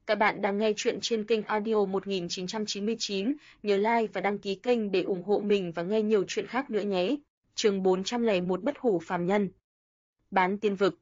Các bạn đang nghe chuyện trên kênh Audio 1999, nhớ like và đăng ký kênh để ủng hộ mình và nghe nhiều chuyện khác nữa nhé. Chương 401 Bất hủ phàm nhân. Bán tiên vực.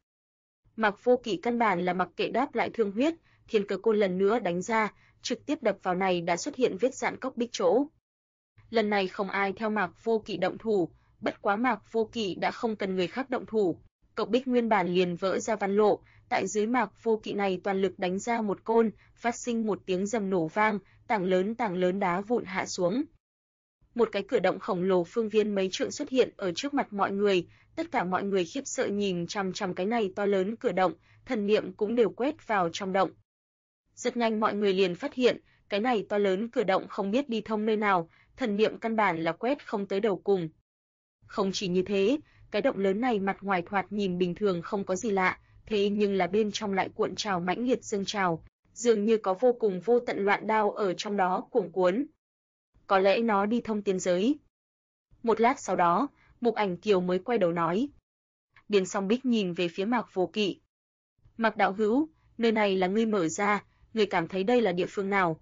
Mạc Vô Kỵ căn bản là mặc kệ đáp lại Thương Huyết, Thiên Cơ Côn lần nữa đánh ra, trực tiếp đập vào này đã xuất hiện vết rạn cốc bích chỗ. Lần này không ai theo Mạc Vô Kỵ động thủ, bất quá Mạc Vô Kỵ đã không cần người khác động thủ. Cốc bích nguyên bản liền vỡ ra văn lộ, tại dưới Mạc Vô Kỵ này toàn lực đánh ra một côn, phát sinh một tiếng rầm nổ vang, tảng lớn đá vụn hạ xuống. Một cái cửa động khổng lồ phương viên mấy trượng xuất hiện ở trước mặt mọi người, tất cả mọi người khiếp sợ nhìn chằm chằm cái này to lớn cửa động, thần niệm cũng đều quét vào trong động. Rất nhanh mọi người liền phát hiện, cái này to lớn cửa động không biết đi thông nơi nào, thần niệm căn bản là quét không tới đầu cùng. Không chỉ như thế, cái động lớn này mặt ngoài thoạt nhìn bình thường không có gì lạ, thế nhưng là bên trong lại cuộn trào mãnh liệt dâng trào, dường như có vô cùng vô tận loạn đao ở trong đó cuồng cuốn. Có lẽ nó đi thông tiên giới. Một lát sau đó, Mục Ảnh Kiều mới quay đầu nói. Điền Song Bích nhìn về phía Mạc Vô Kỵ. Mạc đạo hữu, nơi này là ngươi mở ra, ngươi cảm thấy đây là địa phương nào?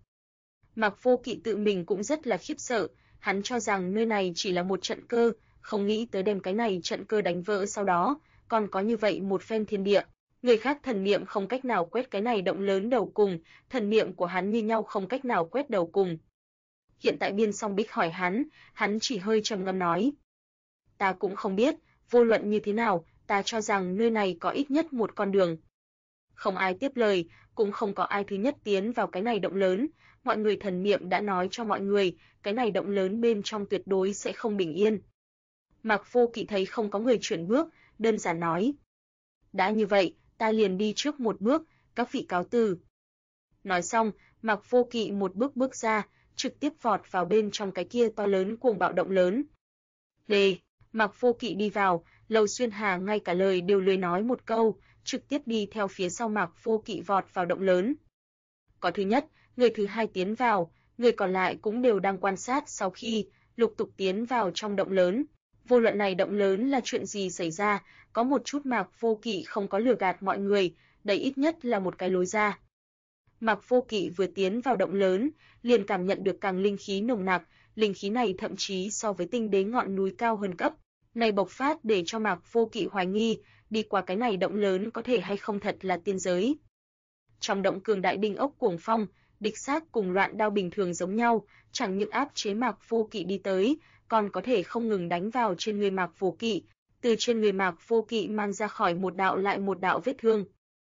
Mạc Vô Kỵ tự mình cũng rất là khiếp sợ, hắn cho rằng nơi này chỉ là một trận cơ, không nghĩ tới đem cái này trận cơ đánh vỡ sau đó, còn có như vậy một phen thiên địa. Người khác thần niệm không cách nào quét cái này động lớn đầu cùng, thần niệm của hắn như nhau không cách nào quét đầu cùng. Hiện tại Điền Song Bích hỏi hắn chỉ hơi trầm ngâm nói. Ta cũng không biết, vô luận như thế nào, ta cho rằng nơi này có ít nhất một con đường. Không ai tiếp lời, cũng không có ai thứ nhất tiến vào cái này động lớn, mọi người thần niệm đã nói cho mọi người, cái này động lớn bên trong tuyệt đối sẽ không bình yên. Mạc Vô Kỵ thấy không có người chuyển bước, đơn giản nói. Đã như vậy, ta liền đi trước một bước, các vị cáo từ. Nói xong, Mạc Vô Kỵ một bước ra, trực tiếp vọt vào bên trong cái kia to lớn cuồng bạo động lớn. Lê, Mạc Vô Kỵ đi vào, Lâu Xuyên Hà ngay cả lời đều lười nói một câu, trực tiếp đi theo phía sau Mạc Vô Kỵ vọt vào động lớn. Có thứ nhất, người thứ hai tiến vào, người còn lại cũng đều đang quan sát sau khi lục tục tiến vào trong động lớn. Vô luận này động lớn là chuyện gì xảy ra, có một chút Mạc Vô Kỵ không có lừa gạt mọi người, đây ít nhất là một cái lối ra. Mạc Vô Kỵ vừa tiến vào động lớn, liền cảm nhận được càng linh khí nồng nặc, linh khí này thậm chí so với tinh đế ngọn núi cao hơn cấp. Này bộc phát để cho Mạc Vô Kỵ hoài nghi, đi qua cái này động lớn có thể hay không thật là tiên giới. Trong động cường đại đinh ốc cuồng phong, địch sát cùng loạn đao bình thường giống nhau, chẳng những áp chế Mạc Vô Kỵ đi tới, còn có thể không ngừng đánh vào trên người Mạc Vô Kỵ, từ trên người Mạc Vô Kỵ mang ra khỏi một đạo lại một đạo vết thương.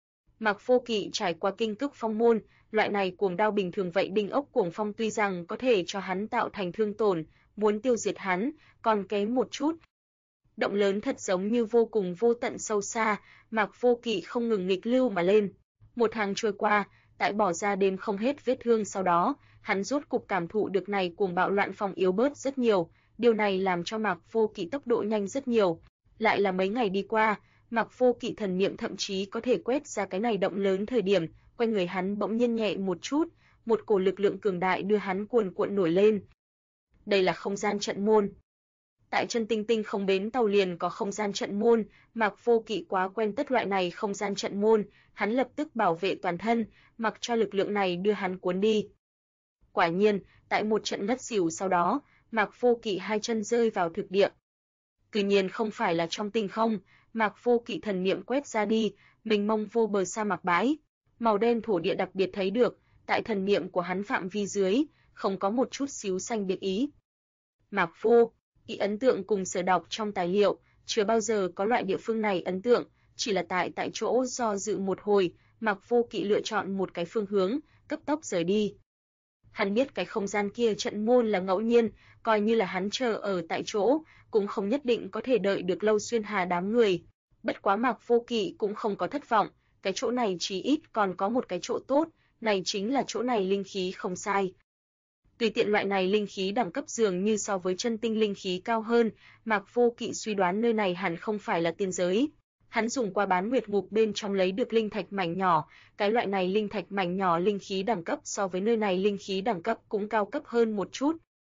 Mạc Vô Kỵ trải qua kinh cức phong môn, loại này cuồng đao bình thường vậy đinh ốc cuồng phong tuy rằng có thể cho hắn tạo thành thương tổn, muốn tiêu diệt hắn, còn kém một chút. Động lớn thật giống như vô cùng vô tận sâu xa, Mạc Vô Kỵ không ngừng nghịch lưu mà lên. Một tháng trôi qua, tại bỏ ra đêm không hết vết thương sau đó, hắn rốt cục cảm thụ được này cuồng bạo loạn phong yếu bớt rất nhiều, điều này làm cho Mạc Vô Kỵ tốc độ nhanh rất nhiều. Lại là mấy ngày đi qua, Mạc Vô Kỵ thần niệm thậm chí có thể quét ra cái này động lớn thời điểm, quanh người hắn bỗng nhiên nhẹ một chút, một cổ lực lượng cường đại đưa hắn cuồn cuộn nổi lên. Đây là không gian trận môn. Tại Chân Tinh Tinh không bến tàu liền có không gian trận môn, Mạc Vô Kỵ quá quen tất loại này không gian trận môn, hắn lập tức bảo vệ toàn thân, mặc cho lực lượng này đưa hắn cuốn đi. Quả nhiên, tại một trận ngất xỉu sau đó, Mạc Vô Kỵ hai chân rơi vào thực địa. Tuy nhiên không phải là trong tinh không, Mạc Vô Kỵ thần niệm quét ra đi, mênh mông vô bờ sa mạc bãi, màu đen thổ địa đặc biệt thấy được, tại thần niệm của hắn phạm vi dưới, không có một chút xíu xanh biệt ý. Mạc Vô Kỵ ấn tượng cùng sở đọc trong tài liệu, chưa bao giờ có loại địa phương này ấn tượng, chỉ là tại chỗ do dự một hồi, Mạc Vô Kỵ lựa chọn một cái phương hướng, cấp tốc rời đi. Hắn biết cái không gian kia trận môn là ngẫu nhiên, coi như là hắn chờ ở tại chỗ, cũng không nhất định có thể đợi được Lâu Xuyên Hà đám người. Bất quá Mạc Vô Kỵ cũng không có thất vọng, cái chỗ này chí ít còn có một cái chỗ tốt, này chính là chỗ này linh khí không sai. Tùy tiện loại này linh khí đẳng cấp dường như so với chân tinh linh khí cao hơn, Mạc Vô Kỵ suy đoán nơi này hẳn không phải là tiên giới. Hắn dùng qua bán nguyệt ngục bên trong lấy được linh thạch mảnh nhỏ, cái loại này linh thạch mảnh nhỏ linh khí đẳng cấp so với nơi này linh khí đẳng cấp cũng cao cấp hơn một chút.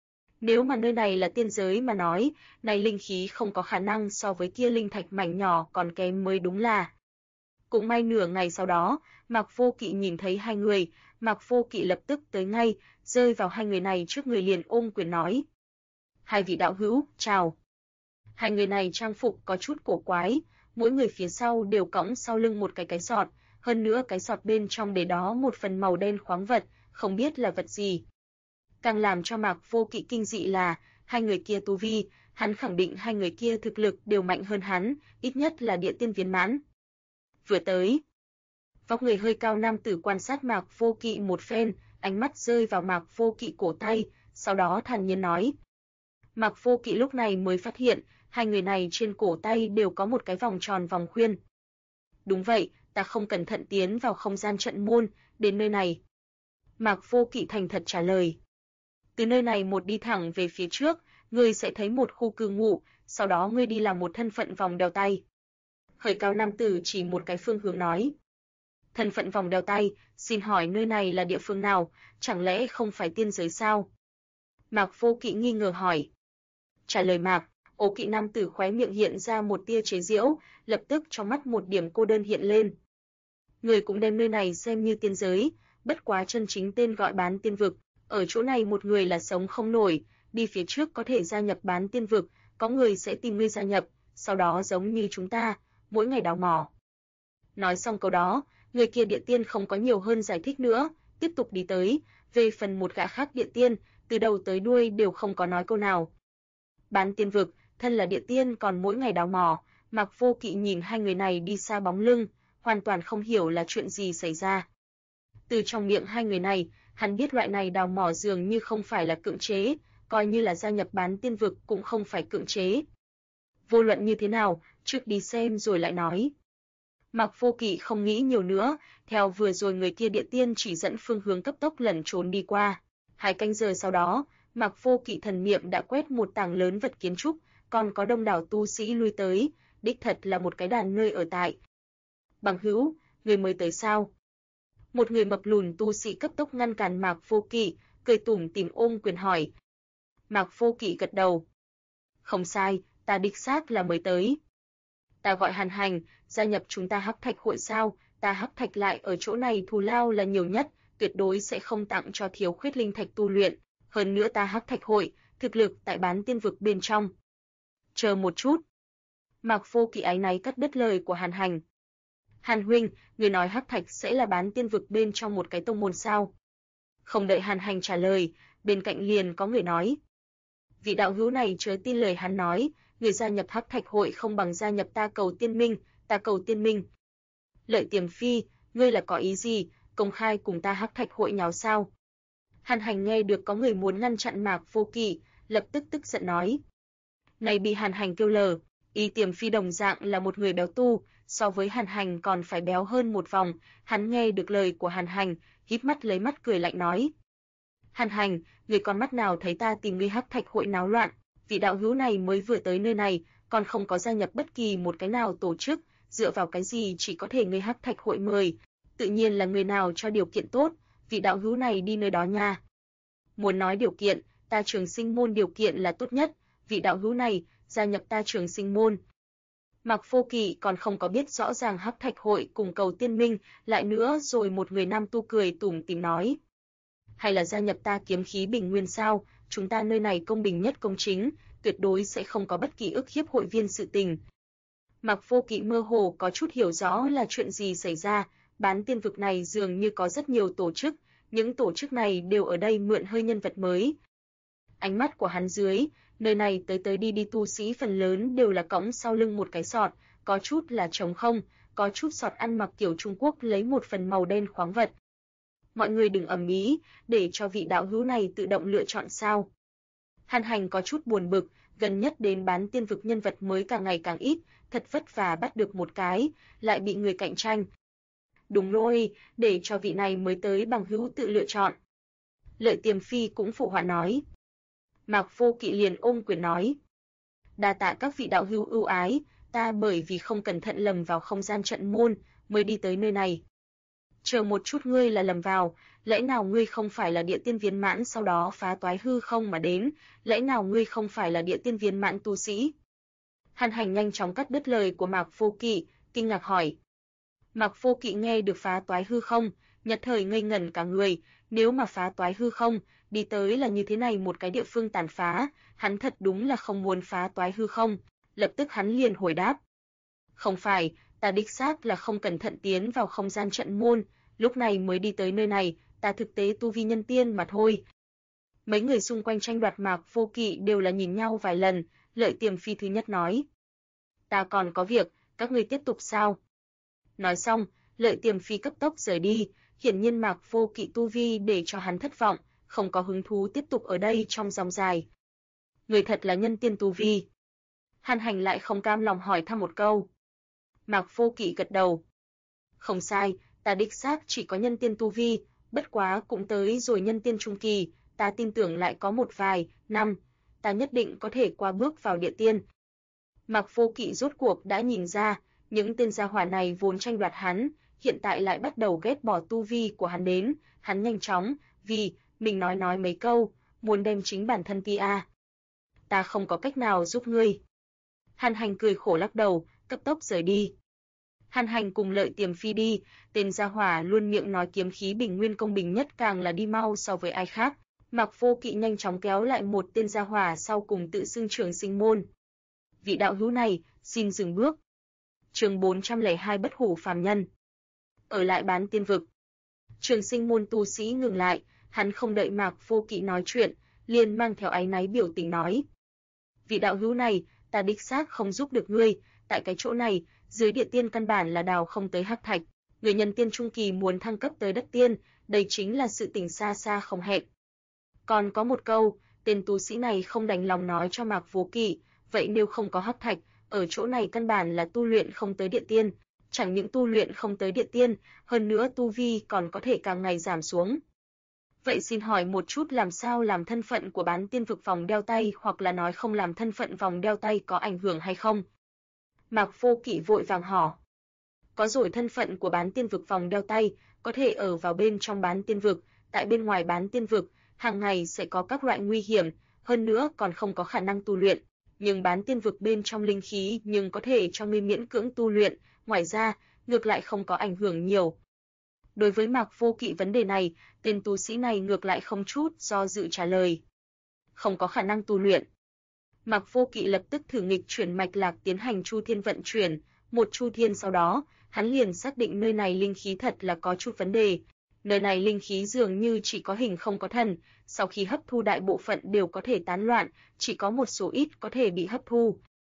Nếu mà nơi này là tiên giới mà nói, này linh khí không có khả năng so với kia linh thạch mảnh nhỏ còn kém mới đúng là. Cũng may nửa ngày sau đó, Mạc Vô Kỵ nhìn thấy hai người, Mạc Vô Kỵ lập tức tới ngay, rơi vào hai người này trước người liền ôm quyền nói: "Hai vị đạo hữu, chào." Hai người này trang phục có chút cổ quái, mỗi người phía sau đều cõng sau lưng một cái sọt, hơn nữa cái sọt bên trong để đó một phần màu đen khoáng vật, không biết là vật gì. Càng làm cho Mạc Vô Kỵ kinh dị là, hai người kia tu vi, hắn khẳng định hai người kia thực lực đều mạnh hơn hắn, ít nhất là địa tiên viên mãn. Vừa tới, vóc người hơi cao nam tử quan sát Mạc Vô Kỵ một phen, ánh mắt rơi vào Mạc Vô Kỵ cổ tay, sau đó thản nhiên nói. Mạc Vô Kỵ lúc này mới phát hiện, hai người này trên cổ tay đều có một cái vòng tròn vòng khuyên. Đúng vậy, ta không cẩn thận tiến vào không gian trận môn, đến nơi này. Mạc Vô Kỵ thành thật trả lời. Từ nơi này một đi thẳng về phía trước, ngươi sẽ thấy một khu cư ngụ, sau đó ngươi đi làm một thân phận vòng đeo tay. Hơi cao nam tử chỉ một cái phương hướng nói. Thân phận vòng đeo tay, xin hỏi nơi này là địa phương nào, chẳng lẽ không phải tiên giới sao? Mạc Vô Kỵ nghi ngờ hỏi. Trả lời Mạc, Ô Kỵ nam tử khóe miệng hiện ra một tia chế giễu, lập tức trong mắt một điểm cô đơn hiện lên. Người cũng đem nơi này xem như tiên giới, bất quá chân chính tên gọi Bán Tiên Vực, ở chỗ này một người là sống không nổi, đi phía trước có thể gia nhập Bán Tiên Vực, có người sẽ tìm ngươi gia nhập, sau đó giống như chúng ta, mỗi ngày đào mỏ. Nói xong câu đó, người kia địa tiên không có nhiều hơn giải thích nữa, tiếp tục đi tới, về phần một gã khác địa tiên, từ đầu tới đuôi đều không có nói câu nào. Bán Tiên Vực, thân là địa tiên còn mỗi ngày đào mỏ, Mạc Vô Kỵ nhìn hai người này đi xa bóng lưng, hoàn toàn không hiểu là chuyện gì xảy ra. Từ trong miệng hai người này, hắn biết loại này đào mỏ dường như không phải là cưỡng chế, coi như là gia nhập Bán Tiên Vực cũng không phải cưỡng chế. Vô luận như thế nào, trước đi xem rồi lại nói. Mạc Vô Kỵ không nghĩ nhiều nữa, theo vừa rồi người kia địa tiên chỉ dẫn phương hướng cấp tốc lẩn trốn đi qua. 2 canh giờ sau đó, Mạc Vô Kỵ thần niệm đã quét một tảng lớn vật kiến trúc, còn có đông đảo tu sĩ lui tới, đích thật là một cái đàn nơi ở tại. Bằng hữu, người mới tới sao? Một người mập lùn tu sĩ cấp tốc ngăn cản Mạc Vô Kỵ, cười tủm tỉm ôm quyền hỏi. Mạc Vô Kỵ gật đầu. Không sai, ta đích xác là mới tới. Ta gọi Hàn Hành, gia nhập chúng ta Hắc Thạch hội sao, ta Hắc Thạch lại ở chỗ này thù lao là nhiều nhất, tuyệt đối sẽ không tặng cho thiếu khuyết linh thạch tu luyện, hơn nữa ta Hắc Thạch hội, thực lực tại Bán Tiên Vực bên trong. Chờ một chút. Mạc Vô Kỵ áy náy cắt đứt lời của Hàn Hành. Hàn huynh, người nói Hắc Thạch sẽ là Bán Tiên Vực bên trong một cái tông môn sao? Không đợi Hàn Hành trả lời, bên cạnh liền có người nói. Vị đạo hữu này chớ tin lời hắn nói, người gia nhập Hắc Thạch hội không bằng gia nhập ta Cầu Tiên Minh, ta Cầu Tiên Minh. Lợi Tiềm Phi, ngươi là có ý gì, công khai cùng ta Hắc Thạch hội nháo sao? Hàn Hành nghe được có người muốn ngăn chặn Mạc Vô Kỵ, lập tức tức giận nói. Này bị Hàn Hành kêu lờ, Y Tiềm Phi đồng dạng là một người béo tu, so với Hàn Hành còn phải béo hơn một vòng, hắn nghe được lời của Hàn Hành, híp mắt lấy mắt cười lạnh nói. Hàn Hành, người con mắt nào thấy ta tìm ngươi Hắc Thạch hội náo loạn, vị đạo hữu này mới vừa tới nơi này, còn không có gia nhập bất kỳ một cái nào tổ chức, dựa vào cái gì chỉ có thể ngươi Hắc Thạch hội mời, tự nhiên là người nào cho điều kiện tốt, vị đạo hữu này đi nơi đó nha. Muốn nói điều kiện, ta Trường Sinh môn điều kiện là tốt nhất, vị đạo hữu này gia nhập ta Trường Sinh môn. Mạc Vô Kỵ còn không có biết rõ ràng Hắc Thạch hội cùng Cầu Tiên Minh, lại nữa rồi một người nam tu cười tủm tỉm nói. Hay là gia nhập ta Kiếm Khí Bình Nguyên sao, chúng ta nơi này công bình nhất công chính, tuyệt đối sẽ không có bất kỳ ức hiếp hội viên sự tình. Mạc Vô Kỵ mơ hồ có chút hiểu rõ là chuyện gì xảy ra, Bán Tiên Vực này dường như có rất nhiều tổ chức, những tổ chức này đều ở đây mượn hơi nhân vật mới. Ánh mắt của hắn dưới, nơi này tới đi tu sĩ phần lớn đều là cõng sau lưng một cái sọt, có chút là trống không, có chút sọt ăn mặc kiểu Trung Quốc lấy một phần màu đen khoáng vật. Mọi người đừng ầm ĩ, để cho vị đạo hữu này tự động lựa chọn sao. Hàn Hành có chút buồn bực, gần nhất đến Bán Tiên Vực nhân vật mới càng ngày càng ít, thật vất vả bắt được một cái, lại bị người cạnh tranh. Đúng rồi, để cho vị này mới tới bằng hữu tự lựa chọn. Lợi Tiềm Phi cũng phụ họa nói. Mạc Vô Kỵ liền ôm quyền nói. Đa tạ các vị đạo hữu ưu ái, ta bởi vì không cẩn thận lầm vào không gian trận môn, mới đi tới nơi này. Chờ một chút, ngươi là lầm vào, lẽ nào ngươi không phải là địa tiên viên mãn sau đó phá toái hư không mà đến, lẽ nào ngươi không phải là địa tiên viên mãn tu sĩ? Hàn Hành nhanh chóng cắt đứt lời của Mạc Vô Kỵ, kinh ngạc hỏi. Mạc Vô Kỵ nghe được phá toái hư không, nhất thời ngây ngẩn cả người, nếu mà phá toái hư không, đi tới là như thế này một cái địa phương tàn phá, hắn thật đúng là không muốn phá toái hư không, lập tức hắn liền hồi đáp. Không phải, ta đích xác là không cẩn thận tiến vào không gian trận môn, lúc này mới đi tới nơi này, ta thực tế tu vi nhân tiên mà thôi. Mấy người xung quanh tranh đoạt Mạc Vô Kỵ đều là nhìn nhau vài lần, Lợi Tiềm Phi thứ nhất nói. Ta còn có việc, các ngươi tiếp tục sao? Nói xong, Lợi Tiềm Phi cấp tốc rời đi, hiển nhiên Mạc Vô Kỵ tu vi để cho hắn thất vọng, không có hứng thú tiếp tục ở đây trong dòng dài. Người thật là nhân tiên tu vi. Hàn Hành lại không cam lòng hỏi thăm một câu. Mạc Vô Kỵ gật đầu. Không sai, ta đích xác chỉ có nhân tiên tu vi, bất quá cũng tới rồi nhân tiên trung kỳ, ta tin tưởng lại có một vài năm, ta nhất định có thể qua bước vào địa tiên. Mạc Vô Kỵ rốt cuộc đã nhìn ra, những tên gia hỏa này vốn tranh đoạt hắn, hiện tại lại bắt đầu ghét bỏ tu vi của hắn đến, hắn nhanh chóng, vì mình nói mấy câu, muốn đem chính bản thân PA. Ta không có cách nào giúp ngươi. Hàn Hành cười khổ lắc đầu, cấp tốc rời đi. Hàn Hành cùng Lợi Tiềm Phi đi, tên gia hỏa luôn miệng nói kiếm khí bình nguyên công bình nhất càng là đi mau so với ai khác. Mạc Vô Kỵ nhanh chóng kéo lại một tên gia hỏa sau cùng tự xưng Trường Sinh môn. Vị đạo hữu này, xin dừng bước. Chương 402 Bất hủ phàm nhân. Ở lại Bán Tiên vực. Trường Sinh môn tu sĩ ngừng lại, hắn không đợi Mạc Vô Kỵ nói chuyện, liền mang theo áy náy biểu tình nói: "Vị đạo hữu này, ta đích xác không giúp được ngươi, tại cái chỗ này, dưới địa tiên căn bản là đào không tới hắc thạch, người nhân tiên trung kỳ muốn thăng cấp tới đất tiên, đây chính là sự tình xa xa không hẹn." Còn có một câu, tên tu sĩ này không đành lòng nói cho Mạc Vô Kỵ, vậy nếu không có hắc thạch, ở chỗ này căn bản là tu luyện không tới địa tiên, chẳng những tu luyện không tới địa tiên, hơn nữa tu vi còn có thể càng ngày giảm xuống. Vậy xin hỏi một chút, làm sao làm thân phận của Bán Tiên vực vòng đeo tay, hoặc là nói không làm thân phận vòng đeo tay có ảnh hưởng hay không? Mạc Vô Kỵ vội vàng hỏi. Có rồi, thân phận của Bán Tiên vực vòng đeo tay, có thể ở vào bên trong Bán Tiên vực, tại bên ngoài Bán Tiên vực, hàng ngày sẽ có các loại nguy hiểm, hơn nữa còn không có khả năng tu luyện, nhưng Bán Tiên vực bên trong linh khí nhưng có thể cho ngươi miễn cưỡng tu luyện, ngoài ra, ngược lại không có ảnh hưởng nhiều. Đối với Mạc Vô Kỵ vấn đề này, tên tu sĩ này ngược lại không chút do dự trả lời. Không có khả năng tu luyện. Mạc Vô Kỵ lập tức thử nghịch chuyển mạch lạc tiến hành chu thiên vận chuyển, một chu thiên sau đó, hắn liền xác định nơi này linh khí thật là có chút vấn đề. Nơi này linh khí dường như chỉ có hình không có thần, sau khi hấp thu đại bộ phận đều có thể tán loạn, chỉ có một số ít có thể bị hấp thu.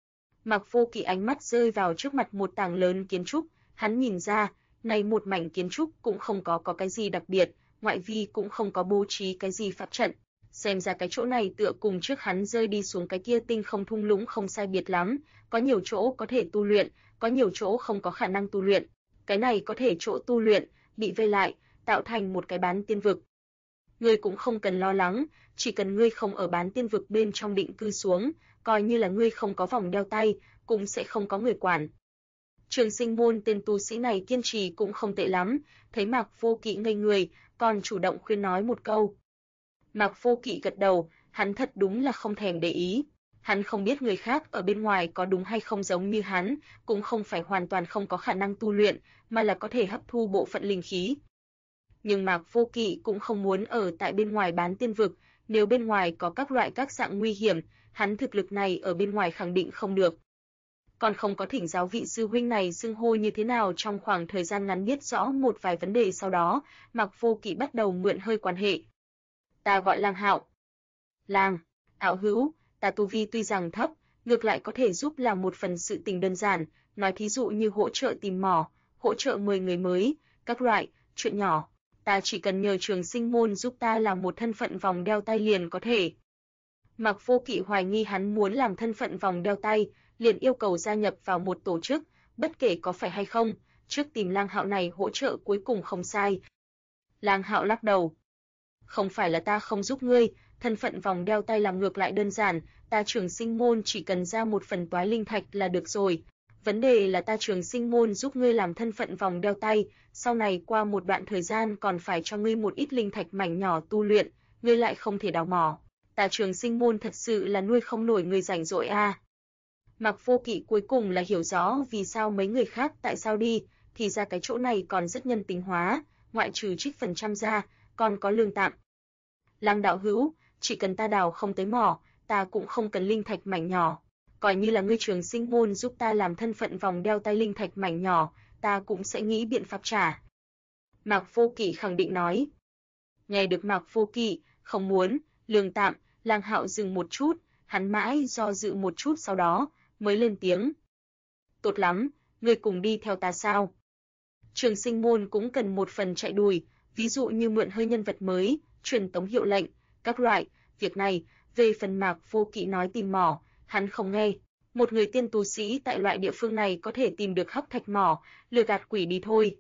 Mạc Vô Kỵ ánh mắt rơi vào trước mặt một tảng lớn kiến trúc, hắn nhìn ra, này một mảnh kiến trúc cũng không có cái gì đặc biệt, ngoại vi cũng không có bố trí cái gì pháp trận. Xem ra cái chỗ này tựa cùng trước hắn rơi đi xuống cái kia tinh không thung lũng không sai biệt lắm, có nhiều chỗ có thể tu luyện, có nhiều chỗ không có khả năng tu luyện. Cái này có thể chỗ tu luyện, bị vây lại, tạo thành một cái Bán Tiên vực. Ngươi cũng không cần lo lắng, chỉ cần ngươi không ở Bán Tiên vực bên trong định cư xuống, coi như là ngươi không có vòng đeo tay, cũng sẽ không có người quản. Trường Sinh môn tên tu sĩ này kiên trì cũng không tệ lắm, thấy Mạc Vô Kỵ ngây người, còn chủ động khuyên nói một câu. Mạc Vô Kỵ gật đầu, hắn thật đúng là không thèm để ý. Hắn không biết người khác ở bên ngoài có đúng hay không giống như hắn, cũng không phải hoàn toàn không có khả năng tu luyện, mà là có thể hấp thu bộ phận linh khí. Nhưng Mạc Vô Kỵ cũng không muốn ở tại bên ngoài Bán Tiên vực, nếu bên ngoài có các loại các dạng nguy hiểm, hắn thực lực này ở bên ngoài khẳng định không được. Còn không có thỉnh giáo vị sư huynh này xưng hô như thế nào. Trong khoảng thời gian ngắn biết rõ một vài vấn đề sau đó, Mạc Vô Kỵ bắt đầu mượn hơi quan hệ. Ta gọi Lang Hạo. Lang, Hạo hữu, ta tu vi tuy rằng thấp, ngược lại có thể giúp làm một phần sự tình đơn giản, nói thí dụ như hỗ trợ tìm mỏ, hỗ trợ 10 người mới, các loại chuyện nhỏ, ta chỉ cần nhờ Trường Sinh môn giúp ta làm một thân phận vòng đeo tay liền có thể. Mạc Vô Kỵ hoài nghi hắn muốn làm thân phận vòng đeo tay, liền yêu cầu gia nhập vào một tổ chức, bất kể có phải hay không, trước tìm Lang Hạo này hỗ trợ cuối cùng không sai. Lang Hạo lắc đầu. Không phải là ta không giúp ngươi, thân phận vòng đeo tay làm ngược lại đơn giản, ta Trường Sinh môn chỉ cần ra một phần toái linh thạch là được rồi. Vấn đề là ta Trường Sinh môn giúp ngươi làm thân phận vòng đeo tay, sau này qua một đoạn thời gian còn phải cho ngươi một ít linh thạch mảnh nhỏ tu luyện, ngươi lại không thể đào mỏ. Ta Trường Sinh môn thật sự là nuôi không nổi người rảnh rỗi a. Mạc Vô Kỵ cuối cùng là hiểu rõ vì sao mấy người khác tại sao đi, thì ra cái chỗ này còn rất nhân tính hóa, ngoại trừ trích phần trăm ra, còn có lương tạm. Lăng đạo hữu, chỉ cần ta đào không tới mỏ, ta cũng không cần linh thạch mảnh nhỏ. Coi như là ngươi Trường Sinh môn giúp ta làm thân phận vòng đeo tay linh thạch mảnh nhỏ, ta cũng sẽ nghĩ biện pháp trả. Mạc Vô Kỵ khẳng định nói. Nghe được Mạc Vô Kỵ, không muốn, lương tạm, Lăng Hạo dừng một chút, hắn mãi do dự một chút sau đó, mới lên tiếng. Tốt lắm, ngươi cùng đi theo ta sao? Trường Sinh môn cũng cần một phần chạy đùi, ví dụ như mượn hơi nhân vật mới, truyền tống hiệu lệnh, các loại, việc này, về phần Mạc Vô Kỵ nói tìm mỏ, hắn không nghe. Một người tiên tu sĩ tại loại địa phương này có thể tìm được hắc thạch mỏ, lừa gạt quỷ đi thôi.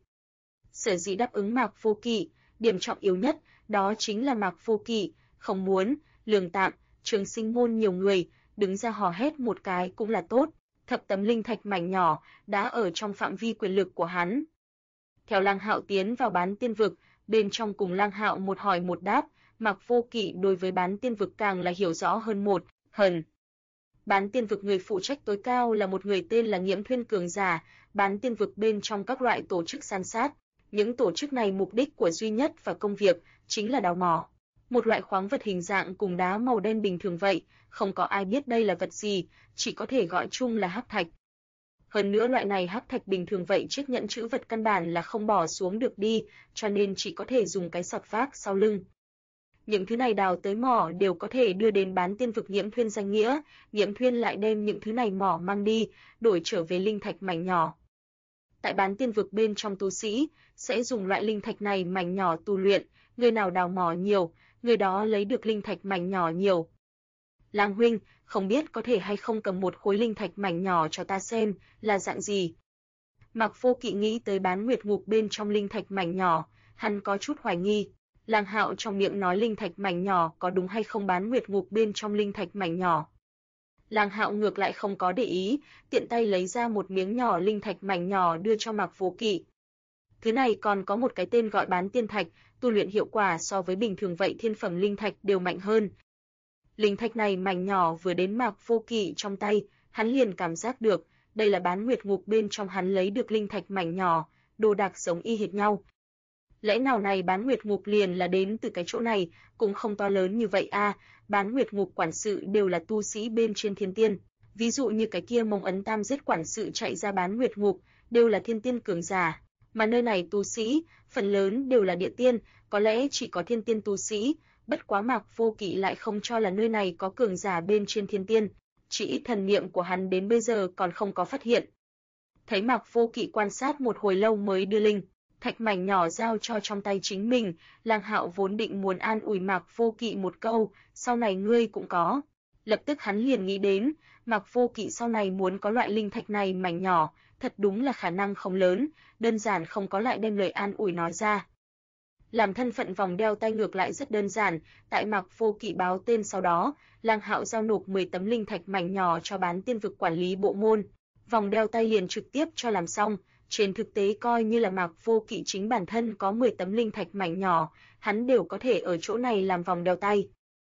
Sở dĩ đáp ứng Mạc Vô Kỵ, điểm trọng yếu nhất, đó chính là Mạc Vô Kỵ, không muốn, lương tạm, Trường Sinh môn nhiều người, đứng ra hò hét một cái cũng là tốt, thập tấm linh thạch mảnh nhỏ, đã ở trong phạm vi quyền lực của hắn. Theo Lăng Hạo tiến vào bán tiên vực, bên trong cùng Lăng Hạo một hỏi một đáp, Mạc Vô Kỵ đối với bán tiên vực càng là hiểu rõ hơn một phần. Bán tiên vực người phụ trách tối cao là một người tên là Nghiễm Thuyên cường giả, bán tiên vực bên trong các loại tổ chức san sát. Những tổ chức này mục đích của duy nhất và công việc chính là đào mỏ. Một loại khoáng vật hình dạng cùng đá màu đen bình thường vậy, không có ai biết đây là vật gì, chỉ có thể gọi chung là hắc thạch. Hơn nữa loại này hắc thạch bình thường vậy chiếc nhẫn trữ vật căn bản là không bỏ xuống được đi, cho nên chỉ có thể dùng cái sọt vác sau lưng. Những thứ này đào tới mỏ đều có thể đưa đến bán tiên vực Nghiễm Thuyên danh nghĩa, Nghiễm Thuyên lại đem những thứ này mỏ mang đi, đổi trở về linh thạch mảnh nhỏ. Tại bán tiên vực bên trong tu sĩ, sẽ dùng loại linh thạch này mảnh nhỏ tu luyện, người nào đào mỏ nhiều, người đó lấy được linh thạch mảnh nhỏ nhiều. Lang huynh, không biết có thể hay không cầm một khối linh thạch mảnh nhỏ cho ta xem, là dạng gì? Mạc Vô Kỵ nghĩ tới bán nguyệt ngục bên trong linh thạch mảnh nhỏ, hắn có chút hoài nghi. Lăng Hạo trong miệng nói linh thạch mảnh nhỏ có đúng hay không bán nguyệt ngục bên trong linh thạch mảnh nhỏ. Lăng Hạo ngược lại không có để ý, tiện tay lấy ra một miếng nhỏ linh thạch mảnh nhỏ đưa cho Mạc Vô Kỵ. Thứ này còn có một cái tên gọi bán tiên thạch, tu luyện hiệu quả so với bình thường vậy thiên phẩm linh thạch đều mạnh hơn. Linh thạch này mảnh nhỏ vừa đến Mạc Vô Kỵ trong tay, hắn liền cảm giác được, đây là bán nguyệt ngục bên trong hắn lấy được linh thạch mảnh nhỏ, đồ đạc giống y hệt nhau. Lẽ nào này bán nguyệt ngục liền là đến từ cái chỗ này, cũng không to lớn như vậy a, bán nguyệt ngục quản sự đều là tu sĩ bên trên thiên tiên. Ví dụ như cái kia Mông Ấn Tam giết quản sự chạy ra bán nguyệt ngục, đều là thiên tiên cường giả, mà nơi này tu sĩ, phần lớn đều là địa tiên, có lẽ chỉ có thiên tiên tu sĩ, bất quá Mạc Vô Kỵ lại không cho là nơi này có cường giả bên trên thiên tiên, chỉ ít thần niệm của hắn đến bây giờ còn không có phát hiện. Thấy Mạc Vô Kỵ quan sát một hồi lâu mới đưa linh thạch mảnh nhỏ giao cho trong tay chính mình, Lăng Hạo vốn định muốn an ủi Mạc Vô Kỵ một câu, sau này ngươi cũng có. Lập tức hắn liền nghĩ đến, Mạc Vô Kỵ sau này muốn có loại linh thạch này mảnh nhỏ, thật đúng là khả năng không lớn, đơn giản không có lại đem lời an ủi nói ra. Làm thân phận vòng đeo tay ngược lại rất đơn giản, tại Mạc Vô Kỵ báo tên sau đó, Lăng Hạo giao nộp 10 tấm linh thạch mảnh nhỏ cho bán tiên vực quản lý bộ môn, vòng đeo tay liền trực tiếp cho làm xong. Trên thực tế coi như là Mạc Vô Kỵ chính bản thân có 10 tấm linh thạch mảnh nhỏ, hắn đều có thể ở chỗ này làm vòng đeo tay.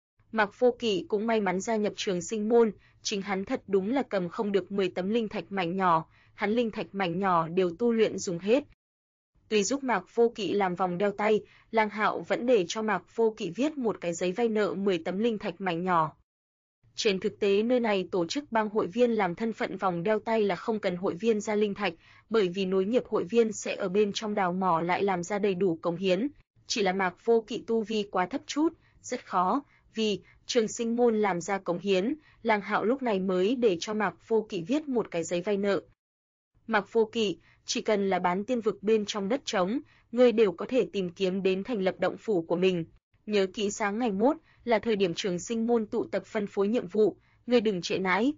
Mạc Vô Kỵ cũng may mắn gia nhập Trường Sinh môn, chính hắn thật đúng là cầm không được 10 tấm linh thạch mảnh nhỏ, hắn linh thạch mảnh nhỏ đều tu luyện dùng hết. Tuy giúp Mạc Vô Kỵ làm vòng đeo tay, Lăng Hạo vẫn để cho Mạc Vô Kỵ viết một cái giấy vay nợ 10 tấm linh thạch mảnh nhỏ. Trên thực tế nơi này tổ chức bang hội viên làm thân phận vòng đeo tay là không cần hội viên ra linh thạch, bởi vì nối nghiệp hội viên sẽ ở bên trong đào mỏ lại làm ra đầy đủ cống hiến, chỉ là Mạc Vô Kỵ tu vi quá thấp chút, rất khó, vì Trường Sinh môn làm ra cống hiến, Lăng Hạo lúc này mới để cho Mạc Vô Kỵ viết một cái giấy vay nợ. Mạc Vô Kỵ, chỉ cần là bán tiên vực bên trong đất trống, ngươi đều có thể tìm kiếm đến thành lập động phủ của mình. Nhớ kỹ sáng ngày mốt là thời điểm Trường Sinh môn tụ tập phân phối nhiệm vụ, ngươi đừng trễ nãi.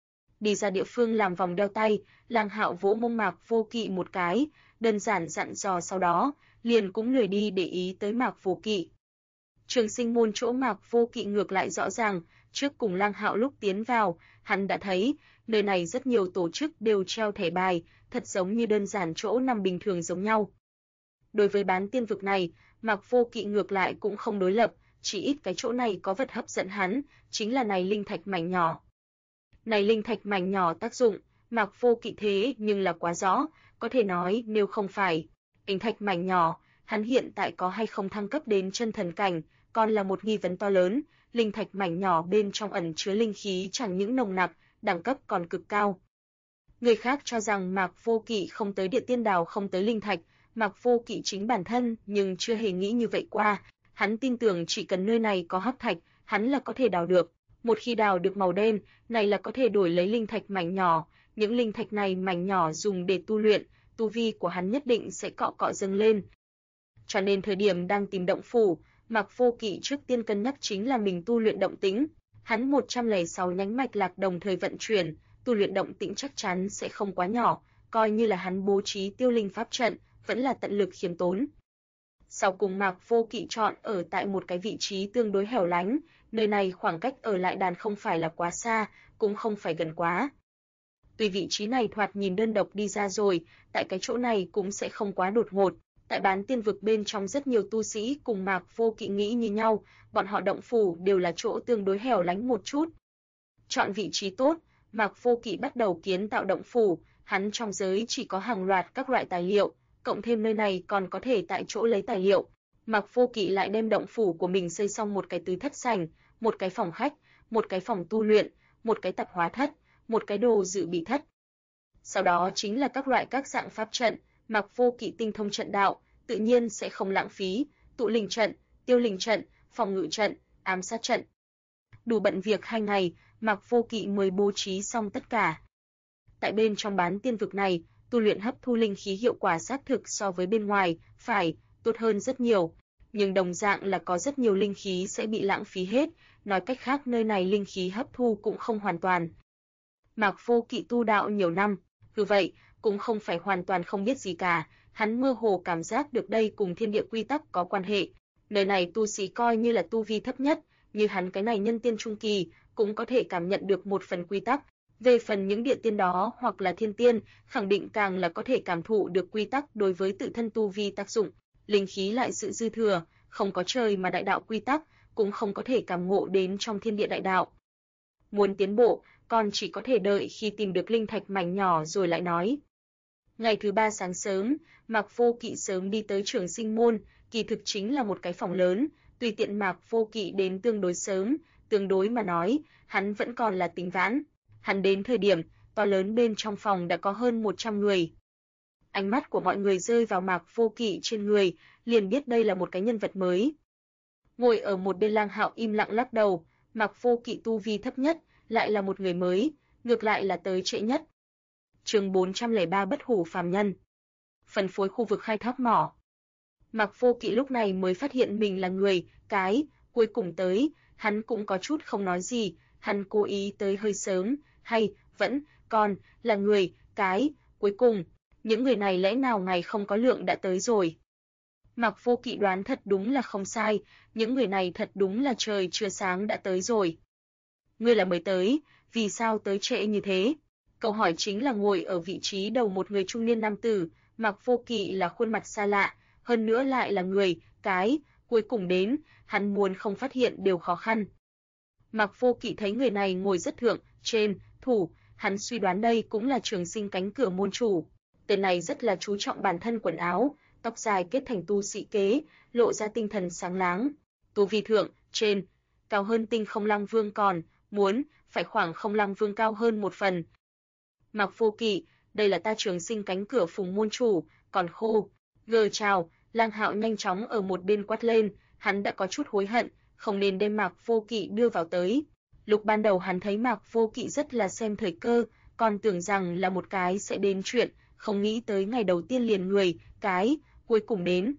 Đi ra địa phương làm vòng đeo tay, Lăng Hạo vỗ mông Mạc Vô Kỵ một cái, đơn giản dặn dò sau đó, liền cũng lười đi để ý tới Mạc Vô Kỵ. Trường Sinh môn chỗ Mạc Vô Kỵ ngược lại rõ ràng, trước cùng Lăng Hạo lúc tiến vào, hắn đã thấy, nơi này rất nhiều tổ chức đều treo thẻ bài, thật giống như đơn giản chỗ nằm bình thường giống nhau. Đối với bán tiên vực này, Mạc Vô Kỵ ngược lại cũng không đối lập, chỉ ít cái chỗ này có vật hấp dẫn hắn, chính là này linh thạch mảnh nhỏ. Này linh thạch mảnh nhỏ tác dụng, Mạc Vô Kỵ thế nhưng là quá rõ, Có thể nói nếu không phải linh thạch mảnh nhỏ, hắn hiện tại có hay không thăng cấp đến chân thần cảnh, còn là một nghi vấn to lớn. Linh thạch mảnh nhỏ bên trong ẩn chứa linh khí chẳng những nồng nặc, đẳng cấp còn cực cao. Người khác cho rằng Mạc Vô Kỵ không tới Địa Tiên Đào không tới linh thạch, Mạc Vô Kỵ chính bản thân nhưng chưa hề nghĩ như vậy qua. Hắn tin tưởng chỉ cần nơi này có hắc thạch, hắn là có thể đào được. Một khi đào được màu đen, này là có thể đổi lấy linh thạch mảnh nhỏ. Những linh thạch này mảnh nhỏ dùng để tu luyện, tu vi của hắn nhất định sẽ cọ cọ dâng lên. Cho nên thời điểm đang tìm động phủ, Mạc Vô Kỵ trước tiên cân nhắc chính là mình tu luyện động tĩnh. Hắn 106 nhánh mạch lạc đồng thời vận chuyển, tu luyện động tĩnh chắc chắn sẽ không quá nhỏ, coi như là hắn bố trí tiêu linh pháp trận, vẫn là tận lực khiêm tốn. Sau cùng Mạc Vô Kỵ chọn ở tại một cái vị trí tương đối hẻo lánh, nơi này khoảng cách ở lại đàn không phải là quá xa, cũng không phải gần quá. Tuy vị trí này thoạt nhìn đơn độc đi ra rồi, tại cái chỗ này cũng sẽ không quá đột ngột. Tại Bán Tiên vực bên trong rất nhiều tu sĩ cùng Mạc Vô Kỵ nghĩ như nhau, bọn họ động phủ đều là chỗ tương đối hẻo lánh một chút. Chọn vị trí tốt, Mạc Vô Kỵ bắt đầu kiến tạo động phủ, hắn trong giới chỉ có hàng loạt các loại tài liệu, cộng thêm nơi này còn có thể tại chỗ lấy tài liệu. Mạc Vô Kỵ lại đem động phủ của mình xây xong một cái tứ thất sảnh, một cái phòng khách, một cái phòng tu luyện, một cái tạp hóa thất, một cái đồ dự bị thất. Sau đó chính là các loại các dạng pháp trận, Mạc Vô Kỵ tinh thông trận đạo, tự nhiên sẽ không lãng phí, tụ linh trận, tiêu linh trận, phòng ngự trận, ám sát trận. Đủ bận việc 2 ngày, Mạc Vô Kỵ mới bố trí xong tất cả. Tại bên trong Bán Tiên vực này, tu luyện hấp thu linh khí hiệu quả xác thực so với bên ngoài phải tốt hơn rất nhiều, nhưng đồng dạng là có rất nhiều linh khí sẽ bị lãng phí hết, nói cách khác nơi này linh khí hấp thu cũng không hoàn toàn. Mạc Vô Kỵ tu đạo nhiều năm, như vậy cũng không phải hoàn toàn không biết gì cả, hắn mơ hồ cảm giác được đây cùng thiên địa quy tắc có quan hệ. Nơi này tu sĩ coi như là tu vi thấp nhất, như hắn cái này nhân tiên trung kỳ cũng có thể cảm nhận được một phần quy tắc. Về phần những địa tiên đó hoặc là thiên tiên, khẳng định càng là có thể cảm thụ được quy tắc đối với tự thân tu vi tác dụng. Linh khí lại sự dư thừa, không có trời mà đại đạo quy tắc, cũng không có thể cảm ngộ đến trong thiên địa đại đạo. Muốn tiến bộ, còn chỉ có thể đợi khi tìm được linh thạch mảnh nhỏ rồi lại nói. Ngày thứ 3 sáng sớm, Mạc Vô Kỵ sớm đi tới Trường Sinh môn, kỳ thực chính là một cái phòng lớn, tùy tiện Mạc Vô Kỵ đến tương đối sớm, tương đối mà nói, hắn vẫn còn là tính vãn. Hắn đến thời điểm, to lớn bên trong phòng đã có hơn 100 người. Ánh mắt của mọi người rơi vào Mạc Vô Kỵ trên người, liền biết đây là một cái nhân vật mới. Ngồi ở một bên Lang Hạo im lặng lắc đầu, Mạc Vô Kỵ tu vi thấp nhất, lại là một người mới, ngược lại là tới trễ nhất. Chương 403 Bất hủ phàm nhân. Phân phối khu vực khai thác mỏ. Mạc Vô Kỵ lúc này mới phát hiện mình là người, cái, cuối cùng tới, hắn cũng có chút không nói gì, hắn cố ý tới hơi sớm, hay, vẫn, còn, là người, cái, cuối cùng, những người này lẽ nào ngày không có lượng đã tới rồi. Mạc Vô Kỵ đoán thật đúng là không sai, những người này thật đúng là trời chưa sáng đã tới rồi. Ngươi là mới tới, vì sao tới trễ như thế? Câu hỏi chính là ngồi ở vị trí đầu một người trung niên nam tử, Mạc Vô Kỵ là khuôn mặt xa lạ, hơn nữa lại là người, cái, cuối cùng đến, hắn muốn không phát hiện đều khó khăn. Mạc Vô Kỵ thấy người này ngồi rất thượng, trên, thủ, hắn suy đoán đây cũng là Trường Sinh cánh cửa môn chủ. Tên này rất là chú trọng bản thân quần áo, tóc dài kết thành tu sĩ kế, lộ ra tinh thần sáng láng. Tu vi thượng, trên, cao hơn Tinh Không Lăng Vương còn, muốn, phải khoảng Không Lăng Vương cao hơn một phần. Mạc Vô Kỵ, đây là ta Trường Sinh cánh cửa Phùng môn chủ, còn khô. Gờ chào, Lang Hạo nhanh chóng ở một bên quát lên, hắn đã có chút hối hận, không nên đem Mạc Vô Kỵ đưa vào tới. Lúc ban đầu hắn thấy Mạc Vô Kỵ rất là xem thời cơ, còn tưởng rằng là một cái sẽ đến chuyện, không nghĩ tới ngày đầu tiên liền người, cái, cuối cùng đến.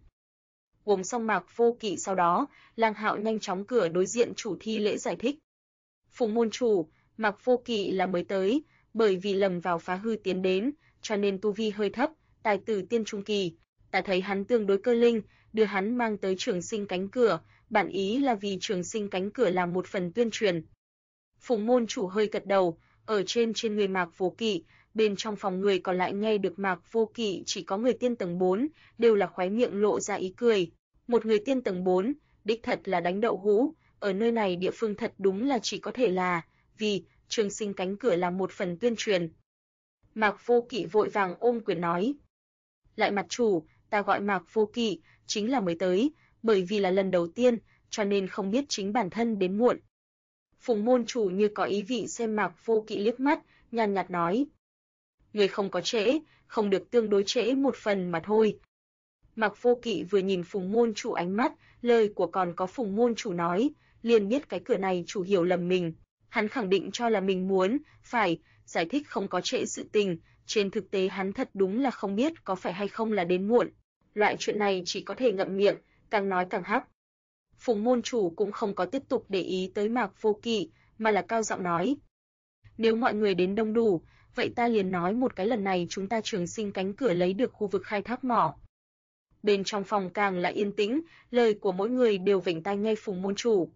Gồm xong Mạc Vô Kỵ sau đó, Lang Hạo nhanh chóng cửa đối diện chủ thi lễ giải thích. Phùng môn chủ, Mạc Vô Kỵ là mới tới, bởi vì lầm vào phá hư tiến đến, cho nên tu vi hơi thấp, tài tử tiên trung kỳ. Ta thấy hắn tương đối cơ linh, đưa hắn mang tới Trường Sinh cánh cửa, bản ý là vì Trường Sinh cánh cửa làm một phần tuyên truyền. Phùng môn chủ hơi gật đầu, ở trên người Mạc Vô Kỵ, bên trong phòng người còn lại nghe được Mạc Vô Kỵ chỉ có người tiên tầng 4, đều là khóe miệng lộ ra ý cười. Một người tiên tầng 4, đích thật là đánh đậu hũ, ở nơi này địa phương thật đúng là chỉ có thể là vì Trường Sinh cánh cửa làm một phần tuyên truyền. Mạc Vô Kỵ vội vàng ôm quyền nói, Lại mặt chủ, ta gọi Mạc Vô Kỵ, chính là mới tới, bởi vì là lần đầu tiên, cho nên không biết chính bản thân đến muộn. Phùng môn chủ như có ý vị xem Mạc Vô Kỵ liếc mắt, nhàn nhạt nói. Người không có trễ, không được tương đối trễ một phần mà thôi. Mạc Vô Kỵ vừa nhìn Phùng môn chủ ánh mắt, lời của còn có Phùng môn chủ nói, liền biết cái cửa này chủ hiểu lầm mình. Hắn khẳng định cho là mình muốn, phải, giải thích không có trễ sự tình, trên thực tế hắn thật đúng là không biết có phải hay không là đến muộn. Loại chuyện này chỉ có thể ngậm miệng, càng nói càng hắc. Phùng môn chủ cũng không có tiếp tục để ý tới Mạc Vô Kỵ, mà là cao giọng nói. Nếu mọi người đến đông đủ, vậy ta liền nói một cái lần này chúng ta Trường Sinh cánh cửa lấy được khu vực khai thác mỏ. Bên trong phòng càng là yên tĩnh, lời của mỗi người đều vểnh tai nghe Phùng môn chủ.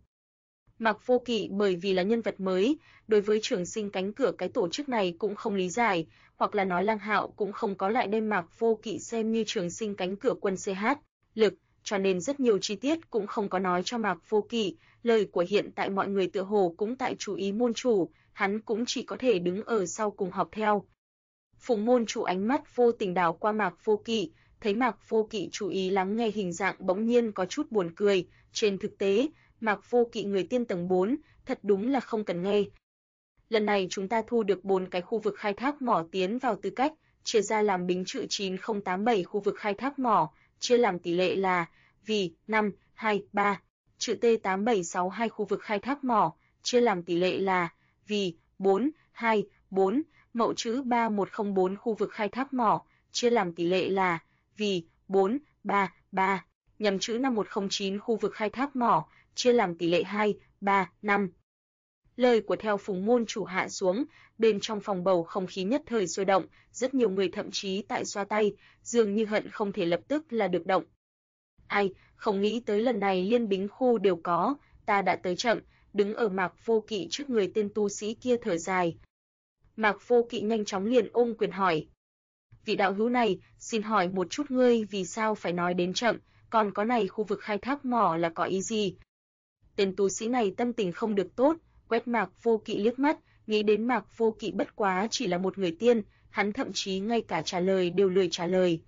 Mạc Vô Kỵ bởi vì là nhân vật mới, đối với Trường Sinh cánh cửa cái tổ chức này cũng không lý giải, hoặc là nói Lăng Hạo cũng không có lại đem Mạc Vô Kỵ xem như Trường Sinh cánh cửa quân CH, lực, cho nên rất nhiều chi tiết cũng không có nói cho Mạc Vô Kỵ, lời của hiện tại mọi người tựa hồ cũng tại chú ý môn chủ, hắn cũng chỉ có thể đứng ở sau cùng học theo. Phùng môn chủ ánh mắt vô tình đảo qua Mạc Vô Kỵ, thấy Mạc Vô Kỵ chú ý lắng nghe hình dạng bỗng nhiên có chút buồn cười, trên thực tế, Mạc Vô Kỵ người tiên tầng 4, thật đúng là không cần nghe. Lần này chúng ta thu được 4 cái khu vực khai thác mỏ tiến vào tư cách, chia ra làm bính chữ 9087 khu vực khai thác mỏ, chia làm tỷ lệ là vì 5, 2, 3, chữ T8762 khu vực khai thác mỏ, chia làm tỷ lệ là vì 4, 2, 4, mậu chữ 3104 khu vực khai thác mỏ, chia làm tỷ lệ là vì 4, 3, 3, nhằm chữ 5109 khu vực khai thác mỏ, chia làm tỷ lệ 2, 3, 5. Lời của theo Phùng môn chủ hạ xuống, bên trong phòng bầu không khí nhất thời sôi động, rất nhiều người thậm chí tại xoa tay, dường như hận không thể lập tức là được động. Ai, không nghĩ tới lần này liên bính khu đều có, ta đã tới chậm, đứng ở Mạc Vô Kỵ trước người tên tu sĩ kia thở dài. Mạc Vô Kỵ nhanh chóng liền ôm quyền hỏi. Vị đạo hữu này, xin hỏi một chút ngươi vì sao phải nói đến chậm, còn có này khu vực khai thác mỏ là có ý gì? Tên tu sĩ này tâm tình không được tốt, quét Mạc Vô Kỵ liếc mắt, nghĩ đến Mạc Vô Kỵ bất quá chỉ là một người tiên, hắn thậm chí ngay cả trả lời đều lười trả lời.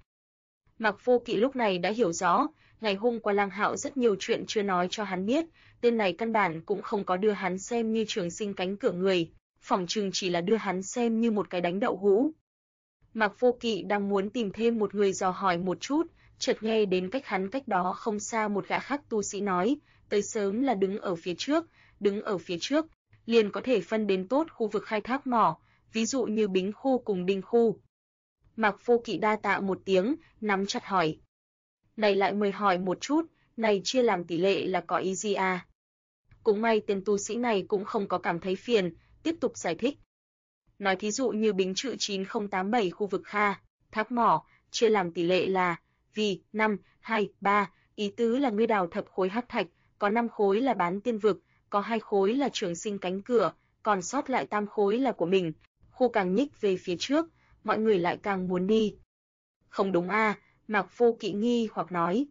Mạc Vô Kỵ lúc này đã hiểu rõ, ngày hôm qua Lăng Hạo rất nhiều chuyện chưa nói cho hắn biết, tên này căn bản cũng không có đưa hắn xem như Trường Sinh cánh cửa người, phỏng chừng chỉ là đưa hắn xem như một cái đánh đậu hũ. Mạc Vô Kỵ đang muốn tìm thêm một người dò hỏi một chút, chợt nghe đến cách hắn cách đó không xa một gã khác tu sĩ nói, tới sớm là đứng ở phía trước, liền có thể phân đến tốt khu vực khai thác mỏ, ví dụ như Bính khu cùng Đinh khu. Mạc Vô Kỵ đa tạ một tiếng, nắm chặt hỏi. Này lại mời hỏi một chút, này chia làm tỷ lệ là có ý gì à? Cũng may tên tu sĩ này cũng không có cảm thấy phiền, tiếp tục giải thích. Nói thí dụ như Bính chữ 9087 khu vực khai thác mỏ, chia làm tỷ lệ là vì 5, 2, 3, ý tứ là ngươi đào thập khối hắc thạch, có 5 khối là bán tiên vực, có 2 khối là Trường Sinh cánh cửa, còn sót lại 8 khối là của mình. Khu càng nhích về phía trước, mọi người lại càng muốn đi. Không đúng a, Mạc Vô Kỵ nghi hoặc nói.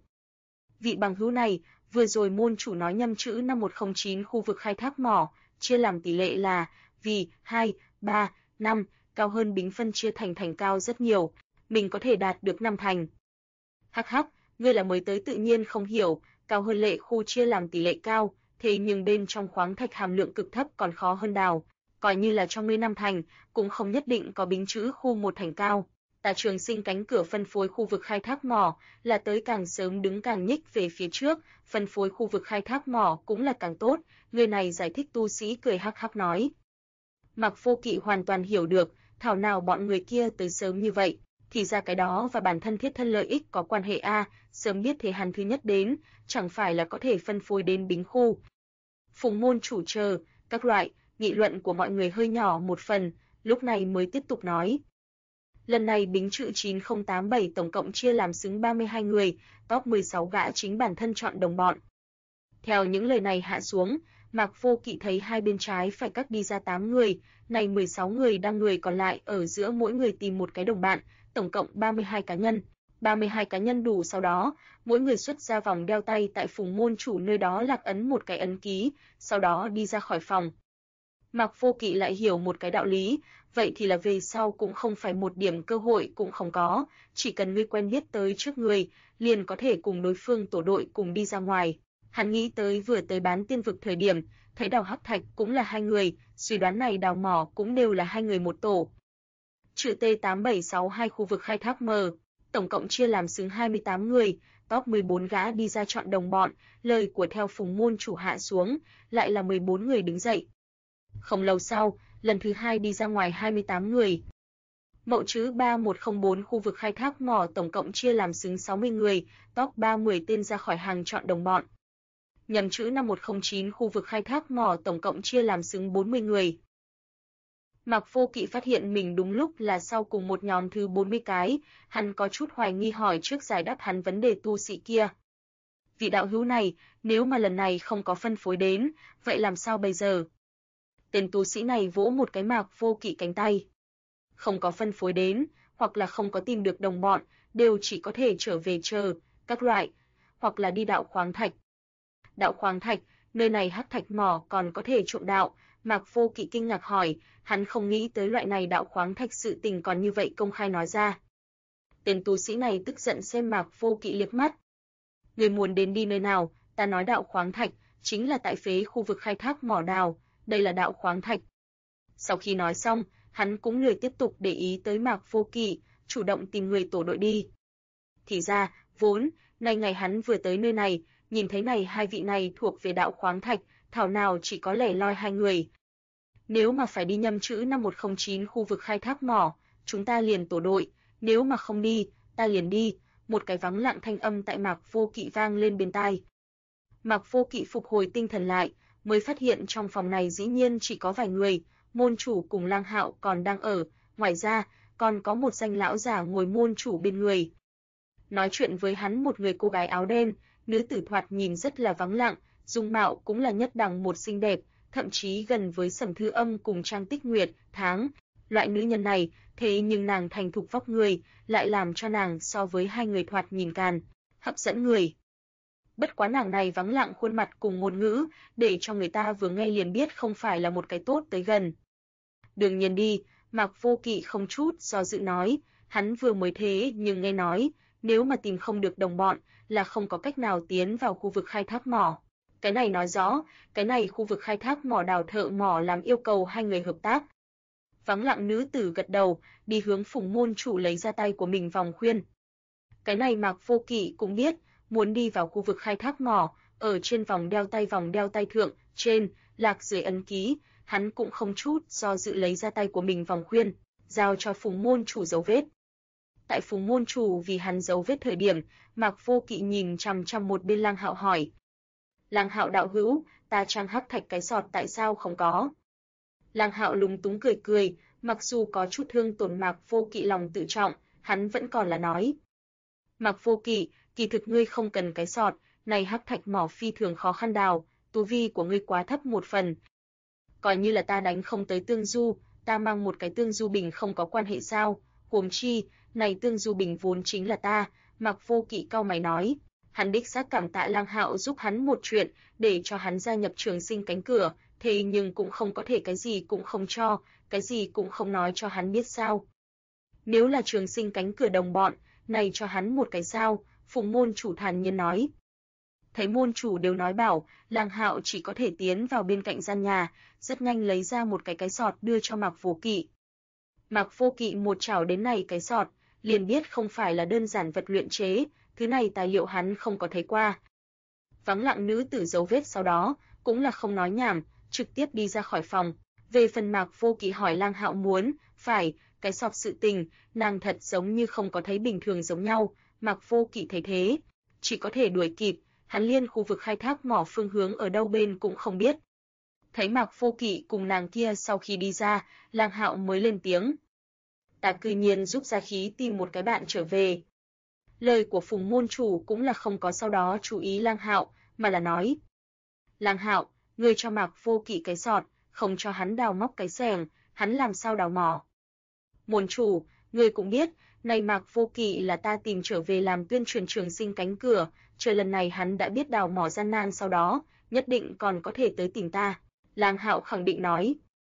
Vị bằng hữu này, vừa rồi môn chủ nói nhầm chữ 5109 khu vực khai thác mỏ, chia làm tỷ lệ là vì 2, 3, 5, cao hơn Bính phân chia thành cao rất nhiều, mình có thể đạt được 5 thành. Hắc hắc, ngươi là mới tới tự nhiên không hiểu, cao hơn lệ khu chia làm tỷ lệ cao, thế nhưng bên trong khoáng thạch hàm lượng cực thấp còn khó hơn đào, coi như là cho ngươi 5 thành, cũng không nhất định có Bính chữ khu 1 thành cao. Ta Trường Sinh cánh cửa phân phối khu vực khai thác mỏ, là tới càng sớm đứng càng nhích về phía trước, phân phối khu vực khai thác mỏ cũng là càng tốt, người này giải thích tu sĩ cười hắc hắc nói. Mạc Vô Kỵ hoàn toàn hiểu được, thảo nào bọn người kia tới sớm như vậy, thì ra cái đó và bản thân thiết thân lợi ích có quan hệ a, sớm biết thế hắn thứ nhất đến, chẳng phải là có thể phân phối đến Bính khu. Phùng môn chủ chờ, các loại, nghị luận của mọi người hơi nhỏ một phần, lúc này mới tiếp tục nói. Lần này Bính chữ 9087 tổng cộng chia làm xứng 32 người, top 16 gã chính bản thân chọn đồng bọn. Theo những lời này hạ xuống, Mạc Vô Kỵ thấy hai bên trái phải cắt đi ra 8 người, này 16 người đang người còn lại ở giữa mỗi người tìm một cái đồng bạn, tổng cộng 32 cá nhân. 32 cá nhân đủ, sau đó, mỗi người xuất ra vòng đeo tay tại Phùng môn chủ nơi đó lạc ấn một cái ấn ký, sau đó đi ra khỏi phòng. Mạc Vô Kỵ lại hiểu một cái đạo lý, vậy thì là về sau cũng không phải một điểm cơ hội cũng không có, chỉ cần ngươi quen biết tới trước người, liền có thể cùng đối phương tổ đội cùng đi ra ngoài. Hắn nghĩ tới vừa tới Bán Tiên Vực thời điểm, thấy đào hắc thạch cũng là hai người, suy đoán này đào mỏ cũng đều là hai người một tổ. Trừ T8762 khu vực khai thác M, tổng cộng chia làm xứng 28 người, top 14 gã đi ra chọn đồng bọn, lời của theo Phùng môn chủ hạ xuống, lại là 14 người đứng dậy. Không lâu sau, lần thứ hai đi ra ngoài 28 người. Mậu chữ 3104 khu vực khai thác mỏ tổng cộng chia làm xứng 60 người, top 30 tên ra khỏi hàng chọn đồng bọn. Nhằm chữ 5109 khu vực khai thác mỏ tổng cộng chia làm xứng 40 người. Mạc Vô Kỵ phát hiện mình đúng lúc là sau cùng một nhóm thứ 40 cái, hắn có chút hoài nghi hỏi trước giải đáp hắn vấn đề tu sĩ kia. Vị đạo hữu này, nếu mà lần này không có phân phối đến, vậy làm sao bây giờ? Tên tu sĩ này vỗ một cái Mạc Vô Kỵ cánh tay. Không có phân phối đến, hoặc là không có tìm được đồng bọn, đều chỉ có thể trở về chờ, các loại, hoặc là đi đạo khoáng thạch. Đạo khoáng thạch, nơi này hắc thạch mỏ còn có thể trộm đạo, Mạc Vô Kỵ kinh ngạc hỏi, hắn không nghĩ tới loại này đạo khoáng thạch sự tình còn như vậy công khai nói ra. Tên tu sĩ này tức giận xem Mạc Vô Kỵ liếc mắt. Người muốn đến đi nơi nào, ta nói đạo khoáng thạch, chính là tại phế khu vực khai thác mỏ đào, đây là đạo khoáng thạch. Sau khi nói xong, hắn cũng lười tiếp tục để ý tới Mạc Vô Kỵ, chủ động tìm người tổ đội đi. Thì ra, vốn, ngày hắn vừa tới nơi này, nhìn thấy này hai vị này thuộc về đạo khoáng thạch, thảo nào chỉ có lẻ loi hai người. Nếu mà phải đi nhầm chữ 5109 khu vực khai thác mỏ, chúng ta liền tổ đội, nếu mà không đi, ta liền đi, một cái vắng lặng thanh âm tại Mạc Vô Kỵ vang lên bên tai. Mạc Vô Kỵ phục hồi tinh thần lại, mới phát hiện trong phòng này dĩ nhiên chỉ có vài người, môn chủ cùng Lang Hạo còn đang ở, ngoài ra, còn có một danh lão giả ngồi môn chủ bên người. Nói chuyện với hắn một người cô gái áo đen, nữ tử thoạt nhìn rất là vắng lặng, dung mạo cũng là nhất đẳng một xinh đẹp, thậm chí gần với Sầm Thư Âm cùng Trang Tích Nguyệt, Tháng. Loại nữ nhân này, thế nhưng nàng thành thục vóc người, lại làm cho nàng so với hai người thoạt nhìn càng hấp dẫn người. Bất quá nàng này vắng lặng khuôn mặt cùng ngôn ngữ, để cho người ta vừa nghe liền biết không phải là một cái tốt tới gần. Đương nhiên đi, Mạc Vô Kỵ không chút do dự nói, hắn vừa mới thế nhưng nghe nói, nếu mà tìm không được đồng bọn, là không có cách nào tiến vào khu vực khai thác mỏ. Cái này nói rõ, cái này khu vực khai thác mỏ đào thợ mỏ làm yêu cầu hai người hợp tác. Vắng lặng nữ tử gật đầu, đi hướng Phùng môn chủ lấy ra tay của mình vòng khuyên. Cái này Mạc Vô Kỵ cũng biết, muốn đi vào khu vực khai thác mỏ, ở trên vòng đeo tay thượng, trên, lạc dưới ấn ký, hắn cũng không chút do dự lấy ra tay của mình vòng khuyên, giao cho Phùng môn chủ dấu vết. Tại Phùng môn chủ vì hắn dấu vết thời điểm, Mạc Vô Kỵ nhìn chằm chằm một bên Lang Hạo hỏi. Lang Hạo đạo hữu, ta trang hắc thạch cái sọt tại sao không có? Lang Hạo lúng túng cười cười, mặc dù có chút thương tổn Mạc Vô Kỵ lòng tự trọng, hắn vẫn còn là nói. Mạc Vô Kỵ, kỳ thực ngươi không cần cái sọt, này hắc thạch mỏ phi thường khó khăn đào, tu vi của ngươi quá thấp một phần. Coi như là ta đánh không tới tương du, ta mang một cái tương du bình không có quan hệ sao, huống chi, này tương du bình vốn chính là ta, Mạc Vô Kỵ cau mày nói. Hắn đích xác cảm tạ Lang Hạo giúp hắn một chuyện, để cho hắn gia nhập Trường Sinh cánh cửa, thế nhưng cũng không có thể cái gì cũng không cho, cái gì cũng không nói cho hắn biết sao. Nếu là Trường Sinh cánh cửa đồng bọn, này cho hắn một cái sao, Phùng môn chủ thản nhiên nói. Thấy môn chủ đều nói bảo, Lang Hạo chỉ có thể tiến vào bên cạnh gian nhà, rất nhanh lấy ra một cái sọt đưa cho Mạc Vô Kỵ. Mạc Vô Kỵ một chảo đến này cái sọt, liền biết không phải là đơn giản vật luyện chế, thứ này tài liệu hắn không có thấy qua. Vắng lặng nữ tử dấu vết sau đó, cũng là không nói nhảm, trực tiếp đi ra khỏi phòng. Về phần Mạc Vô Kỵ hỏi Lang Hạo muốn, phải, cái sọt sự tình, nàng thật giống như không có thấy bình thường giống nhau, Mạc Vô Kỵ thấy thế, chỉ có thể đuổi kịp, hắn liên khu vực khai thác mỏ phương hướng ở đâu bên cũng không biết. Thấy Mạc Vô Kỵ cùng nàng kia sau khi đi ra, Lang Hạo mới lên tiếng. Ta cư nhiên giúp Gia Khí tìm một cái bạn trở về. Lời của Phùng môn chủ cũng là không có sau đó chú ý Lang Hạo, mà là nói. Lang Hạo, ngươi cho Mạc Vô Kỵ cái sọt, không cho hắn đào móc cái xẻng, hắn làm sao đào mỏ. Môn chủ, ngươi cũng biết, này Mạc Vô Kỵ là ta tìm trở về làm tuyên truyền Trường Sinh cánh cửa, chờ lần này hắn đã biết đào mỏ gian nan sau đó, nhất định còn có thể tới tìm ta. Lang Hạo khẳng định nói.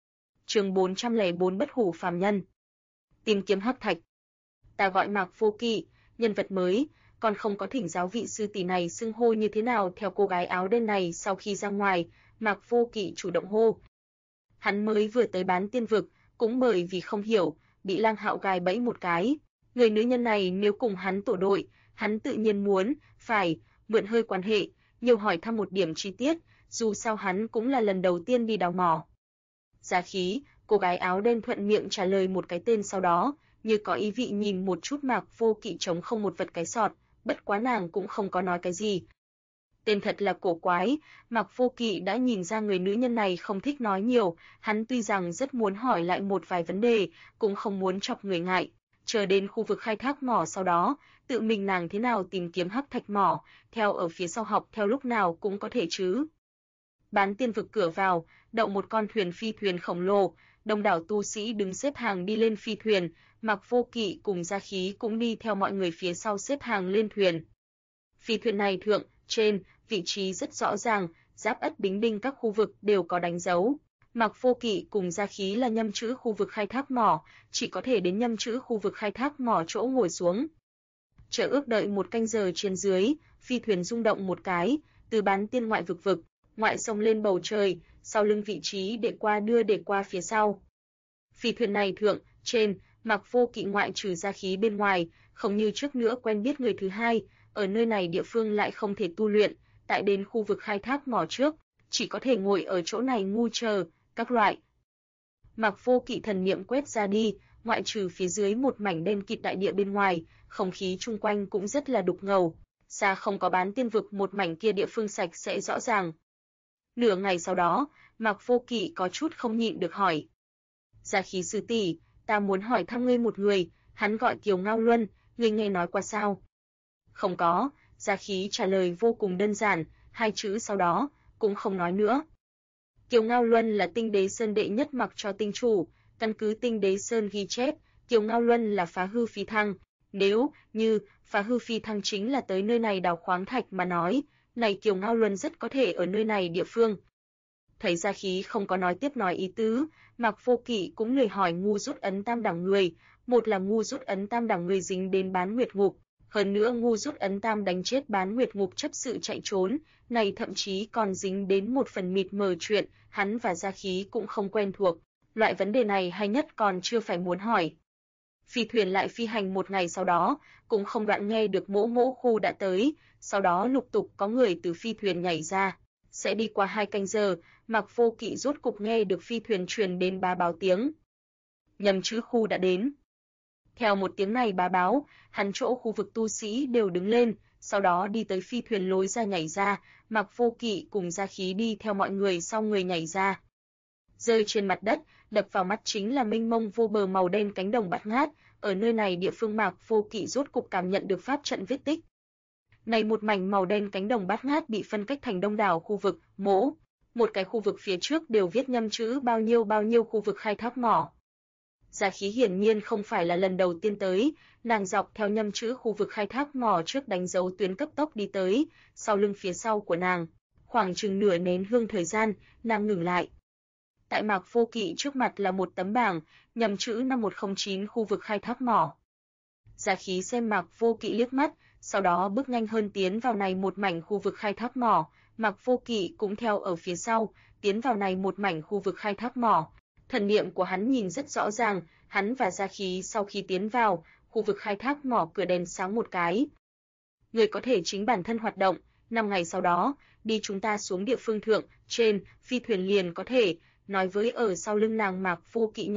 Chương 404 Bất hủ phàm nhân. Tìm kiếm hắc thạch. Ta gọi Mạc Vô Kỵ, nhân vật mới, còn không có thỉnh giáo vị sư tỷ này xưng hô như thế nào theo cô gái áo đen này. Sau khi ra ngoài, Mạc Vô Kỵ chủ động hô. Hắn mới vừa tới Bán Tiên vực, cũng bởi vì không hiểu, bị Lang Hạo gài bẫy một cái. Người nữ nhân này nếu cùng hắn tổ đội, hắn tự nhiên muốn, phải, mượn hơi quan hệ, nhiều hỏi thăm một điểm chi tiết, dù sao hắn cũng là lần đầu tiên đi đào mỏ. Giá khí, cô gái áo đen thuận miệng trả lời một cái tên, sau đó, như có ý vị nhìn một chút Mạc Vô Kỵ trống không một vật cái sọt, bất quá nàng cũng không có nói cái gì. Tên thật là cổ quái, Mạc Vô Kỵ đã nhìn ra người nữ nhân này không thích nói nhiều, hắn tuy rằng rất muốn hỏi lại một vài vấn đề, cũng không muốn chọc người ngại. Chờ đến khu vực khai thác mỏ sau đó, tự mình nàng thế nào tìm kiếm hắc thạch mỏ, theo ở phía sau học theo lúc nào cũng có thể chứ. Bán Tiên vực cửa vào, đậu một con phi thuyền khổng lồ, đông đảo tu sĩ đứng xếp hàng đi lên phi thuyền, Mạc Vô Kỵ cùng Gia Khí cũng đi theo mọi người phía sau xếp hàng lên thuyền. Phi thuyền này thượng, trên, vị trí rất rõ ràng, giáp ất đính đinh các khu vực đều có đánh dấu. Mạc Vô Kỵ cùng Gia Khí là nhâm chữ khu vực khai thác mỏ, chỉ có thể đến nhâm chữ khu vực khai thác mỏ chỗ ngồi xuống. Chờ ước đợi một canh giờ trên dưới, phi thuyền rung động một cái, từ Bán Tiên ngoại vực, ngoại sông lên bầu trời, sau lưng vị trí để qua phía sau. Phi thuyền này thượng, trên, Mạc Vô Kỵ ngoại trừ Gia Khí bên ngoài, không như trước nữa quen biết người thứ hai, ở nơi này địa phương lại không thể tu luyện, tại đến khu vực khai thác mỏ trước, chỉ có thể ngồi ở chỗ này ngu chờ, các loại. Mạc Vô Kỵ thần niệm quét ra đi, ngoại trừ phía dưới một mảnh đen kịt đại địa bên ngoài, không khí chung quanh cũng rất là đục ngầu, xa không có Bán Tiên vực một mảnh kia địa phương sạch sẽ rõ ràng. Nửa ngày sau đó, Mạc Vô Kỵ có chút không nhịn được hỏi. Gia Khí sư tỷ, ta muốn hỏi thăm ngươi một người, hắn gọi Kiều Ngao Luân, ngươi nghe nói qua sao? Không có, Gia Khí trả lời vô cùng đơn giản, hai chữ sau đó, cũng không nói nữa. Kiều Ngao Luân là Tinh Đế Sơn đệ nhất mặc cho tinh chủ, căn cứ Tinh Đế Sơn ghi chép, Kiều Ngao Luân là phá hư phi thăng, nếu như phá hư phi thăng chính là tới nơi này đào khoáng thạch mà nói, này Kiều Ngao Luân rất có thể ở nơi này địa phương. Thấy Gia Khí không có nói tiếp nói ý tứ, Mạc Vô Kỵ cũng lười hỏi ngu rút ấn tam đẳng người, một là ngu rút ấn tam đẳng người dính đến Bán Nguyệt Ngục, hơn nữa ngu rút ấn tam đánh chết Bán Nguyệt Ngục chấp sự chạy trốn, này thậm chí còn dính đến một phần mịt mờ chuyện, hắn và Gia Khí cũng không quen thuộc, loại vấn đề này hay nhất còn chưa phải muốn hỏi. Phi thuyền lại phi hành một ngày sau đó, cũng không đoạn nghe được mỗ mỗ khu đã tới, sau đó lục tục có người từ phi thuyền nhảy ra. Sẽ đi qua 2 canh giờ, Mạc Vô Kỵ rốt cục nghe được phi thuyền truyền đến bá báo tiếng. Nhâm chữ khu đã đến. Theo một tiếng này bá báo, hắn chỗ khu vực tu sĩ đều đứng lên, sau đó đi tới phi thuyền lối ra nhảy ra, Mạc Vô Kỵ cùng Gia Khí đi theo mọi người sau người nhảy ra. Rơi trên mặt đất, đập vào mắt chính là mênh mông vô bờ màu đen cánh đồng bạt ngát, ở nơi này địa phương Mạc Vô Kỵ rốt cục cảm nhận được pháp trận vết tích. Này một mảnh màu đen cánh đồng bát ngát bị phân cách thành đông đảo khu vực, một cái khu vực phía trước đều viết nhâm chữ bao nhiêu khu vực khai thác mỏ. Gia Khí hiển nhiên không phải là lần đầu tiên tới, nàng dọc theo nhâm chữ khu vực khai thác mỏ trước đánh dấu tuyến cấp tốc đi tới, sau lưng phía sau của nàng, khoảng chừng nửa nén hương thời gian, nàng ngừng lại. Tại Mạc Vô Kỵ trước mặt là một tấm bảng, nhâm chữ 5109 khu vực khai thác mỏ. Gia Khí xem Mạc Vô Kỵ liếc mắt, sau đó bước nhanh hơn tiến vào này một mảnh khu vực khai thác mỏ, Mạc Vô Kỵ cũng theo ở phía sau, tiến vào này một mảnh khu vực khai thác mỏ. Thần niệm của hắn nhìn rất rõ ràng, hắn và Gia Khí sau khi tiến vào, khu vực khai thác mỏ cửa đèn sáng một cái. Người có thể chính bản thân hoạt động, 5 ngày sau đó, đi chúng ta xuống địa phương thượng, trên, phi thuyền liền có thể, nói với ở sau lưng nàng Mạc Vô Kỵ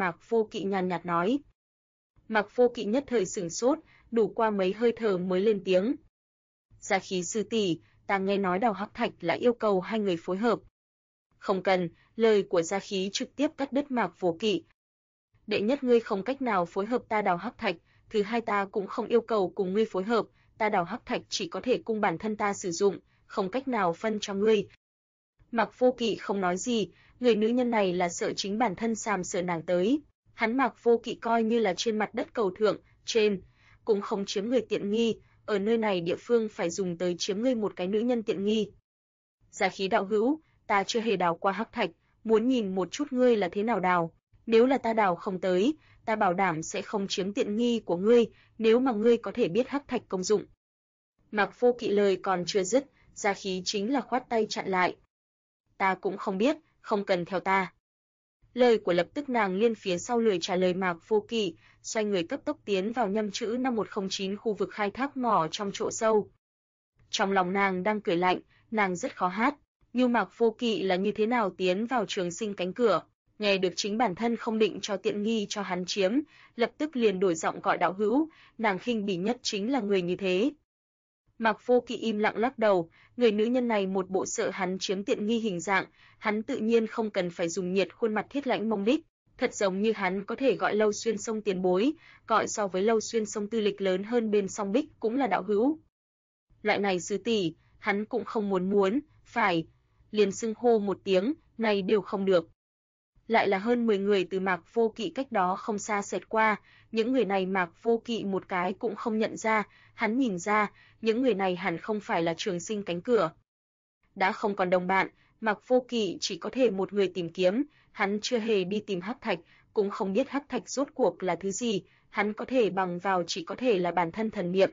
nhàn nhạt nói. Mạc Vô Kỵ nhất thời sửng sốt, đủ qua mấy hơi thở mới lên tiếng. Gia Khí sư tỷ, ta nghe nói đào hắc thạch là yêu cầu hai người phối hợp. Không cần, lời của Gia Khí trực tiếp cắt đứt Mạc Vô Kỵ. Đệ nhất ngươi không cách nào phối hợp ta đào hắc thạch, thứ hai ta cũng không yêu cầu cùng ngươi phối hợp, ta đào hắc thạch chỉ có thể cung bản thân ta sử dụng, không cách nào phân cho ngươi. Mạc Vô Kỵ không nói gì, người nữ nhân này là sợ chính bản thân sàm sợ nàng tới. Hắn Mạc Vô Kỵ coi như là trên mặt đất cầu thượng, trên, cũng không chiếm người tiện nghi, ở nơi này địa phương phải dùng tới chiếm ngươi một cái nữ nhân tiện nghi. Gia Khí đạo hữu, ta chưa hề đào qua hắc thạch, muốn nhìn một chút ngươi là thế nào đào. Nếu là ta đào không tới, ta bảo đảm sẽ không chiếm tiện nghi của ngươi, nếu mà ngươi có thể biết hắc thạch công dụng. Mạc Vô Kỵ lời còn chưa dứt, Gia Khí chính là khoát tay chặn lại. Ta cũng không biết, không cần theo ta. Lời của lập tức nàng liên phía sau lười trả lời Mạc Vô Kỵ, xoay người cấp tốc tiến vào nhâm chữ 5109 khu vực khai thác mỏ trong chỗ sâu. Trong lòng nàng đang cười lạnh, nàng rất khó hát, nhưng Mạc Vô Kỵ là như thế nào tiến vào Trường Sinh cánh cửa, nghe được chính bản thân không định cho tiện nghi cho hắn chiếm, lập tức liền đổi giọng gọi đạo hữu, nàng khinh bỉ nhất chính là người như thế. Mạc Vô Kỵ im lặng lắc đầu, người nữ nhân này một bộ sợ hắn chiếm tiện nghi hình dạng, hắn tự nhiên không cần phải dùng nhiệt khuôn mặt thiết lãnh mông đích, thật giống như hắn có thể gọi Lâu Xuyên Sông tiền bối, gọi so với Lâu Xuyên Sông tư lịch lớn hơn bên song Bích cũng là đạo hữu. Loại này sư tỷ, hắn cũng không muốn, phải, liền xưng hô một tiếng, này đều không được. Lại là hơn 10 người từ Mạc Vô Kỵ cách đó không xa xẹt qua, những người này Mạc Vô Kỵ một cái cũng không nhận ra, hắn nhìn ra, những người này hẳn không phải là Trường Sinh cánh cửa. Đã không còn đồng bạn, Mạc Vô Kỵ chỉ có thể một người tìm kiếm, hắn chưa hề đi tìm hắc thạch, cũng không biết hắc thạch rốt cuộc là thứ gì, hắn có thể bằng vào chỉ có thể là bản thân thần niệm.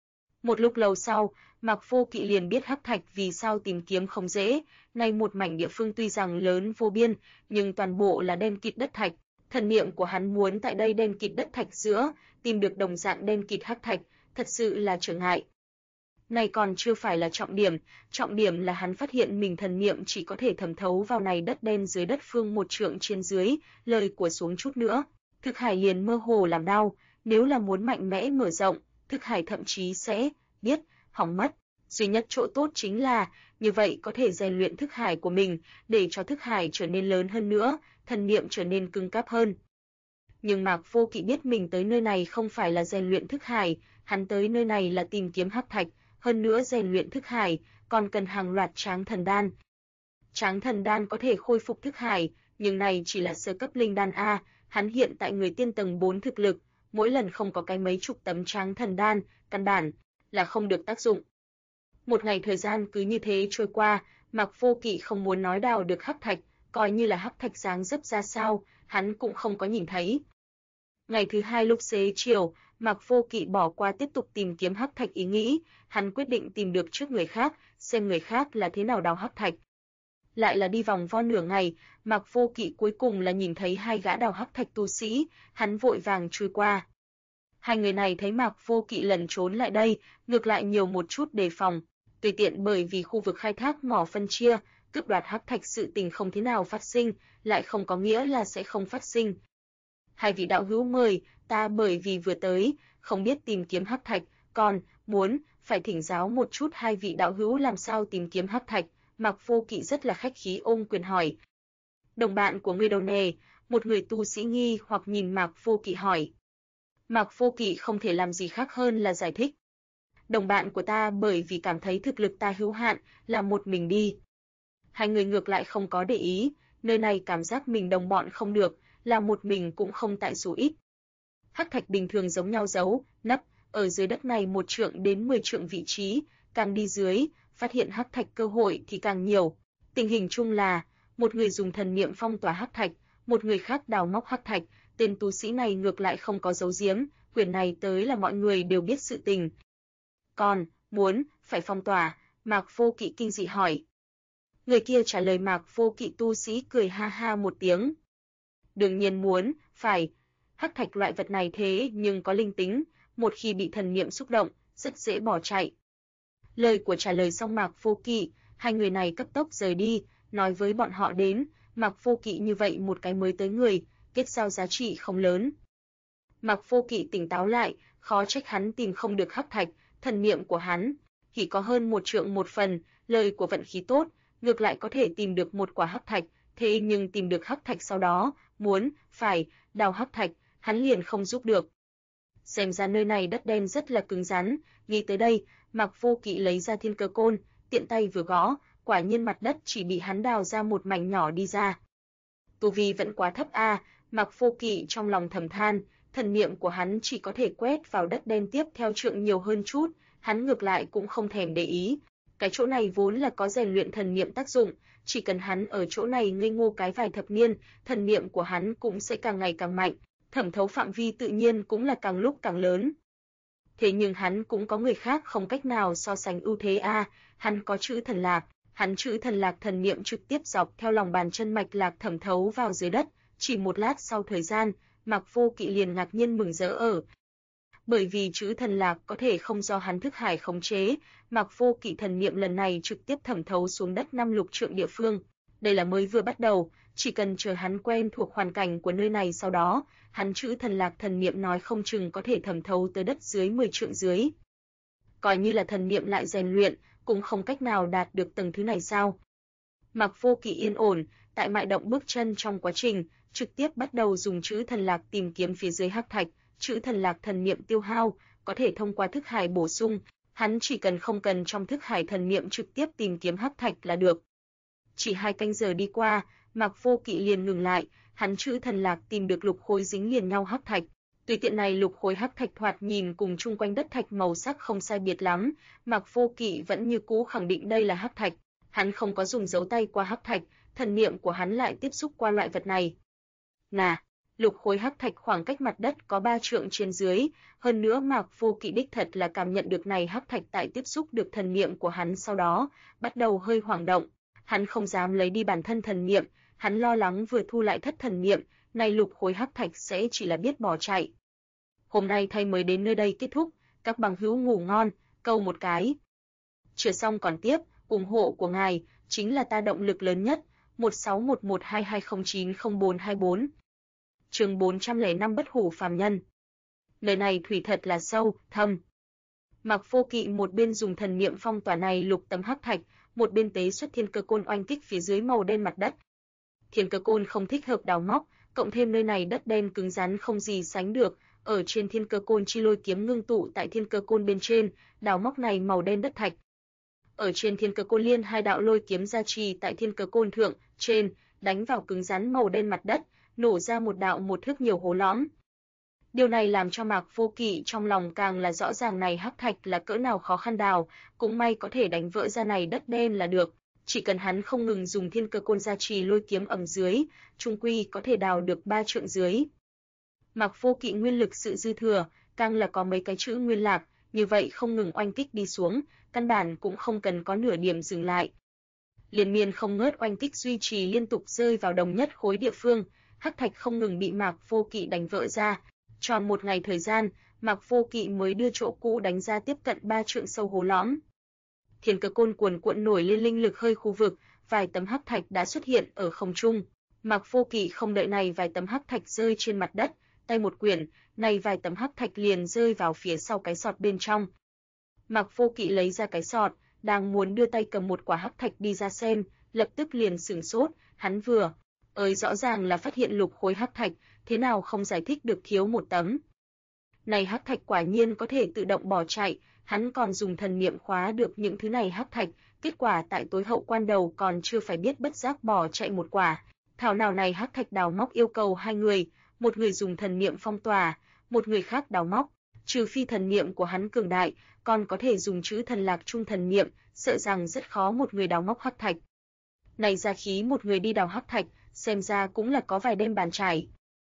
Một lúc lâu sau, Mạc Vô Kỵ liền biết hắc thạch vì sao tìm kiếm không dễ, nay một mảnh địa phương tuy rằng lớn vô biên, nhưng toàn bộ là đen kịt đất thạch, thần niệm của hắn muốn tại đây đen kịt đất thạch giữa tìm được đồng dạng đen kịt hắc thạch, thật sự là trở ngại. Này còn chưa phải là trọng điểm là hắn phát hiện mình thần niệm chỉ có thể thẩm thấu vào này đất đen dưới đất phương một trượng trên dưới, lời của xuống chút nữa, thực hải liền mơ hồ làm đau, nếu là muốn mạnh mẽ mở rộng, thực hải thậm chí sẽ biết hỏng mất. Duy nhất chỗ tốt chính là như vậy có thể rèn luyện thức hải của mình, để cho thức hải trở nên lớn hơn nữa, thần niệm trở nên cứng cáp hơn. Nhưng Mạc Vô Kỵ biết mình tới nơi này không phải là rèn luyện thức hải, hắn tới nơi này là tìm kiếm hắc thạch, hơn nữa rèn luyện thức hải còn cần hàng loạt Tráng Thần Đan. Tráng Thần Đan có thể khôi phục thức hải, nhưng này chỉ là sơ cấp linh đan a, hắn hiện tại người tiên tầng 4 thực lực, mỗi lần không có cái mấy chục tấm Tráng Thần Đan, căn bản là không được tác dụng. Một ngày thời gian cứ như thế trôi qua, Mạc Vô Kỵ không muốn nói đào được hắc thạch, coi như là hắc thạch dáng dấp ra sao, hắn cũng không có nhìn thấy. Ngày thứ hai lúc xế chiều, Mạc Vô Kỵ bỏ qua tiếp tục tìm kiếm hắc thạch ý nghĩ, hắn quyết định tìm được trước người khác, xem người khác là thế nào đào hắc thạch. Lại là đi vòng vo nửa ngày, Mạc Vô Kỵ cuối cùng là nhìn thấy hai gã đào hắc thạch tu sĩ, hắn vội vàng chui qua. Hai người này thấy Mạc Vô Kỵ lẩn trốn lại đây, ngược lại nhiều một chút đề phòng, tùy tiện bởi vì khu vực khai thác mỏ phân chia, cướp đoạt hắc thạch sự tình không thế nào phát sinh, lại không có nghĩa là sẽ không phát sinh. Hai vị đạo hữu mời, ta bởi vì vừa tới, không biết tìm kiếm hắc thạch, còn muốn phải thỉnh giáo một chút hai vị đạo hữu làm sao tìm kiếm hắc thạch. Mạc Vô Kỵ rất là khách khí ôm quyền hỏi. Đồng bạn của ngươi đâu nè? Một người tu sĩ nghi hoặc nhìn Mạc Vô Kỵ hỏi. Mạc Vô Kỵ không thể làm gì khác hơn là giải thích. Đồng bạn của ta bởi vì cảm thấy thực lực ta hữu hạn, là một mình đi. Hai người ngược lại không có để ý, nơi này cảm giác mình đồng bọn không được, là một mình cũng không tại số ít. Hắc thạch bình thường giống nhau giấu, nấp, ở dưới đất này 1 trượng đến 10 trượng vị trí, càng đi dưới, phát hiện hắc thạch cơ hội thì càng nhiều. Tình hình chung là, một người dùng thần niệm phong tỏa hắc thạch, một người khác đào móc hắc thạch, tên tu sĩ này ngược lại không có giấu giếm, quyển này tới là mọi người đều biết sự tình. Còn, muốn, phải phong tỏa, Mạc Vô Kỵ kinh dị hỏi. Người kia trả lời Mạc Vô Kỵ tu sĩ cười ha ha một tiếng. Đương nhiên muốn, phải, hắc thạch loại vật này thế nhưng có linh tính, một khi bị thần niệm xúc động, rất dễ bỏ chạy. Lời của trả lời xong Mạc Vô Kỵ, hai người này cấp tốc rời đi, nói với bọn họ đến, Mạc Vô Kỵ như vậy một cái mới tới người, kết giao giá trị không lớn. Mạc Vô Kỵ tỉnh táo lại, khó trách hắn tìm không được hắc thạch, thần niệm của hắn chỉ có hơn 1 trượng 1 phần, lời của vận khí tốt, ngược lại có thể tìm được một quả hắc thạch, thế nhưng tìm được hắc thạch sau đó, muốn, phải, đào hắc thạch, hắn liền không giúp được. Xem ra nơi này đất đen rất là cứng rắn, nghĩ tới đây, Mạc Vô Kỵ lấy ra thiên cơ côn, tiện tay vừa gõ, quả nhiên mặt đất chỉ bị hắn đào ra một mảnh nhỏ đi ra. Tu vi vẫn quá thấp a, Mạc Vô Kỵ trong lòng thầm than, thần niệm của hắn chỉ có thể quét vào đất đen tiếp theo trượng nhiều hơn chút, hắn ngược lại cũng không thèm để ý. Cái chỗ này vốn là có rèn luyện thần niệm tác dụng, chỉ cần hắn ở chỗ này ngây ngô cái vài thập niên, thần niệm của hắn cũng sẽ càng ngày càng mạnh, thẩm thấu phạm vi tự nhiên cũng là càng lúc càng lớn. Thế nhưng hắn cũng có người khác không cách nào so sánh ưu thế hắn có chữ thần lạc, hắn chữ thần lạc thần niệm trực tiếp dọc theo lòng bàn chân mạch lạc thẩm thấu vào dưới đất, chỉ một lát sau thời gian, Mạc Vô Kỵ liền ngạc nhiên mừng rỡ bởi vì chữ thần lạc có thể không do hắn thức hải khống chế, Mạc Vô Kỵ thần niệm lần này trực tiếp thẩm thấu xuống đất 5 lục trượng địa phương. Đây là mới vừa bắt đầu, chỉ cần chờ hắn quen thuộc hoàn cảnh của nơi này sau đó, hắn chữ thần lạc thần niệm nói không chừng có thể thẩm thấu tới đất dưới 10 trượng dưới. Coi như là thần niệm lại rèn luyện, cũng không cách nào đạt được tầng thứ này sao? Mạc Vô Kỵ yên ổn, tại mại động bước chân trong quá trình, trực tiếp bắt đầu dùng chữ thần lạc tìm kiếm phía dưới hắc thạch. Chữ thần lạc thần niệm tiêu hao, có thể thông qua thức hải bổ sung, hắn chỉ cần không cần trong thức hải thần niệm trực tiếp tìm kiếm hắc thạch là được. Chỉ 2 canh giờ đi qua, Mạc Vô Kỵ liền ngừng lại, hắn chữ thần lạc tìm được lục khối dính liền nhau hắc thạch. Tùy tiện này lục khối hắc thạch thoạt nhìn cùng chung quanh đất thạch màu sắc không sai biệt lắm, Mạc Vô Kỵ vẫn như cũ khẳng định đây là hắc thạch. Hắn không có dùng dấu tay qua hắc thạch, thần niệm của hắn lại tiếp xúc qua loại vật này. Lục khối hắc thạch khoảng cách mặt đất có 3 trượng trên dưới, hơn nữa Mạc Vô Kỵ đích thật là cảm nhận được này hắc thạch tại tiếp xúc được thần niệm của hắn sau đó, bắt đầu hơi hoảng động. Hắn không dám lấy đi bản thân thần niệm, hắn lo lắng vừa thu lại thất thần niệm, này lục khối hắc thạch sẽ chỉ là biết bỏ chạy. Hôm nay thay mới đến nơi đây kết thúc, các bằng hữu ngủ ngon, câu một cái. Chưa xong còn tiếp, ủng hộ của ngài chính là ta động lực lớn nhất. 161122090424. Chương 405 Bất hủ phàm nhân. Nơi này thủy thật là sâu, thâm. Mạc Vô Kỵ một bên dùng thần niệm phong tỏa này lục tấm hắc thạch, một bên tế xuất thiên cơ côn oanh kích phía dưới màu đen mặt đất. Thiên cơ côn không thích hợp đào móc, cộng thêm nơi này đất đen cứng rắn không gì sánh được, ở trên thiên cơ côn chi lôi kiếm ngưng tụ tại thiên cơ côn bên trên, đào móc này màu đen đất thạch. Ở trên thiên cơ côn liên 2 đạo lôi kiếm gia trì tại thiên cơ côn thượng, trên, đánh vào cứng rắn màu đen mặt đất, nổ ra một đạo một thước nhiều hố lõm. Điều này làm cho Mạc Vô Kỵ trong lòng càng là rõ ràng này hắc thạch là cỡ nào khó khăn đào, cũng may có thể đánh vỡ ra này đất đen là được, chỉ cần hắn không ngừng dùng thiên cơ côn gia trì lôi kiếm ẩm dưới, chung quy có thể đào được 3 trượng dưới. Mạc Vô Kỵ nguyên lực sự dư thừa, càng là có mấy cái chữ nguyên lạc, như vậy không ngừng oanh kích đi xuống, căn bản cũng không cần có nửa điểm dừng lại. Liên miên không ngớt oanh kích duy trì liên tục rơi vào đồng nhất khối địa phương, hắc thạch không ngừng bị Mạc Vô Kỵ đánh vỡ ra. Tròn một ngày thời gian, Mạc Vô Kỵ mới đưa chỗ cũ đánh ra tiếp cận 3 trượng sâu hố lõm. Thiên cơ côn cuồn cuộn nổi lên linh lực hơi khu vực, vài tấm hắc thạch đã xuất hiện ở không trung. Mạc Vô Kỵ không đợi này vài tấm hắc thạch rơi trên mặt đất, tay một quyển, này vài tấm hắc thạch liền rơi vào phía sau cái sọt bên trong. Mạc Vô Kỵ lấy ra cái sọt, đang muốn đưa tay cầm một quả hắc thạch đi ra xem, lập tức liền sửng sốt, hắn vừa rõ ràng là phát hiện lục khối hắc thạch, thế nào không giải thích được thiếu một tấm. Này hắc thạch quả nhiên có thể tự động bỏ chạy, hắn còn dùng thần niệm khóa được những thứ này hắc thạch, kết quả tại tối hậu quan đầu còn chưa phải biết bất giác bỏ chạy một quả. Thảo nào này hắc thạch đào móc yêu cầu 2 người, một người dùng thần niệm phong tỏa, một người khác đào móc, trừ phi thần niệm của hắn cường đại, còn có thể dùng chữ thần lạc trung thần niệm, sợ rằng rất khó một người đào móc hắc thạch. Này ra khí một người đi đào hắc thạch, xem ra cũng là có vài đêm bàn trải.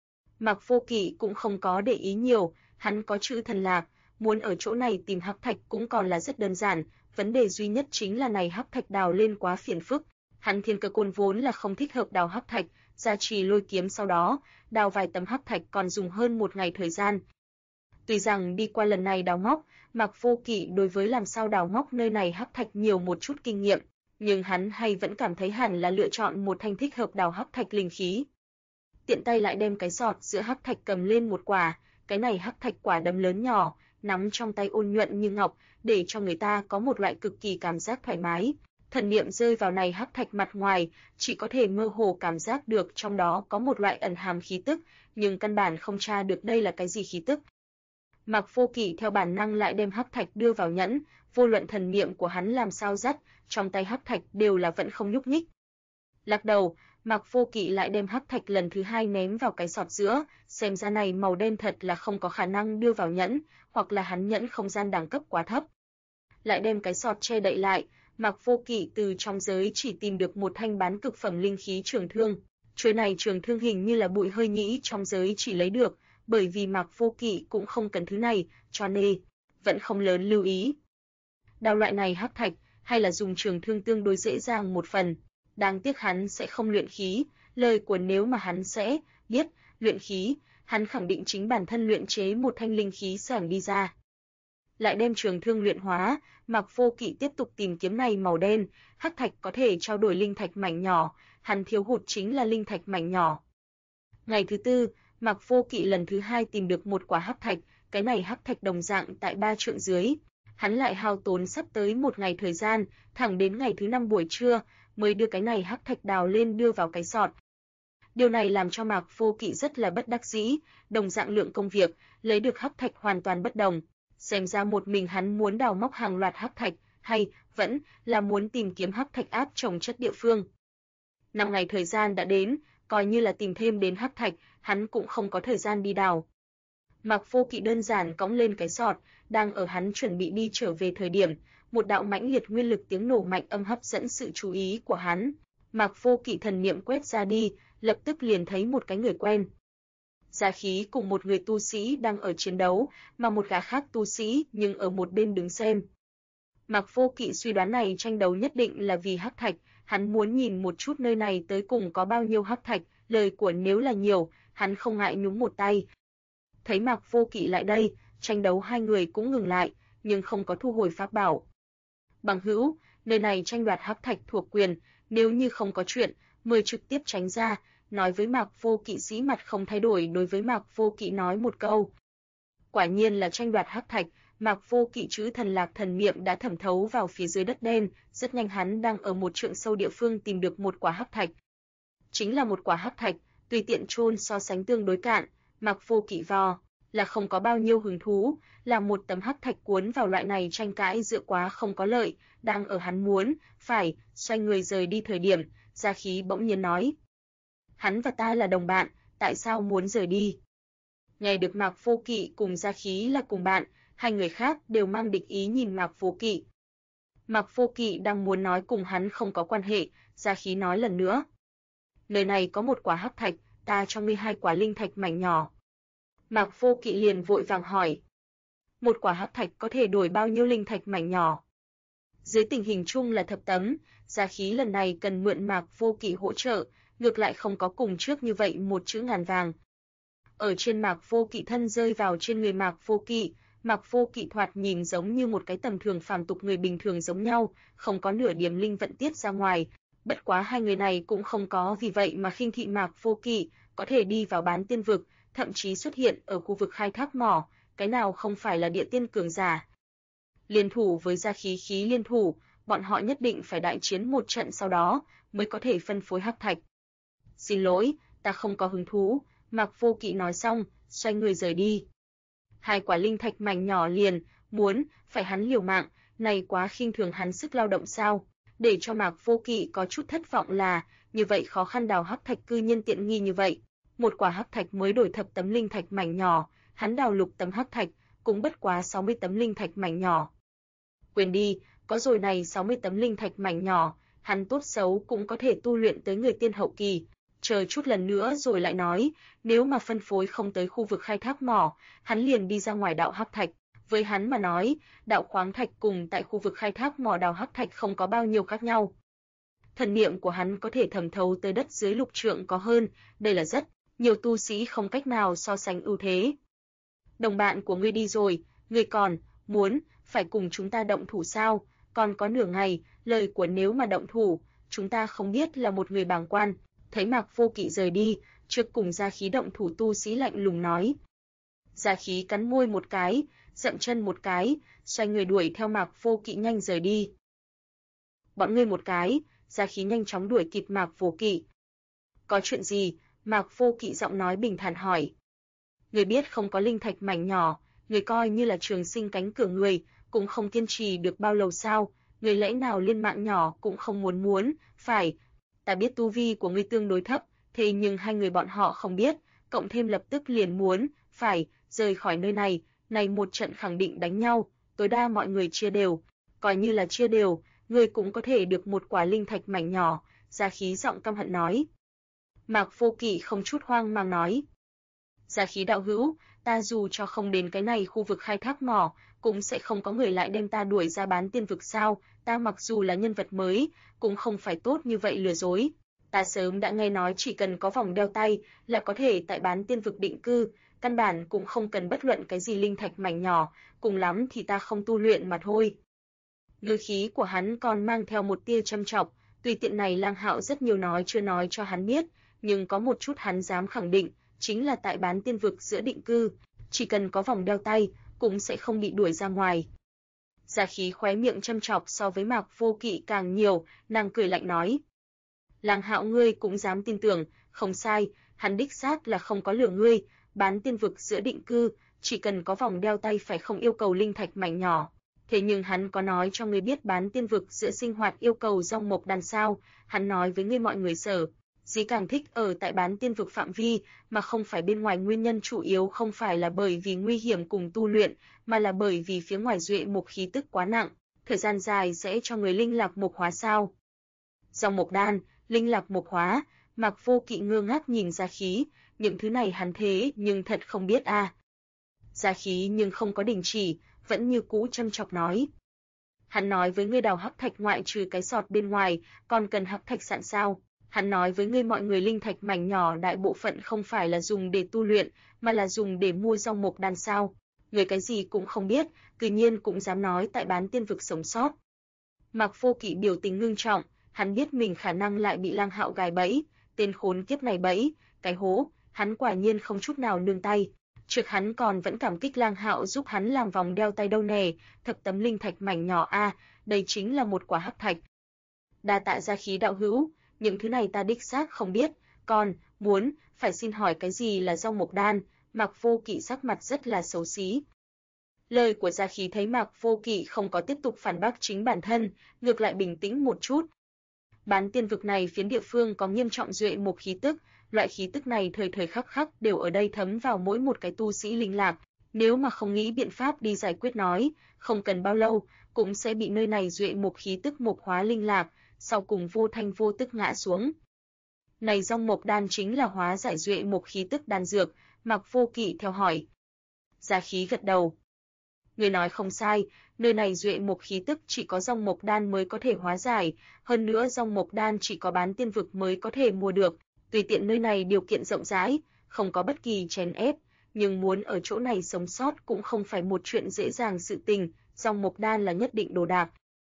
Mạc Vô Kỵ cũng không có để ý nhiều, hắn có chữ thần lạc, muốn ở chỗ này tìm hắc thạch cũng còn là rất đơn giản, vấn đề duy nhất chính là này hắc thạch đào lên quá phiền phức. Hắn thiên cơ côn vốn là không thích hợp đào hắc thạch, gia trì lôi kiếm sau đó, đào vài tấm hắc thạch còn dùng hơn 1 ngày thời gian. Tuy rằng đi qua lần này đào móc, Mạc Vô Kỵ đối với làm sao đào móc nơi này hắc thạch nhiều một chút kinh nghiệm, nhưng hắn hay vẫn cảm thấy hẳn là lựa chọn một thanh thích hợp đào hắc thạch linh khí. Tiện tay lại đem cái sọt giữa hắc thạch cầm lên một quả, cái này hắc thạch quả đấm lớn nhỏ, nắm trong tay ôn nhuận như ngọc, để cho người ta có một loại cực kỳ cảm giác thoải mái. Thần niệm rơi vào này hắc thạch mặt ngoài, chỉ có thể mơ hồ cảm giác được trong đó có một loại ẩn hàm khí tức, nhưng căn bản không tra được đây là cái gì khí tức. Mạc Vô Kỵ theo bản năng lại đem hắc thạch đưa vào nhẫn, vô luận thần niệm của hắn làm sao dắt, trong tay hắc thạch đều là vẫn không nhúc nhích. Lắc đầu, Mạc Vô Kỵ lại đem hắc thạch lần thứ 2 ném vào cái sọt giữa, xem ra này màu đen thật là không có khả năng đưa vào nhẫn, hoặc là hắn nhẫn không gian đẳng cấp quá thấp. Lại đem cái sọt che đậy lại, Mạc Vô Kỵ từ trong giới chỉ tìm được một thanh bán cực phẩm linh khí trường thương. Chuôi này trường thương hình như là Bụi Hơi Nhĩ trong giới chỉ lấy được, bởi vì Mạc Vô Kỵ cũng không cần thứ này, cho nên vẫn không lớn lưu ý. Đao loại này hắc thạch, hay là dùng trường thương tương đối dễ dàng một phần. Đáng tiếc hắn sẽ không luyện khí, lời của nếu mà hắn sẽ biết luyện khí, hắn khẳng định chính bản thân luyện chế một thanh linh khí sảng đi ra. Lại đem trường thương luyện hóa, Mạc Vô Kỵ tiếp tục tìm kiếm này màu đen, hắc thạch có thể trao đổi linh thạch mảnh nhỏ, hắn thiếu hụt chính là linh thạch mảnh nhỏ. Ngày thứ tư, Mạc Vô Kỵ lần thứ hai tìm được một quả hắc thạch, cái này hắc thạch đồng dạng tại 3 trượng dưới. Hắn lại hao tốn sắp tới một ngày thời gian, thẳng đến ngày thứ 5 buổi trưa mới đưa cái này hắc thạch đào lên đưa vào cái sọt. Điều này làm cho Mạc Vô Kỵ rất là bất đắc dĩ, đồng dạng lượng công việc, lấy được hắc thạch hoàn toàn bất đồng. Xem ra một mình hắn muốn đào móc hàng loạt hắc thạch, hay vẫn là muốn tìm kiếm hắc thạch áp trồng chất địa phương. 5 ngày thời gian đã đến, coi như là tìm thêm đến hắc thạch, hắn cũng không có thời gian đi đào. Mạc Vô Kỵ đơn giản cõng lên cái sọt, đang ở hắn chuẩn bị đi trở về thời điểm, một đạo mãnh liệt nguyên lực tiếng nổ mạnh âm hấp dẫn sự chú ý của hắn. Mạc Vô Kỵ thần niệm quét ra đi, lập tức liền thấy một cái người quen. Gia Khí cùng một người tu sĩ đang ở chiến đấu, mà một gã khác tu sĩ nhưng ở một bên đứng xem. Mạc Vô Kỵ suy đoán này tranh đấu nhất định là vì hắc thạch, hắn muốn nhìn một chút nơi này tới cùng có bao nhiêu hắc thạch, lời của nếu là nhiều, hắn không ngại nhúng một tay. Thấy Mạc Vô Kỵ lại đây, tranh đấu hai người cũng ngừng lại, nhưng không có thu hồi pháp bảo. Bằng hữu, nơi này tranh đoạt hắc thạch thuộc quyền, nếu như không có chuyện, mời trực tiếp tránh ra, nói với Mạc Vô Kỵ sĩ mặt không thay đổi đối với Mạc Vô Kỵ nói một câu. Quả nhiên là tranh đoạt hắc thạch, Mạc Vô Kỵ chữ thần lạc thần niệm đã thẩm thấu vào phía dưới đất đen, rất nhanh hắn đang ở một trượng sâu địa phương tìm được một quả hắc thạch. Chính là một quả hắc thạch, tùy tiện chôn so sánh tương đối cạn, Mạc Vô Kỵ vò là không có bao nhiêu hứng thú, là một tấm hắc thạch cuốn vào loại này tranh cãi dựa quá không có lợi, đang ở hắn muốn phải xoay người rời đi thời điểm, Gia Khí bỗng nhiên nói: "Hắn và ta là đồng bạn, tại sao muốn rời đi?" Nghe được Mạc Vô Kỵ cùng Gia Khí là cùng bạn, hai người khác đều mang địch ý nhìn Mạc Vô Kỵ. Mạc Vô Kỵ đang muốn nói cùng hắn không có quan hệ, Gia Khí nói lần nữa: "Nơi này có một quả hắc thạch, ta cho ngươi 2 quả linh thạch mảnh nhỏ." Mạc Vô Kỵ liền vội vàng hỏi: "Một quả hắc thạch có thể đổi bao nhiêu linh thạch mảnh nhỏ?" Dưới tình hình chung là thập tấm, Gia Khí lần này cần mượn Mạc Vô Kỵ hỗ trợ, ngược lại không có cùng trước như vậy một chữ ngàn vàng. Ở trên Mạc Vô Kỵ thân rơi vào trên người Mạc Vô Kỵ thoạt nhìn giống như một cái tầm thường phàm tục người bình thường giống nhau, không có nửa điểm linh vận tiết ra ngoài. Bất quá hai người này cũng không có vì vậy mà khinh thị Mạc Vô Kỵ, có thể đi vào bán tiên vực, thậm chí xuất hiện ở khu vực khai thác mỏ, cái nào không phải là địa tiên cường giả. Liên thủ với Gia Khí khí liên thủ, bọn họ nhất định phải đại chiến một trận sau đó mới có thể phân phối hắc thạch. "Xin lỗi, ta không có hứng thú." Mạc Vô Kỵ nói xong, xoay người rời đi. 2 quả linh thạch mảnh nhỏ liền muốn phải hắn liều mạng, này quá khinh thường hắn sức lao động sao? Để cho Mạc Vô Kỵ có chút thất vọng là, như vậy khó khăn đào hắc thạch cư nhiên tiện nghi như vậy. Một quả hắc thạch mới đổi thập tấm linh thạch mảnh nhỏ, hắn đào lục tấm hắc thạch, cũng bất quá 60 tấm linh thạch mảnh nhỏ. Quên đi, có rồi này 60 tấm linh thạch mảnh nhỏ, hắn tốt xấu cũng có thể tu luyện tới người tiên hậu kỳ. Chờ chút lần nữa rồi lại nói, nếu mà phân phối không tới khu vực khai thác mỏ, hắn liền đi ra ngoài đạo hắc thạch. Với hắn mà nói, đạo khoáng thạch cùng tại khu vực khai thác mỏ đào hắc thạch không có bao nhiêu khác nhau. Thần niệm của hắn có thể thẩm thấu tới đất dưới lục trượng có hơn, đây là rất nhiều tu sĩ không cách nào so sánh ưu thế. Đồng bạn của ngươi đi rồi, ngươi còn muốn phải cùng chúng ta động thủ sao? Còn có nửa ngày, lời của nếu mà động thủ, chúng ta không biết là một người bàng quan. Thấy Mạc Vô Kỵ rời đi, trước cùng Gia Khí động thủ tu sĩ lạnh lùng nói. Gia Khí cắn môi một cái, dậm chân một cái, xoay người đuổi theo Mạc Vô Kỵ nhanh rời đi. Bọn ngươi một cái, Gia Khí nhanh chóng đuổi kịp Mạc Vô Kỵ. Có chuyện gì? Mạc Vô Kỵ giọng nói bình thản hỏi. Ngươi biết không có linh thạch mảnh nhỏ, ngươi coi như là trường sinh cánh cửa người, cũng không kiên trì được bao lâu sao? Ngươi lẽ nào liên mạng nhỏ cũng không muốn, phải? Ta biết tu vi của ngươi tương đối thấp, thế nhưng hai người bọn họ không biết, cộng thêm lập tức liền muốn phải rời khỏi nơi này, này một trận khẳng định đánh nhau, tối đa mọi người chia đều, coi như là chia đều, ngươi cũng có thể được một quả linh thạch mảnh nhỏ, Gia Khí giọng căm hận nói. Mạc Vô Kỵ không chút hoang mang nói. Gia Khí đạo hữu, ta dù cho không đến cái này khu vực khai thác mỏ, cũng sẽ không có người lại đem ta đuổi ra bán tiên vực sao, ta mặc dù là nhân vật mới, cũng không phải tốt như vậy lừa dối. Ta sớm đã nghe nói chỉ cần có vòng đeo tay là có thể tại bán tiên vực định cư, căn bản cũng không cần bất luận cái gì linh thạch mảnh nhỏ, cùng lắm thì ta không tu luyện mà thôi. Ngữ khí của hắn còn mang theo một tia châm chọc, tùy tiện này Lang Hạo rất nhiều nói chưa nói cho hắn biết, nhưng có một chút hắn dám khẳng định, chính là tại bán tiên vực giữa định cư, chỉ cần có vòng đeo tay, cũng sẽ không bị đuổi ra ngoài. Gia Khí khóe miệng châm chọc so với Mạc Vô Kỵ càng nhiều, nàng cười lạnh nói. Lang Hạo ngươi cũng dám tin tưởng, không sai, hắn đích xác là không có lừa ngươi, bán tiên vực giữa định cư, chỉ cần có vòng đeo tay phải không yêu cầu linh thạch mảnh nhỏ. Thế nhưng hắn có nói cho ngươi biết bán tiên vực giữa sinh hoạt yêu cầu rong mộc đàn sao, hắn nói với ngươi mọi người sở. Dĩ càng thích ở tại bán tiên vực phạm vi, mà không phải bên ngoài, nguyên nhân chủ yếu không phải là bởi vì nguy hiểm cùng tu luyện, mà là bởi vì phía ngoài duệ mộc khí tức quá nặng, thời gian dài sẽ cho người linh lạc mộc hóa sao. Rong mộc đan, linh lạc mộc hóa, Mạc Vô Kỵ ngơ ngác nhìn Gia Khí, những thứ này hắn thế nhưng thật không biết a. Gia Khí nhưng không có đình chỉ, vẫn như cũ châm chọc nói. Hắn nói với ngươi đào hắc thạch ngoại trừ cái sọt bên ngoài, còn cần hắc thạch sạn sao? Hắn nói với ngươi mọi người linh thạch mảnh nhỏ đại bộ phận không phải là dùng để tu luyện, mà là dùng để mua rong mộc đan sao? Ngươi cái gì cũng không biết, tự nhiên cũng dám nói tại bán tiên vực sống sót. Mạc Vô Kỵ biểu tình ngưng trọng, hắn biết mình khả năng lại bị Lang Hạo gài bẫy, tên khốn kiếp này bẫy, cái hố, hắn quả nhiên không chút nào nương tay. Trước hắn còn vẫn cảm kích Lang Hạo giúp hắn làm vòng đeo tay đâu nè, thập tấm linh thạch mảnh nhỏ a, đây chính là một quả hắc thạch. Đa tạ Gia Khí đạo hữu, những thứ này ta đích xác không biết, còn muốn phải xin hỏi cái gì là rong mộc đan, Mạc Vô Kỵ sắc mặt rất là xấu xí. Lời của Gia Khí thấy Mạc Vô Kỵ không có tiếp tục phản bác chính bản thân, ngược lại bình tĩnh một chút. Bán tiên vực này phiến địa phương có nghiêm trọng duệ mộc khí tức, loại khí tức này thời thời khắc khắc đều ở đây thấm vào mỗi một cái tu sĩ linh lạc, nếu mà không nghĩ biện pháp đi giải quyết nói, không cần bao lâu cũng sẽ bị nơi này duệ mộc khí tức mộc hóa linh lạc, sau cùng vô thanh vô tức ngã xuống. Này rong mộc đan chính là hóa giải duệ mộc khí tức đan dược, Mạc Vô Kỵ theo hỏi. Gia Khí gật đầu. Người nói không sai, nơi này duệ mộc khí tức chỉ có rong mộc đan mới có thể hóa giải, hơn nữa rong mộc đan chỉ có bán tiên vực mới có thể mua được, tùy tiện nơi này điều kiện rộng rãi, không có bất kỳ chèn ép, nhưng muốn ở chỗ này sống sót cũng không phải một chuyện dễ dàng sự tình, rong mộc đan là nhất định đồ đạc.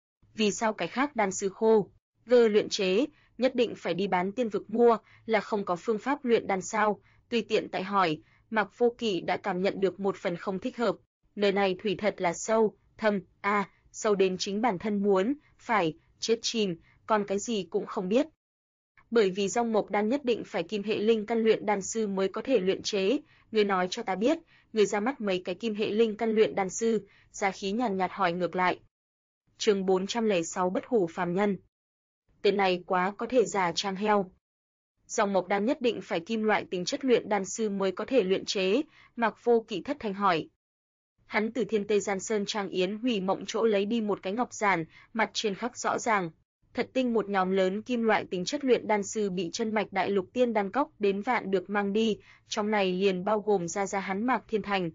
Vì sao cái khác đan sư khô, luyện chế, nhất định phải đi bán tiên vực mua, là không có phương pháp luyện đan sao? Tùy tiện tại hỏi, Mạc Vô Kỵ đã cảm nhận được một phần không thích hợp. Nơi này thủy thật là sâu, thâm, sâu đến chính bản thân muốn, phải, chết chìm, còn cái gì cũng không biết. Bởi vì rong mộc đan nhất định phải kim hệ linh căn luyện đan sư mới có thể luyện chế, người nói cho ta biết, người ra mắt mấy cái kim hệ linh căn luyện đan sư, Gia Khí nhàn nhạt hỏi ngược lại. Chương 406 Bất hủ phàm nhân. Tên này quá có thể giả trang heo. Rong mộc đan nhất định phải kim loại tính chất luyện đan sư mới có thể luyện chế, Mạc Vô Kỵ thất thanh hỏi. Hắn từ Thiên Tây Gian Sơn Trang Yến Hủy Mộng chỗ lấy đi một cái ngọc giản, mặt trên khắc rõ ràng, thật tinh một nhóm lớn kim loại tính chất luyện đan sư bị chân mạch đại lục tiên đan cốc đến vạn được mang đi, trong này liền bao gồm ra hắn Mạc Thiên Thành.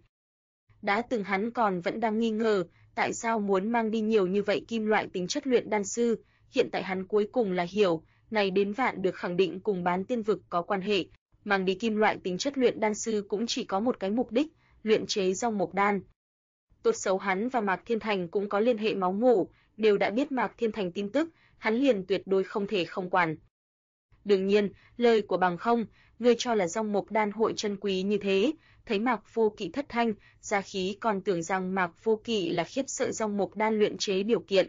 Đã từng hắn còn vẫn đang nghi ngờ, tại sao muốn mang đi nhiều như vậy kim loại tính chất luyện đan sư, hiện tại hắn cuối cùng là hiểu, này đến vạn được khẳng định cùng bán tiên vực có quan hệ, mang đi kim loại tính chất luyện đan sư cũng chỉ có một cái mục đích, luyện chế rong mộc đan. Tốt xấu hắn và Mạc Thiên Thành cũng có liên hệ máu mủ, đều đã biết Mạc Thiên Thành tin tức, hắn liền tuyệt đối không thể không quản. Đương nhiên, lời của Bằng Không, ngươi cho là rong mộc đan hội chân quý như thế, thấy Mạc Vô Kỵ thất thanh, Gia Khí còn tưởng rằng Mạc Vô Kỵ là khiếp sợ rong mộc đan luyện chế điều kiện.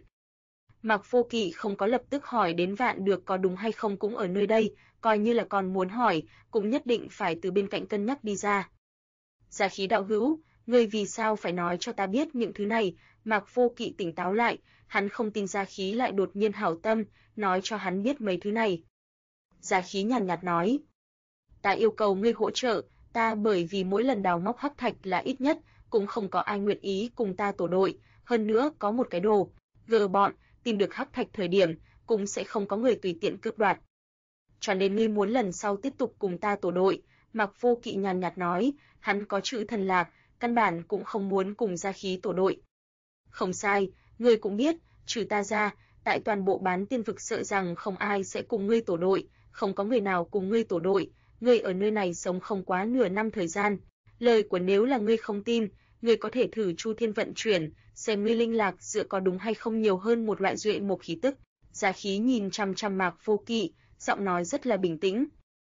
Mạc Vô Kỵ không có lập tức hỏi đến vạn được có đúng hay không cũng ở nơi đây, coi như là còn muốn hỏi, cũng nhất định phải từ bên cạnh cân nhắc đi ra. Gia Khí đạo hữu, ngươi vì sao phải nói cho ta biết những thứ này? Mạc Vô Kỵ tỉnh táo lại, hắn không tin Gia Khí lại đột nhiên hảo tâm, nói cho hắn biết mấy thứ này. Gia Khí nhàn nhạt nói, ta yêu cầu ngươi hỗ trợ, ta bởi vì mỗi lần đào móc hắc thạch là ít nhất, cũng không có ai nguyện ý cùng ta tổ đội, hơn nữa có một cái đồ, bọn, tìm được hắc thạch thời điểm, cũng sẽ không có người tùy tiện cướp đoạt. Cho nên ngươi muốn lần sau tiếp tục cùng ta tổ đội, Mạc Vô Kỵ nhàn nhạt nói, hắn có chữ thần lạc, căn bản cũng không muốn cùng Gia Khí tổ đội. Không sai, ngươi cũng biết, trừ ta ra, tại toàn bộ Bán Tiên vực sợ rằng không ai sẽ cùng ngươi tổ đội, không có người nào cùng ngươi tổ đội, ngươi ở nơi này sống không quá nửa năm thời gian. Lời của nếu là ngươi không tin, ngươi có thể thử Chu Thiên vận chuyển, xem ngươi linh lạc dựa có đúng hay không nhiều hơn một loại duệ một khí tức. Gia Khí nhìn chằm chằm Mạc Vô Kỵ, giọng nói rất là bình tĩnh.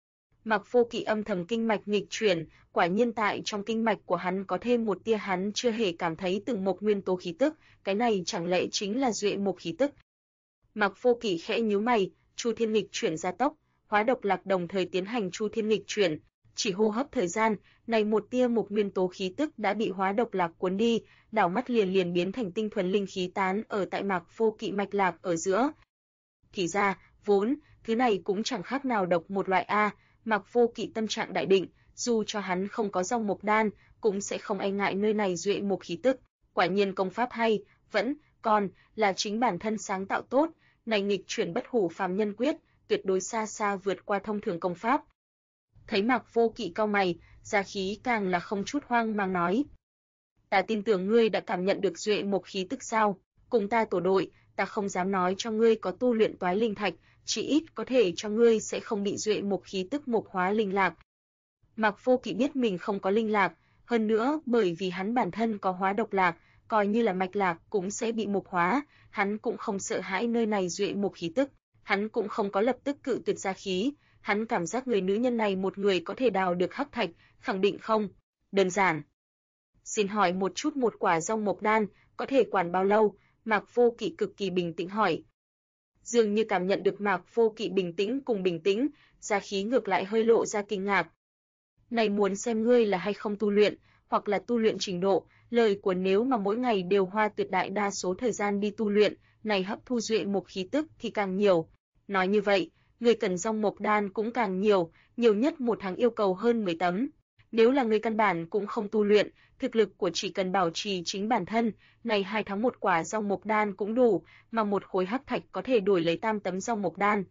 Mạc Vô Kỵ âm thầm kinh mạch nghịch chuyển, quả nhiên tại trong kinh mạch của hắn có thêm một tia hắn chưa hề cảm thấy từng một nguyên tố khí tức, cái này chẳng lẽ chính là duệ một khí tức. Mạc Vô Kỵ khẽ nhíu mày, Chu Thiên nghịch chuyển gia tốc, hóa độc lạc đồng thời tiến hành Chu Thiên nghịch chuyển, chỉ hô hấp thời gian, này một tia một nguyên tố khí tức đã bị hóa độc lạc cuốn đi, đảo mắt liền biến thành tinh thuần linh khí tán ở tại Mạc Vô Kỵ mạch lạc ở giữa. Thì ra, vốn, thứ này cũng chẳng khác nào độc một loại a. Mạc Vô Kỵ tâm trạng đại định, dù cho hắn không có dòng mộc đan, cũng sẽ không e ngại nơi này duệ một khí tức. Quả nhiên công pháp hay, vẫn còn là chính bản thân sáng tạo tốt, này nghịch chuyển bất hủ phàm nhân quyết, tuyệt đối xa xa vượt qua thông thường công pháp. Thấy Mạc Vô Kỵ cau mày, Gia Khí càng là không chút hoang mang nói: "Ta tin tưởng ngươi đã cảm nhận được duệ một khí tức sao? Cùng ta tổ đội, ta không dám nói cho ngươi có tu luyện toái linh thạch, chỉ ít có thể cho ngươi sẽ không bị duệ một khí tức mộc hóa linh lạc." Mạc Vô Kỵ biết mình không có linh lạc, hơn nữa bởi vì hắn bản thân có hóa độc lạc, coi như là mạch lạc cũng sẽ bị mộc hóa, hắn cũng không sợ hãi nơi này duệ một khí tức, hắn cũng không có lập tức cự tuyệt Gia Khí, hắn cảm giác người nữ nhân này một người có thể đào được hắc thạch, khẳng định không đơn giản. Xin hỏi một chút, một quả dòng mộc đan có thể quản bao lâu? Mạc Vô Kỵ cực kỳ bình tĩnh hỏi. Dường như cảm nhận được Mạc Vô Kỵ bình tĩnh, Gia Khí ngược lại hơi lộ ra kinh ngạc. Này muốn xem ngươi là hay không tu luyện, hoặc là tu luyện trình độ, lời của nếu mà mỗi ngày đều hoa tuyệt đại đa số thời gian đi tu luyện, này hấp thu duệ một khí tức thì càng nhiều. Nói như vậy, ngươi cần dòng mộc đan cũng càng nhiều nhất một tháng yêu cầu hơn 10 tấm. Nếu là người căn bản cũng không tu luyện, thực lực của chỉ cần bảo trì chính bản thân, này 2 tháng một quả dòng mộc đan cũng đủ, mà một khối hắc thạch có thể đổi lấy 8 tấm dòng mộc đan.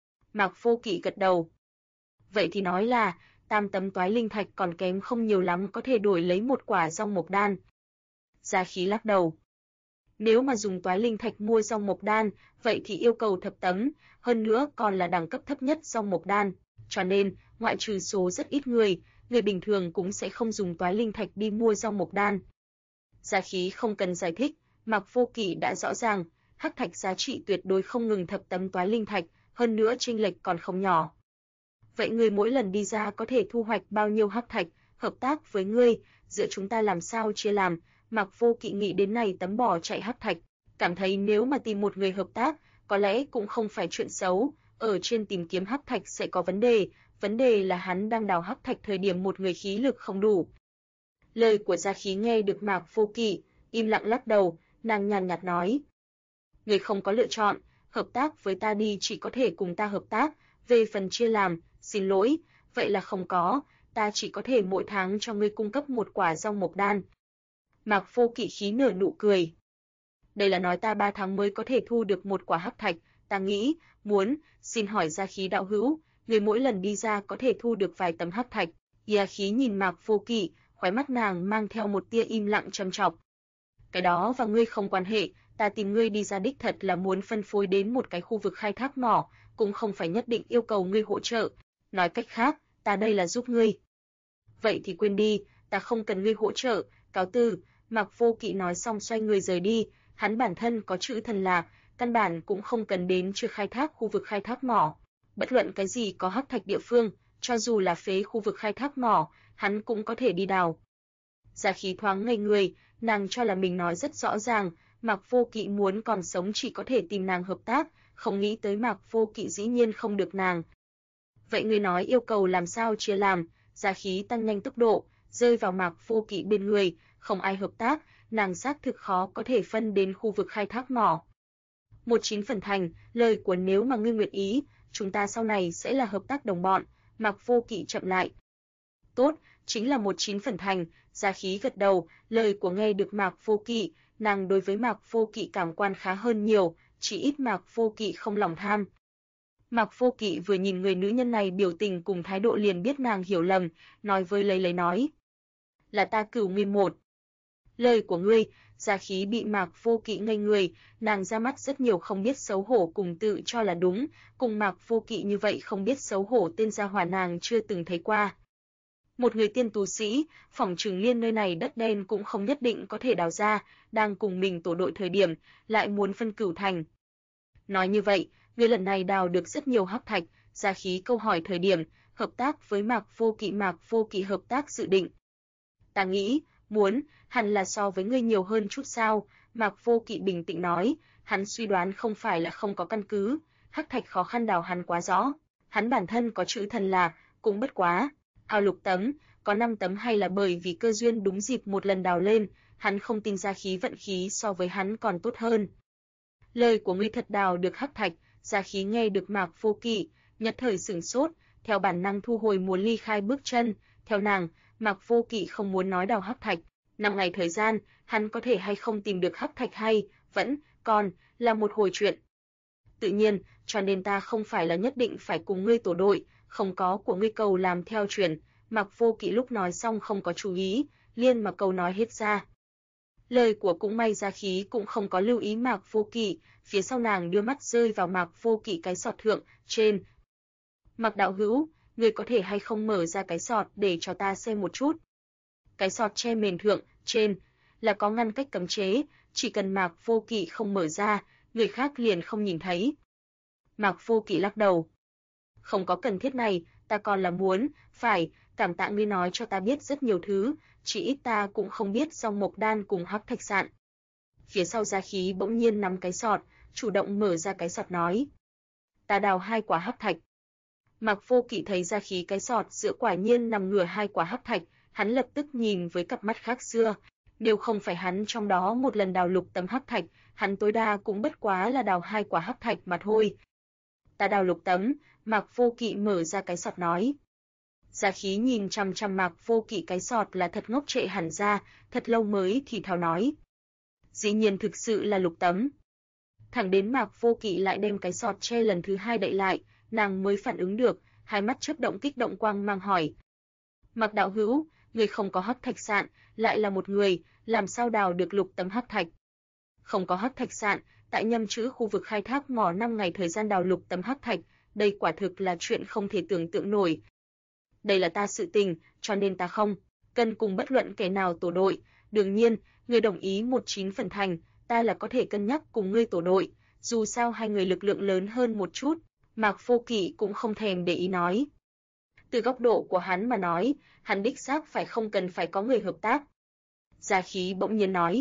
Mạc Vô Kỵ gật đầu. Vậy thì nói là 8 tấm toái linh thạch còn kém không nhiều lắm có thể đổi lấy một quả dòng mộc đan. Gia Khí lắc đầu. Nếu mà dùng toái linh thạch mua dòng mộc đan, vậy thì yêu cầu thập tấm, hơn nữa còn là đẳng cấp thấp nhất dòng mộc đan, cho nên, ngoại trừ số rất ít người bình thường cũng sẽ không dùng toái linh thạch đi mua dòng mộc đan. Gia Khí không cần giải thích, Mạc Vô Kỵ đã rõ ràng, hắc thạch giá trị tuyệt đối không ngừng thập tấm toái linh thạch, hơn nữa chênh lệch còn không nhỏ. Vậy ngươi mỗi lần đi ra có thể thu hoạch bao nhiêu hắc thạch? Hợp tác với ngươi, giữa chúng ta làm sao chia làm? Mạc Vô Kỵ nghĩ đến này tấm bỏ chạy hắc thạch, cảm thấy nếu mà tìm một người hợp tác, có lẽ cũng không phải chuyện xấu, ở trên tìm kiếm hắc thạch sẽ có vấn đề là hắn đang đào hắc thạch thời điểm một người khí lực không đủ. Lời của Gia Khí nghe được Mạc Vô Kỵ, im lặng lắc đầu, nàng nhàn nhạt nói: "Ngươi không có lựa chọn, hợp tác với ta đi, chỉ có thể cùng ta hợp tác, về phần chia làm, xin lỗi, vậy là không có, ta chỉ có thể mỗi tháng cho ngươi cung cấp một quả dòng mộc đan." Mạc Vô Kỵ khí nở nụ cười. Đây là nói ta 3 tháng mới có thể thu được một quả hắc thạch, ta nghĩ, xin hỏi Gia Khí đạo hữu, người mỗi lần đi ra có thể thu được vài tấm hắc thạch. Gia Khí nhìn Mạc Vô Kỵ, khóe mắt nàng mang theo một tia im lặng trầm trọng. Cái đó và ngươi không quan hệ, ta tìm ngươi đi ra đích thật là muốn phân phối đến một cái khu vực khai thác mỏ, cũng không phải nhất định yêu cầu ngươi hỗ trợ. Nói cách khác, ta đây là giúp ngươi. Vậy thì quên đi, ta không cần ngươi hỗ trợ, cáo từ. Mạc Vô Kỵ nói xong xoay người rời đi, hắn bản thân có chữ thần lạc, căn bản cũng không cần đến chưa khai thác khu vực khai thác mỏ. Bất luận cái gì có hắc thạch địa phương, cho dù là phế khu vực khai thác mỏ, hắn cũng có thể đi đào. Gia Khí thoáng ngây người, nàng cho là mình nói rất rõ ràng, Mạc Vô Kỵ muốn còn sống chỉ có thể tìm nàng hợp tác, không nghĩ tới Mạc Vô Kỵ dĩ nhiên không được nàng. Vậy ngươi nói yêu cầu làm sao chia làm? Gia Khí tăng nhanh tốc độ, rơi vào Mạc Vô Kỵ bên người, không ai hợp tác, nàng xác thực khó có thể phân đến khu vực khai thác mỏ. 19 phần thành, lời của nếu mà ngươi nguyện ý, chúng ta sau này sẽ là hợp tác đồng bọn. Mạc Vô Kỵ chậm lại. Tốt, chính là 19 phần thành. Gia Khí gật đầu, lời của nghe được Mạc Vô Kỵ, nàng đối với Mạc Vô Kỵ cảm quan khá hơn nhiều, chỉ ít Mạc Vô Kỵ không lòng tham. Mạc Vô Kỵ vừa nhìn người nữ nhân này biểu tình cùng thái độ liền biết nàng hiểu lầm, nói với lấy nói. Là ta Cửu Nguyên một. Lời của ngươi, Gia Khí bị Mạc Vô Kỵ ngây người, nàng ra mắt rất nhiều không biết xấu hổ cùng tự cho là đúng, cùng Mạc Vô Kỵ như vậy không biết xấu hổ tên gia hỏa nàng chưa từng thấy qua. Một người tiên tu sĩ, phỏng chừng liên nơi này đất đen cũng không nhất định có thể đào ra, đang cùng mình tổ đội thời điểm, lại muốn phân cửu thành. Nói như vậy, người lần này đào được rất nhiều hắc thạch, Gia Khí câu hỏi thời điểm, hợp tác với Mạc Vô Kỵ hợp tác dự định. Ta nghĩ, muốn, hẳn là so với ngươi nhiều hơn chút sao, Mạc Vô Kỵ bình tĩnh nói, hắn suy đoán không phải là không có căn cứ, hắc thạch khó khăn đào hắn quá rõ, hắn bản thân có chữ thần lạc, cũng bất quá. Ao lục tấm, có 5 tấm hay là bởi vì cơ duyên đúng dịp một lần đào lên, hắn không tin Gia Khí vận khí so với hắn còn tốt hơn. Lời của ngươi thật đào được hắc thạch, Gia Khí nghe được Mạc Vô Kỵ, nhất thời sửng sốt, theo bản năng thu hồi muốn ly khai bước chân, theo nàng, Mạc Vô Kỵ không muốn nói đào hắc thạch, 5 ngày thời gian, hắn có thể hay không tìm được hắc thạch hay, vẫn còn là một hồi chuyện. Tự nhiên, cho nên ta không phải là nhất định phải cùng ngươi tổ đội, không có của ngươi cầu làm theo truyền. Mạc Vô Kỵ lúc nói xong không có chú ý, liên mà câu nói hết ra. Lời của cũng may Gia Khí cũng không có lưu ý Mạc Vô Kỵ, phía sau nàng đưa mắt rơi vào Mạc Vô Kỵ cái sọt thượng, trên. Mạc đạo hữu, ngươi có thể hay không mở ra cái sọt để cho ta xem một chút. Cái sọt che mền thượng, trên, là có ngăn cách cấm chế, chỉ cần Mạc Vô Kỵ không mở ra, người khác liền không nhìn thấy. Mạc Vô Kỵ lắc đầu. Không có cần thiết này, ta còn là muốn, phải, cảm tạ ngươi nói cho ta biết rất nhiều thứ, chỉ ít ta cũng không biết Song Mộc Đan cùng Hắc Thạch Sạn. Phía sau Gia Khí bỗng nhiên nắm cái sọt, chủ động mở ra cái sọt nói. Ta đào 2 quả hắc thạch. Mạc Vô Kỵ thấy Gia Khí cái sọt giữa quả nhiên nằm ngửa 2 quả hắc thạch, hắn lập tức nhìn với cặp mắt khác xưa. Nếu không phải hắn trong đó một lần đào lục tấm hắc thạch, hắn tối đa cũng bất quá là đào 2 quả hắc thạch mà thôi. Ta đào lục tấm, Mạc Vô Kỵ mở ra cái sọt nói. Gia Khí nhìn chằm chằm Mạc Vô Kỵ cái sọt là thật ngốc trệ hẳn ra, thật lâu mới thì thào nói. Dĩ nhiên thực sự là lục tấm. Thẳng đến Mạc Vô Kỵ lại đem cái sọt che lần thứ 2 đậy lại, nàng mới phản ứng được, hai mắt chớp động kích động quang mang hỏi. Mạc đạo hữu, người không có hắc thạch sạn, lại là một người, làm sao đào được lục tấm hắc thạch? Không có hắc thạch sạn, tại Nhâm Chữ khu vực khai thác mỏ 5 ngày thời gian đào lục tấm hắc thạch, đây quả thực là chuyện không thể tưởng tượng nổi. Đây là ta sự tình, cho nên ta không cần cùng bất luận kẻ nào tổ đội, đương nhiên, người đồng ý 19 phần thành, ta là có thể cân nhắc cùng ngươi tổ đội, dù sao hai người lực lượng lớn hơn một chút, Mạc Vô Kỵ cũng không thèm để ý nói. Từ góc độ của hắn mà nói, hắn đích xác phải không cần phải có người hợp tác. Gia Khí bỗng nhiên nói.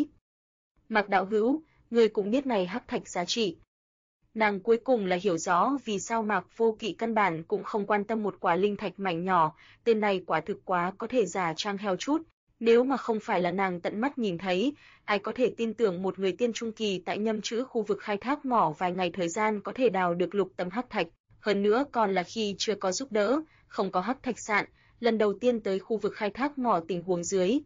Mạc đạo hữu, ngươi cũng biết này hắc thạch giá trị. Nàng cuối cùng là hiểu rõ vì sao Mạc Vô Kỵ căn bản cũng không quan tâm một quả linh thạch mảnh nhỏ, tên này quả thực quá có thể giả trang heo chút. Nếu mà không phải là nàng tận mắt nhìn thấy, ai có thể tin tưởng một người tiên trung kỳ tại Nhâm Chữ khu vực khai thác mỏ vài ngày thời gian có thể đào được lục tấm hắc thạch, hơn nữa còn là khi chưa có giúp đỡ, không có hắc thạch sạn, lần đầu tiên tới khu vực khai thác mỏ tình huống dưới.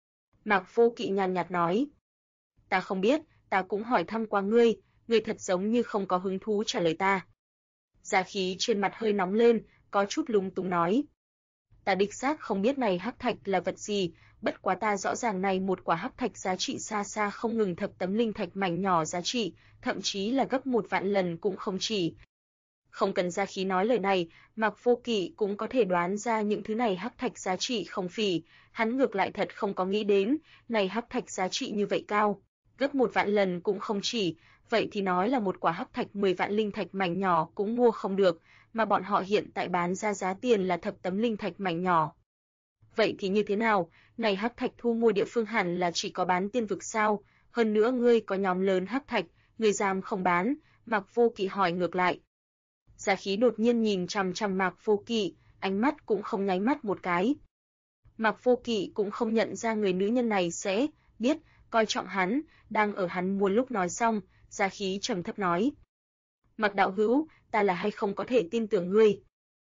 Mạc Vô Kỵ nhàn nhạt nói, ta không biết, ta cũng hỏi thăm qua ngươi, ngươi thật giống như không có hứng thú trả lời ta. Gia Khí trên mặt hơi nóng lên, có chút lúng túng nói. Ta đích xác không biết này hắc thạch là vật gì, bất quá ta rõ ràng này một quả hắc thạch giá trị xa xa không ngừng thập tấm linh thạch mảnh nhỏ giá trị, thậm chí là gấp 1 vạn lần cũng không chỉ. Không cần Gia Khí nói lời này, Mạc Vô Kỵ cũng có thể đoán ra những thứ này hắc thạch giá trị không phỉ, hắn ngược lại thật không có nghĩ đến, này hắc thạch giá trị như vậy cao, gấp 1 vạn lần cũng không chỉ, vậy thì nói là một quả hắc thạch 10 vạn linh thạch mảnh nhỏ cũng mua không được, mà bọn họ hiện tại bán ra giá tiền là thập tấm linh thạch mảnh nhỏ. Vậy thì như thế nào, này hắc thạch thu mua địa phương hẳn là chỉ có bán tiên vực sao, hơn nữa ngươi có nhóm lớn hắc thạch, ngươi dám không bán, Mạc Vô Kỵ hỏi ngược lại. Gia Khí đột nhiên nhìn chằm chằm Mạc Vô Kỵ, ánh mắt cũng không nháy mắt một cái. Mạc Vô Kỵ cũng không nhận ra người nữ nhân này sẽ biết, coi trọng hắn, đang ở hắn muốn lúc nói xong, Gia Khí trầm thấp nói. Mạc đạo hữu, ta là hay không có thể tin tưởng ngươi?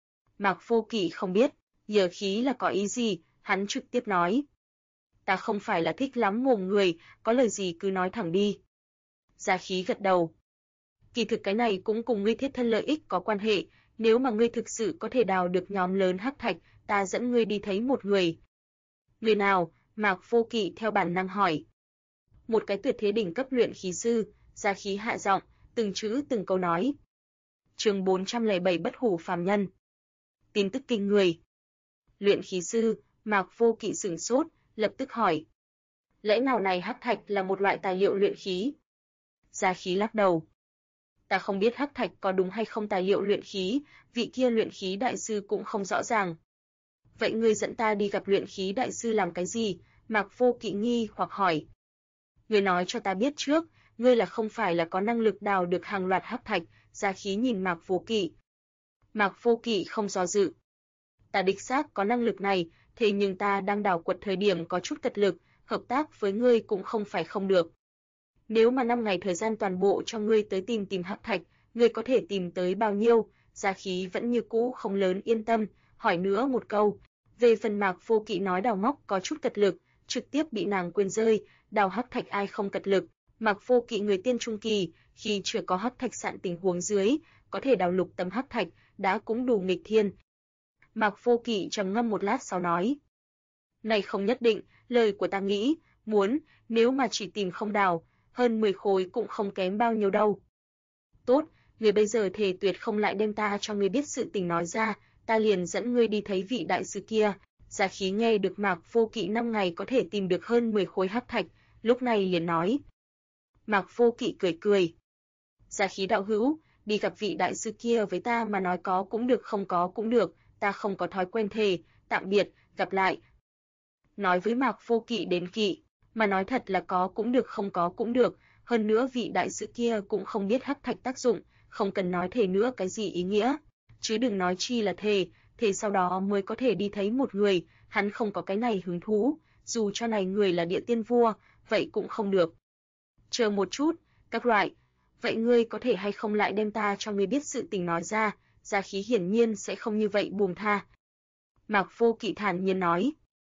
Mạc Vô Kỵ không biết, Gia Khí là có ý gì, hắn trực tiếp nói. Ta không phải là thích lắm mồm người, có lời gì cứ nói thẳng đi. Gia Khí gật đầu. Kỳ thực cái này cũng cùng ngươi thiết thân lợi ích có quan hệ, nếu mà ngươi thực sự có thể đào được nhóm lớn hắc thạch, ta dẫn ngươi đi thấy một người. Người nào? Mạc Vô Kỵ theo bản năng hỏi. Một cái tuyệt thế đỉnh cấp luyện khí sư, Gia Khí hạ giọng, từng chữ từng câu nói. Chương 407 bất hủ phàm nhân. Tin tức kinh người. Luyện khí sư, Mạc Vô Kỵ sửng sốt, lập tức hỏi. Lẽ nào này hắc thạch là một loại tài liệu luyện khí? Gia Khí lắc đầu. Ta không biết hắc thạch có đúng hay không tài liệu luyện khí, vị kia luyện khí đại sư cũng không rõ ràng. Vậy ngươi dẫn ta đi gặp luyện khí đại sư làm cái gì? Mạc Vô Kỵ nghi hoặc hỏi. Ngươi nói cho ta biết trước, ngươi là không phải là có năng lực đào được hàng loạt hắc thạch? Gia Khí nhìn Mạc Vô Kỵ. Mạc Vô Kỵ không do dự. Ta đích xác có năng lực này, thế nhưng ta đang đào quật thời điểm có chút cật lực, hợp tác với ngươi cũng không phải không được. Nếu mà 5 ngày thời gian toàn bộ cho ngươi tới tìm hắc thạch, ngươi có thể tìm tới bao nhiêu? Gia Khí vẫn như cũ không lớn yên tâm, hỏi nữa một câu. Về phần Mạc Vô Kỵ nói đào móc có chút cật lực, trực tiếp bị nàng quên rơi, đào hắc thạch ai không cật lực. Mạc Vô Kỵ người tiên trung kỳ, khi chưa có hắc thạch sạn tình huống dưới, có thể đào lục tấm hắc thạch, đã cũng đủ nghịch thiên. Mạc Vô Kỵ trầm ngâm một lát sau nói. Này không nhất định, lời của ta nghĩ, nếu mà chỉ tìm không đào, hơn 10 khối cũng không kém bao nhiêu đâu. Tốt, ngươi bây giờ thề tuyệt không lại đem ta cho ngươi biết sự tình nói ra, ta liền dẫn ngươi đi thấy vị đại sư kia. Gia Khí nghe được Mạc Vô Kỵ 5 ngày có thể tìm được hơn 10 khối hắc thạch, lúc này liền nói. Mạc Vô Kỵ cười cười. Gia Khí đạo hữu, đi gặp vị đại sư kia với ta mà nói có cũng được không có cũng được, ta không có thói quen thề, tạm biệt, gặp lại. Nói với Mạc Vô Kỵ đến kỵ, mà nói thật là có cũng được không có cũng được, hơn nữa vị đại sư kia cũng không biết hắc thạch tác dụng, không cần nói thề nữa cái gì ý nghĩa, chứ đừng nói chi là thề sau đó mới có thể đi thấy một người, hắn không có cái này hứng thú, dù cho này người là địa tiên vua, vậy cũng không được. Chờ một chút, các loại, vậy ngươi có thể hay không lại đem ta cho ngươi biết sự tình nói ra? Gia Khí hiển nhiên sẽ không như vậy buông tha. Mạc Vô Kỵ thản nhiên nói.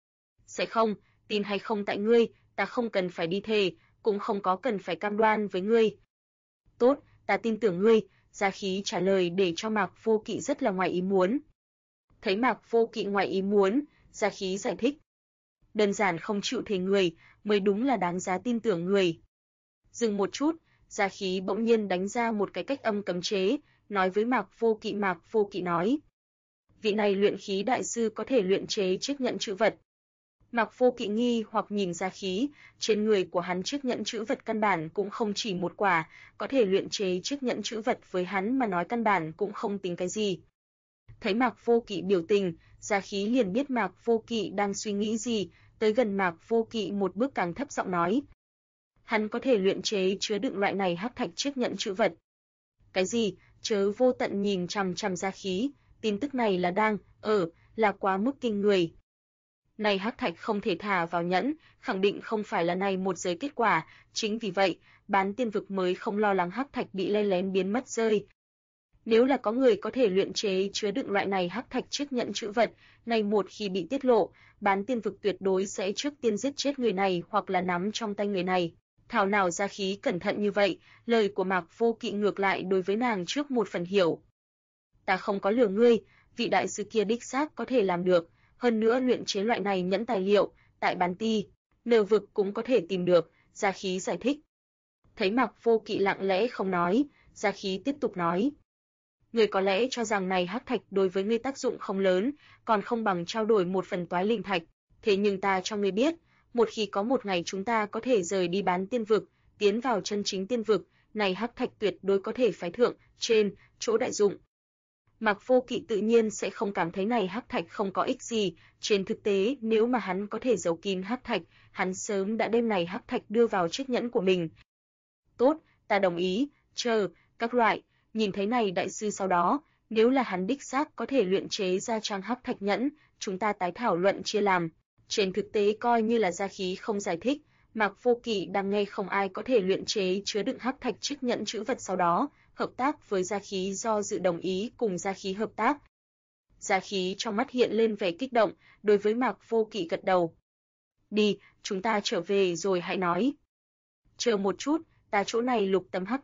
Sẽ không, tin hay không tại ngươi, ta không cần phải đi thề, cũng không có cần phải cam đoan với ngươi. Tốt, ta tin tưởng ngươi, Gia Khí trả lời để cho Mạc Vô Kỵ rất là ngoài ý muốn. Thấy Mạc Vô Kỵ ngoài ý muốn, Gia Khí giải thích. Đơn giản không chịu thề người, mới đúng là đáng giá tin tưởng người. Dừng một chút, Gia Khí bỗng nhiên đánh ra một cái cách âm cấm chế, nói với Mạc Vô Kỵ nói. Vị này luyện khí đại sư có thể luyện chế chiếc nhẫn chữ vật. Mạc Vô Kỵ nghi hoặc nhìn Gia Khí, trên người của hắn chiếc nhẫn chữ vật căn bản cũng không chỉ một quả, có thể luyện chế chiếc nhẫn chữ vật với hắn mà nói căn bản cũng không tính cái gì. Thấy Mạc Vô Kỵ biểu tình, Gia Khí liền biết Mạc Vô Kỵ đang suy nghĩ gì, tới gần Mạc Vô Kỵ một bước càng thấp giọng nói. Hắn có thể luyện chế chứa đựng loại này hắc thạch chiếc nhẫn chữ vật. Cái gì? Chớ Vô Tận nhìn chằm chằm Gia Khí, tin tức này là quá mức kinh người. Này hắc thạch không thể thả vào nhẫn, khẳng định không phải là này một giới kết quả, chính vì vậy, Bán Tiên vực mới không lo lắng hắc thạch bị len lén biến mất rơi. Nếu là có người có thể luyện chế chứa đựng loại này hắc thạch chiếc nhẫn chữ vật, này một khi bị tiết lộ, Bán Tiên vực tuyệt đối sẽ trước tiên giết chết người này hoặc là nắm trong tay người này. Thảo nào Gia Khí cẩn thận như vậy, lời của Mạc Vô Kỵ ngược lại đối với nàng trước một phần hiểu. Ta không có lừa ngươi, vị đại sư kia đích xác có thể làm được, hơn nữa luyện chế loại này nhẫn tài liệu, tại Bán Ti, Nờ vực cũng có thể tìm được, Gia Khí giải thích. Thấy Mạc Vô Kỵ lặng lẽ không nói, Gia Khí tiếp tục nói. Ngươi có lẽ cho rằng này hắc thạch đối với ngươi tác dụng không lớn, còn không bằng trao đổi một phần toái linh thạch, thế nhưng ta cho ngươi biết, một khi có một ngày chúng ta có thể rời đi Bán Tiên vực, tiến vào chân chính tiên vực, này hắc thạch tuyệt đối có thể phái thượng, trên, chỗ đại dụng. Mạc Vô Kỵ tự nhiên sẽ không cảm thấy này hắc thạch không có ích gì, trên thực tế nếu mà hắn có thể giấu kín hắc thạch, hắn sớm đã đem này hắc thạch đưa vào chiếc nhẫn của mình. Tốt, ta đồng ý, chờ, các loại, nhìn thấy này đại sư sau đó, nếu là hắn đích xác có thể luyện chế ra trang hắc thạch nhẫn, chúng ta tái thảo luận chia làm. Trên thực tế coi như là Gia Khí không giải thích, Mạc Vô Kỵ đang nghe không ai có thể luyện chế chứa đựng hắc thạch chiếc nhẫn chữ vật sau đó, hợp tác với Gia Khí do dự đồng ý cùng Gia Khí hợp tác. Gia Khí trong mắt hiện lên vẻ kích động, đối với Mạc Vô Kỵ gật đầu. Đi, chúng ta trở về rồi hãy nói. Chờ một chút, ta chỗ này lục tấm hắc thạch,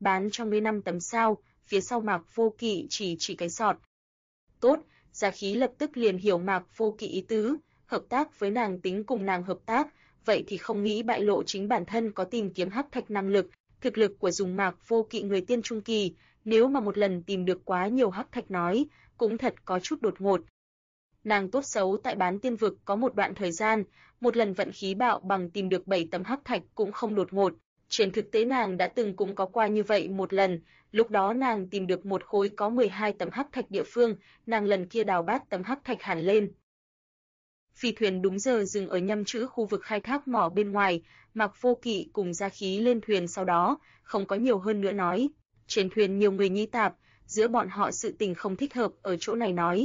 bán cho ngươi 5 tấm sao, phía sau Mạc Vô Kỵ chỉ cái sọt. Tốt, Gia Khí lập tức liền hiểu Mạc Vô Kỵ ý tứ, hợp tác với nàng tính cùng nàng hợp tác, vậy thì không nghĩ bại lộ chính bản thân có tìm kiếm hắc thạch năng lực, thực lực của dùng Mạc Vô Kỵ người tiên trung kỳ, nếu mà một lần tìm được quá nhiều hắc thạch nói, cũng thật có chút đột ngột. Nàng tốt xấu tại bán tiên vực có một đoạn thời gian, một lần vận khí bạo bằng tìm được 7 tấm hắc thạch cũng không đột ngột. Trên thực tế nàng đã từng cũng có qua như vậy một lần, lúc đó nàng tìm được một khối có 12 tấm hắc thạch địa phương, nàng lần kia đào bát tấm hắc thạch hẳn lên. Phi thuyền đúng giờ dừng ở nhâm chữ khu vực khai thác mỏ bên ngoài, Mạc Vô Kỵ cùng Gia Khí lên thuyền sau đó, không có nhiều hơn nữa nói. Trên thuyền nhiều người nhí tạp, giữa bọn họ sự tình không thích hợp ở chỗ này nói.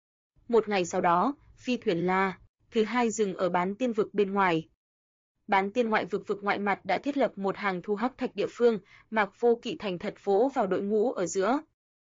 Một ngày sau đó, phi thuyền La thứ hai dừng ở bán tiên vực bên ngoài. Bán tiên ngoại vực vực ngoại mặt đã thiết lập một hàng thu hắc thạch địa phương, Mạc Vô Kỵ thành thật vỗ vào đội ngũ ở giữa.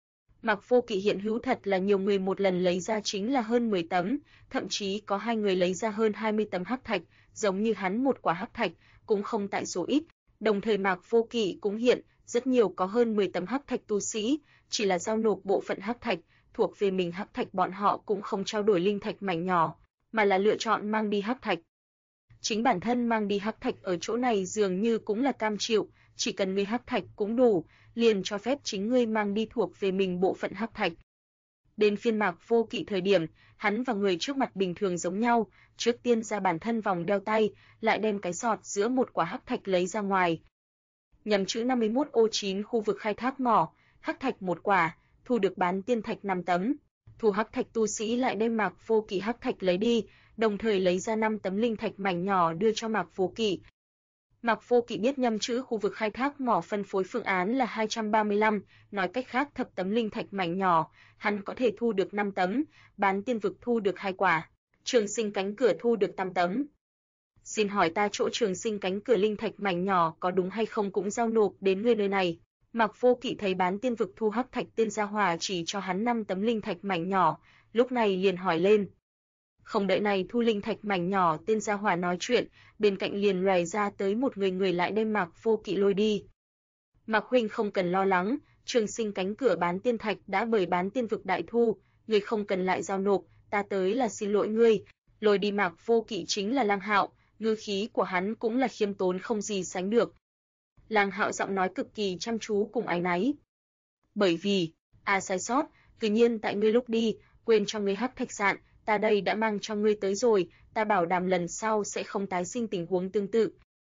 Mạc Vô Kỵ hiện hữu thật là nhiều người một lần lấy ra chính là hơn 10 tấm, thậm chí có 2 người lấy ra hơn 20 tấm hắc thạch, giống như hắn một quả hắc thạch, cũng không tại số ít. Đồng thời Mạc Vô Kỵ cũng hiện rất nhiều có hơn 10 tấm hắc thạch tu sĩ, chỉ là giao nộp bộ phận hắc thạch, thuộc về mình hắc thạch bọn họ cũng không trao đổi linh thạch mảnh nhỏ, mà là lựa chọn mang đi hắc thạch. Chính bản thân mang đi hắc thạch ở chỗ này dường như cũng là cam chịu, chỉ cần ngươi hắc thạch cũng đủ, liền cho phép chính ngươi mang đi thuộc về mình bộ phận hắc thạch. Đến phiên Mạc Vô Kỵ thời điểm, hắn và người trước mặt bình thường giống nhau, trước tiên ra bản thân vòng đeo tay, lại đem cái sọt giữa một quả hắc thạch lấy ra ngoài. Nhằm chữ 51 ô 9 khu vực khai thác mỏ, hắc thạch một quả, thu được bán tiên thạch 5 tấm. Thu hắc thạch tu sĩ lại đem Mạc Vô Kỵ hắc thạch lấy đi, đồng thời lấy ra 5 tấm linh thạch mảnh nhỏ đưa cho Mạc Vô Kỵ. Mạc Vô Kỵ biết nhâm chữ khu vực khai thác mỏ phân phối phương án là 235, nói cách khác thập tấm linh thạch mảnh nhỏ, hắn có thể thu được 5 tấm, bán tiên vực thu được 2 quả, trường sinh cánh cửa thu được 8 tấm. Xin hỏi ta chỗ trường sinh cánh cửa linh thạch mảnh nhỏ có đúng hay không cũng giao nộp đến người nơi này. Mạc Vô Kỵ thấy bán tiên vực thu hắc thạch tên gia hỏa chỉ cho hắn 5 tấm linh thạch mảnh nhỏ, lúc này liền hỏi lên. Không đợi này thu linh thạch mảnh nhỏ tên gia hỏa nói chuyện, bên cạnh liền loài ra tới một người lại đem Mạc Vô Kỵ lôi đi. Mạc huynh không cần lo lắng, trường sinh cánh cửa bán tiên thạch đã bởi bán tiên vực đại thu, người không cần lại giao nộp, ta tới là xin lỗi ngươi. Lôi đi Mạc Vô Kỵ chính là Lang Hạo, ngữ khí của hắn cũng là khiêm tốn không gì sánh được. Lang Hạo giọng nói cực kỳ chăm chú cùng áy náy. Bởi vì, sai sót, tự nhiên tại ngươi lúc đi, quên cho ngươi hắc thạch sạn, ta đây đã mang cho ngươi tới rồi, ta bảo đảm lần sau sẽ không tái sinh tình huống tương tự.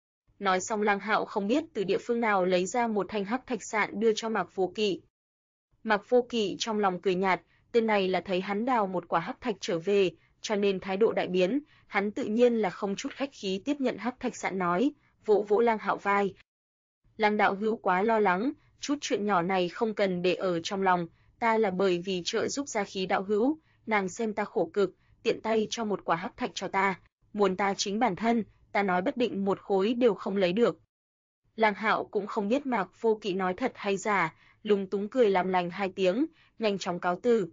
Nói xong Lang Hạo không biết từ địa phương nào lấy ra một thanh hắc thạch sạn đưa cho Mạc Vô Kỵ. Mạc Vô Kỵ trong lòng cười nhạt, tên này là thấy hắn đào một quả hắc thạch trở về, cho nên thái độ đại biến, hắn tự nhiên là không chút khách khí tiếp nhận hắc thạch sạn nói, vỗ vỗ Lang Hạo vai. Lang đạo hữu quá lo lắng, chút chuyện nhỏ này không cần để ở trong lòng, ta là bởi vì trợ giúp Gia Khí đạo hữu, nàng xem ta khổ cực, tiện tay cho một quả hắc thạch cho ta, muốn ta chính bản thân, ta nói bất định một khối đều không lấy được. Lang Hạo cũng không biết Mạc Vô Kỵ nói thật hay giả, lúng túng cười làm lành 2 tiếng, nhanh chóng cáo từ.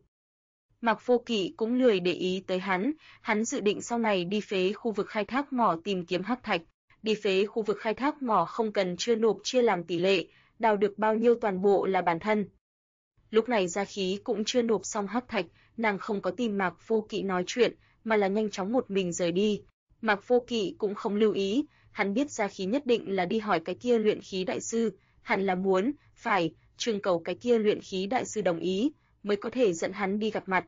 Mạc Vô Kỵ cũng lười để ý tới hắn dự định sau này đi phế khu vực khai thác mỏ tìm kiếm hắc thạch. Đi phế khu vực khai thác mỏ không cần chưa nộp chia làm tỷ lệ, đào được bao nhiêu toàn bộ là bản thân. Lúc này Gia Khí cũng chưa nộp xong hắc thạch, nàng không có tìm Mạc Vô Kỵ nói chuyện, mà là nhanh chóng một mình rời đi. Mạc Vô Kỵ cũng không lưu ý, hắn biết Gia Khí nhất định là đi hỏi cái kia luyện khí đại sư, hẳn là muốn, phải, trưng cầu cái kia luyện khí đại sư đồng ý, mới có thể dẫn hắn đi gặp mặt.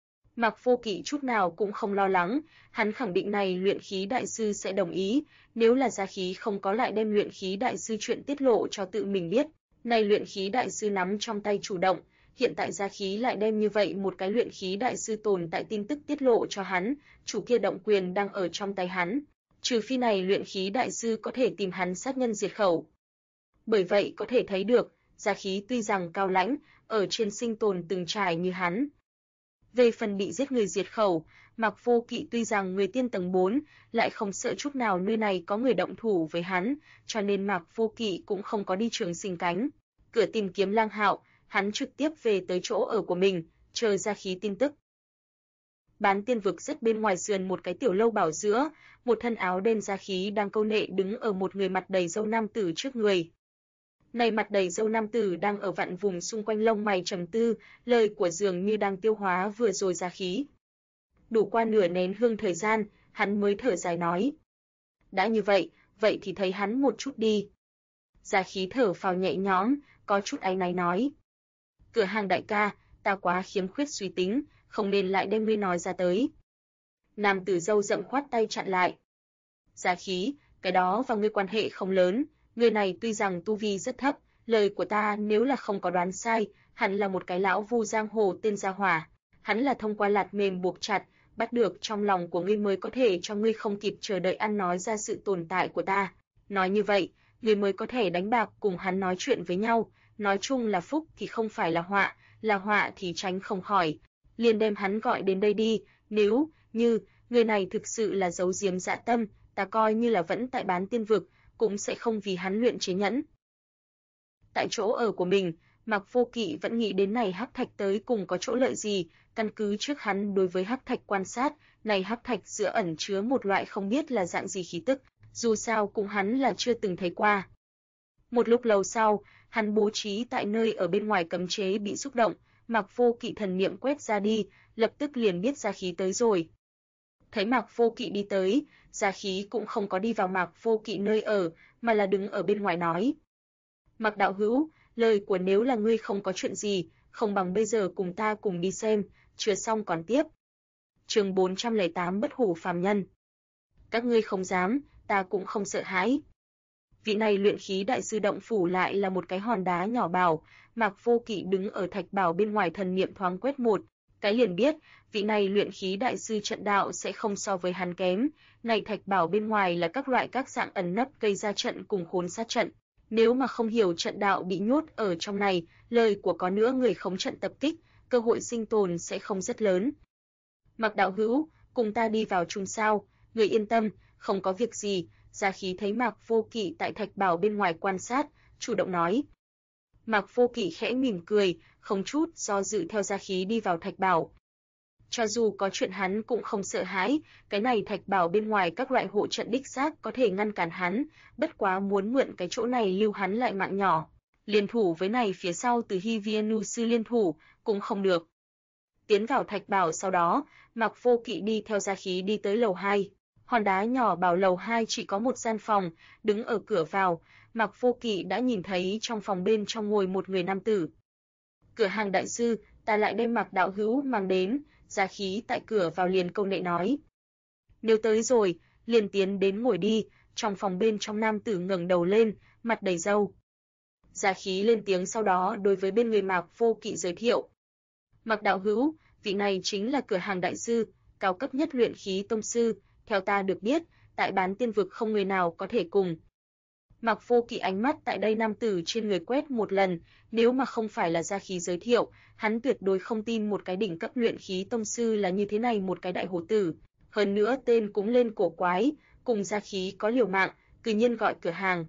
Mạc Vô Kỵ chút nào cũng không lo lắng, hắn khẳng định này luyện khí đại sư sẽ đồng ý, nếu là Gia Khí không có lại đem luyện khí đại sư chuyện tiết lộ cho tự mình biết, này luyện khí đại sư nắm trong tay chủ động, hiện tại Gia Khí lại đem như vậy một cái luyện khí đại sư tồn tại tin tức tiết lộ cho hắn, chủ kia động quyền đang ở trong tay hắn, trừ phi này luyện khí đại sư có thể tìm hắn sát nhân diệt khẩu. Bởi vậy có thể thấy được, Gia Khí tuy rằng cao lãnh, ở trên sinh tồn từng trải như hắn. Về phần bị giết người diệt khẩu, Mạc Vô Kỵ tuy rằng người tiên tầng 4, lại không sợ chút nào nơi này có người động thủ với hắn, cho nên Mạc Vô Kỵ cũng không có đi trường sinh cánh cửa tìm kiếm Lang Hạo, hắn trực tiếp về tới chỗ ở của mình, chờ Gia Khí tin tức. Bán tiên vực rất bên ngoài sườn một cái tiểu lâu bảo giữa, một thân áo đen Gia Khí đang câu nệ đứng ở một người mặt đầy râu nam tử trước người. Này mặt đầy râu nam tử đang ở vặn vùng xung quanh lông mày trầm tư, lời của dường như đang tiêu hóa vừa rồi ra khí. Đủ qua nửa nén hương thời gian, hắn mới thở dài nói. Đã như vậy, vậy thì thấy hắn một chút đi. Gia khí thở phào nhẹ nhõm, có chút áy náy nói. Cửa hàng đại ca, ta quá khiếm khuyết suy tính, không nên lại đem ngươi nói ra tới. Nam tử râu rậm khoát tay chặn lại. Gia khí, cái đó và ngươi quan hệ không lớn, người này tuy rằng tu vi rất thấp, lời của ta nếu là không có đoán sai, hẳn là một cái lão vu giang hồ tên Gia Hỏa. Hắn là thông qua lạt mềm buộc chặt, bắt được trong lòng của ngươi mới có thể cho ngươi không kịp chờ đợi ăn nói ra sự tồn tại của ta. Nói như vậy, ngươi mới có thể đánh bạc cùng hắn nói chuyện với nhau, nói chung là phúc thì không phải là họa thì tránh không khỏi. Liền đem hắn gọi đến đây đi, nếu như người này thực sự là giấu giếm dạ tâm, ta coi như là vẫn tại Bán Tiên Vực, cũng sẽ không vì hắn luyện chế nhẫn. Tại chỗ ở của mình, Mạc Vô Kỵ vẫn nghĩ đến này hắc thạch tới cùng có chỗ lợi gì, căn cứ trước hắn đối với hắc thạch quan sát, này hắc thạch giữa ẩn chứa một loại không biết là dạng gì khí tức, dù sao cũng hắn là chưa từng thấy qua. Một lúc lâu sau, hắn bố trí tại nơi ở bên ngoài cấm chế bị xúc động, Mạc Vô Kỵ thần niệm quét ra đi, lập tức liền biết Gia khí tới rồi. Thấy Mạc Vô Kỵ đi tới, Gia khí cũng không có đi vào Mạc Vô Kỵ nơi ở, mà là đứng ở bên ngoài nói. Mạc đạo hữu, lời của nếu là ngươi không có chuyện gì, không bằng bây giờ cùng ta cùng đi xem, chưa xong còn tiếp. Chương 408 Bất hủ phàm nhân. Các ngươi không dám, ta cũng không sợ hãi. Vị này luyện khí đại sư động phủ lại là một cái hòn đá nhỏ bảo, Mạc Vô Kỵ đứng ở thạch bảo bên ngoài thần niệm thoáng quét một cái liền biết, vị này luyện khí đại sư trận đạo sẽ không so với hắn kém, này thạch bảo bên ngoài là các loại các dạng ẩn nấp gây ra trận cùng khốn sát trận. Nếu mà không hiểu trận đạo bị nhốt ở trong này, lời của có nữa người khống trận tập kích, cơ hội sinh tồn sẽ không rất lớn. Mạc đạo hữu, cùng ta đi vào chung sao, người yên tâm, không có việc gì. Gia khí thấy Mạc Vô Kỵ tại thạch bảo bên ngoài quan sát, chủ động nói. Mạc Vô Kỵ khẽ mỉm cười, không chút do dự theo Gia khí đi vào thạch bảo. Cho dù có chuyện hắn cũng không sợ hãi, cái này thạch bảo bên ngoài các loại hộ trận đích xác có thể ngăn cản hắn, bất quá muốn mượn cái chỗ này lưu hắn lại mạng nhỏ. Liên thủ với này phía sau từ Hy Viên sư liên thủ, cũng không được. Tiến vào thạch bảo sau đó, Mạc Vô Kỵ đi theo Gia khí đi tới lầu 2. Hòn đá nhỏ bảo lầu 2 chỉ có một gian phòng, đứng ở cửa vào, Mạc Vô Kỵ đã nhìn thấy trong phòng bên trong ngồi một người nam tử. Cửa hàng đại sư, ta lại đem Mạc đạo hữu mang đến, Gia khí tại cửa vào liền câu nệ nói. Nếu tới rồi, liền tiến đến ngồi đi, trong phòng bên trong nam tử ngẩng đầu lên, mặt đầy râu. Gia khí lên tiếng sau đó đối với bên người Mạc Vô Kỵ giới thiệu. Mạc đạo hữu, vị này chính là cửa hàng đại sư, cao cấp nhất luyện khí tông sư. Theo ta được biết, tại Bán Tiên Vực không người nào có thể cùng. Mạc Vô Kỵ ánh mắt tại đây nam tử trên người quét một lần, nếu mà không phải là Gia khí giới thiệu, hắn tuyệt đối không tin một cái đỉnh cấp luyện khí tông sư là như thế này một cái đại hổ tử. Hơn nữa tên cũng lên cổ quái, cùng Gia khí có liều mạng, cư nhiên gọi cửa hàng.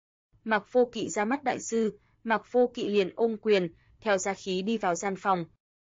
Mạc Vô Kỵ ra mắt đại sư, Mạc Vô Kỵ liền ôm quyền, theo Gia khí đi vào gian phòng.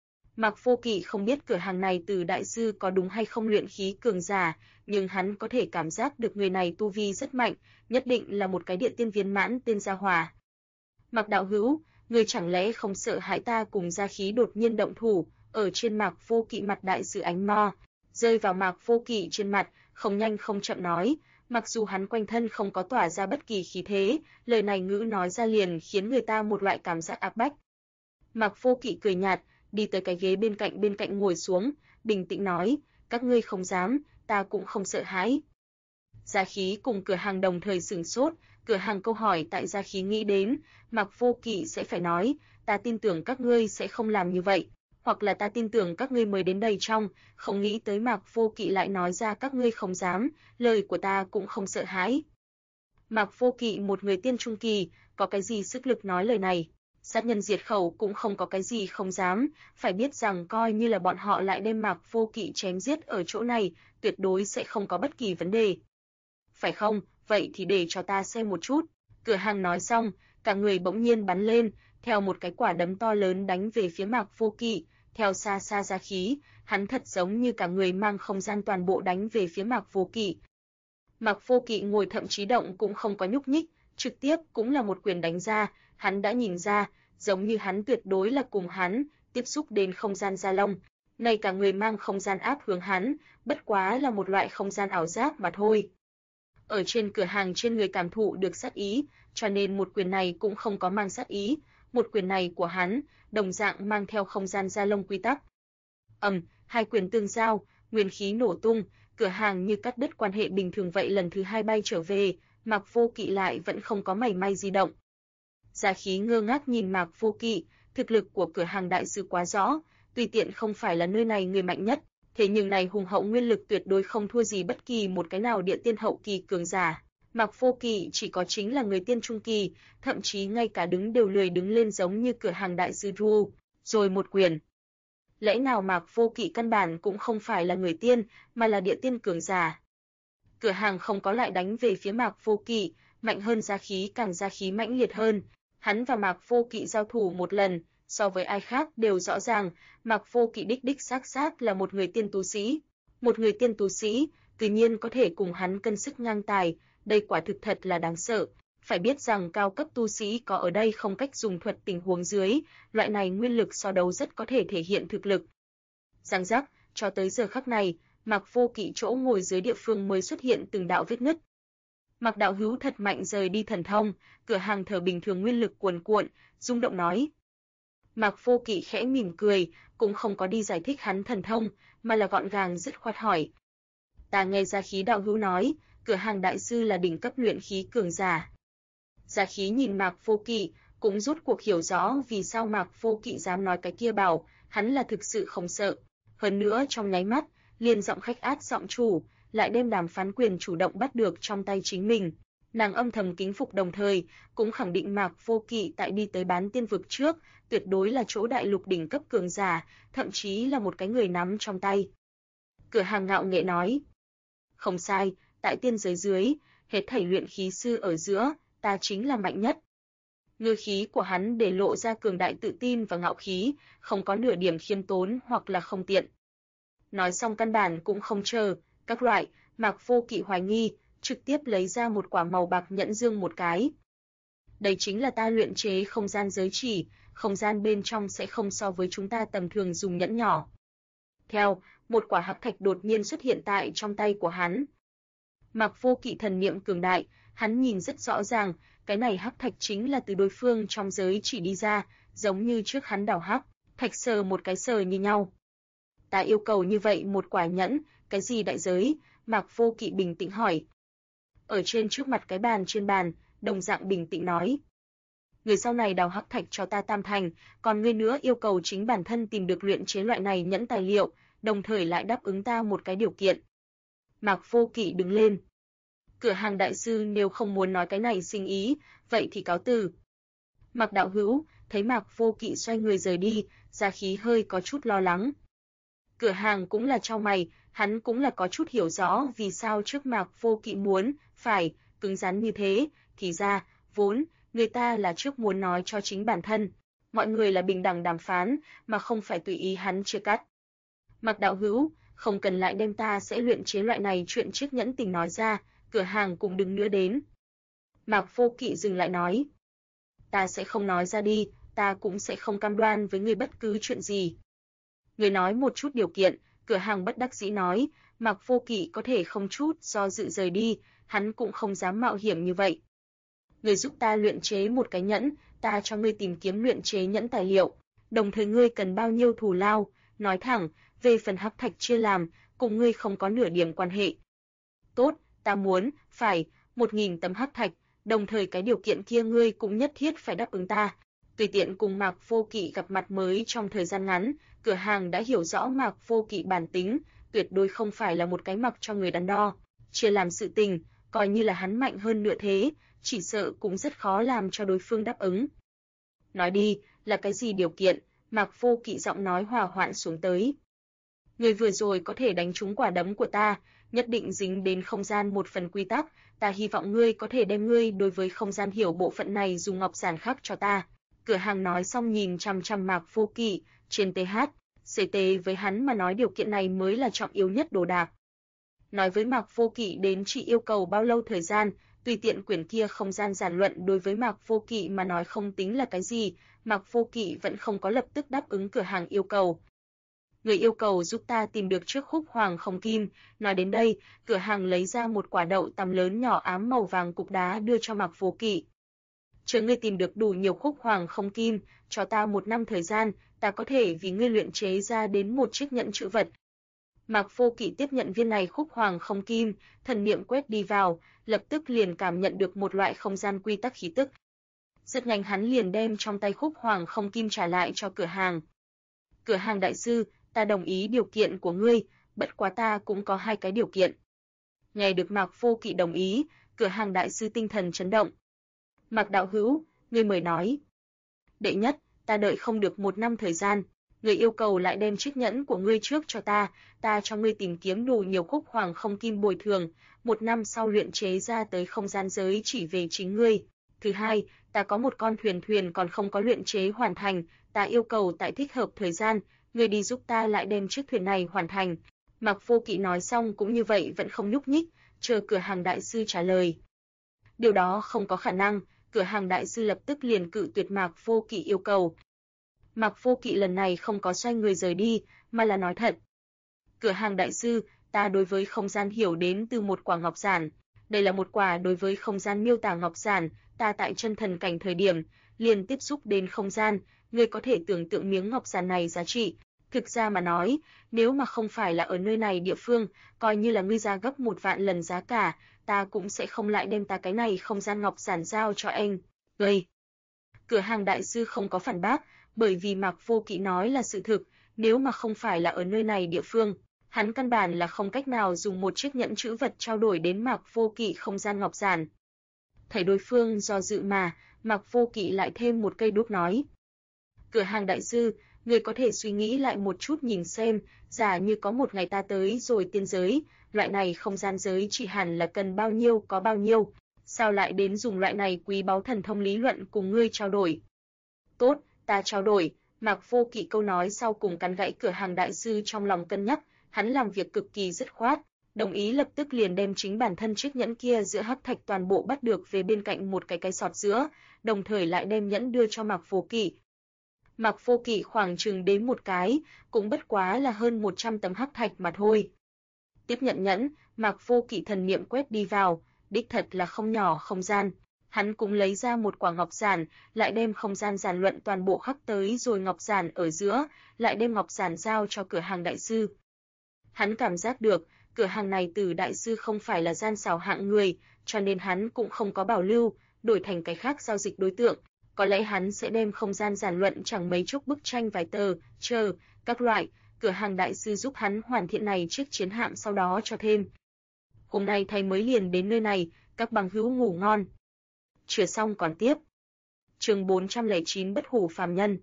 Mạc Vô Kỵ không biết cửa hàng này từ đại sư có đúng hay không luyện khí cường giả, nhưng hắn có thể cảm giác được người này tu vi rất mạnh, nhất định là một cái địa tiên viên mãn tên Gia Hỏa. Mạc đạo hữu, người chẳng lẽ không sợ hãi ta cùng Gia khí đột nhiên động thủ, ở trên Mạc Vô Kỵ mặt đại sư ánh mo, rơi vào Mạc Vô Kỵ trên mặt, không nhanh không chậm nói, mặc dù hắn quanh thân không có tỏa ra bất kỳ khí thế, lời này ngữ nói ra liền khiến người ta một loại cảm giác áp bách. Mạc Vô Kỵ cười nhạt, đi tới cái ghế bên cạnh ngồi xuống, bình tĩnh nói, các ngươi không dám, ta cũng không sợ hãi. Gia khí cùng cửa hàng đồng thời sửng sốt, cửa hàng câu hỏi tại Gia khí nghĩ đến, Mạc Vô Kỵ sẽ phải nói, ta tin tưởng các ngươi sẽ không làm như vậy, hoặc là ta tin tưởng các ngươi mới đến đây trong, không nghĩ tới Mạc Vô Kỵ lại nói ra các ngươi không dám, lời của ta cũng không sợ hãi. Mạc Vô Kỵ một người tiên trung kỳ, có cái gì sức lực nói lời này? Sát nhân diệt khẩu cũng không có cái gì không dám, phải biết rằng coi như là bọn họ lại đem Mạc Vô Kỵ chém giết ở chỗ này, tuyệt đối sẽ không có bất kỳ vấn đề. Phải không, vậy thì để cho ta xem một chút. Cửa hàng nói xong, cả người bỗng nhiên bắn lên, theo một cái quả đấm to lớn đánh về phía Mạc Vô Kỵ, theo xa xa Gia khí, hắn thật giống như cả người mang không gian toàn bộ đánh về phía Mạc Vô Kỵ. Mạc Vô Kỵ ngồi thậm chí động cũng không có nhúc nhích, trực tiếp cũng là một quyền đánh ra, hắn đã nhìn ra, giống như hắn tuyệt đối là cùng hắn tiếp xúc đến không gian Gia Long, ngay cả người mang không gian áp hướng hắn, bất quá là một loại không gian ảo giác mà thôi. Ở trên cửa hàng trên người cảm thụ được sát ý, cho nên một quyền này cũng không có mang sát ý, một quyền này của hắn đồng dạng mang theo không gian Gia Long quy tắc. Hai quyền tương giao, nguyên khí nổ tung, cửa hàng như cắt đứt quan hệ bình thường vậy lần thứ hai bay trở về, Mạc Vô Kỵ lại vẫn không có mảy may di động. Gia Khí ngơ ngác nhìn Mạc Vô Kỵ, thực lực của cửa hàng đại sư quá rõ, tùy tiện không phải là nơi này người mạnh nhất, thế nhưng này hùng hậu nguyên lực tuyệt đối không thua gì bất kỳ một cái nào địa tiên hậu kỳ cường giả. Mạc Vô Kỵ chỉ có chính là người tiên trung kỳ, thậm chí ngay cả đứng đều lười đứng lên giống như cửa hàng đại sư Ru, rồi một quyền. Lẽ nào Mạc Vô Kỵ căn bản cũng không phải là người tiên, mà là địa tiên cường giả. Cửa hàng không có lại đánh về phía Mạc Vô Kỵ, mạnh hơn Gia Khí càng Gia Khí mãnh liệt hơn. Hắn và Mạc Vô Kỵ giao thủ một lần, so với ai khác đều rõ ràng, Mạc Vô Kỵ đích xác là một người tiên tu sĩ. Một người tiên tu sĩ, tự nhiên có thể cùng hắn cân sức ngang tài, đây quả thực thật là đáng sợ. Phải biết rằng cao cấp tu sĩ có ở đây không cách dùng thuật tình huống dưới, loại này nguyên lực so đấu rất có thể thể hiện thực lực. Răng rắc, cho tới giờ khắc này, Mạc Vô Kỵ chỗ ngồi dưới địa phương mới xuất hiện từng đạo vết nứt. Mạc đạo hữu thật mạnh rời đi thần thông, cửa hàng thở bình thường nguyên lực cuồn cuộn, rung động nói. Mạc Vô Kỵ khẽ mỉm cười, cũng không có đi giải thích hắn thần thông, mà là gọn gàng dứt khoát hỏi. Ta nghe Gia Khí đạo hữu nói, cửa hàng đại sư là đỉnh cấp luyện khí cường giả. Gia Khí nhìn Mạc Vô Kỵ, cũng rốt cuộc hiểu rõ vì sao Mạc Vô Kỵ dám nói cái kia bảo, hắn là thực sự không sợ. Hơn nữa trong nháy mắt, liền giọng khách át giọng chủ, lại đem đàm phán quyền chủ động bắt được trong tay chính mình. Nàng âm thầm kính phục đồng thời, cũng khẳng định Mạc Vô Kỵ tại đi tới bán tiên vực trước, tuyệt đối là chỗ đại lục đỉnh cấp cường giả, thậm chí là một cái người nắm trong tay. Cửa hàng ngạo nghệ nói, không sai, tại tiên giới dưới, hết thảy luyện khí sư ở giữa, ta chính là mạnh nhất. Ngữ khí của hắn để lộ ra cường đại tự tin và ngạo khí, không có nửa điểm khiêm tốn hoặc là không tiện. Nói xong căn bản cũng không chờ, các loại, Mạc Vô Kỵ hoài nghi, trực tiếp lấy ra một quả màu bạc nhẫn dương một cái. Đây chính là ta luyện chế không gian giới chỉ, không gian bên trong sẽ không so với chúng ta tầm thường dùng nhẫn nhỏ. Theo, một quả hắc thạch đột nhiên xuất hiện tại trong tay của hắn. Mạc Vô Kỵ thần niệm cường đại, hắn nhìn rất rõ ràng, cái này hắc thạch chính là từ đối phương trong giới chỉ đi ra, giống như trước hắn đào hắc, thạch sờ một cái sờ như nhau. Ta yêu cầu như vậy một quả nhẫn, cái gì đại giới? Mạc Vô Kỵ bình tĩnh hỏi. Ở trên trước mặt cái bàn trên bàn, đồng dạng bình tĩnh nói. Người sau này đào hắc thạch cho ta tam thành, còn ngươi nữa yêu cầu chính bản thân tìm được luyện chế loại này nhẫn tài liệu, đồng thời lại đáp ứng ta một cái điều kiện. Mạc Vô Kỵ đứng lên. Cửa hàng đại sư nếu không muốn nói cái này sinh ý, vậy thì cáo từ. Mạc đạo hữu, thấy Mạc Vô Kỵ xoay người rời đi, Gia Khí hơi có chút lo lắng. Cửa hàng cũng là chau mày, hắn cũng là có chút hiểu rõ vì sao trước Mạc Vô Kỵ muốn, phải, cứng rắn như thế, thì ra, vốn, người ta là trước muốn nói cho chính bản thân. Mọi người là bình đẳng đàm phán, mà không phải tùy ý hắn chia cắt. Mạc đạo hữu, không cần lại đem ta sẽ luyện chế loại này chuyện trước nhẫn tình nói ra, cửa hàng cùng đừng nữa đến. Mạc Vô Kỵ dừng lại nói. Ta sẽ không nói ra đi, ta cũng sẽ không cam đoan với người bất cứ chuyện gì. Người nói một chút điều kiện, cửa hàng bất đắc dĩ nói, Mạc Vô Kỵ có thể không chút do dự rời đi, hắn cũng không dám mạo hiểm như vậy. Người giúp ta luyện chế một cái nhẫn, ta cho ngươi tìm kiếm luyện chế nhẫn tài liệu, đồng thời ngươi cần bao nhiêu thù lao, nói thẳng, về phần hắc thạch chia làm, cùng ngươi không có nửa điểm quan hệ. Tốt, ta muốn, phải, 1000 tấm hắc thạch, đồng thời cái điều kiện kia ngươi cũng nhất thiết phải đáp ứng ta. Tùy tiện cùng Mạc Vô Kỵ gặp mặt mới trong thời gian ngắn, cửa hàng đã hiểu rõ Mạc Vô Kỵ bản tính, tuyệt đối không phải là một cái mặc cho người đắn đo. Chia làm sự tình, coi như là hắn mạnh hơn nữa thế, chỉ sợ cũng rất khó làm cho đối phương đáp ứng. Nói đi, là cái gì điều kiện? Mạc Vô Kỵ giọng nói hòa hoãn xuống tới. Người vừa rồi có thể đánh trúng quả đấm của ta, nhất định dính đến không gian một phần quy tắc, ta hy vọng ngươi có thể đem ngươi đối với không gian hiểu bộ phận này dùng ngọc giản khắc cho ta. Cửa hàng nói xong nhìn chằm chằm Mạc Vô Kỵ, trên TH, CT với hắn mà nói điều kiện này mới là trọng yếu nhất đồ đạc. Nói với Mạc Vô Kỵ đến chỉ yêu cầu bao lâu thời gian, Tùy tiện quyển kia không gian giản luận đối với Mạc Vô Kỵ mà nói không tính là cái gì, Mạc Vô Kỵ vẫn không có lập tức đáp ứng cửa hàng yêu cầu. Người yêu cầu giúp ta tìm được chiếc khúc hoàng không kim, nói đến đây, cửa hàng lấy ra một quả đậu tằm lớn nhỏ ám màu vàng cục đá đưa cho Mạc Vô Kỵ. Chờ ngươi tìm được đủ nhiều khúc hoàng không kim, cho ta 1 năm thời gian, ta có thể vì ngươi luyện chế ra đến một chiếc nhẫn chữ vật. Mạc Vô Kỵ tiếp nhận viên này khúc hoàng không kim, thần niệm quét đi vào, lập tức liền cảm nhận được một loại không gian quy tắc khí tức. Rất nhanh hắn liền đem trong tay khúc hoàng không kim trả lại cho cửa hàng. Cửa hàng đại sư, ta đồng ý điều kiện của ngươi, bất quá ta cũng có 2 cái điều kiện. Nghe được Mạc Vô Kỵ đồng ý, cửa hàng đại sư tinh thần chấn động. Mạc đạo hữu, ngươi mời nói. Đệ nhất, ta đợi không được 1 năm thời gian, người yêu cầu lại đem chiếc nhẫn của ngươi trước cho ta cho ngươi tìm kiếm đủ nhiều khúc hoàng không kim bồi thường, 1 năm sau luyện chế ra tới không gian giới chỉ về chính ngươi. Thứ hai, ta có một con thuyền còn không có luyện chế hoàn thành, ta yêu cầu tại thích hợp thời gian, ngươi đi giúp ta lại đem chiếc thuyền này hoàn thành. Mạc Vô Kỵ nói xong cũng như vậy vẫn không nhúc nhích, chờ cửa hàng đại sư trả lời. Điều đó không có khả năng, cửa hàng đại sư lập tức liền cự tuyệt Mạc Vô Kỵ yêu cầu. Mạc Vô Kỵ lần này không có xoay người rời đi, mà là nói thật. Cửa hàng đại sư, ta đối với không gian hiểu đến từ một quả ngọc giản. Đây là một quả đối với không gian miêu tả ngọc giản, ta tại chân thần cảnh thời điểm, liền tiếp xúc đến không gian, ngươi có thể tưởng tượng miếng ngọc giản này giá trị. Thực ra mà nói, nếu mà không phải là ở nơi này địa phương, coi như là ngươi ra gấp 1 vạn lần giá cả, ta cũng sẽ không lại đem ta cái này không gian ngọc giản giao cho anh. Ngươi. Cửa hàng đại sư không có phản bác, bởi vì Mạc Vô Kỵ nói là sự thực, nếu mà không phải là ở nơi này địa phương, hắn căn bản là không cách nào dùng một chiếc nhẫn chữ vật trao đổi đến Mạc Vô Kỵ không gian ngọc giản. Thấy đối phương do dự mà, Mạc Vô Kỵ lại thêm một cây đuốc nói. Cửa hàng đại sư, người có thể suy nghĩ lại một chút nhìn xem, giả như có một ngày ta tới rồi tiên giới, loại này không gian giới chỉ hẳn là cần bao nhiêu có bao nhiêu, sao lại đến dùng loại này quý báu thần thông lý luận cùng ngươi trao đổi. Tốt, ta trao đổi. Mạc Vô Kỵ câu nói sau cùng cắn gãy cửa hàng đại sư trong lòng cân nhắc, hắn làm việc cực kỳ dứt khoát, đồng ý lập tức liền đem chính bản thân chiếc nhẫn kia giữa hắc thạch toàn bộ bắt được về bên cạnh một cái sọt giữa, đồng thời lại đem nhẫn đưa cho Mạc Vô Kỵ. Mạc Vô Kỵ khoảng chừng đếm một cái, cũng bất quá là hơn 100 tấm hắc thạch mà thôi. Tiếp nhận nhẫn, Mạc Vô Kỵ thần niệm quét đi vào, đích thật là không nhỏ không gian. Hắn cũng lấy ra một quả ngọc giản, lại đem không gian giản luận toàn bộ khắc tới rồi ngọc giản ở giữa, lại đem ngọc giản giao cho cửa hàng đại sư. Hắn cảm giác được, cửa hàng này từ đại sư không phải là gian xảo hạng người, cho nên hắn cũng không có bảo lưu, đổi thành cái khác giao dịch đối tượng. Có lẽ hắn sẽ đem không gian giản luận chẳng mấy chốc bức tranh vài tờ, các loại, cửa hàng đại sư giúp hắn hoàn thiện này chiếc chiến hạm sau đó cho thêm. Hôm nay thầy mới liền đến nơi này, các bằng hữu ngủ ngon. Chưa xong còn tiếp. Chương 409 bất hủ phàm nhân.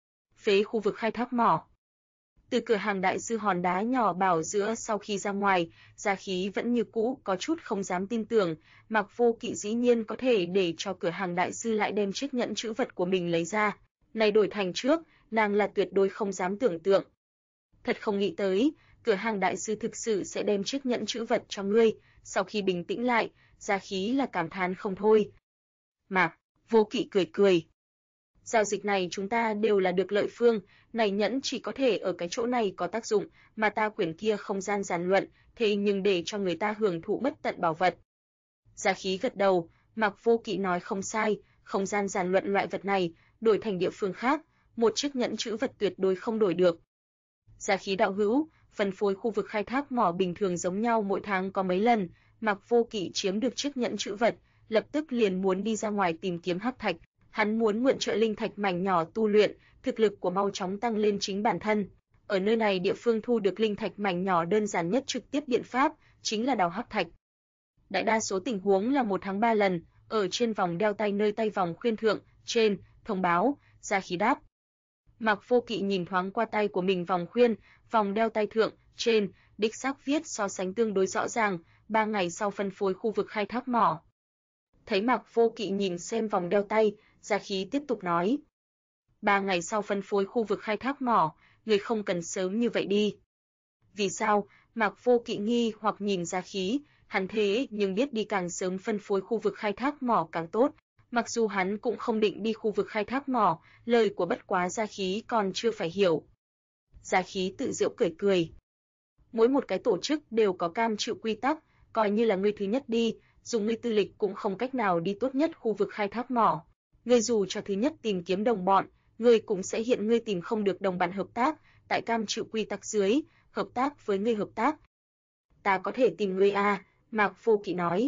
Phế khu vực khai thác mỏ. Từ cửa hàng đại sư hòn đá nhỏ bảo giữa sau khi ra ngoài, gia khí vẫn như cũ có chút không dám tin tưởng, Mạc Vô Kỵ dĩ nhiên có thể để cho cửa hàng đại sư lại đem chiếc nhẫn chữ vật của mình lấy ra. Này đổi thành trước, nàng là tuyệt đối không dám tưởng tượng. Thật không nghĩ tới, cửa hàng đại sư thực sự sẽ đem chiếc nhẫn chữ vật cho ngươi, sau khi bình tĩnh lại, gia khí là cảm thán không thôi. Mạc Vô Kỵ cười cười. Giao dịch này chúng ta đều là được lợi phương, này nhẫn chỉ có thể ở cái chỗ này có tác dụng, mà ta quyển kia không gian giản luận, thế nhưng để cho người ta hưởng thụ bất tận bảo vật. Gia khí gật đầu, Mạc Vô Kỵ nói không sai, không gian giản luận loại vật này, đổi thành địa phương khác, một chiếc nhẫn chữ vật tuyệt đối không đổi được. Gia khí đạo hữu, phân phối khu vực khai thác mỏ bình thường giống nhau mỗi tháng có mấy lần, Mạc Vô Kỵ chiếm được chiếc nhẫn chữ vật, lập tức liền muốn đi ra ngoài tìm kiếm hắc thạch. Hắn muốn mượn trợ linh thạch mảnh nhỏ tu luyện, thực lực của mau chóng tăng lên chính bản thân. Ở nơi này địa phương thu được linh thạch mảnh nhỏ đơn giản nhất trực tiếp biện pháp, chính là đào hắc thạch. Đại đa số tình huống là 1 tháng 3 lần, ở trên vòng đeo tay nơi tay vòng khuyên thượng, trên, thông báo, gia khí đáp. Mạc Vô Kỵ nhìn thoáng qua tay của mình vòng khuyên, vòng đeo tay thượng, trên, đích xác viết so sánh tương đối rõ ràng, 3 ngày sau phân phối khu vực khai thác mỏ. Thấy Mạc Vô Kỵ nhìn xem vòng đeo tay, Gia khí tiếp tục nói. 3 ngày sau phân phối khu vực khai thác mỏ, người không cần sớm như vậy đi. Vì sao? Mạc Vô Kỵ nghi hoặc nhìn Gia khí, Hắn thế nhưng biết đi càng sớm phân phối khu vực khai thác mỏ càng tốt. Mặc dù hắn cũng không định đi khu vực khai thác mỏ, lời của Bất Quá Gia Khí còn chưa phải hiểu. Gia Khí tự giễu cười cười. Mỗi một cái tổ chức đều có cam chịu quy tắc, coi như là ngươi thứ nhất đi, dùng ngươi tư lịch cũng không cách nào đi tốt nhất khu vực khai thác mỏ. Ngươi dù cho thứ nhất tìm kiếm đồng bọn, ngươi cũng sẽ hiện ngươi tìm không được đồng bạn hợp tác, tại cam chịu quy tắc dưới, hợp tác với ngươi hợp tác. Ta có thể tìm ngươi à, Mạc Vô Kỵ nói.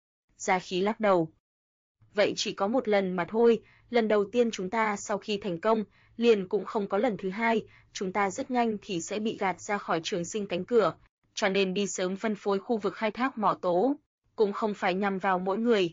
Gia Khí lắc đầu. Vậy chỉ có một lần mà thôi, lần đầu tiên chúng ta sau khi thành công, liền cũng không có lần thứ hai, chúng ta rất nhanh thì sẽ bị gạt ra khỏi Trường Sinh cánh cửa, cho nên đi sớm phân phối khu vực khai thác mỏ tố, cũng không phải nhằm vào mỗi người.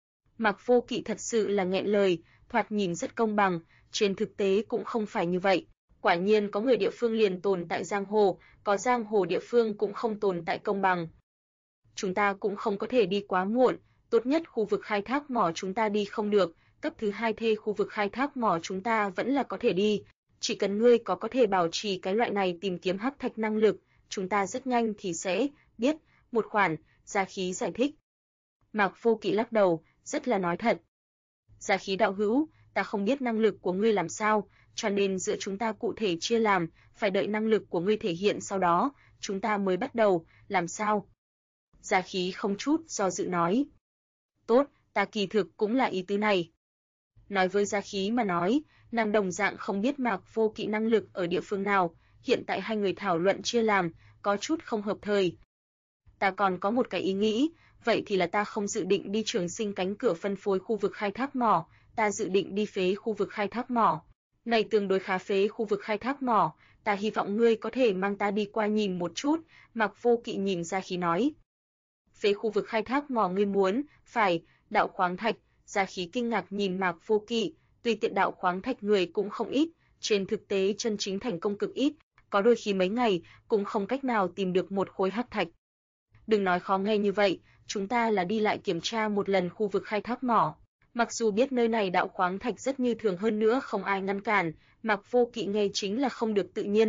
Mạc Vô Kỵ thật sự là nghẹn lời, thoạt nhìn rất công bằng, trên thực tế cũng không phải như vậy. Quả nhiên có người địa phương liền tồn tại giang hồ, có giang hồ địa phương cũng không tồn tại công bằng. Chúng ta cũng không có thể đi quá muộn, tốt nhất khu vực khai thác mỏ chúng ta đi không được, cấp thứ hai thê khu vực khai thác mỏ chúng ta vẫn là có thể đi, chỉ cần ngươi có thể bảo trì cái loại này tìm kiếm hắc thạch năng lực, chúng ta rất nhanh thì sẽ biết một khoản, Gia Khí giải thích. Mạc Vô Kỵ lắc đầu, rất là nói thật. Gia Khí đạo hữu, ta không biết năng lực của ngươi làm sao, cho nên giữa chúng ta cụ thể chia làm, phải đợi năng lực của ngươi thể hiện sau đó, chúng ta mới bắt đầu, làm sao? Gia Khí không chút do dự nói. Tốt, ta kỳ thực cũng là ý tứ này. Nói với Gia Khí mà nói, nàng đồng dạng không biết Mạc Vô Kỵ năng lực ở địa phương nào, hiện tại hai người thảo luận chia làm, có chút không hợp thời. Ta còn có một cái ý nghĩ, vậy thì là ta không dự định đi Trường Sinh cánh cửa phân phối khu vực khai thác mỏ, ta dự định đi phế khu vực khai thác mỏ. Này tương đối khá phế khu vực khai thác mỏ, ta hy vọng ngươi có thể mang ta đi qua nhìn một chút, Mạc Vô Kỵ nhìn Gia Khí nói. Phế khu vực khai thác mỏ ngươi muốn, phải, đạo khoáng thạch, Gia Khí kinh ngạc nhìn Mạc Vô Kỵ, tuy tiện đạo khoáng thạch người cũng không ít, trên thực tế chân chính thành công cực ít, có đôi khi mấy ngày cũng không cách nào tìm được một khối hắc thạch. Đừng nói khó nghe như vậy, chúng ta là đi lại kiểm tra một lần khu vực khai thác mỏ. Mặc dù biết nơi này đạo khoáng thạch rất như thường hơn nữa không ai ngăn cản, Mạc Vô Kỵ nghe chính là không được tự nhiên.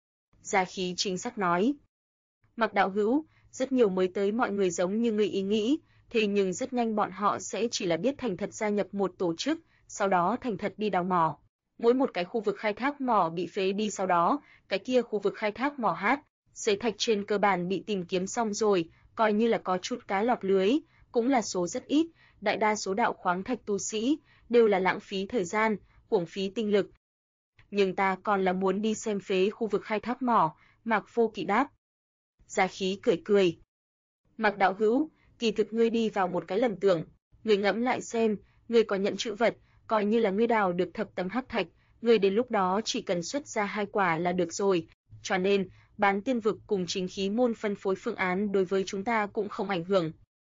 Gia Khí chính xác nói. Mạc đạo hữu, rất nhiều mới tới mọi người giống như người ý nghĩ, thế nhưng rất nhanh bọn họ sẽ chỉ là biết thành thật gia nhập một tổ chức, sau đó thành thật đi đào mỏ. Mỗi một cái khu vực khai thác mỏ bị phế đi sau đó, cái kia khu vực khai thác mỏ xế thạch trên cơ bản bị tìm kiếm xong rồi, coi như là có chút cá lọt lưới, cũng là số rất ít, đại đa số đạo khoáng thạch tu sĩ đều là lãng phí thời gian, uổng phí tinh lực. Nhưng ta còn là muốn đi xem phế khu vực khai thác mỏ, Mạc Vô Kỵ đáp. Gia Khí cười cười. Mạc đạo hữu, kỳ thực ngươi đi vào một cái lầm tưởng, ngươi ngẫm lại xem, ngươi có nhận chữ vật, coi như là ngươi đào được thập tấm hắc thạch, ngươi đến lúc đó chỉ cần xuất ra 2 quả là được rồi, cho nên bán tiên vực cùng chính khí môn phân phối phương án đối với chúng ta cũng không ảnh hưởng.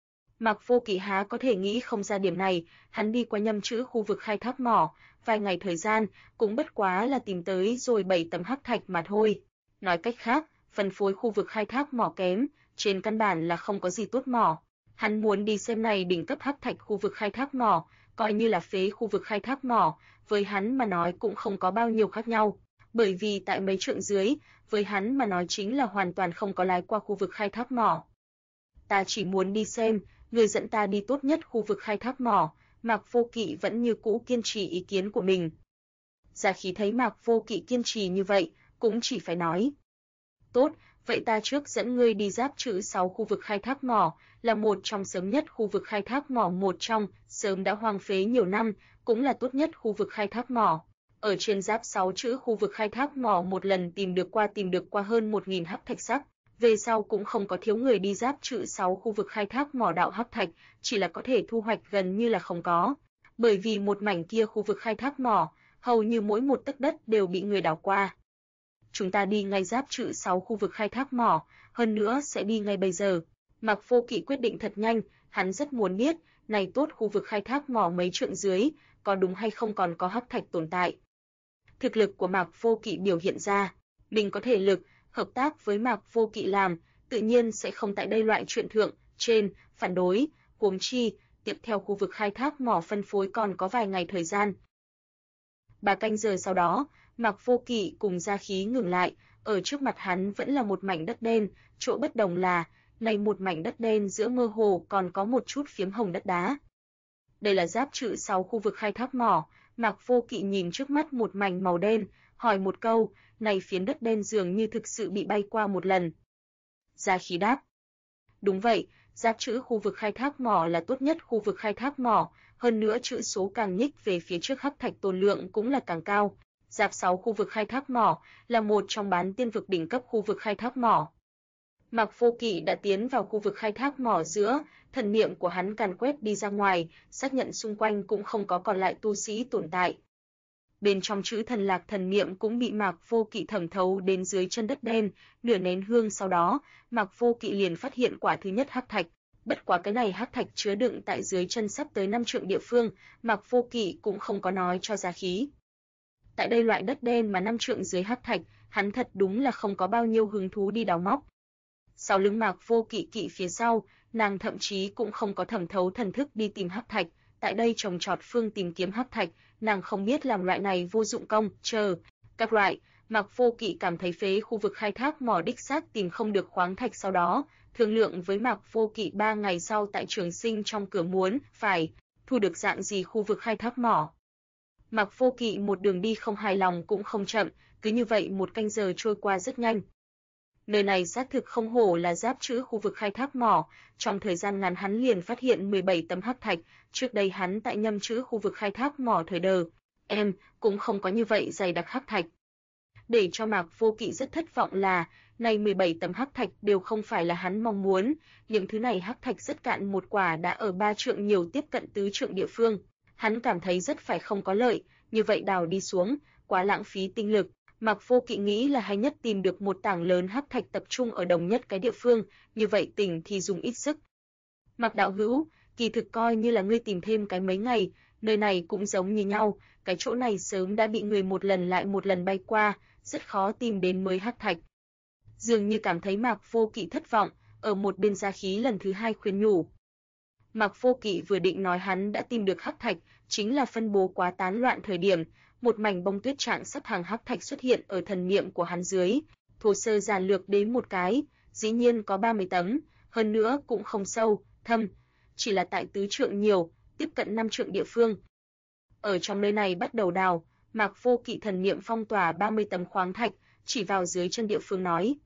Mạc Vô Kỵ há có thể nghĩ không ra điểm này, hắn đi qua nhâm chữ khu vực khai thác mỏ, vài ngày thời gian, cũng bất quá là tìm tới rồi 7 tấm hắc thạch mà thôi. Nói cách khác, phân phối khu vực khai thác mỏ kém, trên căn bản là không có gì tốt mỏ. Hắn muốn đi xem này đỉnh cấp hắc thạch khu vực khai thác mỏ, coi như là phế khu vực khai thác mỏ, với hắn mà nói cũng không có bao nhiêu khác nhau. Bởi vì tại mấy trượng dưới, với hắn mà nói chính là hoàn toàn không có lái qua khu vực khai thác mỏ. Ta chỉ muốn đi xem, người dẫn ta đi tốt nhất khu vực khai thác mỏ, Mạc Vô Kỵ vẫn như cũ kiên trì ý kiến của mình. Gia Khí thấy Mạc Vô Kỵ kiên trì như vậy, cũng chỉ phải nói. Tốt, vậy ta trước dẫn ngươi đi giáp chữ 6 khu vực khai thác mỏ, là một trong sớm nhất khu vực khai thác mỏ một trong, sớm đã hoang phế nhiều năm, cũng là tốt nhất khu vực khai thác mỏ. Ở trên giáp 6 chữ khu vực khai thác mỏ một lần tìm được qua hơn 1000 hắc thạch sắc, về sau cũng không có thiếu người đi giáp chữ 6 khu vực khai thác mỏ đạo hắc thạch, chỉ là có thể thu hoạch gần như là không có. Bởi vì một mảnh kia khu vực khai thác mỏ, hầu như mỗi một tấc đất đều bị người đào qua. Chúng ta đi ngay giáp chữ 6 khu vực khai thác mỏ, hơn nữa sẽ đi ngay bây giờ. Mạc Vô Kỵ quyết định thật nhanh, hắn rất muốn biết, này tốt khu vực khai thác mỏ mấy trượng dưới, có đúng hay không còn có hắc thạch tồn tại. Thực lực của Mạc Vô Kỵ biểu hiện ra, mình có thể lực, hợp tác với Mạc Vô Kỵ làm, tự nhiên sẽ không tại đây loại chuyện thượng, trên, phản đối, huống chi, tiếp theo khu vực khai thác mỏ phân phối còn có vài ngày thời gian. 3 canh giờ sau đó, Mạc Vô Kỵ cùng Gia Khí ngừng lại, ở trước mặt hắn vẫn là một mảnh đất đen, chỗ bất đồng là, này một mảnh đất đen giữa mơ hồ còn có một chút phiếm hồng đất đá. Đây là giáp chữ 6 khu vực khai thác mỏ. Mạc Vô Kỵ nhìn trước mắt một mảnh màu đen, hỏi một câu, này phiến đất đen dường như thực sự bị bay qua một lần. Gia Khí đáp. Đúng vậy, giáp chữ khu vực khai thác mỏ là tốt nhất khu vực khai thác mỏ, hơn nữa chữ số càng nhích về phía trước hắc thạch tồn lượng cũng là càng cao. Giáp 6 khu vực khai thác mỏ là một trong bán tiên vực đỉnh cấp khu vực khai thác mỏ. Mạc Vô Kỵ đã tiến vào khu vực khai thác mỏ giữa, thần niệm của hắn càn quét đi ra ngoài, xác nhận xung quanh cũng không có còn lại tu sĩ tồn tại. Bên trong chữ thần lạc thần niệm cũng bị Mạc Vô Kỵ thẩm thấu đến dưới chân đất đen, nửa nén hương sau đó, Mạc Vô Kỵ liền phát hiện quả thứ nhất hắc thạch. Bất quá cái này hắc thạch chứa đựng tại dưới chân sắp tới 5 trượng địa phương, Mạc Vô Kỵ cũng không có nói cho Gia Khí. Tại đây loại đất đen mà 5 trượng dưới hắc thạch, hắn thật đúng là không có bao nhiêu hứng thú đi đào móc. Sau lưng Mạc Vô Kỵ kỵ phía sau, nàng thậm chí cũng không có thẩm thấu thần thức đi tìm hắc thạch, tại đây trồng trọt phương tìm kiếm hắc thạch, nàng không biết làm loại này vô dụng công, các loại, Mạc Vô Kỵ cảm thấy phế khu vực khai thác mỏ đích xác tìm không được khoáng thạch, sau đó thương lượng với Mạc Vô Kỵ 3 ngày sau tại Trường Sinh trong cửa muốn phải thu được dạng gì khu vực khai thác mỏ. Mạc Vô Kỵ một đường đi không hài lòng cũng không chậm, cứ như vậy một canh giờ trôi qua rất nhanh. Nơi này xác thực không hổ là giáp chữ khu vực khai thác mỏ, trong thời gian ngắn hắn liền phát hiện 17 tấm hắc thạch, trước đây hắn tại nhâm chữ khu vực khai thác mỏ thời đờ, cũng không có như vậy dày đặc hắc thạch. Để cho Mạc Vô Kỵ rất thất vọng là, này 17 tấm hắc thạch đều không phải là hắn mong muốn, những thứ này hắc thạch rất cạn một quả đã ở 3 trượng nhiều tiếp cận tứ trượng địa phương, hắn cảm thấy rất phải không có lợi, như vậy đào đi xuống, quá lãng phí tinh lực. Mạc Vô Kỵ nghĩ là hay nhất tìm được một tảng lớn hắc thạch tập trung ở đồng nhất cái địa phương, như vậy tỉnh thì dùng ít sức. Mạc đạo hữu, kỳ thực coi như là ngươi tìm thêm cái mấy ngày, nơi này cũng giống như nhau, cái chỗ này sớm đã bị người một lần lại một lần bay qua, rất khó tìm đến mới hắc thạch. Dường như cảm thấy Mạc Vô Kỵ thất vọng, ở một bên Gia Khí lần thứ hai khuyên nhủ. Mạc Vô Kỵ vừa định nói hắn đã tìm được hắc thạch, chính là phân bố quá tán loạn thời điểm, một mảnh bông tuyết trạng sắp hàng hắc thạch xuất hiện ở thần niệm của hắn dưới. Thô sơ giản lược đến một cái, dĩ nhiên có 30 tấm, hơn nữa cũng không sâu, thâm, chỉ là tại tứ trượng nhiều, tiếp cận 5 trượng địa phương. Ở trong nơi này bắt đầu đào, Mạc Vô Kỵ thần niệm phong tỏa 30 tấm khoáng thạch, chỉ vào dưới chân địa phương nói.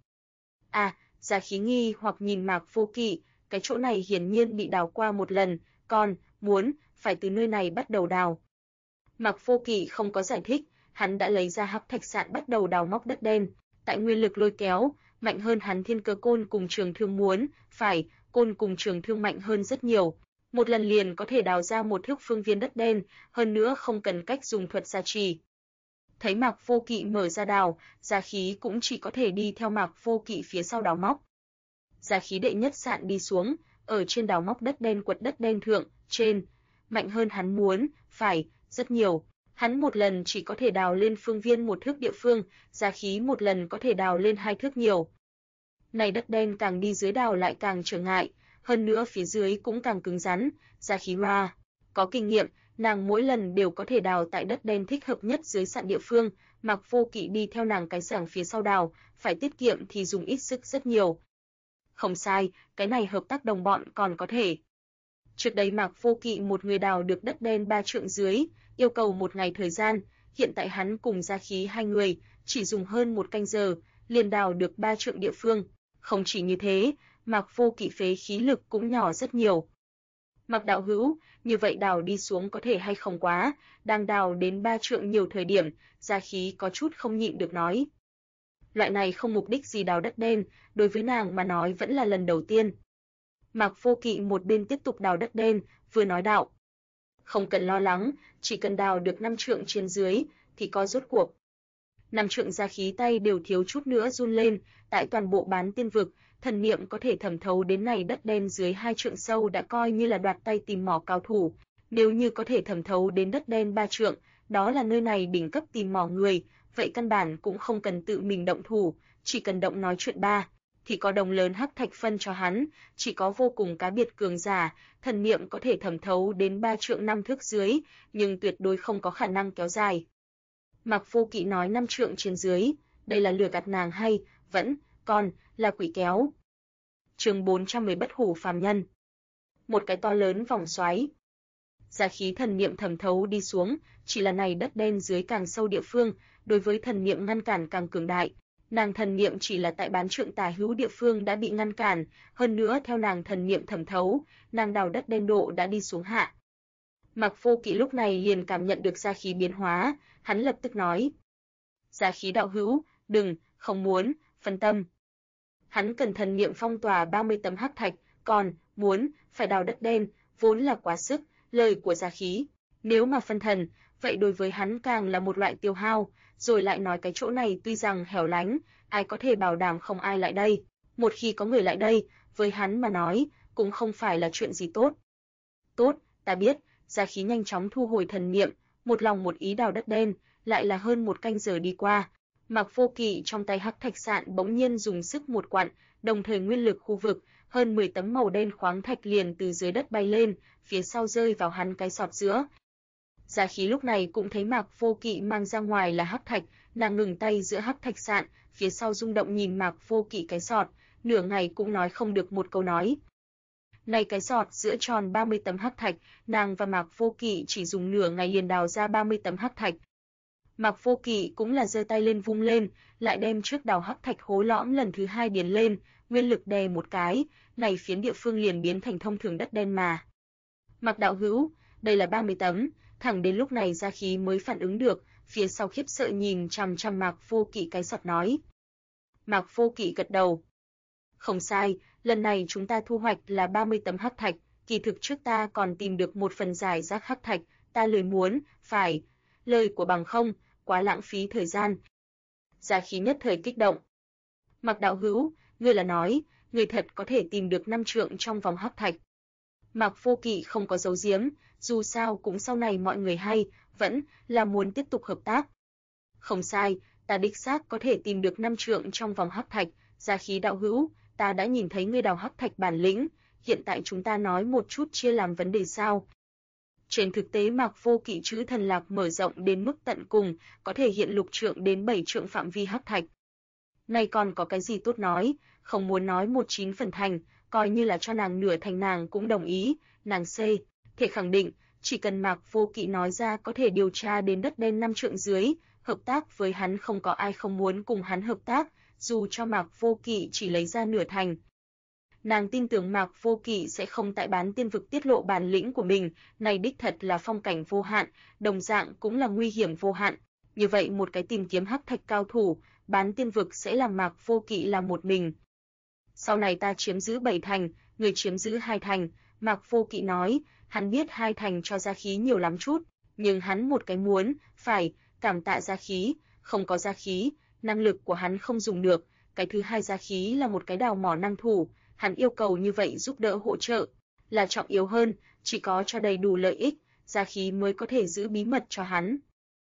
Gia Khí nghi hoặc nhìn Mạc Vô Kỵ, cái chỗ này hiển nhiên bị đào qua một lần, còn muốn phải từ nơi này bắt đầu đào. Mạc Vô Kỵ không có giải thích, hắn đã lấy ra hắc thạch sạn bắt đầu đào móc đất đen, tại nguyên lực lôi kéo, mạnh hơn hắn Thiên Cơ Côn cùng Trường Thương muốn, phải, côn cùng Trường Thương mạnh hơn rất nhiều, một lần liền có thể đào ra một thước phương viên đất đen, hơn nữa không cần cách dùng thuật gia trì. Thấy Mạc Vô Kỵ mở ra đào, Gia Khí cũng chỉ có thể đi theo Mạc Vô Kỵ phía sau đào móc. Gia Khí đệ nhất sạn đi xuống, ở trên đào móc đất đen quật đất đen thượng, trên, mạnh hơn hắn muốn, phải, rất nhiều. Hắn một lần chỉ có thể đào lên phương viên một thước địa phương, Gia Khí một lần có thể đào lên 2 thước nhiều. Này đất đen càng đi dưới đào lại càng trở ngại, hơn nữa phía dưới cũng càng cứng rắn, Gia Khí có kinh nghiệm, nàng mỗi lần đều có thể đào tại đất đen thích hợp nhất dưới sạn địa phương, Mạc Vô Kỵ đi theo nàng cái sảng phía sau đào, phải tiết kiệm thì dùng ít sức rất nhiều. Không sai, cái này hợp tác đồng bọn còn có thể. Trước đây Mạc Vô Kỵ một người đào được đất đen 3 trượng dưới, yêu cầu 1 ngày thời gian, hiện tại hắn cùng Gia Khí 2 người, chỉ dùng hơn 1 canh giờ, liền đào được 3 trượng địa phương. Không chỉ như thế, Mạc Vô Kỵ phế khí lực cũng nhỏ rất nhiều. Mạc đạo hữu, như vậy đào đi xuống có thể hay không quá, đang đào đến 3 trượng nhiều thời điểm, Gia Khí có chút không nhịn được nói. Loại này không mục đích gì đào đất đen, đối với nàng mà nói vẫn là lần đầu tiên. Mạc Vô Kỵ một bên tiếp tục đào đất đen, vừa nói đạo. Không cần lo lắng, chỉ cần đào được 5 trượng trên dưới, thì có rốt cuộc. 5 trượng Gia Khí tay đều thiếu chút nữa run lên, tại toàn bộ bán tiên vực, thần niệm có thể thẩm thấu đến này đất đen dưới 2 trượng sâu đã coi như là đoạt tay tìm mỏ cao thủ. Nếu như có thể thẩm thấu đến đất đen 3 trượng, đó là nơi này đỉnh cấp tìm mỏ người, vậy căn bản cũng không cần tự mình động thủ, chỉ cần động nói chuyện thì có đồng lớn hắc thạch phân cho hắn, chỉ có vô cùng cá biệt cường giả, thần niệm có thể thẩm thấu đến 3 trượng 5 thước dưới, nhưng tuyệt đối không có khả năng kéo dài. Mạc Vô Kỵ nói 5 trượng trên dưới, đây là lừa gạt nàng hay vẫn còn là quỷ kéo. Chương 410 Bất hủ phàm nhân. Một cái to lớn vòng xoáy. Giá khí thần niệm thẩm thấu đi xuống, chỉ là này đất đen dưới càng sâu địa phương, đối với thần niệm ngăn cản càng cường đại. Nàng thần niệm chỉ là tại bán trượng tả hữu địa phương đã bị ngăn cản, hơn nữa theo nàng thần niệm thẩm thấu, nàng đào đất đen độ đã đi xuống hạ. Mạc Vô Kỵ lúc này liền cảm nhận được giá khí biến hóa, hắn lập tức nói: "Giá khí đạo hữu, đừng, không muốn, phân tâm." Hắn cần thần niệm phong tỏa 30 tấm hắc thạch, còn muốn phải đào đất đen, vốn là quá sức, lời của giá khí, nếu mà phân thần, vậy đối với hắn càng là một loại tiêu hao, rồi lại nói cái chỗ này tuy rằng hẻo lánh, ai có thể bảo đảm không ai lại đây, một khi có người lại đây, với hắn mà nói, cũng không phải là chuyện gì tốt. Tốt, ta biết, giá khí nhanh chóng thu hồi thần niệm, một lòng một ý đào đất đen, lại là hơn một canh giờ đi qua. Mạc Vô Kỵ trong tay hắc thạch sạn bỗng nhiên dùng sức một quặn, đồng thời nguyên lực khu vực, hơn 10 tấm màu đen khoáng thạch liền từ dưới đất bay lên, phía sau rơi vào hắn cái sọt giữa. Giá khí lúc này cũng thấy Mạc Vô Kỵ mang ra ngoài là hắc thạch, nàng ngừng tay giữa hắc thạch sạn, phía sau rung động nhìn Mạc Vô Kỵ cái sọt, nửa ngày cũng nói không được một câu nói. Này cái sọt giữa tròn 30 tấm hắc thạch, nàng và Mạc Vô Kỵ chỉ dùng nửa ngày liền đào ra 30 tấm hắc thạch. Mạc Vô Kỵ cũng là giơ tay lên vung lên, lại đem trước đào hắc thạch hố lõm lần thứ hai điền lên, nguyên lực đè một cái, này phiến địa phương liền biến thành thông thường đất đen mà. Mạc đạo hữu, đây là 30 tấm, thẳng đến lúc này giá khí mới phản ứng được, phía sau khiếp sợ nhìn chằm chằm Mạc Vô Kỵ cái sọt nói. Mạc Vô Kỵ gật đầu. Không sai, lần này chúng ta thu hoạch là 30 tấm hắc thạch, kỳ thực trước ta còn tìm được một phần giải rác hắc thạch, ta lười muốn, phải, lời của bằng không, quá lãng phí thời gian. Giá khí nhất thời kích động. Mạc đạo hữu, ngươi là nói, ngươi thật có thể tìm được 5 trượng trong vòng hắc thạch. Mạc Vô Kỵ không có giấu giếm, dù sao cũng sau này mọi người hay, vẫn là muốn tiếp tục hợp tác. Không sai, ta đích xác có thể tìm được 5 trượng trong vòng hắc thạch, giá khí đạo hữu, ta đã nhìn thấy ngươi đào hắc thạch bản lĩnh, hiện tại chúng ta nói một chút chia làm vấn đề sao. Trên thực tế Mạc Vô Kỵ chữ thần lạc mở rộng đến mức tận cùng, có thể hiện lục trượng đến 7 trượng phạm vi hắc thạch. Này còn có cái gì tốt nói, không muốn nói 19 phần thành, coi như là cho nàng nửa thành nàng cũng đồng ý, nàng thể khẳng định, chỉ cần Mạc Vô Kỵ nói ra có thể điều tra đến đất đen 5 trượng dưới, hợp tác với hắn không có ai không muốn cùng hắn hợp tác, dù cho Mạc Vô Kỵ chỉ lấy ra nửa thành. Nàng tin tưởng Mạc Vô Kỵ sẽ không tại bán tiên vực tiết lộ bản lĩnh của mình, này đích thật là phong cảnh vô hạn, đồng dạng cũng là nguy hiểm vô hạn. Như vậy một cái tìm kiếm hắc thạch cao thủ, bán tiên vực sẽ làm Mạc Vô Kỵ làm một mình. Sau này ta chiếm giữ 7 thành, người chiếm giữ 2 thành, Mạc Vô Kỵ nói, hắn biết 2 thành cho giá khí nhiều lắm chút, nhưng hắn một cái muốn, phải, cảm tạ giá khí, không có giá khí, năng lực của hắn không dùng được, cái thứ hai giá khí là một cái đào mỏ năng thủ, hắn yêu cầu như vậy giúp đỡ hỗ trợ, là trọng yếu hơn, chỉ có cho đầy đủ lợi ích, giá khí mới có thể giữ bí mật cho hắn.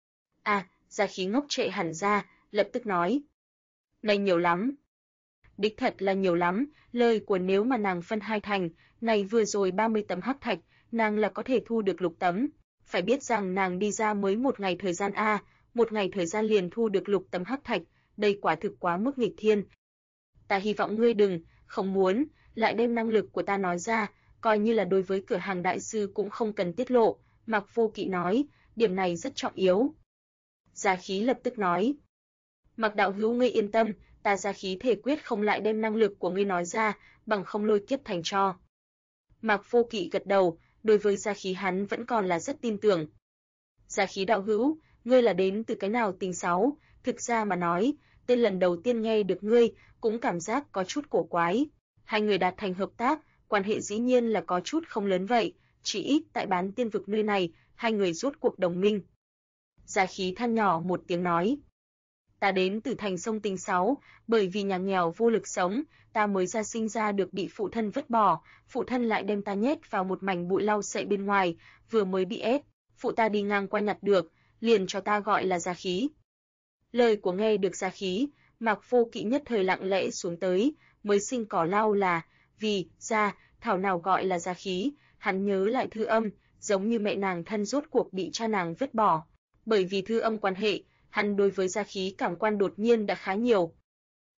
Giá khí ngốc trệ hẳn ra, lập tức nói. Này nhiều lắm. Đích thật là nhiều lắm, lời của nếu mà nàng phân 2 thành, này vừa rồi 30 tấm hắc thạch, nàng là có thể thu được lục tấm. Phải biết rằng nàng đi ra mới 1 ngày thời gian một ngày thời gian liền thu được lục tấm hắc thạch, đây quả thực quá mức nghịch thiên. Ta hy vọng ngươi đừng, không muốn, lại đem năng lực của ta nói ra, coi như là đối với cửa hàng đại sư cũng không cần tiết lộ, Mạc Vô Kỵ nói, điểm này rất trọng yếu. Giá khí lập tức nói. Mạc đạo hữu ngươi yên tâm, ta giá khí thể quyết không lại đem năng lực của ngươi nói ra, bằng không lôi kiếp thành tro. Mạc Vô Kỵ gật đầu, đối với giá khí hắn vẫn còn là rất tin tưởng. Giá khí đạo hữu, ngươi là đến từ cái nào tình sáu, thực ra mà nói, tên lần đầu tiên nghe được ngươi, cũng cảm giác có chút cổ quái. Hai người đạt thành hợp tác, quan hệ dĩ nhiên là có chút không lớn vậy, chỉ ít tại bán tiên vực nơi này, hai người rốt cuộc đồng minh. Giá khí than nhỏ một tiếng nói. Ta đến từ thành sông Tình Sáu, bởi vì nhà nghèo vô lực sống, ta mới ra sinh ra được bị phụ thân vứt bỏ, phụ thân lại đem ta nhét vào một mảnh bụi lau sậy bên ngoài, vừa mới bị ép, phụ ta đi ngang qua nhặt được, liền cho ta gọi là giá khí. Lời của nghe được giá khí, Mạc Vô Kỵ nhất thời lặng lẽ xuống tới, mới sinh cỏ lau là, vì, ra, thảo nào gọi là giá khí, hắn nhớ lại thư âm, giống như mẹ nàng thân rốt cuộc bị cha nàng vứt bỏ. Bởi vì thư âm quan hệ, hắn đối với giá khí cảm quan đột nhiên đã khá nhiều.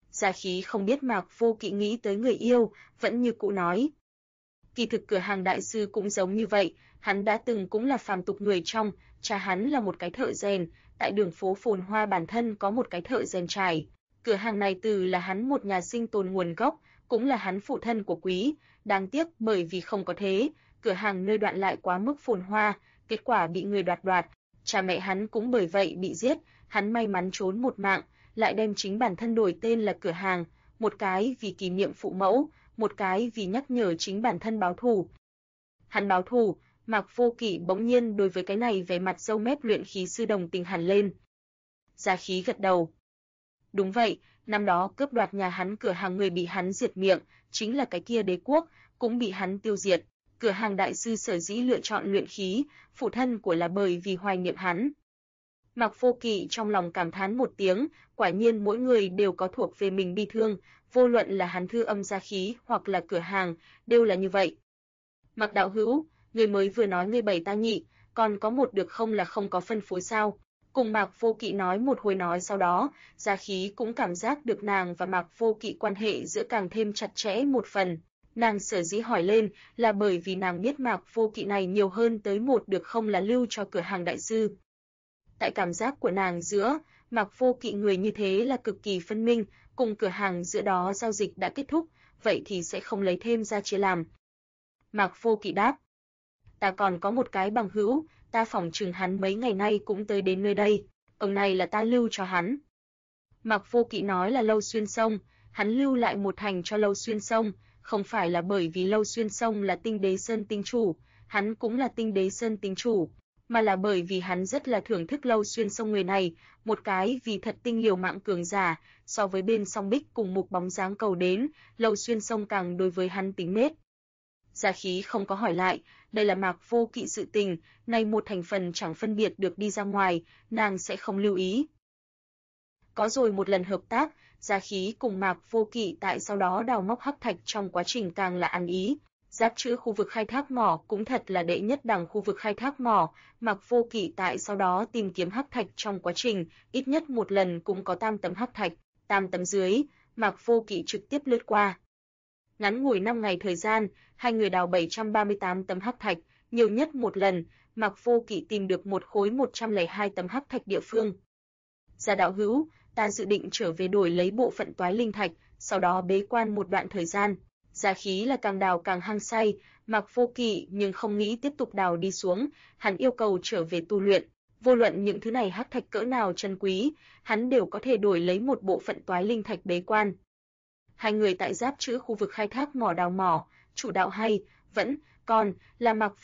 Gia Khí không biết Mạc Vô Kỵ nghĩ tới người yêu, vẫn như cũ nói. Kỳ thực cửa hàng đại sư cũng giống như vậy, hắn đã từng cũng là phàm tục người trong, cha hắn là một cái thợ rèn, tại đường phố phồn hoa bản thân có một cái thợ rèn trải. Cửa hàng này từ là hắn một nhà sinh tồn nguồn gốc, cũng là hắn phụ thân của Quý, đáng tiếc bởi vì không có thế, cửa hàng nơi đoạn lại quá mức phồn hoa, kết quả bị người đoạt, cha mẹ hắn cũng bởi vậy bị giết, hắn may mắn trốn một mạng, lại đem chính bản thân đổi tên là cửa hàng, một cái vì kỷ niệm phụ mẫu, một cái vì nhắc nhở chính bản thân báo thù. Hắn báo thù, Mạc Vô Kỵ bỗng nhiên đối với cái này vẻ mặt râu mép luyện khí sư đồng tình hẳn lên. Gia Khí gật đầu. Đúng vậy, năm đó cướp đoạt nhà hắn cửa hàng người bị hắn diệt miệng, chính là cái kia Đế Quốc, cũng bị hắn tiêu diệt. Cửa hàng đại sư sở dĩ lựa chọn luyện khí, phụ thân của là bởi vì hoài niệm hắn. Mạc Vô Kỵ trong lòng cảm thán một tiếng, quả nhiên mỗi người đều có thuộc về mình bi thương, vô luận là hắn Thư Âm Gia Khí hoặc là cửa hàng, đều là như vậy. Mạc đạo hữu, người mới vừa nói người bảy ta nhị, còn có một được không là không có phân phối sao? Cùng Mạc Vô Kỵ nói một hồi nói sau đó, Gia Khí cũng cảm giác được nàng và Mạc Vô Kỵ quan hệ giữa càng thêm chặt chẽ một phần. Nàng sở dĩ hỏi lên là bởi vì nàng biết Mạc Vô Kỵ này nhiều hơn tới một được không là lưu cho cửa hàng đại sư. Tại cảm giác của nàng giữa, Mạc Vô Kỵ người như thế là cực kỳ phân minh, cùng cửa hàng giữa đó giao dịch đã kết thúc, vậy thì sẽ không lấy thêm ra chia làm. Mạc Vô Kỵ đáp, ta còn có một cái bằng hữu, ta phỏng chừng hắn mấy ngày nay cũng tới đến nơi đây, ông này là ta lưu cho hắn. Mạc Vô Kỵ nói là Lâu Xuyên Sông, hắn lưu lại một thành cho Lâu Xuyên Sông, không phải là bởi vì Lâu Xuyên Sông là Tinh Đế Sơn tinh chủ, hắn cũng là Tinh Đế Sơn tinh chủ, mà là bởi vì hắn rất là thưởng thức Lâu Xuyên Sông người này, một cái vì thật tinh liều mạng cường giả, so với bên song bích cùng mục bóng dáng cầu đến, Lâu Xuyên Sông càng đối với hắn tính nết. Gia Khí không có hỏi lại, đây là Mạc Vô Kỵ sự tình, này một thành phần chẳng phân biệt được đi ra ngoài, nàng sẽ không lưu ý. Có rồi một lần hợp tác, Gia Khí cùng Mạc Vô Kỵ tại sau đó đào móc hắc thạch trong quá trình càng là ăn ý. Giáp chữ khu vực khai thác mỏ cũng thật là đệ nhất đẳng khu vực khai thác mỏ, Mạc Vô Kỵ tại sau đó tìm kiếm hắc thạch trong quá trình, ít nhất một lần cũng có 8 tấm hắc thạch, 8 tấm dưới, Mạc Vô Kỵ trực tiếp lướt qua. Ngắn ngủi 5 ngày thời gian, hai người đào 738 tấm hắc thạch, nhiều nhất một lần, Mạc Vô Kỵ tìm được một khối 102 tấm hắc thạch địa phương. Gia đạo hữu, ta dự định trở về đổi lấy bộ phận toái linh thạch, sau đó bế quan một đoạn thời gian. Gia Khí là càng đào càng hăng say, Mạc Vô Kỵ nhưng không nghĩ tiếp tục đào đi xuống, hắn yêu cầu trở về tu luyện. Vô luận những thứ này hắc thạch cỡ nào chân quý, hắn đều có thể đổi lấy một bộ phận toái linh thạch bế quan. Hai người tại giáp chữ khu vực khai thác mỏ đào mỏ, chủ đạo hay vẫn còn là Mạc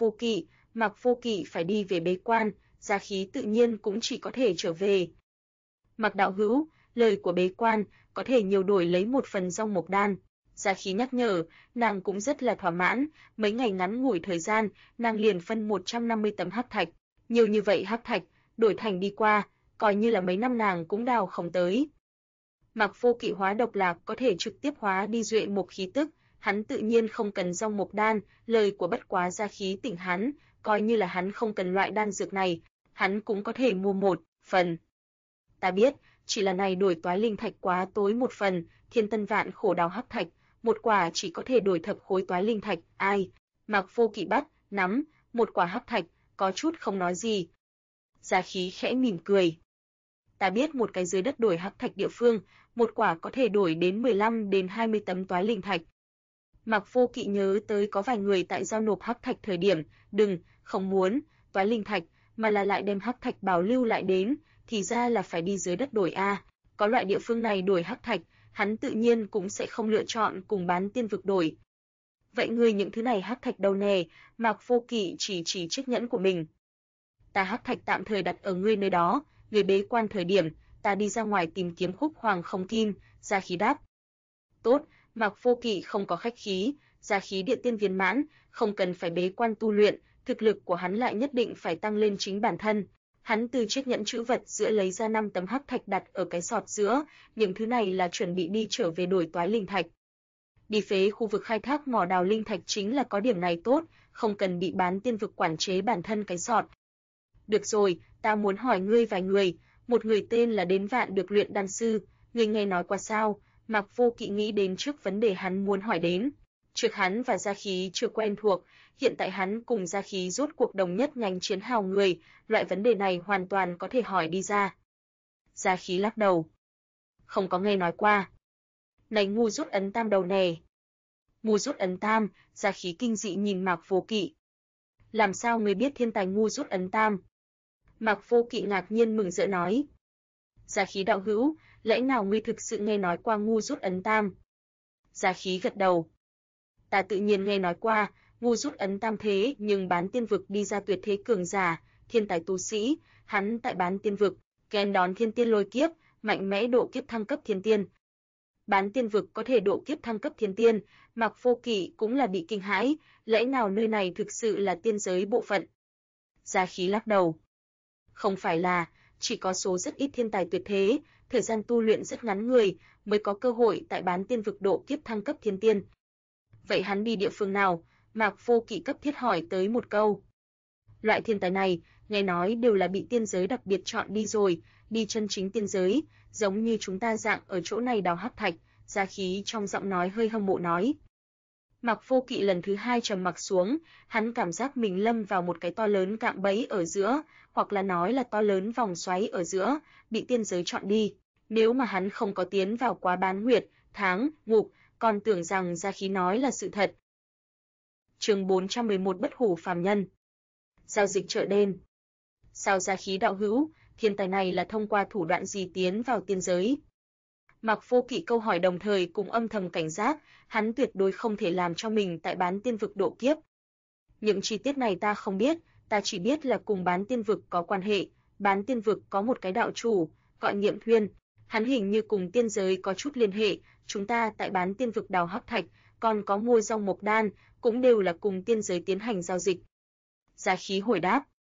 Vô Kỵ phải đi về bế quan, Gia Khí tự nhiên cũng chỉ có thể trở về. Mạc đạo hữu, lời của bế quan có thể nhiều đổi lấy một phần rong mộc đan. Gia Khí nhắc nhở, nàng cũng rất là thỏa mãn, mấy ngày ngắn ngủi thời gian, nàng liền phân 150 tấm hắc thạch, nhiều như vậy hắc thạch, đổi thành đi qua, coi như là mấy năm nàng cũng đào không tới. Mạc Vô Kỵ hóa độc lạc có thể trực tiếp hóa đi duệ mộc khí tức, hắn tự nhiên không cần rong mộc đan, lời của bất quá Gia Khí tỉnh hắn, coi như là hắn không cần loại đan dược này, hắn cũng có thể mua một phần. Ta biết, chỉ là này đổi toái linh thạch quá tối một phần, thiên tân vạn khổ đào hắc thạch, một quả chỉ có thể đổi thập khối toái linh thạch, ai? Mạc Vô Kỵ bắt, nắm, một quả hắc thạch, có chút không nói gì. Gia Khí khẽ mỉm cười. Ta biết một cái dưới đất đổi hắc thạch địa phương, một quả có thể đổi đến 15 đến 20 tấm toái linh thạch. Mạc Vô Kỵ nhớ tới có vài người tại giao nộp hắc thạch thời điểm, không muốn toái linh thạch, mà là lại đem hắc thạch bảo lưu lại đến, thì ra là phải đi dưới đất đổi a. Có loại địa phương này đổi hắc thạch, hắn tự nhiên cũng sẽ không lựa chọn cùng bán tiên vực đổi. Vậy ngươi những thứ này hắc thạch đâu nè? Mạc Vô Kỵ chỉ chiếc nhẫn của mình. Ta hắc thạch tạm thời đặt ở ngươi nơi đó, người bế quan thời điểm, ta đi ra ngoài tìm kiếm khúc hoàng không kim, Gia Khí đáp. Tốt, Mạc Vô Kỵ không có khách khí, Gia Khí địa tiên viên mãn, không cần phải bế quan tu luyện, thực lực của hắn lại nhất định phải tăng lên chính bản thân. Hắn từ chiếc nhẫn trữ vật giữa lấy ra 5 tấm hắc thạch đặt ở cái sọt giữa, những thứ này là chuẩn bị đi trở về đổi toái linh thạch. Đi phế khu vực khai thác mỏ đào linh thạch chính là có điểm này tốt, không cần bị bán tiên vực quản chế bản thân cái sọt. Được rồi, ta muốn hỏi ngươi vài người, một người tên là Đến Vạn được luyện đan sư, ngươi nghe nói qua sao? Mạc Vô Kỵ nghĩ đến trước vấn đề hắn muốn hỏi đến. Trước hắn và Gia Khí chưa quen thuộc, hiện tại hắn cùng Gia Khí rốt cuộc đồng nhất ngành chiến hào người, loại vấn đề này hoàn toàn có thể hỏi đi ra. Gia Khí lắc đầu. Không có nghe nói qua. Này ngu rút ấn tam đầu nè. Ngu rút ấn tam, Gia Khí kinh dị nhìn Mạc Vô Kỵ. Làm sao ngươi biết thiên tài ngu rút ấn tam? Mạc Vô Kỵ ngạc nhiên mừng rỡ nói. Gia Khí đạo hữu, lẽ nào ngươi thực sự nghe nói qua ngu rút ấn tam? Gia Khí gật đầu. Ta tự nhiên nghe nói qua, ngu rút ấn tam thế nhưng bán tiên vực đi ra tuyệt thế cường giả, thiên tài tu sĩ, hắn tại bán tiên vực, kèn đón thiên tiên lôi kiếp, mạnh mẽ độ kiếp thăng cấp thiên tiên. Bán tiên vực có thể độ kiếp thăng cấp thiên tiên, Mạc Vô Kỵ cũng là bị kinh hãi, lẽ nào nơi này thực sự là tiên giới bộ phận? Gia Khí lắc đầu. Không phải là, chỉ có số rất ít thiên tài tuyệt thế, thời gian tu luyện rất ngắn người, mới có cơ hội tại bán tiên vực độ kiếp thăng cấp thiên tiên. Vậy hắn đi địa phương nào? Mạc Vô Kỵ cấp thiết hỏi tới một câu. Loại thiên tài này, nghe nói đều là bị tiên giới đặc biệt chọn đi rồi, đi chân chính tiên giới, giống như chúng ta dạng ở chỗ này đào hắc thạch, Gia Khí trong giọng nói hơi hâm mộ nói. Mạc Vô Kỵ lần thứ hai trầm mặc xuống, hắn cảm giác mình lâm vào một cái to lớn cạm bẫy ở giữa, hoặc là nói là to lớn vòng xoáy ở giữa, bị tiên giới chọn đi. Nếu mà hắn không có tiến vào quá bán nguyệt, tháng, ngục, còn tưởng rằng Gia Khí nói là sự thật. Chương 411 Bất hủ phàm nhân. Giao dịch chợ đen. Sao Gia Khí đạo hữu, thiên tài này là thông qua thủ đoạn gì tiến vào tiên giới? Mạc Vô Kỵ câu hỏi đồng thời cũng âm thầm cảnh giác, hắn tuyệt đối không thể làm cho mình tại bán tiên vực độ kiếp. Những chi tiết này ta không biết, ta chỉ biết là cùng bán tiên vực có quan hệ, bán tiên vực có một cái đạo chủ, gọi Nghiệm Thuyên, hắn hình như cùng tiên giới có chút liên hệ, chúng ta tại bán tiên vực đào hắc thạch, còn có mua rong mộc đan, cũng đều là cùng tiên giới tiến hành giao dịch. Gia Khí hồi đáp.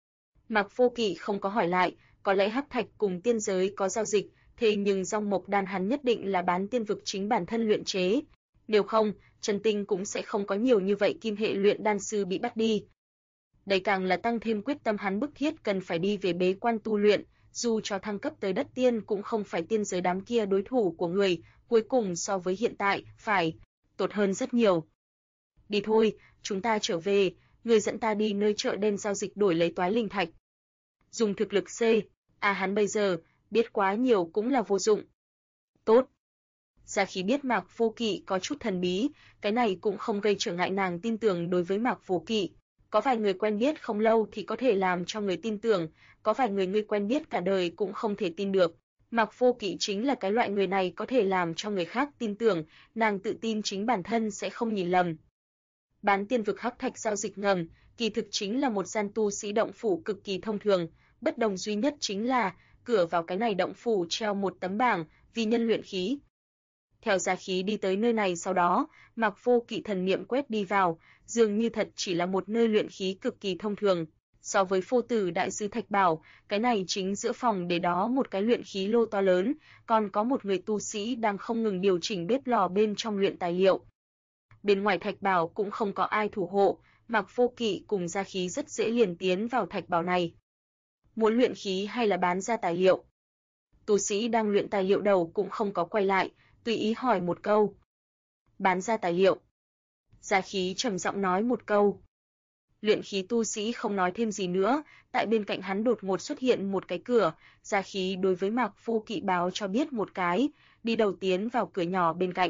Mạc Vô Kỵ không có hỏi lại, có lẽ hắc thạch cùng tiên giới có giao dịch, thế nhưng rong mộc đan hắn nhất định là bán tiên vực chính bản thân luyện chế. Nếu không, Trần Tinh cũng sẽ không có nhiều như vậy kim hệ luyện đan sư bị bắt đi. Đây càng là tăng thêm quyết tâm hắn bức thiết cần phải đi về bế quan tu luyện, dù cho thăng cấp tới đất tiên cũng không phải tiên giới đám kia đối thủ của người, cuối cùng so với hiện tại, phải tốt hơn rất nhiều. Đi thôi, chúng ta trở về, người dẫn ta đi nơi chợ đen giao dịch đổi lấy toái linh thạch. Dùng thực lực C, hắn bây giờ, biết quá nhiều cũng là vô dụng. Tốt. Gia Khí biết Mạc Vô Kỵ có chút thần bí, cái này cũng không gây trở ngại nàng tin tưởng đối với Mạc Vô Kỵ. Có vài người quen biết không lâu thì có thể làm cho người tin tưởng, có vài người ngươi quen biết cả đời cũng không thể tin được. Mạc Vô Kỵ chính là cái loại người này có thể làm cho người khác tin tưởng, nàng tự tin chính bản thân sẽ không nhìn lầm. Bán tiên vực hắc thạch giao dịch ngầm, kỳ thực chính là một gian tu sĩ động phủ cực kỳ thông thường, bất đồng duy nhất chính là cửa vào cái này động phủ treo một tấm bảng, vì nhân luyện khí. Theo Gia Khí đi tới nơi này sau đó, Mạc Vô Kỵ thần niệm quét đi vào, dường như thật chỉ là một nơi luyện khí cực kỳ thông thường. So với Phô Tử đại sư Thạch Bảo, cái này chính giữa phòng để đó một cái luyện khí lô to lớn, còn có một người tu sĩ đang không ngừng điều chỉnh bếp lò bên trong luyện tài liệu. Bên ngoài Thạch Bảo cũng không có ai thủ hộ, Mạc Vô Kỵ cùng Gia Khí rất dễ liền tiến vào Thạch Bảo này. Muốn luyện khí hay là bán ra tài liệu? Tu sĩ đang luyện tài liệu đầu cũng không có quay lại, tùy ý hỏi một câu. Bán ra tài liệu. Gia Khí trầm giọng nói một câu. Luyện khí tu sĩ không nói thêm gì nữa, tại bên cạnh hắn đột ngột xuất hiện một cái cửa, Gia Khí đối với Mạc Vô Kỵ báo cho biết một cái, đi đầu tiến vào cửa nhỏ bên cạnh.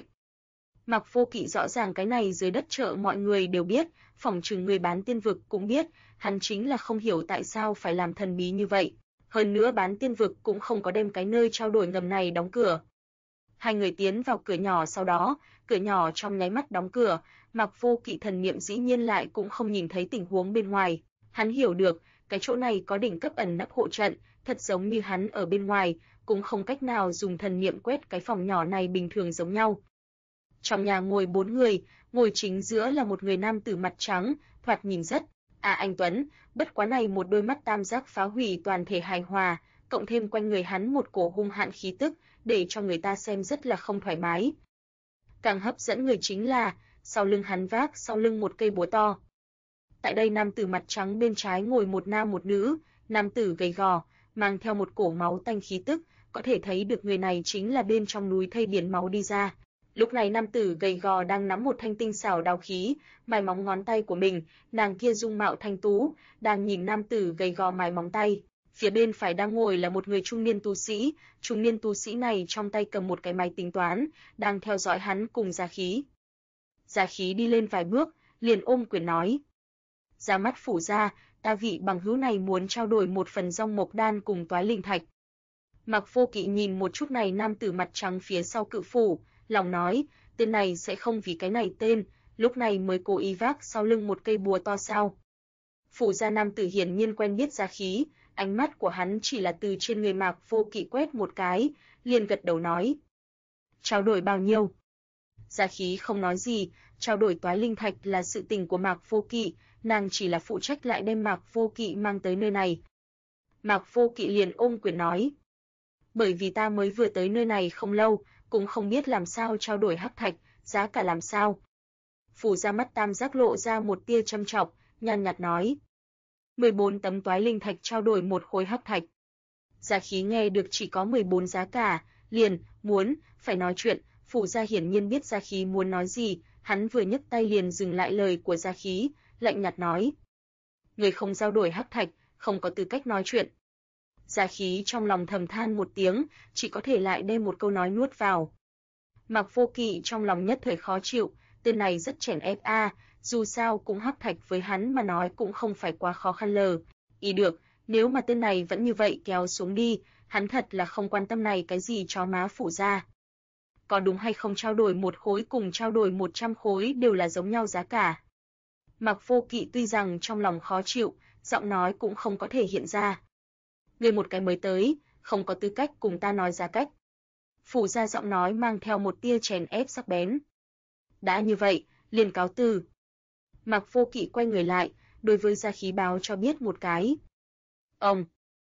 Mạc Vô Kỵ rõ ràng cái này dưới đất chợ mọi người đều biết, phỏng chừng người bán tiên vực cũng biết, hắn chính là không hiểu tại sao phải làm thần bí như vậy. Hơn nữa bán tiên vực cũng không có đem cái nơi trao đổi ngầm này đóng cửa. Hai người tiến vào cửa nhỏ sau đó, cửa nhỏ trong nháy mắt đóng cửa, Mạc Vô Kỵ thần niệm dĩ nhiên lại cũng không nhìn thấy tình huống bên ngoài. Hắn hiểu được, cái chỗ này có đỉnh cấp ẩn nấp hộ trận, thật giống như hắn ở bên ngoài, cũng không cách nào dùng thần niệm quét cái phòng nhỏ này bình thường giống nhau. Trong nhà ngồi 4 người, ngồi chính giữa là một người nam tử mặt trắng, thoạt nhìn rất anh tuấn, bất quá này một đôi mắt tam giác phá hủy toàn thể hài hòa, cộng thêm quanh người hắn một cổ hung hãn khí tức, để cho người ta xem rất là không thoải mái. Càng hấp dẫn người chính là, sau lưng hắn vác sau lưng một cây búa to. Tại đây nam tử mặt trắng bên trái ngồi một nam một nữ, nam tử gầy gò, mang theo một cổ máu tanh khí tức, có thể thấy được người này chính là bên trong núi thây biển máu đi ra. Lúc này nam tử gầy gò đang nắm một thanh tinh xảo đao khí, mài móng ngón tay của mình, nàng kia dung mạo thanh tú, đang nhìn nam tử gầy gò mài móng tay. Phía bên phải đang ngồi là một người trung niên tu sĩ này trong tay cầm một cái máy tính toán, đang theo dõi hắn cùng Gia Khí. Gia Khí đi lên vài bước, liền ôm quyền nói: "Ra mắt phủ gia, ta vị bằng hữu này muốn trao đổi một phần Dong Mộc Đan cùng Toái Linh Thạch." Mạc Vô Kỵ nhìn một chút này nam tử mặt trắng phía sau cự phủ, lòng nói, tên này sẽ không vì cái này tên, lúc này mới cố ý vác sau lưng một cây búa to sao. Phủ gia nam tử hiển nhiên quen biết Gia Khí, ánh mắt của hắn chỉ là từ trên người Mạc Vô Kỵ quét một cái, liền gật đầu nói: "Trao đổi bao nhiêu?" Gia Khí không nói gì, trao đổi Toái Linh Thạch là sự tình của Mạc Vô Kỵ, nàng chỉ là phụ trách lại đem Mạc Vô Kỵ mang tới nơi này. Mạc Vô Kỵ liền ôm quyền nói: "Bởi vì ta mới vừa tới nơi này không lâu, cũng không biết làm sao trao đổi hắc thạch, giá cả làm sao." Phủ gia mắt tam giác lộ ra một tia châm chọc, nhàn nhạt nói: 14 tấm Toái Linh Thạch trao đổi một khối hắc thạch. Gia Khí nghe được chỉ có 14 giá cả, liền phải nói chuyện. Phủ gia hiển nhiên biết Gia Khí muốn nói gì, hắn vừa nhấc tay liền dừng lại lời của Gia Khí, lạnh nhạt nói: "Người không giao đổi hắc thạch, không có tư cách nói chuyện." Gia Khí trong lòng thầm than một tiếng, chỉ có thể lại đem một câu nói nuốt vào. Mạc Vô Kỵ trong lòng nhất thời khó chịu, tên này rất chèn ép dù sao cũng hắc thạch với hắn mà nói cũng không phải quá khó khăn lờ. Ý được, nếu mà tên này vẫn như vậy kéo xuống đi, hắn thật là không quan tâm này cái gì chó má phủ gia. Có đúng hay không trao đổi một khối cùng trao đổi 100 khối đều là giống nhau giá cả. Mạc Vô Kỵ tuy rằng trong lòng khó chịu, giọng nói cũng không có thể hiện ra. Người một cái mới tới, không có tư cách cùng ta nói giá cách. Phủ gia giọng nói mang theo một tia chèn ép sắc bén. Đã như vậy, liền cáo từ. Mạc Vô Kỵ quay người lại, đối với Gia Khí báo cho biết một cái. Ông.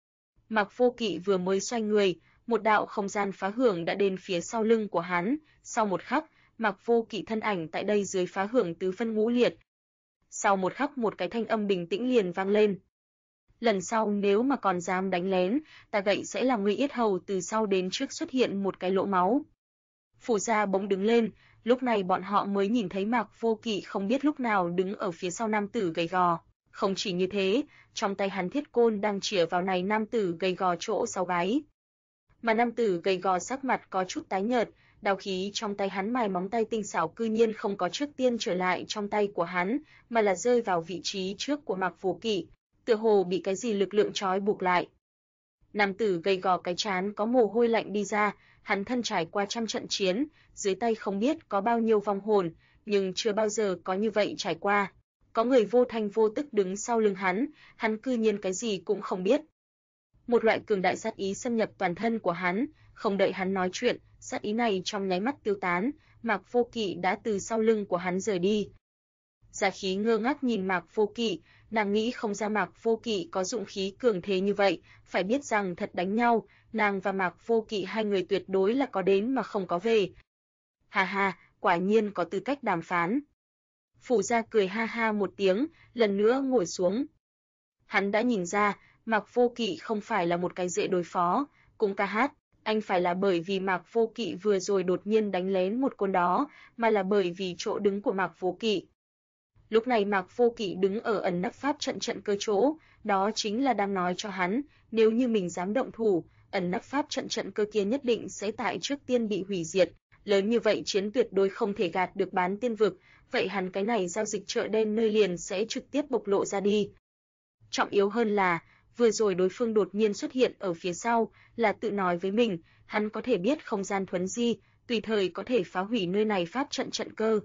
Mạc Vô Kỵ vừa mới xoay người, một đạo không gian phá hưởng đã đến phía sau lưng của hắn, sau một khắc, Mạc Vô Kỵ thân ảnh tại đây dưới phá hưởng tứ phân ngũ liệt. Sau một khắc một cái thanh âm bình tĩnh liền vang lên. Lần sau nếu mà còn dám đánh lén, ta gậy sẽ làm ngươi yết hầu từ sau đến trước xuất hiện một cái lỗ máu. Phủ gia bỗng đứng lên, lúc này bọn họ mới nhìn thấy Mạc Vô Kỵ không biết lúc nào đứng ở phía sau nam tử gầy gò. Không chỉ như thế, trong tay hắn thiết côn đang chĩa vào này nam tử gầy gò chỗ sau gáy. Mà nam tử gầy gò sắc mặt có chút tái nhợt, đao khí trong tay hắn mài móng tay tinh xảo cư nhiên không có trước tiên trở lại trong tay của hắn, mà là rơi vào vị trí trước của Mạc Vô Kỵ, tựa hồ bị cái gì lực lượng trói buộc lại. Nam tử gầy gò cái trán có mồ hôi lạnh đi ra, hắn thân trải qua trăm trận chiến, dưới tay không biết có bao nhiêu vong hồn, nhưng chưa bao giờ có như vậy trải qua. Có người vô thanh vô tức đứng sau lưng hắn cư nhiên cái gì cũng không biết. Một loại cường đại sát ý xâm nhập toàn thân của hắn, không đợi hắn nói chuyện, sát ý này trong nháy mắt tiêu tán, Mạc Vô Kỵ đã từ sau lưng của hắn rời đi. Gia Khí ngơ ngác nhìn Mạc Vô Kỵ, nàng nghĩ không ra Mạc Vô Kỵ có dụng khí cường thế như vậy, phải biết rằng thật đánh nhau, nàng và Mạc Vô Kỵ hai người tuyệt đối là có đến mà không có về. Ha ha, quả nhiên có tư cách đàm phán. Phủ gia cười ha ha một tiếng, lần nữa ngồi xuống. Hắn đã nhìn ra, Mạc Vô Kỵ không phải là một cái dễ đối phó, cũng ca hát, anh phải là bởi vì Mạc Vô Kỵ vừa rồi đột nhiên đánh lén một con đó, mà là bởi vì chỗ đứng của Mạc Vô Kỵ. Lúc này Mạc Vô Kỵ đứng ở ẩn nấp pháp trận cơ chỗ, đó chính là đang nói cho hắn, nếu như mình dám động thủ, ẩn nấp pháp trận cơ kia nhất định sẽ tại trước tiên bị hủy diệt, lớn như vậy chiến tuyệt đối không thể gạt được bán tiên vực, vậy hắn cái này giao dịch chợ đen nơi liền sẽ trực tiếp bộc lộ ra đi. Trọng yếu hơn là, vừa rồi đối phương đột nhiên xuất hiện ở phía sau, là tự nói với mình, hắn có thể biết không gian thuấn di, tùy thời có thể phá hủy nơi này pháp trận cơ.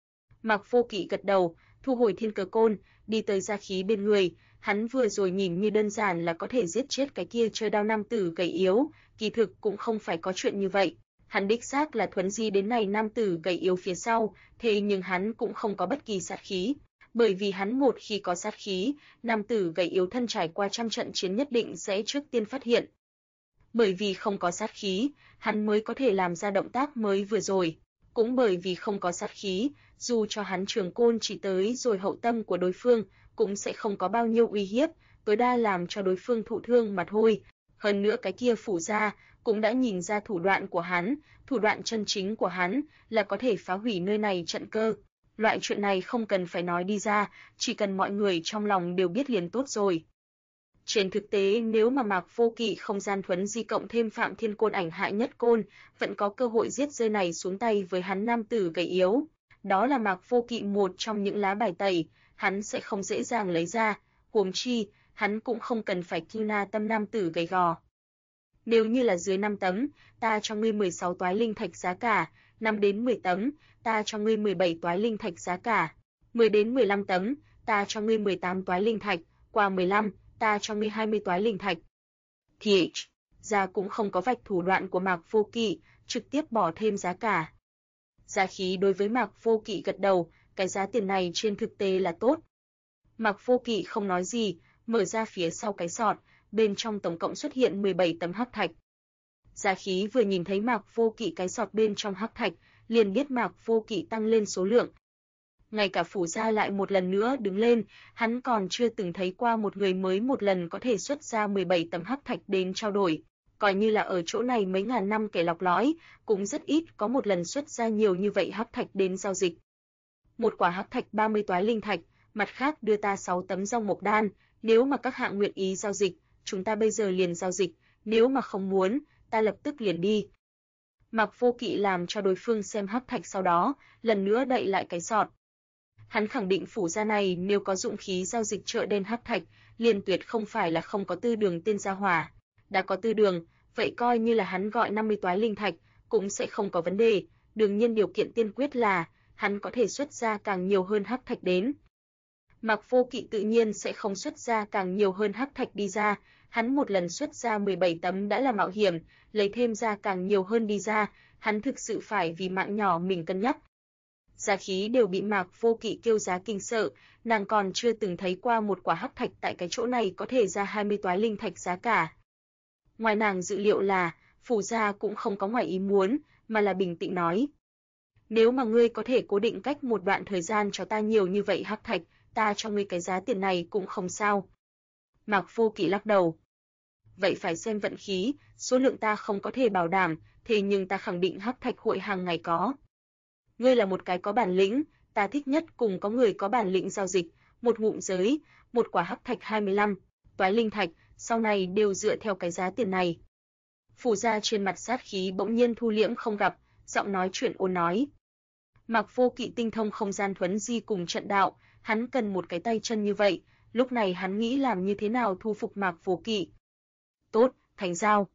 Mạc Vô Kỵ gật đầu, thu hồi thiên cờ côn, đi tới Gia Khí bên người, hắn vừa rồi nhìn như đơn giản là có thể giết chết cái kia chơi đao nam tử gầy yếu, kỳ thực cũng không phải có chuyện như vậy. Hắn đích xác là thuấn di đến này nam tử gầy yếu phía sau, thế nhưng hắn cũng không có bất kỳ sát khí, bởi vì hắn một khi có sát khí, nam tử gầy yếu thân trải qua trăm trận chiến nhất định sẽ trước tiên phát hiện. Bởi vì không có sát khí, hắn mới có thể làm ra động tác mới vừa rồi. Cũng bởi vì không có sát khí, dù cho hắn trường côn chỉ tới rồi hậu tâm của đối phương, cũng sẽ không có bao nhiêu uy hiếp, tối đa làm cho đối phương thụ thương mà thôi. Hơn nữa cái kia phủ gia, cũng đã nhìn ra thủ đoạn của hắn, thủ đoạn chân chính của hắn là có thể phá hủy nơi này trận cơ. Loại chuyện này không cần phải nói đi ra, chỉ cần mọi người trong lòng đều biết liền tốt rồi. Trên thực tế, nếu mà Mạc Vô Kỵ không gian thuấn di cộng thêm Phạm Thiên Côn ảnh hại nhất côn, vẫn có cơ hội giết rơi này xuống tay với hắn nam tử gầy yếu. Đó là Mạc Vô Kỵ một trong những lá bài tẩy, hắn sẽ không dễ dàng lấy ra, huống chi, hắn cũng không cần phải kiêu na tâm nam tử gầy gò. Nếu như là dưới 5 tấm, ta cho ngươi 16 toái linh thạch giá cả, 5 đến 10 tấm, ta cho ngươi 17 toái linh thạch giá cả, 10 đến 15 tấm, ta cho ngươi 18 toái linh thạch, qua 15, ta cho ngươi 20 toái linh thạch. TH, ra cũng không có vạch thủ đoạn của Mạc Vô Kỵ, trực tiếp bỏ thêm giá cả. Giá khí đối với Mạc Vô Kỵ gật đầu, cái giá tiền này trên thực tế là tốt. Mạc Vô Kỵ không nói gì, mở ra phía sau cái sọt, bên trong tổng cộng xuất hiện 17 tấm hắc thạch. Giá khí vừa nhìn thấy Mạc Vô Kỵ cái sọt bên trong hắc thạch, liền biết Mạc Vô Kỵ tăng lên số lượng. Ngay cả phủ gia lại một lần nữa đứng lên, hắn còn chưa từng thấy qua một người mới một lần có thể xuất ra 17 tấm hắc thạch đến trao đổi. Coi như là ở chỗ này mấy ngàn năm kẻ lọc lõi, cũng rất ít có một lần xuất ra nhiều như vậy hắc thạch đến giao dịch. Một quả hắc thạch 30 toái linh thạch, mặt khác đưa ta 6 tấm rong mộc đan, nếu mà các hạng nguyện ý giao dịch, chúng ta bây giờ liền giao dịch, nếu mà không muốn, ta lập tức liền đi. Mạc Vô Kỵ làm cho đối phương xem hắc thạch sau đó, lần nữa đậy lại cái sọt. Hắn khẳng định phủ gia này nếu có dụng khí giao dịch chợ đen hắc thạch, liền tuyệt không phải là không có tư đường tên gia hỏa. Đã có tư đường, vậy coi như là hắn gọi 50 toái linh thạch, cũng sẽ không có vấn đề, đương nhiên điều kiện tiên quyết là hắn có thể xuất ra càng nhiều hơn hắc thạch đến. Mạc Vô Kỵ tự nhiên sẽ không xuất ra càng nhiều hơn hắc thạch đi ra, hắn một lần xuất ra 17 tấm đã là mạo hiểm, lấy thêm ra càng nhiều hơn đi ra, hắn thực sự phải vì mạng nhỏ mình cân nhắc. Giá khí đều bị Mạc Vô Kỵ kêu giá kinh sợ, nàng còn chưa từng thấy qua một quả hắc thạch tại cái chỗ này có thể ra 20 toái linh thạch giá cả. Ngoài nàng dự liệu là, phủ gia cũng không có ngoài ý muốn, mà là bình tĩnh nói. Nếu mà ngươi có thể cố định cách một đoạn thời gian cho ta nhiều như vậy hắc thạch, ta cho ngươi cái giá tiền này cũng không sao. Mạc Vô Kỵ lắc đầu. Vậy phải xem vận khí, số lượng ta không có thể bảo đảm, thế nhưng ta khẳng định hắc thạch hội hàng ngày có. Ngươi là một cái có bản lĩnh, ta thích nhất cùng có người có bản lĩnh giao dịch, một ngụm giới, một quả hắc thạch 25, toái linh thạch, sau này đều dựa theo cái giá tiền này. Phủ gia trên mặt sát khí bỗng nhiên thu liễm không gặp, giọng nói chuyện ôn nói. Mạc Vô Kỵ tinh thông không gian thuấn di cùng trận đạo, hắn cần một cái tay chân như vậy, lúc này hắn nghĩ làm như thế nào thu phục Mạc Vô Kỵ. Tốt, thành giao.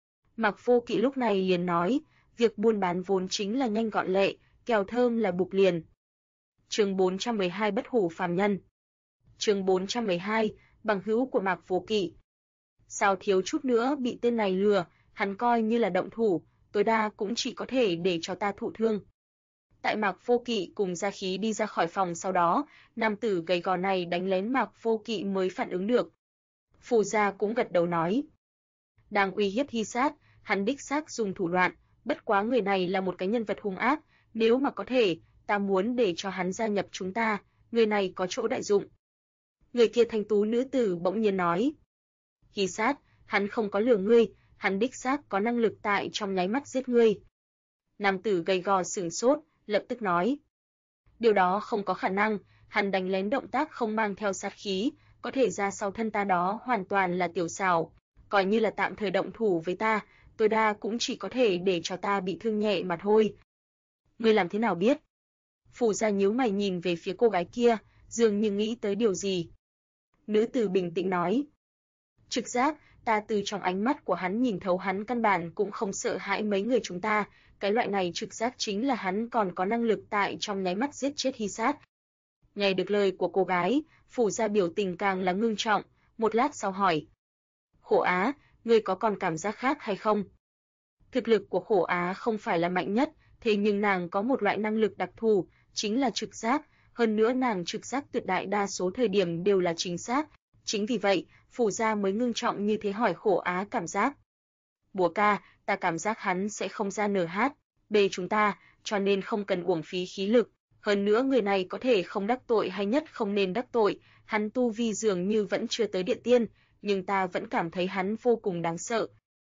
Mạc Vô Kỵ lúc này liền nói, việc buôn bán vốn chính là nhanh gọn lẹ, kèo thơm là bục liền. Chương 412 bất hủ phàm nhân. Chương 412, bằng hữu của Mạc Vô Kỵ. Sao thiếu chút nữa bị tên này lừa, hắn coi như là động thủ, tối đa cũng chỉ có thể để cho ta thụ thương. Tại Mạc Vô Kỵ cùng Gia Khí đi ra khỏi phòng sau đó, nam tử gầy gò này đánh lén Mạc Vô Kỵ mới phản ứng được. Phù gia cũng gật đầu nói. Đang uy hiếp Hy Sát, hắn đích xác dùng thủ đoạn, bất quá người này là một cái nhân vật hung ác, nếu mà có thể, ta muốn để cho hắn gia nhập chúng ta, người này có chỗ đại dụng. Người kia thanh tú nữ tử bỗng nhiên nói. Hy Sát, hắn không có lừa ngươi, hắn đích xác có năng lực tại trong nháy mắt giết ngươi. Nam tử gầy gò sửng sốt, lập tức nói. Điều đó không có khả năng, hắn đánh lén động tác không mang theo sát khí, có thể ra sau thân ta đó hoàn toàn là tiểu xảo, coi như là tạm thời động thủ với ta, tối đa cũng chỉ có thể để cho ta bị thương nhẹ mà thôi. Ngươi làm thế nào biết? Phủ gia nhíu mày nhìn về phía cô gái kia, dường như nghĩ tới điều gì. Nữ tử bình tĩnh nói. Trực giác, ta từ trong ánh mắt của hắn nhìn thấu hắn căn bản cũng không sợ hãi mấy người chúng ta, cái loại này trực giác chính là hắn còn có năng lực tại trong nháy mắt giết chết Hy Sát. Nghe được lời của cô gái, phủ gia biểu tình càng là ngưng trọng, một lát sau hỏi. Khổ Á, ngươi có còn cảm giác khác hay không? Thực lực của Khổ Á không phải là mạnh nhất, thế nhưng nàng có một loại năng lực đặc thù, chính là trực giác, hơn nữa nàng trực giác tuyệt đại đa số thời điểm đều là chính xác. Chính vì vậy, phủ gia mới ngưng trọng như thế hỏi Khổ Á cảm giác. Bùa ca, ta cảm giác hắn sẽ không ra NH, B chúng ta, cho nên không cần uổng phí khí lực. Hơn nữa người này có thể không đắc tội hay nhất không nên đắc tội, hắn tu vi dường như vẫn chưa tới địa tiên, nhưng ta vẫn cảm thấy hắn vô cùng đáng sợ.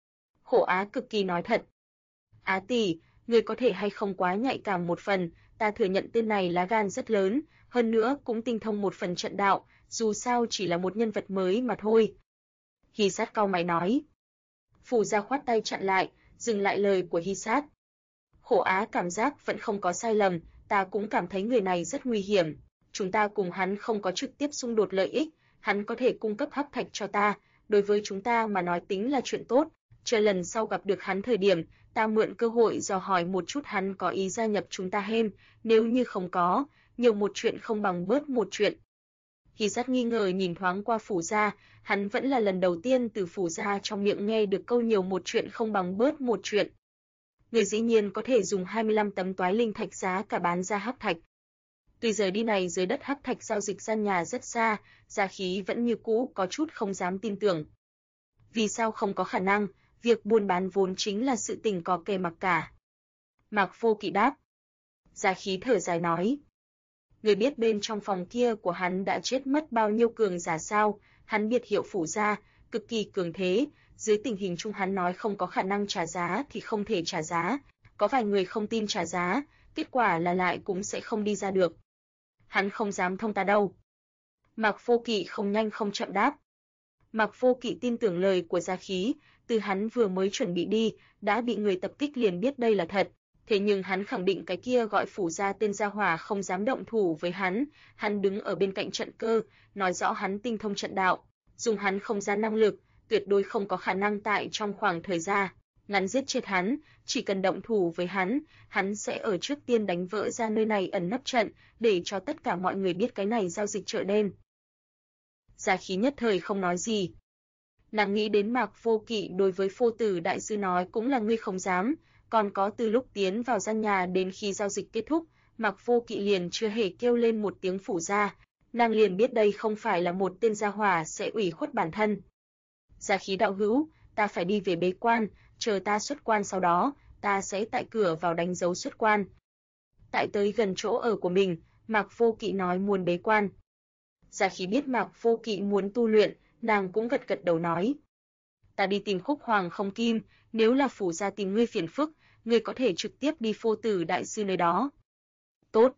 Khổ Á cực kỳ nói thật. Á tỷ, người có thể hay không quá nhạy cảm một phần, ta thừa nhận tên này lá gan rất lớn, hơn nữa cũng tinh thông một phần trận đạo, dù sao chỉ là một nhân vật mới mà thôi. Hy Sát cau mày nói. Phủ Gia khoát tay chặn lại, dừng lại lời của Hy Sát. Khổ Á cảm giác vẫn không có sai lầm, ta cũng cảm thấy người này rất nguy hiểm. Chúng ta cùng hắn không có trực tiếp xung đột lợi ích, hắn có thể cung cấp hắc thạch cho ta, đối với chúng ta mà nói tính là chuyện tốt. Chờ lần sau gặp được hắn thời điểm, ta mượn cơ hội dò hỏi một chút hắn có ý gia nhập chúng ta hem, nếu như không có, nhiều một chuyện không bằng bớt một chuyện. Hy Sát nghi ngờ nhìn thoáng qua Phủ Gia, hắn vẫn là lần đầu tiên từ Phủ Gia trong miệng nghe được câu nhiều một chuyện không bằng bớt một chuyện. Người dĩ nhiên có thể dùng 25 tấm toái linh thạch giá cả bán ra hắc thạch. Tuy giờ đi này dưới đất hắc thạch giao dịch gian nhà rất xa, Gia Khí vẫn như cũ có chút không dám tin tưởng. Vì sao không có khả năng, việc buôn bán vốn chính là sự tình có kề mặc cả. Mạc Vô Kỵ đáp. Gia Khí thở dài nói. Người biết bên trong phòng kia của hắn đã chết mất bao nhiêu cường giả sao, hắn biệt hiệu Phủ Gia, cực kỳ cường thế, dưới tình hình chung hắn nói không có khả năng trả giá thì không thể trả giá, có vài người không tin trả giá, kết quả là lại cũng sẽ không đi ra được. Hắn không dám thông ta đâu. Mạc Vô Kỵ không nhanh không chậm đáp. Mạc Vô Kỵ tin tưởng lời của Gia Khí, từ hắn vừa mới chuẩn bị đi, đã bị người tập kích liền biết đây là thật. Thế nhưng hắn khẳng định cái kia gọi Phủ Gia tên gia hỏa không dám động thủ với hắn đứng ở bên cạnh trận cơ, nói rõ hắn tinh thông trận đạo, dùng hắn không gian năng lực, tuyệt đối không có khả năng tại trong khoảng thời gian ngắn giết chết hắn, chỉ cần động thủ với hắn sẽ ở trước tiên đánh vỡ ra nơi này ẩn nấp trận, để cho tất cả mọi người biết cái này giao dịch chợ đen. Gia Khí nhất thời không nói gì. Nàng nghĩ đến Mạc Vô Kỵ đối với Phô Tử đại sư nói cũng là ngươi không dám, còn có từ lúc tiến vào gian nhà đến khi giao dịch kết thúc, Mạc Vô Kỵ liền chưa hề kêu lên một tiếng Phủ Gia, nàng liền biết đây không phải là một tên gia hỏa sẽ ủy khuất bản thân. Gia Khí đạo hữu, ta phải đi về bế quan, chờ ta xuất quan sau đó, ta sẽ tại cửa vào đánh dấu xuất quan. Tại tới gần chỗ ở của mình, Mạc Vô Kỵ nói muốn bế quan. Gia Khí biết Mạc Vô Kỵ muốn tu luyện, nàng cũng gật gật đầu nói. Ta đi tìm Khúc Hoàng không kim, nếu là Phủ Gia tìm ngươi phiền phức, ngươi có thể trực tiếp đi Phô Tử đại sư nơi đó. Tốt.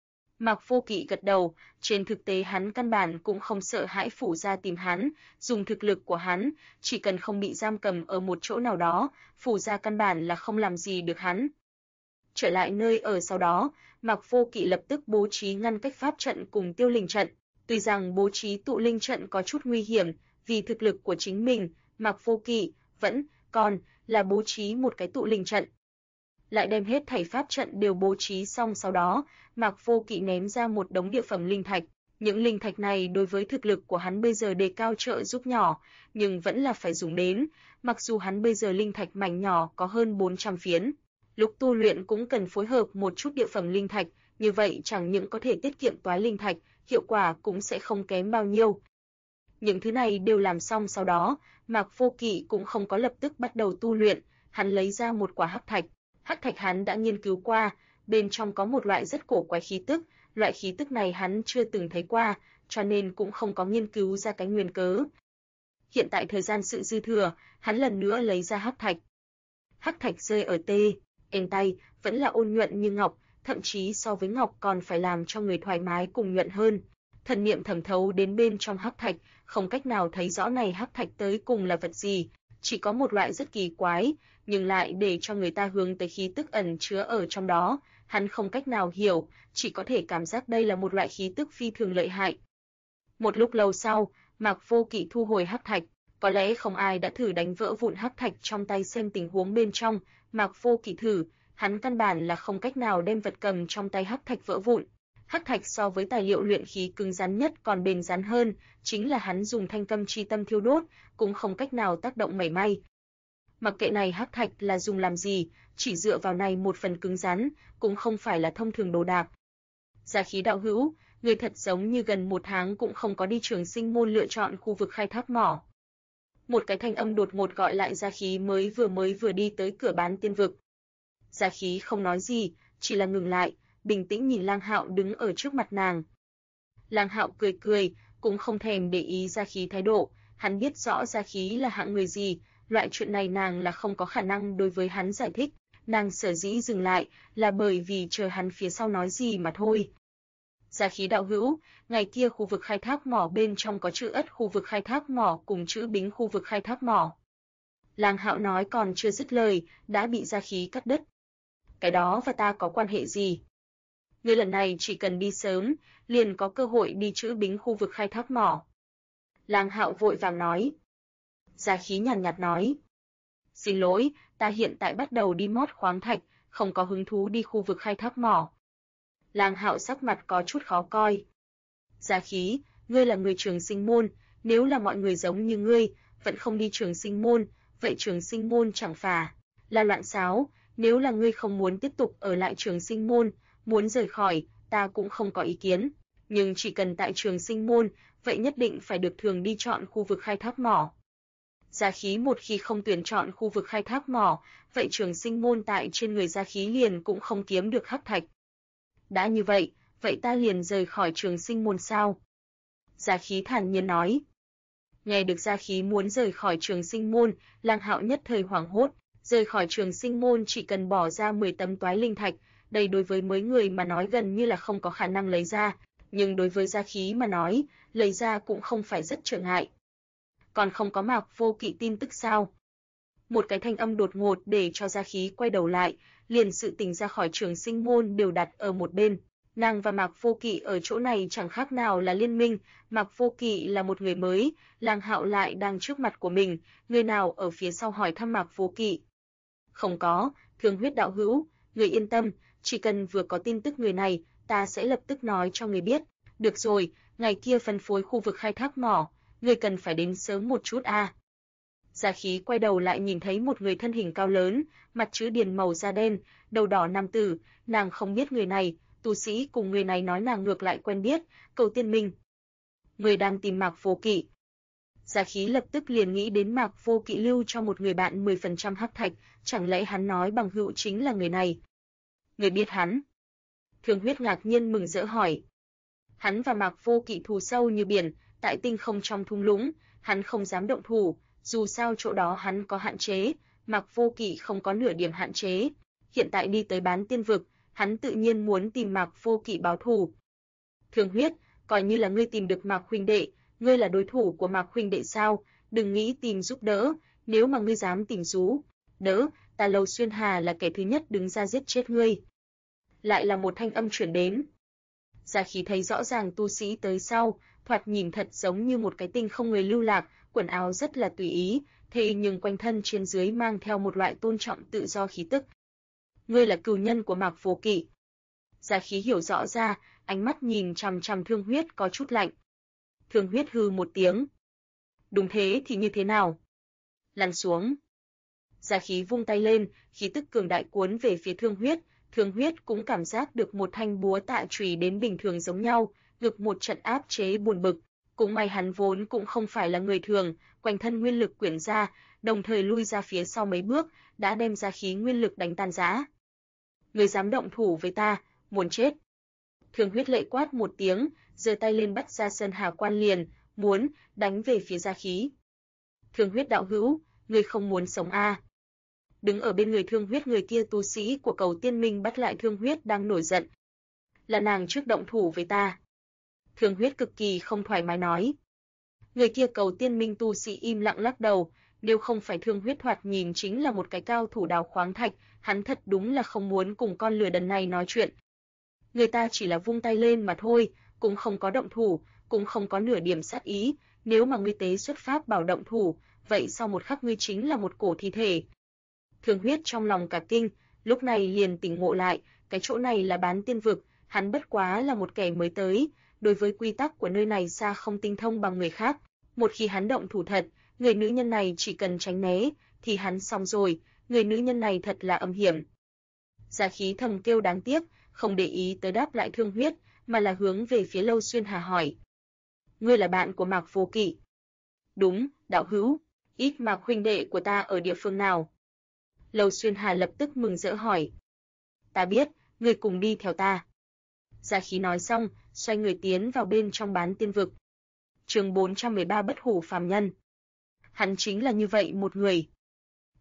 Mạc Vô Kỵ gật đầu, trên thực tế hắn căn bản cũng không sợ hãi Phủ Gia tìm hắn, dùng thực lực của hắn, chỉ cần không bị giam cầm ở một chỗ nào đó, Phủ Gia căn bản là không làm gì được hắn. Trở lại nơi ở sau đó, Mạc Vô Kỵ lập tức bố trí ngăn cách pháp trận cùng tiêu linh trận. Tuy rằng bố trí tụ linh trận có chút nguy hiểm, vì thực lực của chính mình, Mạc Vô Kỵ vẫn còn là bố trí một cái tụ linh trận. Lại đem hết thảy pháp trận đều bố trí xong sau đó, Mạc Vô Kỵ ném ra một đống địa phẩm linh thạch. Những linh thạch này đối với thực lực của hắn bây giờ đề cao trợ giúp nhỏ, nhưng vẫn là phải dùng đến, mặc dù hắn bây giờ linh thạch mảnh nhỏ có hơn 400 phiến. Lúc tu luyện cũng cần phối hợp một chút địa phẩm linh thạch, như vậy chẳng những có thể tiết kiệm toái linh thạch, hiệu quả cũng sẽ không kém bao nhiêu. Những thứ này đều làm xong sau đó, Mạc Vô Kỵ cũng không có lập tức bắt đầu tu luyện, hắn lấy ra một quả hắc thạch. Hắc thạch hắn đã nghiên cứu qua, bên trong có một loại rất cổ quái khí tức, loại khí tức này hắn chưa từng thấy qua, cho nên cũng không có nghiên cứu ra cái nguyên cớ. Hiện tại thời gian sự dư thừa, hắn lần nữa lấy ra hắc thạch. Hắc thạch rơi ở trên tay, vẫn là ôn nhuận như ngọc, thậm chí so với ngọc còn phải làm cho người thoải mái cùng nhuận hơn. Thần niệm thẩm thấu đến bên trong hắc thạch, không cách nào thấy rõ này hắc thạch tới cùng là vật gì, chỉ có một loại rất kỳ quái, nhưng lại để cho người ta hướng tới khí tức ẩn chứa ở trong đó, hắn không cách nào hiểu, chỉ có thể cảm giác đây là một loại khí tức phi thường lợi hại. Một lúc lâu sau, Mạc Vô Kỵ thu hồi hắc thạch, có lẽ không ai đã thử đánh vỡ vụn hắc thạch trong tay xem tình huống bên trong, Mạc Vô Kỵ thử, hắn căn bản là không cách nào đem vật cầm trong tay hắc thạch vỡ vụn. Hắc thạch so với tài liệu luyện khí cứng rắn nhất còn bền rắn hơn, chính là hắn dùng thanh câm chi tâm thiêu đốt, cũng không cách nào tác động mảy may. Mặc kệ này hắc thạch là dùng làm gì, chỉ dựa vào này một phần cứng rắn, cũng không phải là thông thường đồ đạc. Gia Khí đạo hữu, người thật giống như gần 1 tháng cũng không có đi Trường Sinh môn lựa chọn khu vực khai thác mỏ. Một cái thanh âm đột ngột gọi lại Gia Khí mới vừa đi tới cửa bán tiên vực. Gia Khí không nói gì, chỉ là ngừng lại, bình tĩnh nhìn Lang Hạo đứng ở trước mặt nàng. Lang Hạo cười, cũng không thèm để ý Gia Khí thái độ, hắn biết rõ Gia Khí là hạng người gì, loại chuyện này nàng là không có khả năng đối với hắn giải thích, nàng sở dĩ dừng lại là bởi vì chờ hắn phía sau nói gì mà thôi. Gia Khí đạo hữu, ngày kia khu vực khai thác mỏ bên trong có chữ ất khu vực khai thác mỏ cùng chữ bính khu vực khai thác mỏ. Lang Hạo nói còn chưa dứt lời, đã bị Gia Khí cắt đứt. Cái đó và ta có quan hệ gì? Ngươi lần này chỉ cần đi sớm, liền có cơ hội đi chữ bính khu vực khai thác mỏ. Lang Hạo vội vàng nói. Gia Khí nhàn nhạt nói. Xin lỗi, ta hiện tại bắt đầu đi mót khoáng thạch, không có hứng thú đi khu vực khai thác mỏ. Lang Hạo sắc mặt có chút khó coi. Gia Khí, ngươi là người Trường Sinh môn, nếu là mọi người giống như ngươi, vẫn không đi Trường Sinh môn, vậy Trường Sinh môn chẳng phải là loạn xáo, nếu là ngươi không muốn tiếp tục ở lại Trường Sinh môn, muốn rời khỏi, ta cũng không có ý kiến, nhưng chỉ cần tại Trường Sinh môn, vậy nhất định phải được thường đi chọn khu vực khai thác mỏ. Gia Khí một khi không tuyển chọn khu vực khai thác mỏ, vậy Trường Sinh môn tại trên người Gia Khí liền cũng không kiếm được hắc thạch. Đã như vậy, vậy ta liền rời khỏi Trường Sinh môn sao? Gia Khí thản nhiên nói. Nghe được Gia Khí muốn rời khỏi Trường Sinh môn, Lang Hạo nhất thời hoảng hốt, rời khỏi Trường Sinh môn chỉ cần bỏ ra 10 tấm toái linh thạch, đây đối với mấy người mà nói gần như là không có khả năng lấy ra, nhưng đối với Gia Khí mà nói, lấy ra cũng không phải rất trở ngại. Còn không có Mạc Vô Kỵ tin tức sao? Một cái thanh âm đột ngột để cho Gia Khí quay đầu lại, liền sự tình ra khỏi Trường Sinh môn đều đặt ở một bên. Nàng và Mạc Vô Kỵ ở chỗ này chẳng khác nào là liên minh, Mạc Vô Kỵ là một người mới, Lang Hạo lại đang trước mặt của mình, người nào ở phía sau hỏi thăm Mạc Vô Kỵ? Không có, Thương Huyết đạo hữu, người yên tâm, chỉ cần vừa có tin tức người này, ta sẽ lập tức nói cho người biết. Được rồi, ngày kia phân phối khu vực khai thác mỏ, người cần phải đến sớm một chút a. Gia Khí quay đầu lại nhìn thấy một người thân hình cao lớn, mặt chữ điền màu da đen, đầu đỏ nam tử, nàng không biết người này, tu sĩ cùng người này nói nàng ngược lại quen biết, Cầu Tiên Minh. Người đang tìm Mạc Vô Kỵ. Gia Khí lập tức liền nghĩ đến Mạc Vô Kỵ lưu cho một người bạn 10% hắc thạch, chẳng lẽ hắn nói bằng hữu chính là người này? Người biết hắn? Thương Huyết ngạc nhiên mừng rỡ hỏi. Hắn và Mạc Vô Kỵ thù sâu như biển, tại tinh không trong thung lũng, hắn không dám động thủ, dù sao chỗ đó hắn có hạn chế, Mạc Vô Kỵ không có nửa điểm hạn chế. Hiện tại đi tới Bán Tiên vực, hắn tự nhiên muốn tìm Mạc Vô Kỵ báo thù. Thương Huyết, coi như là ngươi tìm được Mạc huynh đệ, ngươi là đối thủ của Mạc huynh đệ sao? Đừng nghĩ tìm giúp đỡ, nếu mà ngươi dám tìm giúp đỡ, ta Lâu Xuyên Hà là kẻ thứ nhất đứng ra giết chết ngươi. Lại là một thanh âm truyền đến. Gia Khí thấy rõ ràng tu sĩ tới sau, thoạt nhìn thật giống như một cái tinh không người lưu lạc, quần áo rất là tùy ý, thế nhưng quanh thân trên dưới mang theo một loại tôn trọng tự do khí tức. Ngươi là cừu nhân của Mạc Vô Kỵ. Gia Khí hiểu rõ ra, ánh mắt nhìn chằm chằm Thương Huyết có chút lạnh. Thương Huyết hừ một tiếng. Đúng thế thì như thế nào? Lăn xuống. Gia Khí vung tay lên, khí tức cường đại cuốn về phía Thương Huyết. Thương Huyết cũng cảm giác được một thanh búa tạ chùy đến bình thường giống nhau, ngực một trận áp chế buồn bực. Cũng may hắn vốn cũng không phải là người thường, quanh thân nguyên lực quyển ra, đồng thời lui ra phía sau mấy bước, đã đem Gia Khí nguyên lực đánh tan rã. Người dám động thủ với ta, muốn chết. Thương Huyết lệ quát một tiếng, giơ tay lên bắt ra Sơn Hà Quan liền, muốn đánh về phía Gia Khí. Thương Huyết đạo hữu, ngươi không muốn sống a? Đứng ở bên người Thương Huyết người kia tu sĩ của Cầu Tiên Minh bắt lại Thương Huyết đang nổi giận. Là nàng trước động thủ với ta. Thương Huyết cực kỳ không thoải mái nói. Người kia Cầu Tiên Minh tu sĩ im lặng lắc đầu, nếu không phải Thương Huyết thoạt nhìn chính là một cái cao thủ đào khoáng thạch, hắn thật đúng là không muốn cùng con lừa đần này nói chuyện. Người ta chỉ là vung tay lên mà thôi, cũng không có động thủ, cũng không có nửa điểm sát ý, nếu mà ngươi tế xuất pháp bảo động thủ, vậy sau một khắc ngươi chính là một cổ thi thể. Thương Huyết trong lòng cả kinh, lúc này liền tỉnh ngộ lại, cái chỗ này là Bán Tiên vực, hắn bất quá là một kẻ mới tới, đối với quy tắc của nơi này xa không tinh thông bằng người khác. Một khi hắn động thủ thật, người nữ nhân này chỉ cần tránh né, thì hắn xong rồi, người nữ nhân này thật là âm hiểm. Gia Khí thầm kêu đáng tiếc, không để ý tới đáp lại Thương Huyết, mà là hướng về phía Lâu Xuyên Hà hỏi. Ngươi là bạn của Mạc Vô Kỵ? Đúng, đạo hữu, ít Mạc huynh đệ của ta ở địa phương nào? Lâu Xuyên Hà lập tức mừng rỡ hỏi. Ta biết, ngươi cùng đi theo ta. Gia Khí nói xong, xoay người tiến vào bên trong Bán Tiên vực. Chương 413 Bất hủ phàm nhân. Hắn chính là như vậy một người,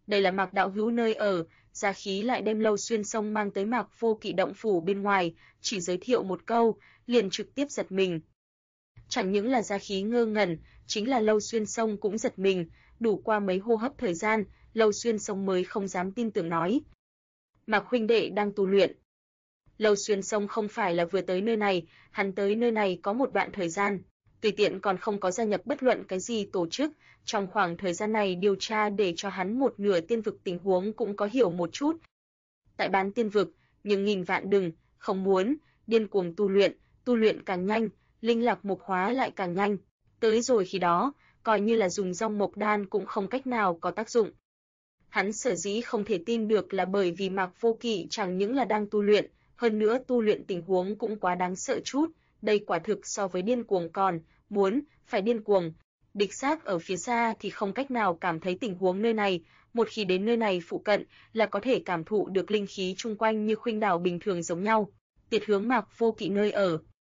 Đây là Mạc đạo hữu nơi ở, Gia Khí lại đem Lâu Xuyên Sông mang tới Mạc Vô Kỵ động phủ bên ngoài, chỉ giới thiệu một câu, liền trực tiếp giật mình. Chẳng những là Gia Khí ngơ ngẩn, chính là Lâu Xuyên Sông cũng giật mình, đủ qua mấy hô hấp thời gian, Lâu Xuyên Sông mới không dám tin tưởng nói: "Mạc huynh đệ đang tu luyện." Lâu Xuyên Sông không phải là vừa tới nơi này, hắn tới nơi này có một đoạn thời gian, tùy tiện còn không có gia nhập bất luận cái gì tổ chức, trong khoảng thời gian này điều tra để cho hắn một nửa tiên vực tình huống cũng có hiểu một chút. Tại bán tiên vực, nhưng nghìn vạn đừng, không muốn, điên cuồng tu luyện càng nhanh, linh lạc mộc hóa lại càng nhanh, tới rồi khi đó, coi như là dùng rong mộc đan cũng không cách nào có tác dụng. Hắn sở dĩ không thể tin được là bởi vì Mạc Vô Kỵ chẳng những là đang tu luyện, hơn nữa tu luyện tình huống cũng quá đáng sợ chút, đây quả thực so với điên cuồng còn, muốn, phải điên cuồng. Địch xác ở phía xa thì không cách nào cảm thấy tình huống nơi này, một khi đến nơi này phụ cận là có thể cảm thụ được linh khí chung quanh như khuynh đảo bình thường giống nhau. Tiệt hướng Mạc Vô Kỵ nơi ở.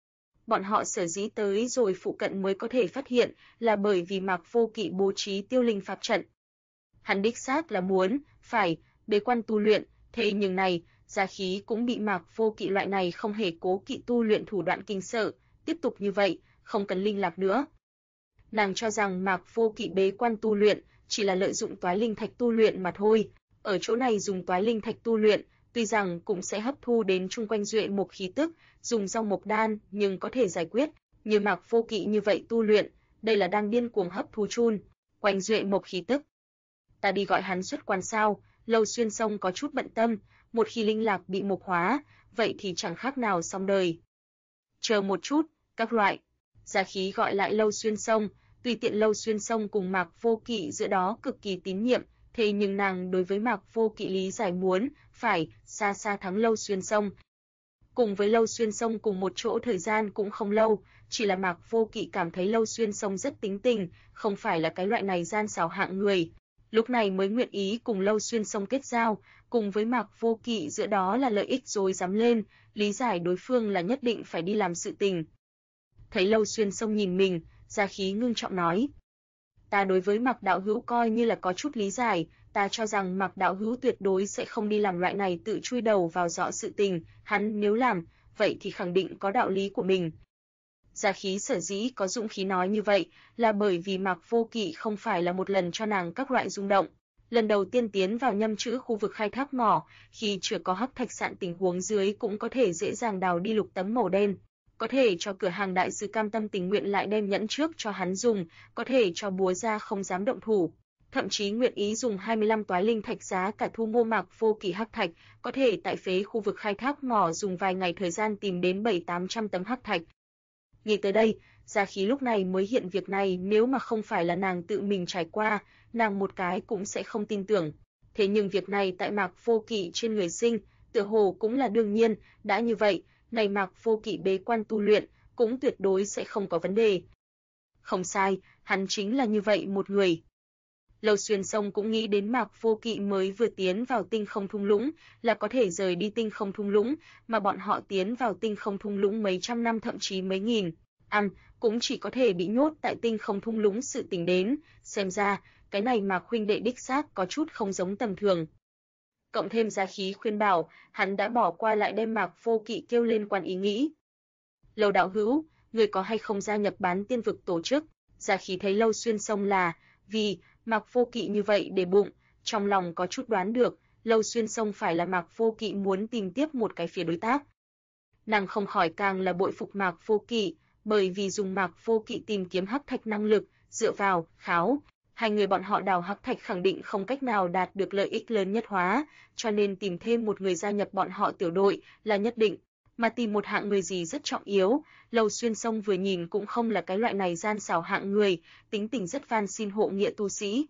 Bọn họ sở dĩ tới rồi phụ cận mới có thể phát hiện là bởi vì Mạc Vô Kỵ bố trí tiêu linh pháp trận. Hắn đích xác là muốn, phải, bế quan tu luyện, thế nhưng này, Gia Khí cũng bị Mạc Vô Kỵ loại này không hề cố kỵ tu luyện thủ đoạn kinh sợ, tiếp tục như vậy, không cần linh lạc nữa. Nàng cho rằng Mạc Vô Kỵ bế quan tu luyện chỉ là lợi dụng toái linh thạch tu luyện mà thôi, ở chỗ này dùng toái linh thạch tu luyện, tuy rằng cũng sẽ hấp thu đến chung quanh duệ mộc khí tức, dùng rong mộc đan nhưng có thể giải quyết, như Mạc Vô Kỵ như vậy tu luyện, đây là đang điên cuồng hấp thu chun quanh duệ mộc khí tức. Ta đi gọi hắn xuất quan sao? Lâu Xuyên Sông có chút bận tâm, một khi linh lạc bị mộc hóa, vậy thì chẳng khác nào xong đời. Chờ một chút, các loại. Gia Khí gọi lại Lâu Xuyên Sông, tùy tiện Lâu Xuyên Sông cùng Mạc Vô Kỵ giữa đó cực kỳ tín nhiệm, thế nhưng nàng đối với Mạc Vô Kỵ lý giải muốn, phải, xa xa thắng Lâu Xuyên Sông. Cùng với Lâu Xuyên Sông cùng một chỗ thời gian cũng không lâu, chỉ là Mạc Vô Kỵ cảm thấy Lâu Xuyên Sông rất tính tình, không phải là cái loại này gian xảo hạng người. Lúc này mới nguyện ý cùng Lâu Xuyên Sông kết giao, cùng với Mạc Vô Kỵ giữa đó là lợi ích rồi dám lên, lý giải đối phương là nhất định phải đi làm sự tình. Thấy Lâu Xuyên Sông nhìn mình, Gia Khí ngưng trọng nói: "Ta đối với Mạc đạo hữu coi như là có chút lý giải, ta cho rằng Mạc đạo hữu tuyệt đối sẽ không đi làm loại này tự chui đầu vào giỏ sự tình, hắn nếu làm, vậy thì khẳng định có đạo lý của mình." Gia Khí sở dĩ có dũng khí nói như vậy, là bởi vì Mạc Vô Kỵ không phải là một lần cho nàng các loại rung động. Lần đầu tiên tiến vào nhâm chữ khu vực khai thác mỏ, khi chưa có hắc thạch sạn tình huống dưới cũng có thể dễ dàng đào đi lục tấm màu đen. Có thể cho cửa hàng đại sư cam tâm tình nguyện lại đem nhẫn trước cho hắn dùng, có thể cho búa ra không dám động thủ. Thậm chí nguyện ý dùng 25 toái linh thạch giá cả thu mua Mạc Vô Kỵ hắc thạch, có thể tại phế khu vực khai thác mỏ dùng vài ngày thời gian tìm đến 700-800 tấm hắc thạch. Nghĩ tới đây, Gia Khí lúc này mới hiện việc này nếu mà không phải là nàng tự mình trải qua, nàng một cái cũng sẽ không tin tưởng. Thế nhưng việc này tại Mạc Vô Kỵ trên người sinh, tựa hồ cũng là đương nhiên, đã như vậy, này Mạc Vô Kỵ bế quan tu luyện, cũng tuyệt đối sẽ không có vấn đề. Không sai, hắn chính là như vậy một người. Lâu Xuyên Sông cũng nghĩ đến Mạc Vô Kỵ mới vừa tiến vào tinh không thung lũng, là có thể rời đi tinh không thung lũng, mà bọn họ tiến vào tinh không thung lũng mấy trăm năm thậm chí mấy nghìn, cũng chỉ có thể bị nhốt tại tinh không thung lũng sự tình đến, xem ra, cái này Mạc huynh đệ đích xác có chút không giống tầm thường. Cộng thêm Gia Khí khuyên bảo, hắn đã bỏ qua lại đem Mạc Vô Kỵ kêu lên quan ý nghĩ. Lâu đạo hữu, người có hay không gia nhập bán tiên vực tổ chức? Gia Khí thấy Lâu Xuyên Sông là vì Mạc Vô Kỵ như vậy để bụng, trong lòng có chút đoán được, Lâu Xuyên Sông phải là Mạc Vô Kỵ muốn tìm tiếp một cái phía đối tác. Nàng không khỏi càng là bội phục Mạc Vô Kỵ, bởi vì dùng Mạc Vô Kỵ tìm kiếm hắc thạch năng lực, dựa vào kháo, hai người bọn họ đào hắc thạch khẳng định không cách nào đạt được lợi ích lớn nhất hóa, cho nên tìm thêm một người gia nhập bọn họ tiểu đội là nhất định. Mà tìm một hạng người gì rất trọng yếu, Lâu Xuyên Sông vừa nhìn cũng không là cái loại này gian xảo hạng người, tính tình rất van xin hộ nghĩa tu sĩ.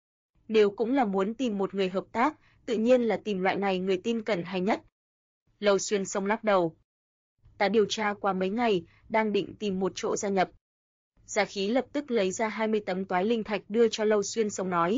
Nếu cũng là muốn tìm một người hợp tác, tự nhiên là tìm loại này người tin cẩn hay nhất. Lâu Xuyên Sông lắc đầu. Ta điều tra qua mấy ngày, đang định tìm một chỗ gia nhập. Gia Khí lập tức lấy ra 20 tấm toái linh thạch đưa cho Lâu Xuyên Sông nói.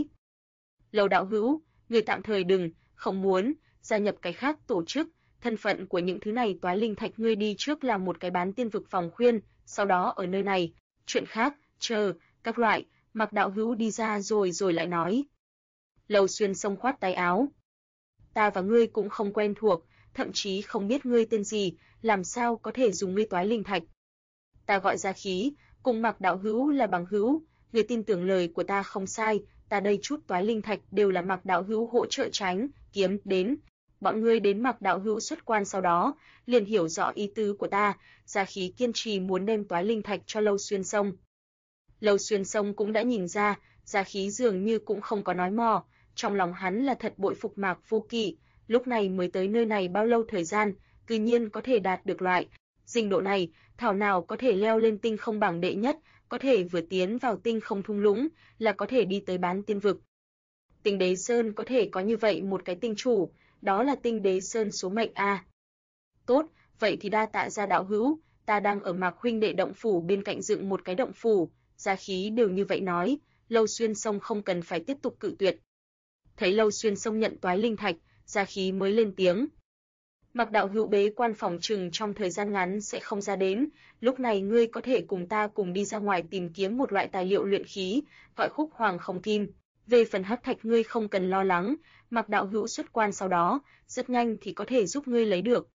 Lâu đạo hữu, người tạm thời đừng, không muốn, gia nhập cái khác tổ chức, thân phận của những thứ này toái linh thạch ngươi đi trước làm một cái bán tiên vực phòng khuyên, sau đó ở nơi này, chuyện khác, chờ, các loại, Mạc đạo hữu đi ra rồi lại nói. Lâu Xuyên Sông khoát tay áo. Ta và ngươi cũng không quen thuộc, thậm chí không biết ngươi tên gì, làm sao có thể dùng ngươi toái linh thạch. Ta gọi Gia Khí, cùng Mạc đạo hữu là bằng hữu, ngươi tin tưởng lời của ta không sai, ta đây chút toái linh thạch đều là Mạc đạo hữu hỗ trợ tránh, kiếm đến. Bọn ngươi đến Mạc đạo hữu xuất quan sau đó, liền hiểu rõ ý tứ của ta, Gia Khí kiên trì muốn đem toái linh thạch cho Lâu Xuyên Sông. Lâu Xuyên Sông cũng đã nhìn ra, Gia Khí dường như cũng không có nói mò, trong lòng hắn là thật bội phục Mạc Vô Kỵ, lúc này mới tới nơi này bao lâu thời gian, cư nhiên có thể đạt được loại dinh độ này, thảo nào có thể leo lên tinh không bảng đệ nhất, có thể vừa tiến vào tinh không thung lũng, là có thể đi tới bán tiên vực. Tinh Đế Sơn có thể có như vậy một cái tinh chủ, đó là Tinh Đế Sơn số mệnh a. Tốt, vậy thì đa tạ Gia đạo hữu, ta đang ở Mạc huynh đệ động phủ bên cạnh dựng một cái động phủ, Gia Khí đều như vậy nói, Lâu Xuyên Sông không cần phải tiếp tục cự tuyệt. Thấy Lâu Xuyên Sông nhận toái linh thạch, Gia Khí mới lên tiếng. Mạc đạo hữu bế quan phòng trừng trong thời gian ngắn sẽ không ra đến, lúc này ngươi có thể cùng ta cùng đi ra ngoài tìm kiếm một loại tài liệu luyện khí, gọi Khúc Hoàng Không Kim. Về phần hắc thạch ngươi không cần lo lắng, Mạc đạo hữu xuất quan sau đó, rất nhanh thì có thể giúp ngươi lấy được.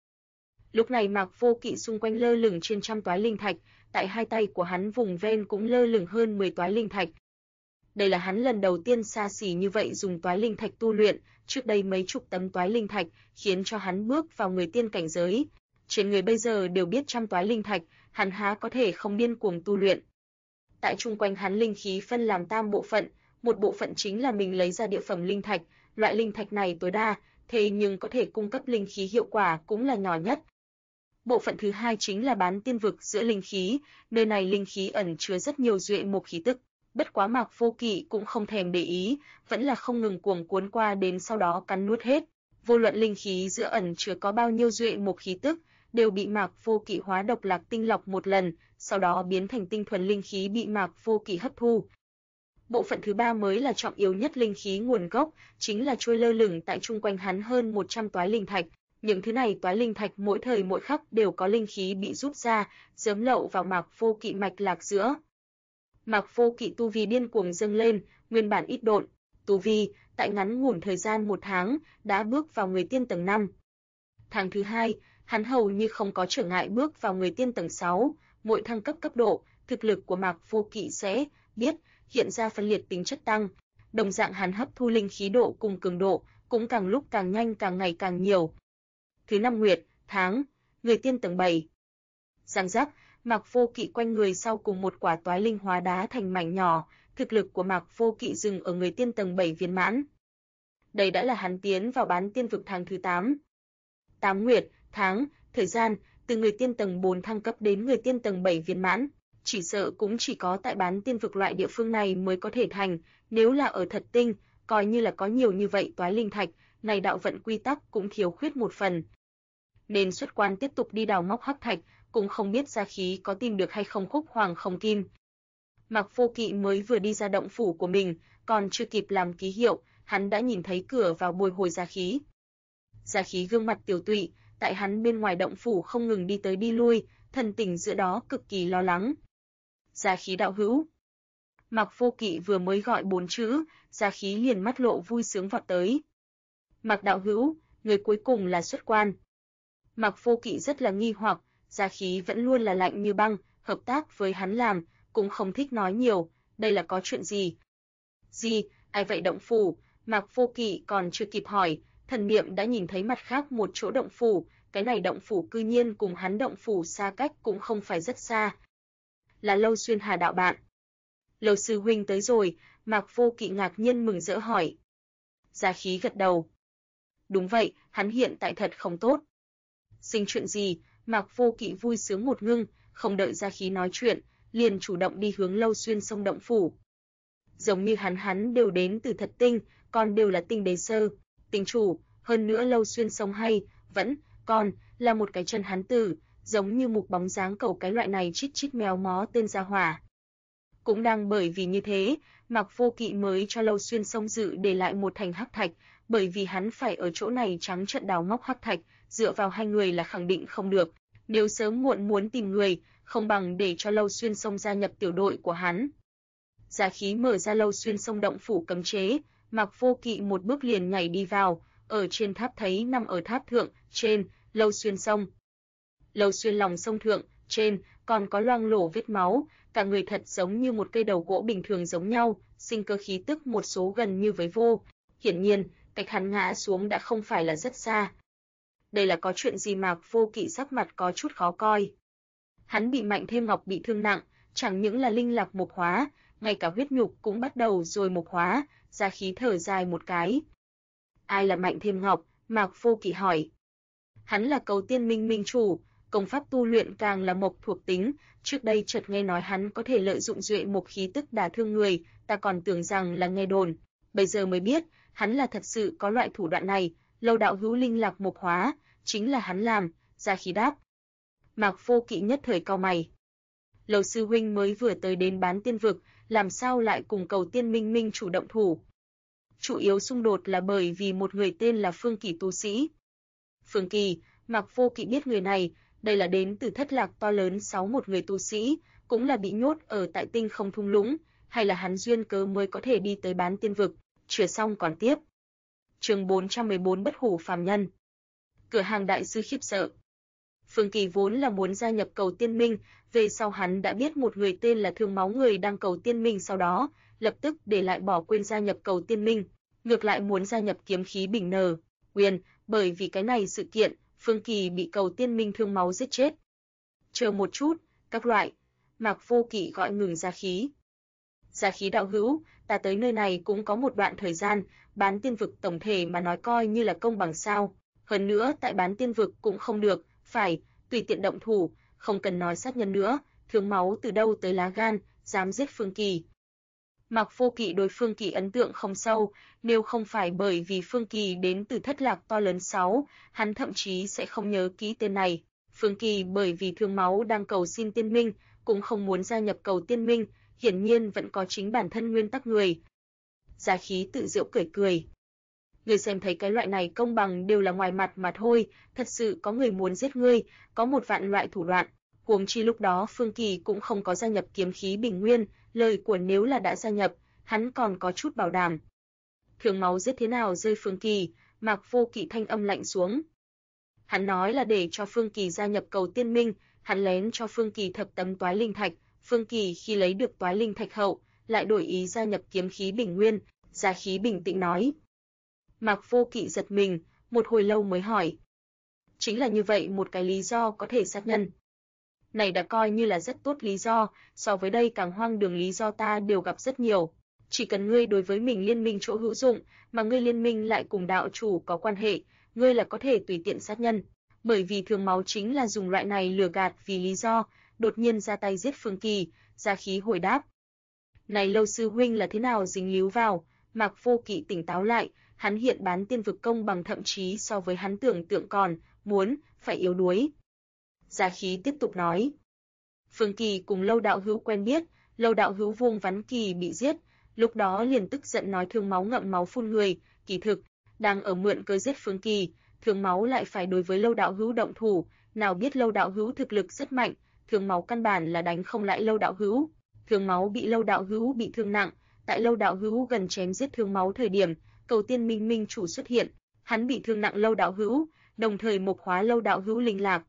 Lúc này Mạc Vô Kỵ xung quanh lơ lửng trên trăm toái linh thạch, tại hai tay của hắn vùng ven cũng lơ lửng hơn 10 toái linh thạch. Đây là hắn lần đầu tiên xa xỉ như vậy dùng toái linh thạch tu luyện, trước đây mấy chục tấm toái linh thạch khiến cho hắn bước vào người tiên cảnh giới. Trên người bây giờ đều biết trăm toái linh thạch, hắn há có thể không điên cuồng tu luyện. Tại chung quanh hắn linh khí phân làm tam bộ phận, một bộ phận chính là mình lấy ra địa phẩm linh thạch, loại linh thạch này tối đa, thế nhưng có thể cung cấp linh khí hiệu quả cũng là nhỏ nhất. Bộ phận thứ hai chính là bán tiên vực giữa linh khí, nơi này linh khí ẩn chứa rất nhiều duệ mộc khí tức. Bất quá Mạc Vô Kỵ cũng không thèm để ý, vẫn là không ngừng cuồng cuốn qua đến sau đó cắn nuốt hết. Vô luận linh khí giữa ẩn chứa có bao nhiêu duệ mộc khí tức, đều bị Mạc Vô Kỵ hóa độc lạc tinh lọc một lần, sau đó biến thành tinh thuần linh khí bị Mạc Vô Kỵ hấp thu. Bộ phận thứ ba mới là trọng yếu nhất linh khí nguồn gốc, chính là trôi lơ lửng tại chung quanh hắn hơn 100 toái linh thạch. Những thứ này toái linh thạch mỗi thời mỗi khắc đều có linh khí bị rút ra, dớm lậu vào Mạc Vô Kỵ mạch lạc giữa. Mạc Vô Kỵ tu vi điên cuồng dâng lên, nguyên bản ít độn, tu vi tại ngắn ngủn thời gian 1 tháng đã bước vào người tiên tầng 5. Tháng thứ hai, hắn hầu như không có trở ngại bước vào người tiên tầng 6, mỗi thăng cấp cấp độ, thực lực của Mạc Vô Kỵ sẽ biết hiện ra phân liệt tính chất tăng, đồng dạng hắn hấp thu linh khí độ cùng cường độ cũng càng lúc càng nhanh càng ngày càng nhiều. Thứ 5 nguyệt, tháng, người tiên tầng 7. Giang giác, Mạc Vô Kỵ quanh người sau cùng một quả toái linh hóa đá thành mảnh nhỏ, thực lực của Mạc Vô Kỵ dừng ở người tiên tầng 7 viên mãn. Đây đã là hắn tiến vào bán tiên vực tháng thứ 8. 8 nguyệt, tháng, thời gian, từ người tiên tầng 4 thăng cấp đến người tiên tầng 7 viên mãn, chỉ sợ cũng chỉ có tại bán tiên vực loại địa phương này mới có thể thành, nếu là ở thật tinh, coi như là có nhiều như vậy toái linh thạch, này đạo vận quy tắc cũng thiếu khuyết một phần. Nên xuất quan tiếp tục đi đào móc hắc thạch, cũng không biết Gia Khí có tìm được hay không Khúc Hoàng Không Kim. Mạc Vô Kỵ mới vừa đi ra động phủ của mình, còn chưa kịp làm ký hiệu, hắn đã nhìn thấy cửa vào bồi hồi Gia Khí. Gia Khí gương mặt tiểu tụy, tại hắn bên ngoài động phủ không ngừng đi tới đi lui, thần tình giữa đó cực kỳ lo lắng. Gia Khí đạo hữu. Mạc Vô Kỵ vừa mới gọi 4 chữ, Gia Khí liền mắt lộ vui sướng vọt tới. Mạc đạo hữu, người cuối cùng là xuất quan. Mạc Vô Kỵ rất là nghi hoặc, Gia Khí vẫn luôn là lạnh như băng, hợp tác với hắn làm, cũng không thích nói nhiều, đây là có chuyện gì? Gì, ai vậy động phủ? Mạc Vô Kỵ còn chưa kịp hỏi, thần niệm đã nhìn thấy mặt khác một chỗ động phủ, cái này động phủ cư nhiên cùng hắn động phủ xa cách cũng không phải rất xa. Là Lâu Xuyên Hà đạo bạn. Lâu sư huynh tới rồi, Mạc Vô Kỵ ngạc nhiên mừng rỡ hỏi. Gia Khí gật đầu. Đúng vậy, hắn hiện tại thật không tốt. Sinh chuyện gì? Mạc Vô Kỵ vui sướng một ngưng, không đợi Gia Khí nói chuyện, liền chủ động đi hướng Lâu Xuyên Sông động phủ. Giống như hắn đều đến từ thật tinh, còn đều là tinh đế sơ, tinh chủ, hơn nữa Lâu Xuyên Sông hay, vẫn còn là một cái chân hắn tử, giống như mục bóng dáng cầu cái loại này chít chít méo mó tên gia hỏa. Cũng đang bởi vì như thế, Mạc Vô Kỵ mới cho Lâu Xuyên Sông dự để lại một thành hắc thạch, bởi vì hắn phải ở chỗ này trắng trợn đào móc hắc thạch, dựa vào hai người là khẳng định không được. Nếu sớm muộn muốn tìm người, không bằng để cho Lâu Xuyên Sông gia nhập tiểu đội của hắn. Gia Khí mở ra Lâu Xuyên Sông động phủ cấm chế, Mạc Vô Kỵ một bước liền nhảy đi vào, ở trên tháp thấy nằm ở tháp thượng, trên, Lâu Xuyên sông. Lâu Xuyên lòng sông thượng, trên, còn có loang lổ vết máu, cả người thật giống như một cây đầu gỗ bình thường giống nhau, sinh cơ khí tức một số gần như với vô. Hiển nhiên, cách hắn ngã xuống đã không phải là rất xa. Đây là có chuyện gì? Mạc Vô Kỵ sắc mặt có chút khó coi. Hắn bị Mạnh Thêm Ngọc bị thương nặng, chẳng những là linh lạc mục hóa, ngay cả huyết nhục cũng bắt đầu rồi mục hóa, Gia Khí thở dài một cái. Ai là Mạnh Thêm Ngọc? Mạc Vô Kỵ hỏi. Hắn là Cầu Tiên Minh minh chủ, công pháp tu luyện càng là mộc thuộc tính, trước đây chợt nghe nói hắn có thể lợi dụng duệ mộc khí tức đả thương người, ta còn tưởng rằng là nghe đồn, bây giờ mới biết, hắn là thật sự có loại thủ đoạn này, Lâu đạo hữu linh lạc mộc hóa, chính là hắn làm, Gia Khí đáp. Mạc Vô Kỵ nhất thời cau mày. Lâu sư huynh mới vừa tới đến Bán Tiên vực, làm sao lại cùng Cầu Tiên Minh minh chủ động thủ? Chủ yếu xung đột là bởi vì một người tên là Phương Kỳ tu sĩ. Phương Kỳ, Mạc Vô Kỵ biết người này, đây là đến từ thất lạc to lớn 61 người tu sĩ, cũng là bị nhốt ở tại Tinh Không thung lũng, hay là hắn duyên cớ mới có thể đi tới Bán Tiên vực. Chưa xong còn tiếp. Chương 414 Bất hủ phàm nhân. Cửa hàng đại sư khiếp sợ. Phương Kỳ vốn là muốn gia nhập Cầu Tiên Minh, về sau hắn đã biết một người tên là Thương Máu người đang Cầu Tiên Minh, sau đó lập tức để lại bỏ quên gia nhập Cầu Tiên Minh, ngược lại muốn gia nhập Kiếm Khí Bình Nở Uyên, bởi vì cái này sự kiện, Phương Kỳ bị Cầu Tiên Minh Thương Máu giết chết. Chờ một chút, các loại. Mạc Vô Kỵ gọi ngừng Gia Khí. Gia Khí đạo hữu, ta tới nơi này cũng có một đoạn thời gian, Bán Tiên vực tổng thể mà nói coi như là công bằng sao? Hơn nữa tại Bán Tiên vực cũng không được, phải tùy tiện động thủ, không cần nói sát nhân nữa, Thương Máu từ đâu tới lá gan, dám giết Phương Kỳ. Mạc Vô Kỵ đối Phương Kỳ ấn tượng không sâu, nếu không phải bởi vì Phương Kỳ đến từ thất lạc to lớn 6, hắn thậm chí sẽ không nhớ kỹ tên này. Phương Kỳ bởi vì Thương Máu đang cầu xin Tiên Minh, cũng không muốn gia nhập Cầu Tiên Minh, hiển nhiên vẫn có chính bản thân nguyên tắc người. Gia Khí tự giễu cười cười. Ngươi xem thấy cái loại này công bằng đều là ngoài mặt mà thôi, thật sự có người muốn giết ngươi, có một vạn loại thủ đoạn. Huống chi lúc đó Phương Kỳ cũng không có gia nhập Kiếm Khí Bình Nguyên, lời của nếu là đã gia nhập, hắn còn có chút bảo đảm. Thương Máu giết thế nào rơi Phương Kỳ, Mạc Vô Kỵ thanh âm lạnh xuống. Hắn nói là để cho Phương Kỳ gia nhập Cầu Tiên Minh, hắn lén cho Phương Kỳ thập tấm toái linh thạch, Phương Kỳ khi lấy được toái linh thạch hậu, lại đổi ý gia nhập Kiếm Khí Bình Nguyên, Gia Khí bình tĩnh nói. Mạc Vô Kỵ giật mình, một hồi lâu mới hỏi. Chính là như vậy một cái lý do có thể sát nhân. Này đã coi như là rất tốt lý do, so với đây càng hoang đường lý do ta đều gặp rất nhiều. Chỉ cần ngươi đối với mình liên minh chỗ hữu dụng, mà ngươi liên minh lại cùng đạo chủ có quan hệ, ngươi là có thể tùy tiện sát nhân. Bởi vì Thương Máu chính là dùng loại này lừa gạt vì lý do, đột nhiên ra tay giết Phương Kỳ, Gia Khí hồi đáp. Này Lâu sư huynh là thế nào dính líu vào? Mạc Vô Kỵ tỉnh táo lại, hắn hiện Bán Tiên vực công bằng thậm chí so với hắn tưởng tượng còn muốn phải yếu đuối. Gia Khí tiếp tục nói. Phương Kỳ cùng Lâu đạo hữu quen biết, Lâu đạo hữu Vuông Vắn Kỳ bị giết, lúc đó liền tức giận nói Thương Máu ngậm máu phun người, kỳ thực đang ở mượn cơ giết Phương Kỳ, Thương Máu lại phải đối với Lâu đạo hữu động thủ, nào biết Lâu đạo hữu thực lực rất mạnh, Thương Máu căn bản là đánh không lại Lâu đạo hữu. Thương Máu bị Lâu đạo hữu bị thương nặng, tại Lâu đạo hữu gần chém giết Thương Máu thời điểm, Cầu Tiên Minh minh chủ xuất hiện, hắn bị thương nặng Lâu đạo hữu, đồng thời mộc hóa Lâu đạo hữu linh lạc.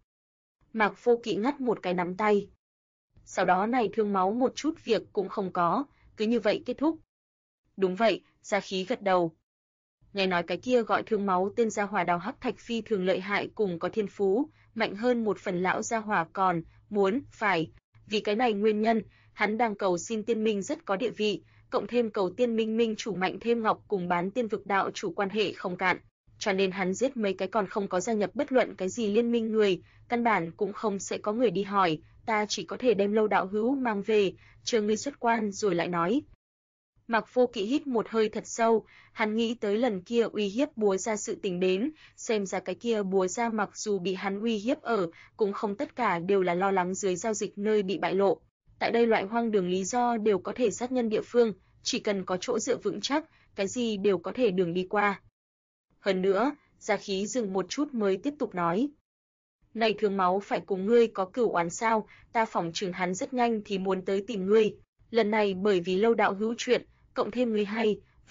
Mạc Vô Kỵ ngắt một cái nắm tay. Sau đó này Thương Máu một chút việc cũng không có, cứ như vậy kết thúc. Đúng vậy, Gia Khí gật đầu. Nghe nói cái kia gọi Thương Máu tên gia hỏa đào hắc thạch phi thường lợi hại cùng có thiên phú, mạnh hơn một phần lão gia hỏa còn muốn phải, vì cái này nguyên nhân, hắn đang cầu xin Tiên Minh rất có địa vị, cộng thêm Cầu Tiên Minh minh chủ Mạnh Thêm Ngọc cùng Bán Tiên vực đạo chủ quan hệ không cạn, cho nên hắn giết mấy cái còn không có gia nhập bất luận cái gì liên minh người, căn bản cũng không sẽ có người đi hỏi, ta chỉ có thể đem Lâu đạo hữu mang về, chờ ngươi xuất quan rồi lại nói. Mạc Vô Kỵ hít một hơi thật sâu, hắn nghĩ tới lần kia uy hiếp búa ra sự tình đến, xem ra cái kia búa ra mặc dù bị hắn uy hiếp ở, cũng không tất cả đều là lo lắng dưới giao dịch nơi bị bại lộ. Tại đây loại hoang đường lý do đều có thể sát nhân địa phương, chỉ cần có chỗ dựa vững chắc, cái gì đều có thể đường đi qua. Hơn nữa, Gia Khí dừng một chút mới tiếp tục nói. Này Thương Máu phải cùng ngươi có cửu oán sao, ta phỏng chừng hắn rất nhanh thì muốn tới tìm ngươi. Lần này bởi vì Lâu đạo hữu chuyện, cộng thêm ngươi hay, vẫn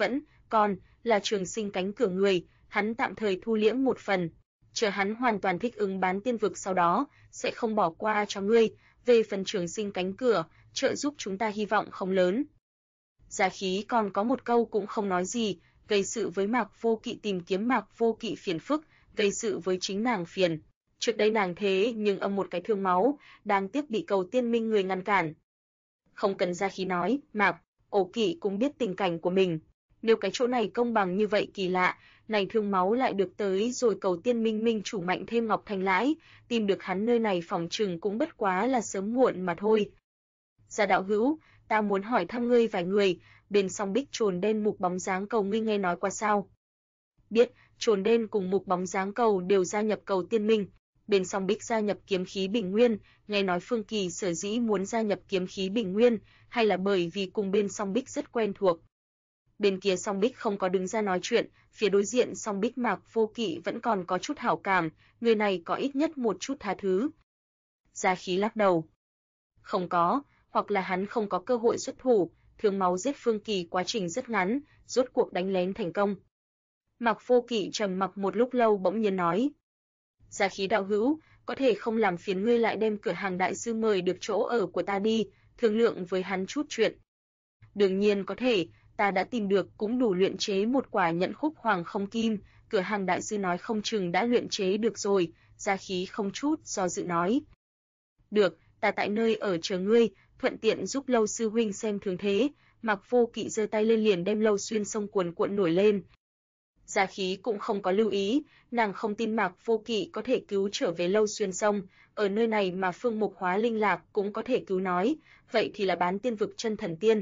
còn là trường sinh cánh cửa người, hắn tạm thời thu liễm một phần, chờ hắn hoàn toàn thích ứng bán tiên vực sau đó, sẽ không bỏ qua cho ngươi, về phần trường sinh cánh cửa, trợ giúp chúng ta hy vọng không lớn. Giá Khí còn có một câu cũng không nói gì, gây sự với Mạc Vô Kỵ tìm kiếm Mạc Vô Kỵ phiền phức, gây sự với chính nàng phiền. Trước đây nàng thế nhưng âm một cái thương máu, đáng tiếc bị Cầu Tiên Minh người ngăn cản. Không cần Giá Khí nói, Mạc Ổ Kỵ cũng biết tình cảnh của mình. Nếu cái chỗ này công bằng như vậy kỳ lạ, này thương máu lại được tới rồi Cầu Tiên Minh minh chủ mạnh thêm Ngọc Thành lãi, tìm được hắn nơi này phòng trừng cũng bất quá là sớm muộn mà thôi. Gia đạo hữu, ta muốn hỏi thăm ngươi vài người, bên song bích trồn đen mục bóng dáng cầu ngươi nghe nói qua sao? Biết, trồn đen cùng mục bóng dáng cầu đều gia nhập Cầu Tiên Minh. Bên song bích gia nhập kiếm khí Bình Nguyên, nghe nói Phương Kỳ sở dĩ muốn gia nhập kiếm khí Bình Nguyên, hay là bởi vì cùng bên song bích rất quen thuộc. Bên kia song bích không có đứng ra nói chuyện, phía đối diện song bích Mạc Vô Kỵ vẫn còn có chút hảo cảm, người này có ít nhất một chút tha thứ. Giá Khí lắc đầu. Không có, hoặc là hắn không có cơ hội xuất thủ, thương máu giết Phương Kỳ quá trình rất ngắn, rốt cuộc đánh lén thành công. Mạc Vô Kỵ trầm mặc một lúc lâu bỗng nhiên nói. Giá Khí đạo hữu, có thể không làm phiền ngươi lại đem cửa hàng đại sư mời được chỗ ở của ta đi, thương lượng với hắn chút chuyện. Đương nhiên có thể, ta đã tìm được cũng đủ luyện chế một quả nhẫn khúc hoàng không kim, cửa hàng đại sư nói không chừng đã luyện chế được rồi, Giá Khí không chút do dự nói. Được, ta tại nơi ở chờ ngươi, thuận tiện giúp Lâu sư huynh xem thương thế. Mạc Vô Kỵ giơ tay lên liền đem Lâu xuyên sông cuồn cuộn nổi lên. Giá Khí cũng không có lưu ý, nàng không tin Mạc Vô Kỵ có thể cứu trở về Lâu xuyên sông, ở nơi này mà Phương Mục hóa linh lạc cũng có thể cứu nói, vậy thì là bán tiên vực chân thần tiên.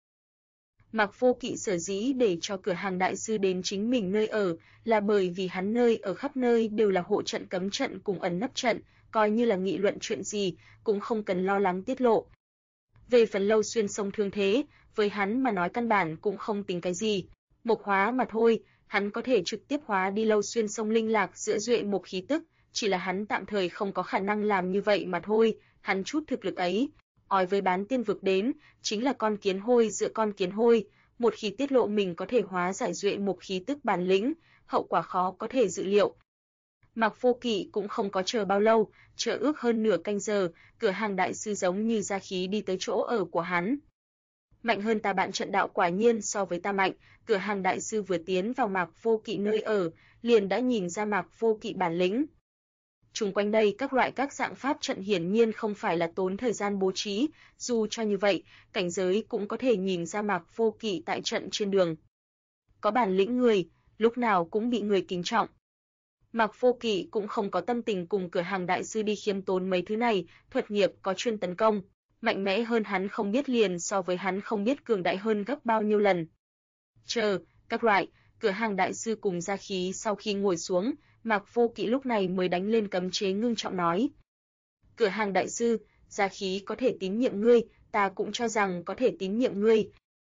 Mạc Vô Kỵ sở dĩ để cho cửa hàng đại sư đến chính mình nơi ở, là bởi vì hắn nơi ở khắp nơi đều là hộ trận cấm trận cùng ẩn nấp trận, coi như là nghị luận chuyện gì, cũng không cần lo lắng tiết lộ. Về phần Lâu xuyên sông thương thế, với hắn mà nói căn bản cũng không tính cái gì, mộc hóa mà thôi, hắn có thể trực tiếp hóa đi Lâu xuyên sông linh lạc giữa duệ mộc khí tức, chỉ là hắn tạm thời không có khả năng làm như vậy mà thôi, hắn chút thực lực ấy, ói với bán tiên vực đến, chính là con kiến hôi giữa con kiến hôi, một khi tiết lộ mình có thể hóa giải duệ mộc khí tức bản lĩnh, hậu quả khó có thể dự liệu. Mạc Vô Kỵ cũng không có chờ bao lâu, chờ ước hơn nửa canh giờ, cửa hàng đại sư giống như Giá Khí đi tới chỗ ở của hắn. Mạnh hơn ta bạn trận đạo quả nhiên so với ta mạnh, cửa hàng đại sư vừa tiến vào Mạc Vô Kỵ nơi ở, liền đã nhìn ra Mạc Vô Kỵ bản lĩnh. Chung quanh đây các dạng pháp trận hiển nhiên không phải là tốn thời gian bố trí, dù cho như vậy, cảnh giới cũng có thể nhìn ra Mạc Vô Kỵ tại trận trên đường. Có bản lĩnh người, lúc nào cũng bị người kính trọng. Mạc Vô Kỵ cũng không có tâm tình cùng cửa hàng đại sư đi khiêm tốn mấy thứ này, thuật nghiệp có chuyên tấn công, mạnh mẽ hơn hắn không biết liền so với hắn không biết cường đại hơn gấp bao nhiêu lần. Chờ, các loại, cửa hàng đại sư cùng Giá Khí sau khi ngồi xuống, Mạc Vô Kỵ lúc này mới đánh lên cấm chế ngưng trọng nói. Cửa hàng đại sư, Giá Khí có thể tín nhiệm ngươi, ta cũng cho rằng có thể tín nhiệm ngươi.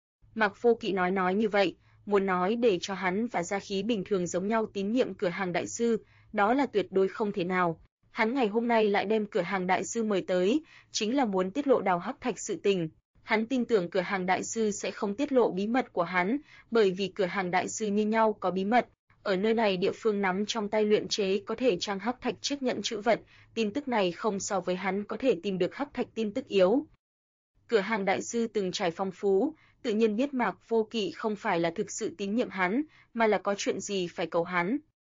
Mạc Vô Kỵ nói như vậy, muốn nói để cho hắn và Giá Khí bình thường giống nhau tín nhiệm cửa hàng đại sư, đó là tuyệt đối không thể nào. Hắn ngày hôm nay lại đem cửa hàng đại sư mời tới, chính là muốn tiết lộ đào hắc thạch sự tình. Hắn tin tưởng cửa hàng đại sư sẽ không tiết lộ bí mật của hắn, bởi vì cửa hàng đại sư như nhau có bí mật. Ở nơi này địa phương nắm trong tay luyện chế có thể trang hắc thạch chiếc nhẫn chữ vật, tin tức này không so với hắn có thể tìm được hắc thạch tin tức yếu. Cửa hàng đại sư từng trải phong phú, tự nhiên biết Mạc Vô Kỵ không phải là thực sự tín nhiệm hắn, mà là có chuyện gì phải cầu hắn.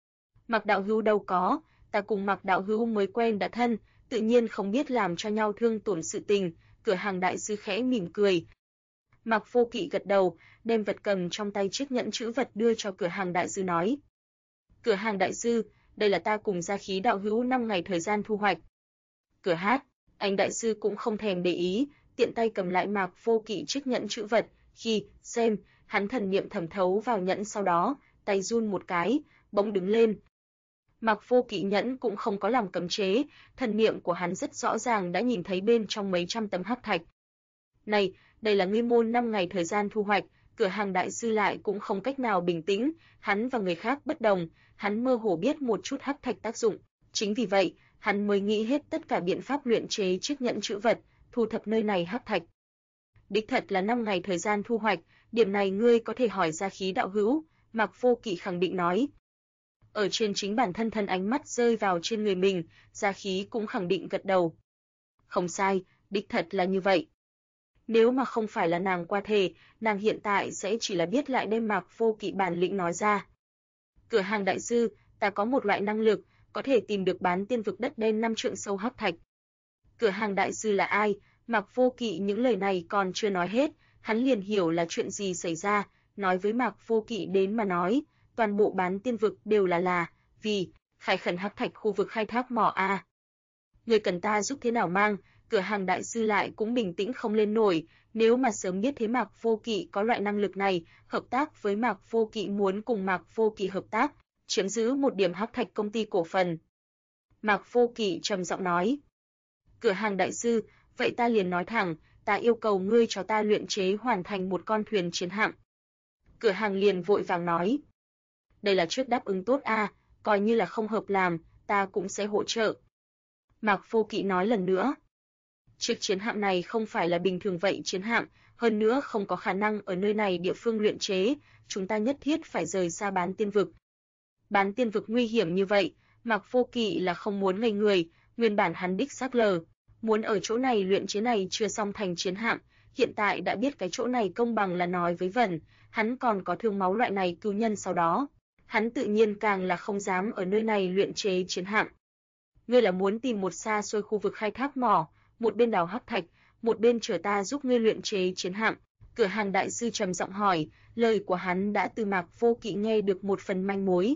Mạc đạo hữu đâu có, ta cùng Mạc đạo hữu mới quen đã thân, tự nhiên không biết làm cho nhau thương tổn sự tình, cửa hàng đại sư khẽ mỉm cười. Mạc Vô Kỵ gật đầu, đem vật cầm trong tay chiếc nhẫn chữ vật đưa cho cửa hàng đại sư nói. Cửa hàng đại sư, đây là ta cùng Giá Khí đạo hữu 5 ngày thời gian thu hoạch. Cửa hát, anh đại sư cũng không thèm để ý, tiện tay cầm lại Mạc Vô Kỵ chiếc nhẫn chữ vật, khi xem, hắn thần niệm thẩm thấu vào nhẫn sau đó, tay run một cái, bỗng đứng lên. Mạc Vô Kỵ nhẫn cũng không có làm cấm chế, thần niệm của hắn rất rõ ràng đã nhìn thấy bên trong mấy trăm tấm hắc thạch. Này, đây là ngươi môn 5 ngày thời gian thu hoạch, cửa hàng đại sư lại cũng không cách nào bình tĩnh, hắn và người khác bất đồng, hắn mơ hồ biết một chút hắc thạch tác dụng, chính vì vậy, hắn mới nghĩ hết tất cả biện pháp luyện chế chiếc nhẫn chữ vật, thu thập nơi này hắc thạch. Đích thật là 5 ngày thời gian thu hoạch, điểm này ngươi có thể hỏi Gia Khí đạo hữu, Mạc Vô Kỵ khẳng định nói. Ở trên chính bản thân thân ánh mắt rơi vào trên người mình, Gia Khí cũng khẳng định gật đầu. Không sai, đích thật là như vậy. Nếu mà không phải là nàng qua thể, nàng hiện tại sẽ chỉ là biết lại đem Mạc Vô Kỵ bản lĩnh nói ra. Cửa hàng đại sư, ta có một loại năng lực, có thể tìm được bán tiên vực đất đen 5 trượng sâu hắc thạch. Cửa hàng đại sư là ai? Mạc Vô Kỵ những lời này còn chưa nói hết, hắn liền hiểu là chuyện gì xảy ra, nói với Mạc Vô Kỵ đến mà nói, toàn bộ bán tiên vực đều là vì khai khẩn hắc thạch khu vực khai thác mỏ a. Người cần ta giúp thế nào mang? Cửa hàng đại sư lại cũng bình tĩnh không lên nổi, nếu mà sớm biết thế Mạc Vô Kỵ có loại năng lực này, hợp tác với Mạc Vô Kỵ muốn cùng Mạc Vô Kỵ hợp tác, chiếm giữ một điểm hắc thạch công ty cổ phần. Mạc Vô Kỵ trầm giọng nói. Cửa hàng đại sư, vậy ta liền nói thẳng, ta yêu cầu ngươi cho ta luyện chế hoàn thành một con thuyền chiến hạm. Cửa hàng liền vội vàng nói. Đây là trước đáp ứng tốt a, coi như là không hợp làm, ta cũng sẽ hỗ trợ. Mạc Vô Kỵ nói lần nữa. Chiếc chiến hạm này không phải là bình thường vậy chiến hạm, hơn nữa không có khả năng ở nơi này địa phương luyện chế, chúng ta nhất thiết phải rời xa bán tiên vực. Bán tiên vực nguy hiểm như vậy, Mạc Vô Kỵ là không muốn ngây người, nguyên bản hắn đích xác lờ, muốn ở chỗ này luyện chế này chưa xong thành chiến hạm, hiện tại đã biết cái chỗ này công bằng là nói với vẩn, hắn còn có thương máu loại này cứu nhân sau đó, hắn tự nhiên càng là không dám ở nơi này luyện chế chiến hạm. Ngươi là muốn tìm một xa xôi khu vực khai thác mỏ, một bên đào hắc thạch, một bên chờ ta giúp ngươi luyện chế chiến hạm. Cửa hàng đại sư trầm giọng hỏi, lời của hắn đã từ Mạc Vô Kỵ nghe được một phần manh mối.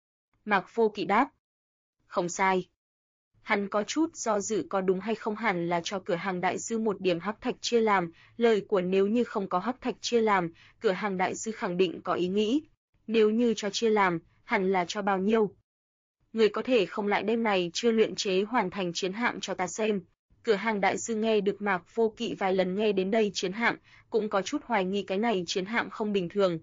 Mạc Vô Kỵ đáp, không sai. Hắn có chút do dự có đúng hay không hẳn là cho cửa hàng đại sư một điểm hắc thạch chia làm, lời của nếu như không có hắc thạch chia làm, cửa hàng đại sư khẳng định có ý nghĩ. Nếu như cho chia làm, hẳn là cho bao nhiêu? Người có thể không lại đêm này chưa luyện chế hoàn thành chiến hạm cho ta xem. Cửa hàng đại sư nghe được Mạc Vô Kỵ vài lần nghe đến đây chiến hạm, cũng có chút hoài nghi cái này chiến hạm không bình thường.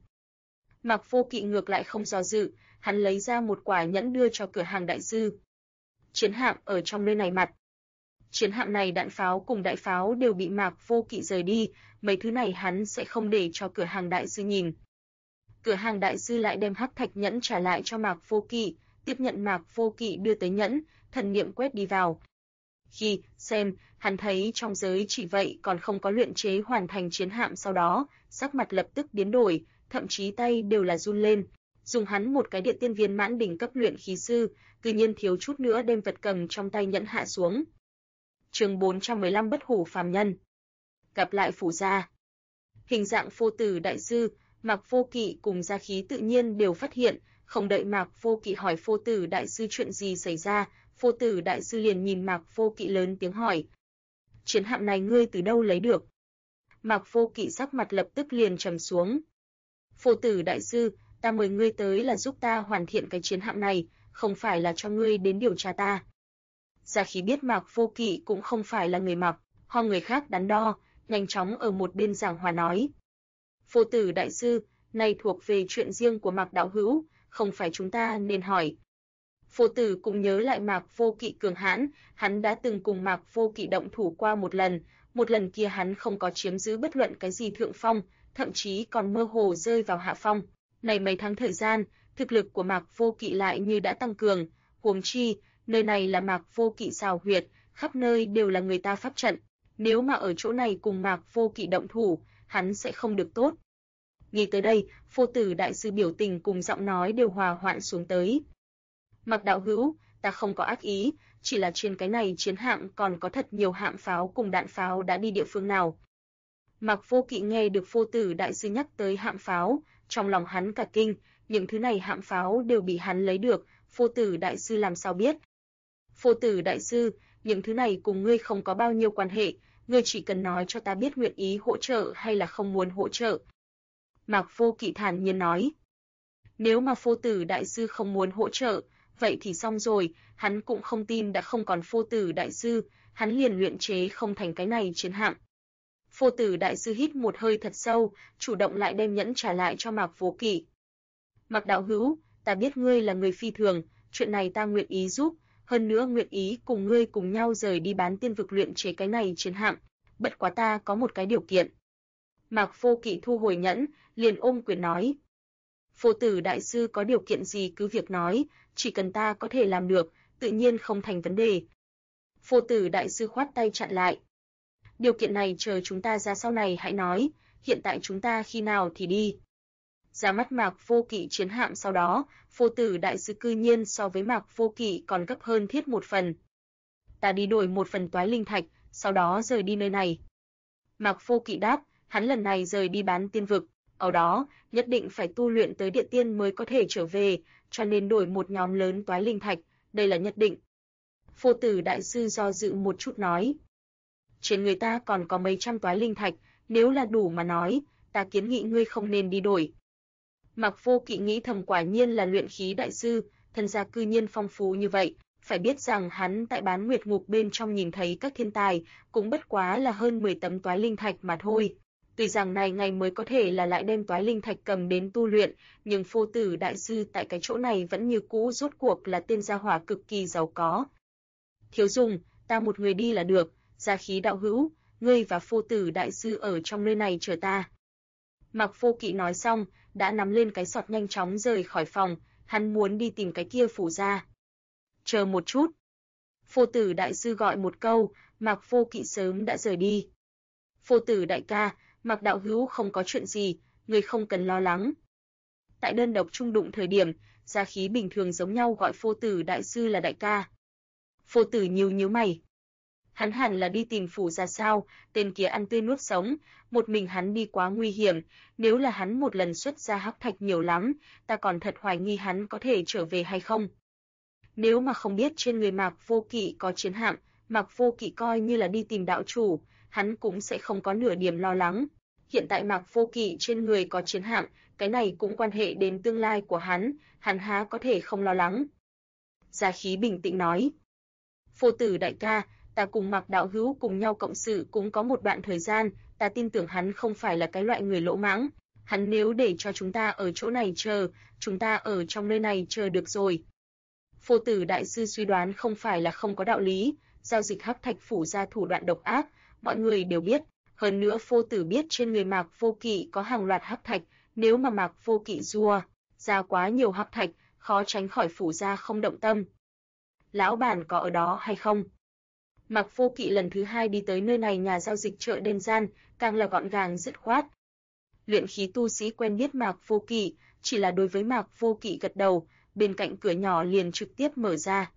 Mạc Vô Kỵ ngược lại không do dự, hắn lấy ra một quả nhẫn đưa cho cửa hàng đại sư. Chiến hạm ở trong nơi này mặt. Chiến hạm này đạn pháo cùng đại pháo đều bị Mạc Vô Kỵ rời đi, mấy thứ này hắn sẽ không để cho cửa hàng đại sư nhìn. Cửa hàng đại sư lại đem hắc thạch nhẫn trả lại cho Mạc Vô Kỵ, tiếp nhận Mạc Vô Kỵ đưa tới nhẫn, thần niệm quét đi vào. Khi xem, hắn thấy trong giới chỉ vậy còn không có luyện chế hoàn thành chiến hạm sau đó, sắc mặt lập tức biến đổi, thậm chí tay đều là run lên. Dùng hắn một cái điện tiên viên mãn đỉnh cấp luyện khí sư, tự nhiên thiếu chút nữa đem vật cầm trong tay nhẫn hạ xuống. Chương 415 bất hủ phàm nhân. Gặp lại phủ gia. Hình dạng Phô Tử đại sư, Mạc Vô Kỵ cùng Gia Khí tự nhiên đều phát hiện, không đợi Mạc Vô Kỵ hỏi Phô Tử đại sư chuyện gì xảy ra, Phô Tử đại sư liền nhìn Mạc Vô Kỵ lớn tiếng hỏi. Chiến hạm này ngươi từ đâu lấy được? Mạc Vô Kỵ sắc mặt lập tức liền trầm xuống. Phô Tử đại sư, ta mời ngươi tới là giúp ta hoàn thiện cái chiến hạm này, không phải là cho ngươi đến điều tra ta. Gia Khí biết Mạc Vô Kỵ cũng không phải là người mặc, ho người khác đắn đo, nhanh chóng ở một bên giảng hòa nói. Phô Tử đại sư, này thuộc về chuyện riêng của Mạc đạo hữu, không phải chúng ta nên hỏi. Phô Tử cũng nhớ lại Mạc Vô Kỵ cường hãn, hắn đã từng cùng Mạc Vô Kỵ động thủ qua một lần kia hắn không có chiếm giữ bất luận cái gì thượng phong, thậm chí còn mơ hồ rơi vào hạ phong. Này mấy tháng thời gian, thực lực của Mạc Vô Kỵ lại như đã tăng cường, huống chi, nơi này là Mạc Vô Kỵ xào huyệt, khắp nơi đều là người ta pháp trận, nếu mà ở chỗ này cùng Mạc Vô Kỵ động thủ, hắn sẽ không được tốt. Nghĩ tới đây, Phô Tử đại sư biểu tình cùng giọng nói đều hòa hoãn xuống tới. Mạc đạo hữu, ta không có ác ý, chỉ là trên cái này chiến hạm còn có thật nhiều hạm pháo cùng đạn pháo đã đi địa phương nào. Mạc Vô Kỵ nghe được Phô Tử đại sư nhắc tới hạm pháo, trong lòng hắn cả kinh, những thứ này hạm pháo đều bị hắn lấy được, Phô Tử đại sư làm sao biết? Phô Tử đại sư, những thứ này cùng ngươi không có bao nhiêu quan hệ, ngươi chỉ cần nói cho ta biết nguyện ý hỗ trợ hay là không muốn hỗ trợ. Mạc Vô Kỵ thản nhiên nói. Nếu mà Phô Tử đại sư không muốn hỗ trợ, vậy thì xong rồi, hắn cũng không tin đã không còn Phô Tử đại sư, hắn liền luyện chế không thành cái này chiến hạm. Phô Tử đại sư hít một hơi thật sâu, chủ động lại đem nhẫn trả lại cho Mạc Vô Kỵ. Mạc đạo hữu, ta biết ngươi là người phi thường, chuyện này ta nguyện ý giúp, hơn nữa nguyện ý cùng ngươi cùng nhau rời đi bán tiên vực luyện chế cái này chiến hạm. Bất quá ta có một cái điều kiện. Mạc Vô Kỵ thu hồi nhẫn, liền ôm quyền nói: Phổ Tử đại sư có điều kiện gì cứ việc nói, chỉ cần ta có thể làm được, tự nhiên không thành vấn đề. Phổ Tử đại sư khoát tay chặn lại: Điều kiện này chờ chúng ta ra sau này hãy nói, hiện tại chúng ta khi nào thì đi. Ra mắt Mạc Vô Kỵ chiến hạm sau đó, Phổ Tử đại sư cư nhiên so với Mạc Vô Kỵ còn gấp hơn thiết một phần. Ta đi đổi một phần toái linh thạch, sau đó rời đi nơi này. Mạc Vô Kỵ đáp, hắn lần này rời đi Bán Tiên vực, ở đó nhất định phải tu luyện tới địa tiên mới có thể trở về, cho nên đổi một nhóm lớn toái linh thạch, đây là nhất định. Phổ Tử đại sư do dự một chút nói: Trên người ta còn có mấy trăm toái linh thạch, nếu là đủ mà nói, ta kiến nghị ngươi không nên đi đổi. Mạc Vô Kỵ nghĩ thầm, quả nhiên là luyện khí đại sư, thân gia cư nhiên phong phú như vậy, phải biết rằng hắn tại Bán Nguyệt Ngục bên trong nhìn thấy các thiên tài, cũng bất quá là hơn 10 tấm toái linh thạch mà thôi. Tuy rằng này ngày mới có thể là lại đem toái linh thạch cầm đến tu luyện, nhưng Phổ Tử đại sư tại cái chỗ này vẫn như cũ rốt cuộc là tên gia hỏa cực kỳ giàu có. Thiếu dùng, ta một người đi là được, Gia Khí đạo hữu, ngươi và Phổ Tử đại sư ở trong nơi này chờ ta. Mạc Vô Kỵ nói xong, đã nắm lên cái sọt nhanh chóng rời khỏi phòng, hắn muốn đi tìm cái kia phủ gia. Chờ một chút. Phổ Tử đại sư gọi một câu, Mạc Vô Kỵ sớm đã rời đi. Phổ Tử đại ca, Mạc đạo hữu không có chuyện gì, người không cần lo lắng. Tại đơn độc chung đụng thời điểm, Gia Khí bình thường giống nhau gọi Phổ Tử đại sư là đại ca. Phổ Tử nhíu mày. Hắn hẳn là đi tìm phủ gia sao, tên kia ăn tươi nuốt sống, một mình hắn đi quá nguy hiểm, nếu là hắn một lần xuất ra hắc thạch nhiều lắm, ta còn thật hoài nghi hắn có thể trở về hay không. Nếu mà không biết trên người Mạc Vô Kỵ có chiến hạm, Mạc Vô Kỵ coi như là đi tìm đạo chủ, hắn cũng sẽ không có nửa điểm lo lắng. Hiện tại Mạc Vô Kỵ trên người có chiến hạm, cái này cũng quan hệ đến tương lai của hắn há có thể không lo lắng. Gia Khí bình tĩnh nói: Phổ Tử đại ca, ta cùng Mạc đạo hữu cùng nhau cộng sự cũng có một đoạn thời gian, ta tin tưởng hắn không phải là cái loại người lỗ mãng. Hắn nếu để cho chúng ta ở chỗ này chờ, chúng ta ở trong nơi này chờ được rồi. Phổ Tử đại sư suy đoán không phải là không có đạo lý, giao dịch hắc thạch phủ gia thủ đoạn độc ác, mọi người đều biết. Hơn nữa Phổ Tử biết trên người Mạc Vô Kỵ có hàng loạt hắc thạch, nếu mà Mạc Vô Kỵ rua ra quá nhiều hắc thạch, khó tránh khỏi phủ gia không động tâm. Lão bản có ở đó hay không? Mạc Vô Kỵ lần thứ hai đi tới nơi này, nhà giao dịch chợ đen gian, càng là gọn gàng dứt khoát. Luyện khí tu sĩ quen biết Mạc Vô Kỵ, chỉ là đối với Mạc Vô Kỵ gật đầu, bên cạnh cửa nhỏ liền trực tiếp mở ra.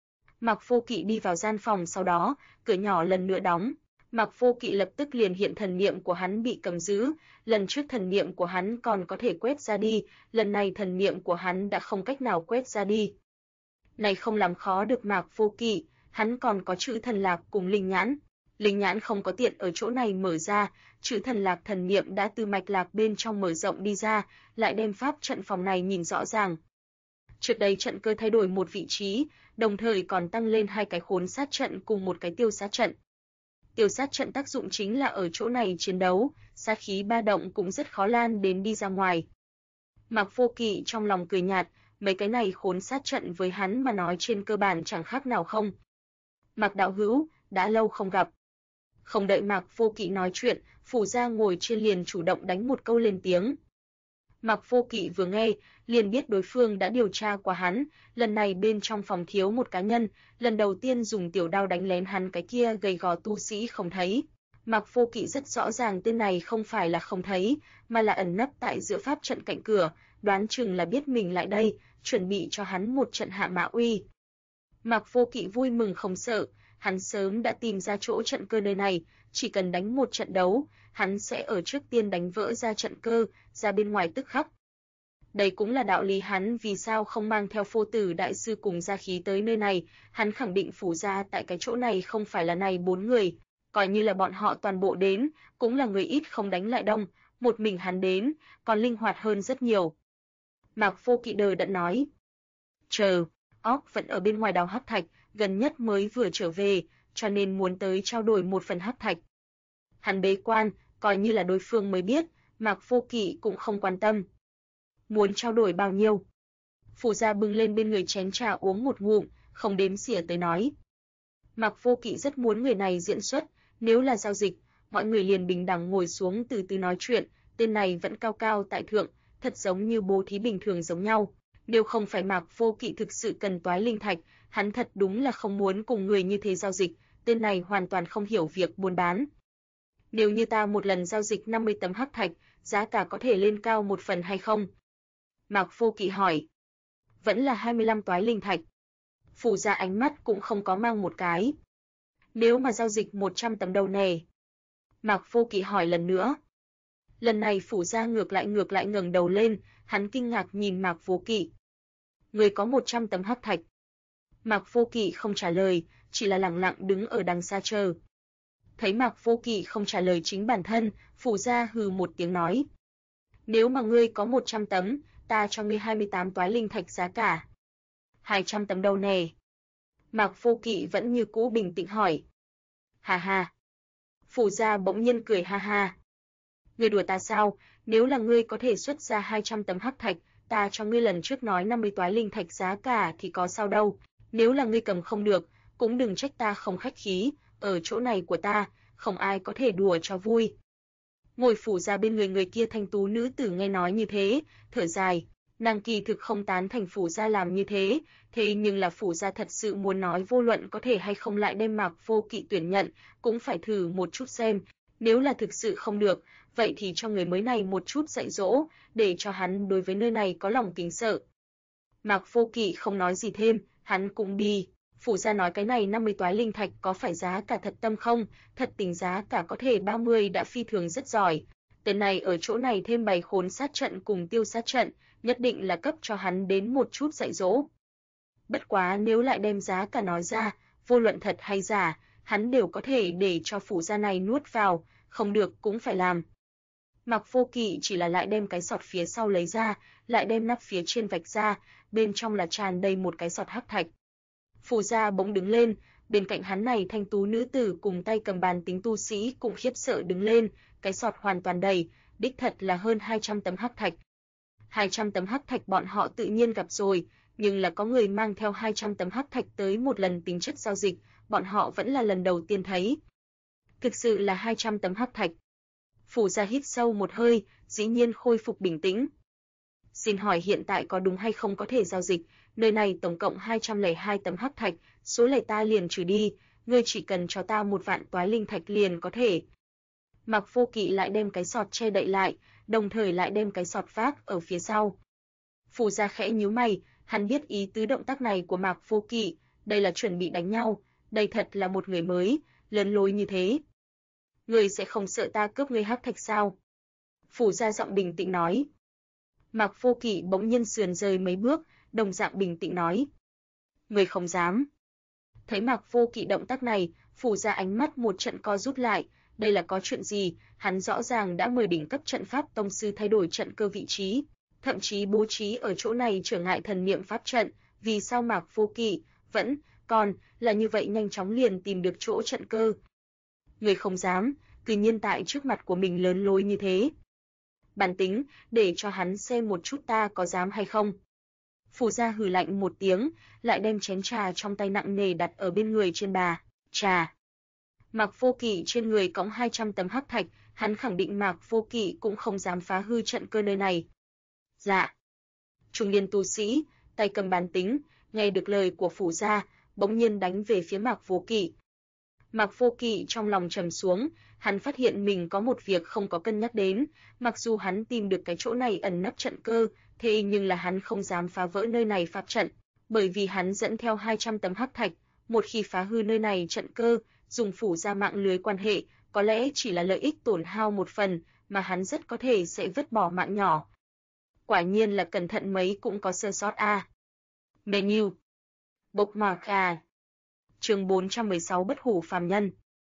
Mạc Vô Kỵ đi vào gian phòng, sau đó, cửa nhỏ lần nữa đóng. Mạc Vô Kỵ lập tức liền hiện thần niệm của hắn bị cầm giữ, lần trước thần niệm của hắn còn có thể quét ra đi, lần này thần niệm của hắn đã không cách nào quét ra đi. Này không làm khó được Mạc Vô Kỵ, hắn còn có chữ thần lạc cùng linh nhãn. Linh nhãn không có tiện ở chỗ này mở ra, chữ thần lạc thần niệm đã từ mạch lạc bên trong mở rộng đi ra, lại đem pháp trận phòng này nhìn rõ ràng. Trước đây trận cơ thay đổi một vị trí, đồng thời còn tăng lên 2 cái khốn sát trận cùng một cái tiêu sát trận. Tiêu sát trận tác dụng chính là ở chỗ này chiến đấu, sát khí ba động cũng rất khó lan đến đi ra ngoài. Mạc Vô Kỵ trong lòng cười nhạt, mấy cái này khốn sát trận với hắn mà nói trên cơ bản chẳng khác nào không. Mạc đạo hữu, đã lâu không gặp. Không đợi Mạc Vô Kỵ nói chuyện, phủ gia ngồi trên liền chủ động đánh một câu lên tiếng. Mạc Vô Kỵ vừa nghe, liền biết đối phương đã điều tra qua hắn, lần này bên trong phòng thiếu một cá nhân, lần đầu tiên dùng tiểu đao đánh lén hắn cái kia gầy gò tu sĩ không thấy. Mạc Vô Kỵ rất rõ ràng tên này không phải là không thấy, mà là ẩn nấp tại giữa pháp trận cạnh cửa, đoán chừng là biết mình lại đây, chuẩn bị cho hắn một trận hạ mã uy. Mạc Vô Kỵ vui mừng không sợ, hắn sớm đã tìm ra chỗ trận cơ nơi này, chỉ cần đánh một trận đấu, hắn sẽ ở trước tiên đánh vỡ ra trận cơ, ra bên ngoài tức khắc. Đây cũng là đạo lý hắn vì sao không mang theo Phổ Tử đại sư cùng Gia Khí tới nơi này, hắn khẳng định phủ gia tại cái chỗ này không phải là này 4 người, coi như là bọn họ toàn bộ đến, cũng là người ít không đánh lại đông, một mình hắn đến, còn linh hoạt hơn rất nhiều. Mạc Vô Kỵ đờ đẫn nói: Chờ, óc vẫn ở bên ngoài đào hắc thạch, gần nhất mới vừa trở về, cho nên muốn tới trao đổi một phần hắc thạch. Hắn bế quan, coi như là đối phương mới biết, Mạc Vô Kỵ cũng không quan tâm. Muốn trao đổi bao nhiêu? Phủ gia bưng lên bên người chén trà uống một ngụm, không đếm xỉa tới nói. Mạc Vô Kỵ rất muốn người này diễn xuất, nếu là giao dịch, mọi người liền bình đẳng ngồi xuống từ từ nói chuyện, tên này vẫn cao cao tại thượng, thật giống như bố thí bình thường giống nhau. Nếu không phải Mạc Vô Kỵ thực sự cần toái linh thạch, hắn thật đúng là không muốn cùng người như thế giao dịch, tên này hoàn toàn không hiểu việc buôn bán. Nếu như ta một lần giao dịch 50 tấm hắc thạch, giá cả có thể lên cao một phần hay không? Mạc Vô Kỵ hỏi. Vẫn là 25 toái linh thạch. Phủ Gia ánh mắt cũng không có mang một cái. Nếu mà giao dịch 100 tấm đâu nè? Mạc Vô Kỵ hỏi lần nữa. Lần này Phủ Gia ngược lại ngẩng đầu lên, hắn kinh ngạc nhìn Mạc Vô Kỵ. Người có 100 tấm hắc thạch. Mạc Vô Kỵ không trả lời, chỉ là lặng lặng đứng ở đằng xa chờ. Thấy Mạc Vô Kỵ không trả lời chính bản thân, Phủ Gia hừ một tiếng nói. Nếu mà ngươi có 100 tấm, ta cho ngươi 28 toái linh thạch giá cả. 200 tấm đâu nè? Mạc Vô Kỵ vẫn như cũ bình tĩnh hỏi. Hà hà. Phủ Gia bỗng nhiên cười ha ha. Ngươi đùa ta sao? Nếu là ngươi có thể xuất ra 200 tấm hắc thạch, ta cho ngươi lần trước nói 50 toái linh thạch giá cả thì có sao đâu. Nếu là ngươi cầm không được, cũng đừng trách ta không khách khí, ở chỗ này của ta, không ai có thể đùa cho vui. Ngồi Phủ Gia bên người kia thanh tú nữ tử nghe nói như thế, thở dài, nàng kỳ thực không tán thành Phủ Gia làm như thế, thế nhưng là Phủ Gia thật sự muốn nói vô luận có thể hay không lại đem Mạc Vô Kỵ tuyển nhận, cũng phải thử một chút xem, nếu là thực sự không được, vậy thì cho người mới này một chút dạy dỗ, để cho hắn đối với nơi này có lòng kính sợ. Mạc Vô Kỵ không nói gì thêm, hắn cũng đi. Phủ Gia nói cái này 50 toái linh thạch có phải giá cả thật tâm không? Thật tính giá cả có thể 30 đã phi thường rất giỏi. Tên này ở chỗ này thêm bày khốn sát trận cùng tiêu sát trận, nhất định là cấp cho hắn đến một chút dạy dỗ. Bất quá nếu lại đem giá cả nói ra, vô luận thật hay giả, hắn đều có thể để cho Phủ Gia này nuốt vào, không được cũng phải làm. Mạc Vô Kỵ chỉ là lại đem cái sọt phía sau lấy ra, lại đem nắp phía trên vạch ra, bên trong là tràn đầy một cái sọt hắc thạch. Phủ Gia bỗng đứng lên, bên cạnh hắn này thanh tú nữ tử cùng tay cầm bàn tính tu sĩ cũng khiếp sợ đứng lên, cái sọt hoàn toàn đầy, đích thật là hơn 200 tấm hắc thạch. 200 tấm hắc thạch bọn họ tự nhiên gặp rồi, nhưng là có người mang theo 200 tấm hắc thạch tới một lần tính chất giao dịch, bọn họ vẫn là lần đầu tiên thấy. Thực sự là 200 tấm hắc thạch. Phủ Gia hít sâu một hơi, dĩ nhiên khôi phục bình tĩnh. Xin hỏi hiện tại có đúng hay không có thể giao dịch, nơi này tổng cộng 202 tấm hắc thạch, số lẻ ta liền trừ đi, ngươi chỉ cần cho ta 1 vạn toái linh thạch liền có thể. Mạc Vô Kỵ lại đem cái sọt che đậy lại, đồng thời lại đem cái sọt vác ở phía sau. Phủ Gia khẽ nhíu mày, hắn biết ý tứ động tác này của Mạc Vô Kỵ, đây là chuẩn bị đánh nhau, đây thật là một người mới, lớn lối như thế. Ngươi sẽ không sợ ta cướp ngươi hắc thạch sao? Phủ Gia giọng bình tĩnh nói. Mạc Vô Kỵ bỗng nhiên sườn rời mấy bước, đồng dạng bình tĩnh nói. Ngươi không dám. Thấy Mạc Vô Kỵ động tác này, Phủ Gia ánh mắt một trận co rút lại, đây là có chuyện gì, hắn rõ ràng đã mời đỉnh cấp trận pháp tông sư thay đổi trận cơ vị trí, thậm chí bố trí ở chỗ này trở ngại thần niệm pháp trận, vì sao Mạc Vô Kỵ vẫn còn là như vậy nhanh chóng liền tìm được chỗ trận cơ. Người không dám, tự nhiên tại trước mặt của mình lớn lối như thế. Bản tính, để cho hắn xem một chút ta có dám hay không. Phủ Gia hừ lạnh một tiếng, lại đem chén trà trong tay nặng nề đặt ở bên người trên bà. Trà. Mạc Vô Kỵ trên người cõng 200 tấm hắc thạch, hắn khẳng định Mạc Vô Kỵ cũng không dám phá hư trận cơ nơi này. Dạ. Trung niên tu sĩ, tay cầm bàn tính, nghe được lời của Phủ Gia, bỗng nhiên đánh về phía Mạc Vô Kỵ. Mạc Vô Kỵ trong lòng trầm xuống, hắn phát hiện mình có một việc không có cân nhắc đến, mặc dù hắn tìm được cái chỗ này ẩn nấp trận cơ, thế nhưng là hắn không dám phá vỡ nơi này pháp trận, bởi vì hắn dẫn theo 200 tấm hắc thạch, một khi phá hư nơi này trận cơ, dùng Phủ Gia mạng lưới quan hệ, có lẽ chỉ là lợi ích tổn hao một phần, mà hắn rất có thể sẽ vứt bỏ mạng nhỏ. Quả nhiên là cẩn thận mấy cũng có sơ sót a. Menu. Bookmark a. Chương 416 bất hủ phàm nhân.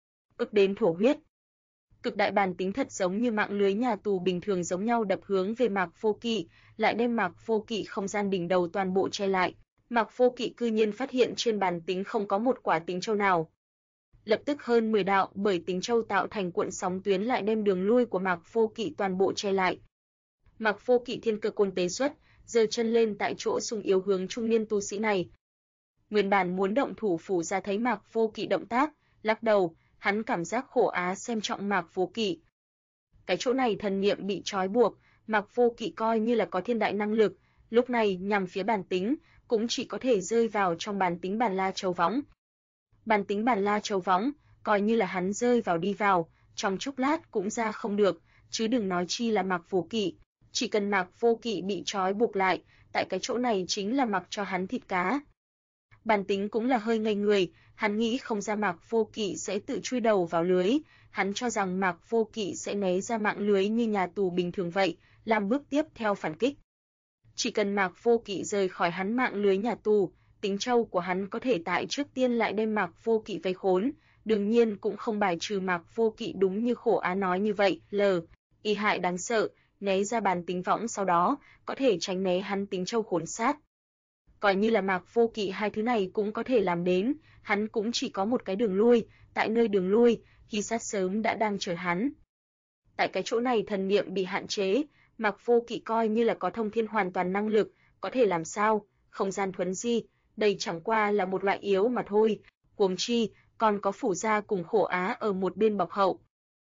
Ức đến thổ huyết. Cực đại bản tính thật giống như mạng lưới nhà tù bình thường giống nhau đập hướng về Mạc Vô Kỵ, lại đem Mạc Vô Kỵ không gian đỉnh đầu toàn bộ che lại. Mạc Vô Kỵ cư nhiên phát hiện trên bản tính không có một quả tính châu nào. Lập tức hơn 10 đạo bởi tính châu tạo thành cuộn sóng tuyến lại đem đường lui của Mạc Vô Kỵ toàn bộ che lại. Mạc Vô Kỵ thiên cơ côn tế xuất, giơ chân lên tại chỗ sung yếu hướng trung niên tu sĩ này. Nguyên bản muốn động thủ Phủ Gia thấy Mạc Vô Kỵ động tác, lắc đầu, hắn cảm giác Khổ Á xem trọng Mạc Vô Kỵ. Cái chỗ này thần niệm bị trói buộc, Mạc Vô Kỵ coi như là có thiên đại năng lực, lúc này nhằm phía bản tính, cũng chỉ có thể rơi vào trong bản tính Bản La Châu Võng. Bản tính Bản La Châu Võng, coi như là hắn rơi vào đi vào, trong chốc lát cũng ra không được, chứ đừng nói chi là Mạc Vô Kỵ. Chỉ cần Mạc Vô Kỵ bị trói buộc lại, tại cái chỗ này chính là mặc cho hắn thịt cá. Bản tính cũng là hơi ngây người, hắn nghĩ không ra Mạc Vô Kỵ sẽ tự chui đầu vào lưới, hắn cho rằng Mạc Vô Kỵ sẽ né ra mạng lưới như nhà tù bình thường vậy, làm bước tiếp theo phản kích. Chỉ cần Mạc Vô Kỵ rời khỏi hắn mạng lưới nhà tù, tính châu của hắn có thể tại trước tiên lại đem Mạc Vô Kỵ vây khốn, đương nhiên cũng không bài trừ Mạc Vô Kỵ đúng như Khổ Á nói như vậy, y hại đáng sợ, né ra bản tính võng sau đó, có thể tránh né hắn tính châu khốn sát. Coi như là Mạc Vô Kỵ hai thứ này cũng có thể làm đến, hắn cũng chỉ có một cái đường lui, tại nơi đường lui, Hy Sát sớm đã đang chờ hắn. Tại cái chỗ này thần niệm bị hạn chế, Mạc Vô Kỵ coi như là có thông thiên hoàn toàn năng lực, có thể làm sao, không gian thuấn di, đây chẳng qua là một loại yếu mà thôi, huống chi, còn có Phủ Gia cùng Khổ Á ở một bên bọc hậu.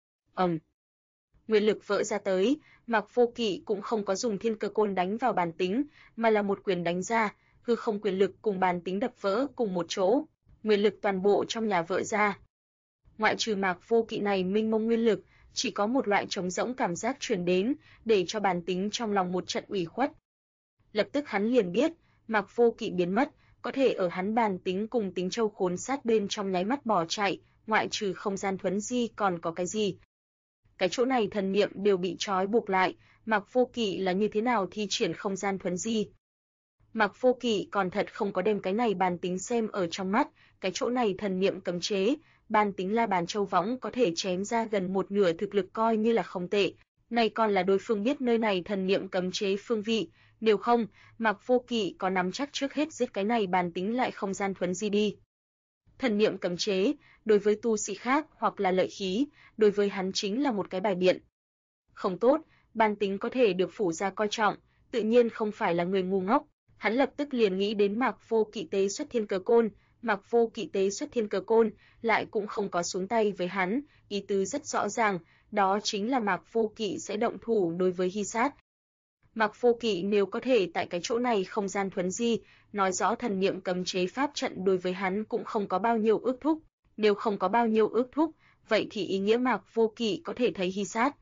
Nguyên lực vỡ ra tới, Mạc Vô Kỵ cũng không có dùng thiên cơ côn đánh vào bản tính, mà là một quyền đánh ra, hư không quyền lực cùng bản tính đập vỡ cùng một chỗ, nguyên lực toàn bộ trong nhà vỡ ra. Ngoại trừ Mạc Vô Kỵ này mênh mông nguyên lực, chỉ có một loại trống rỗng cảm giác truyền đến, để cho bản tính trong lòng một trận ủy khuất. Lập tức hắn liền biết, Mạc Vô Kỵ biến mất, có thể ở hắn bản tính cùng tính châu khốn sát bên trong nháy mắt bỏ chạy, ngoại trừ không gian thuấn di còn có cái gì. Cái chỗ này thần niệm đều bị trói buộc lại, Mạc Vô Kỵ là như thế nào thi triển không gian thuấn di. Mạc Vô Kỵ còn thật không có đem cái này bản tính xem ở trong mắt, cái chỗ này thần niệm cấm chế, bản tính La Bàn Châu Võng có thể chém ra gần một nửa thực lực coi như là không tệ. Này còn là đối phương biết nơi này thần niệm cấm chế phương vị, nếu không, Mạc Vô Kỵ có nắm chắc trước hết giết cái này bản tính lại không gian thuấn di đi. Thần niệm cấm chế, đối với tu sĩ khác hoặc là lợi khí, đối với hắn chính là một cái bài biện. Không tốt, bản tính có thể được Phủ Gia coi trọng, tự nhiên không phải là người ngu ngốc. Hắn lập tức liền nghĩ đến Mạc Vô Kỵ tế xuất thiên cơ côn, Mạc Vô Kỵ tế xuất thiên cơ côn, lại cũng không có xuống tay với hắn, ý tứ rất rõ ràng, đó chính là Mạc Vô Kỵ sẽ động thủ đối với Hy Sát. Mạc Vô Kỵ nếu có thể tại cái chỗ này không gian thuấn di, nói rõ thần niệm cấm chế pháp trận đối với hắn cũng không có bao nhiêu ước thúc, nếu không có bao nhiêu ước thúc, vậy thì ý nghĩa Mạc Vô Kỵ có thể thấy Hy Sát.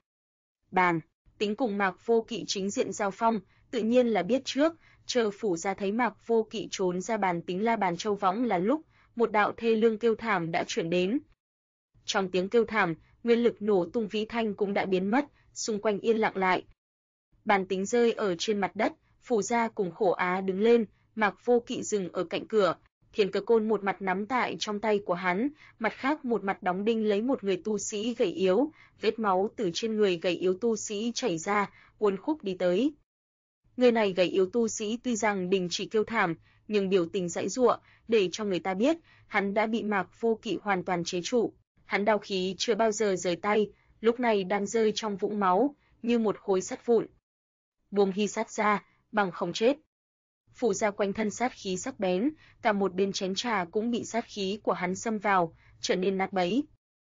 Tính cùng Mạc Vô Kỵ chính diện giao phong, tự nhiên là biết trước, chờ Phủ Gia thấy Mạc Vô Kỵ trốn ra bản tính La Bàn Châu Võng là lúc, một đạo thê lương kêu thảm đã chuyển đến. Trong tiếng kêu thảm, nguyên lực nổ tung vĩ thanh cũng đã biến mất, xung quanh yên lặng lại. Bản tính rơi ở trên mặt đất, Phủ Gia cùng Khổ Á đứng lên, Mạc Vô Kỵ dừng ở cạnh cửa, thiên cơ côn một mặt nắm tại trong tay của hắn, mặt khác một mặt đóng đinh lấy một người tu sĩ gầy yếu, vết máu từ trên người gầy yếu tu sĩ chảy ra, uốn khúc đi tới. Người này gầy yếu tu sĩ tuy rằng đình chỉ kêu thảm, nhưng biểu tình giãy giụa, để cho người ta biết, hắn đã bị Mạc Vô Kỵ hoàn toàn chế trụ. Hắn đau khí chưa bao giờ rời tay, lúc này đang rơi trong vũng máu, như một khối sắt vụn. Buông Hy Sát ra, bằng không chết. Phủ Gia quanh thân sát khí sắc bén, cả một bên chén trà cũng bị sát khí của hắn xâm vào, trở nên nát bấy.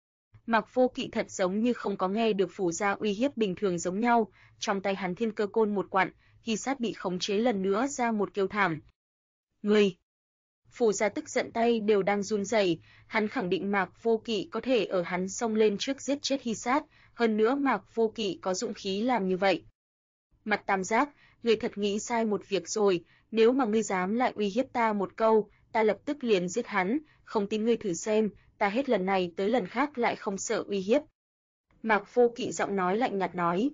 Mạc Vô Kỵ thật giống như không có nghe được Phủ Gia uy hiếp bình thường giống nhau, trong tay hắn thiên cơ côn một quặn, Hy Sát bị khống chế lần nữa ra một kêu thảm. Ngươi! Phủ Gia tức giận tay đều đang run rẩy, hắn khẳng định Mạc Vô Kỵ có thể ở hắn xông lên trước giết chết Hy Sát, hơn nữa Mạc Vô Kỵ có dũng khí làm như vậy. Mặt Tam Giác, ngươi thật nghĩ sai một việc rồi, nếu mà ngươi dám lại uy hiếp ta một câu, ta lập tức liền giết hắn, không tin ngươi thử xem, ta hết lần này tới lần khác lại không sợ uy hiếp. Mạc Vô Kỵ giọng nói lạnh nhạt nói.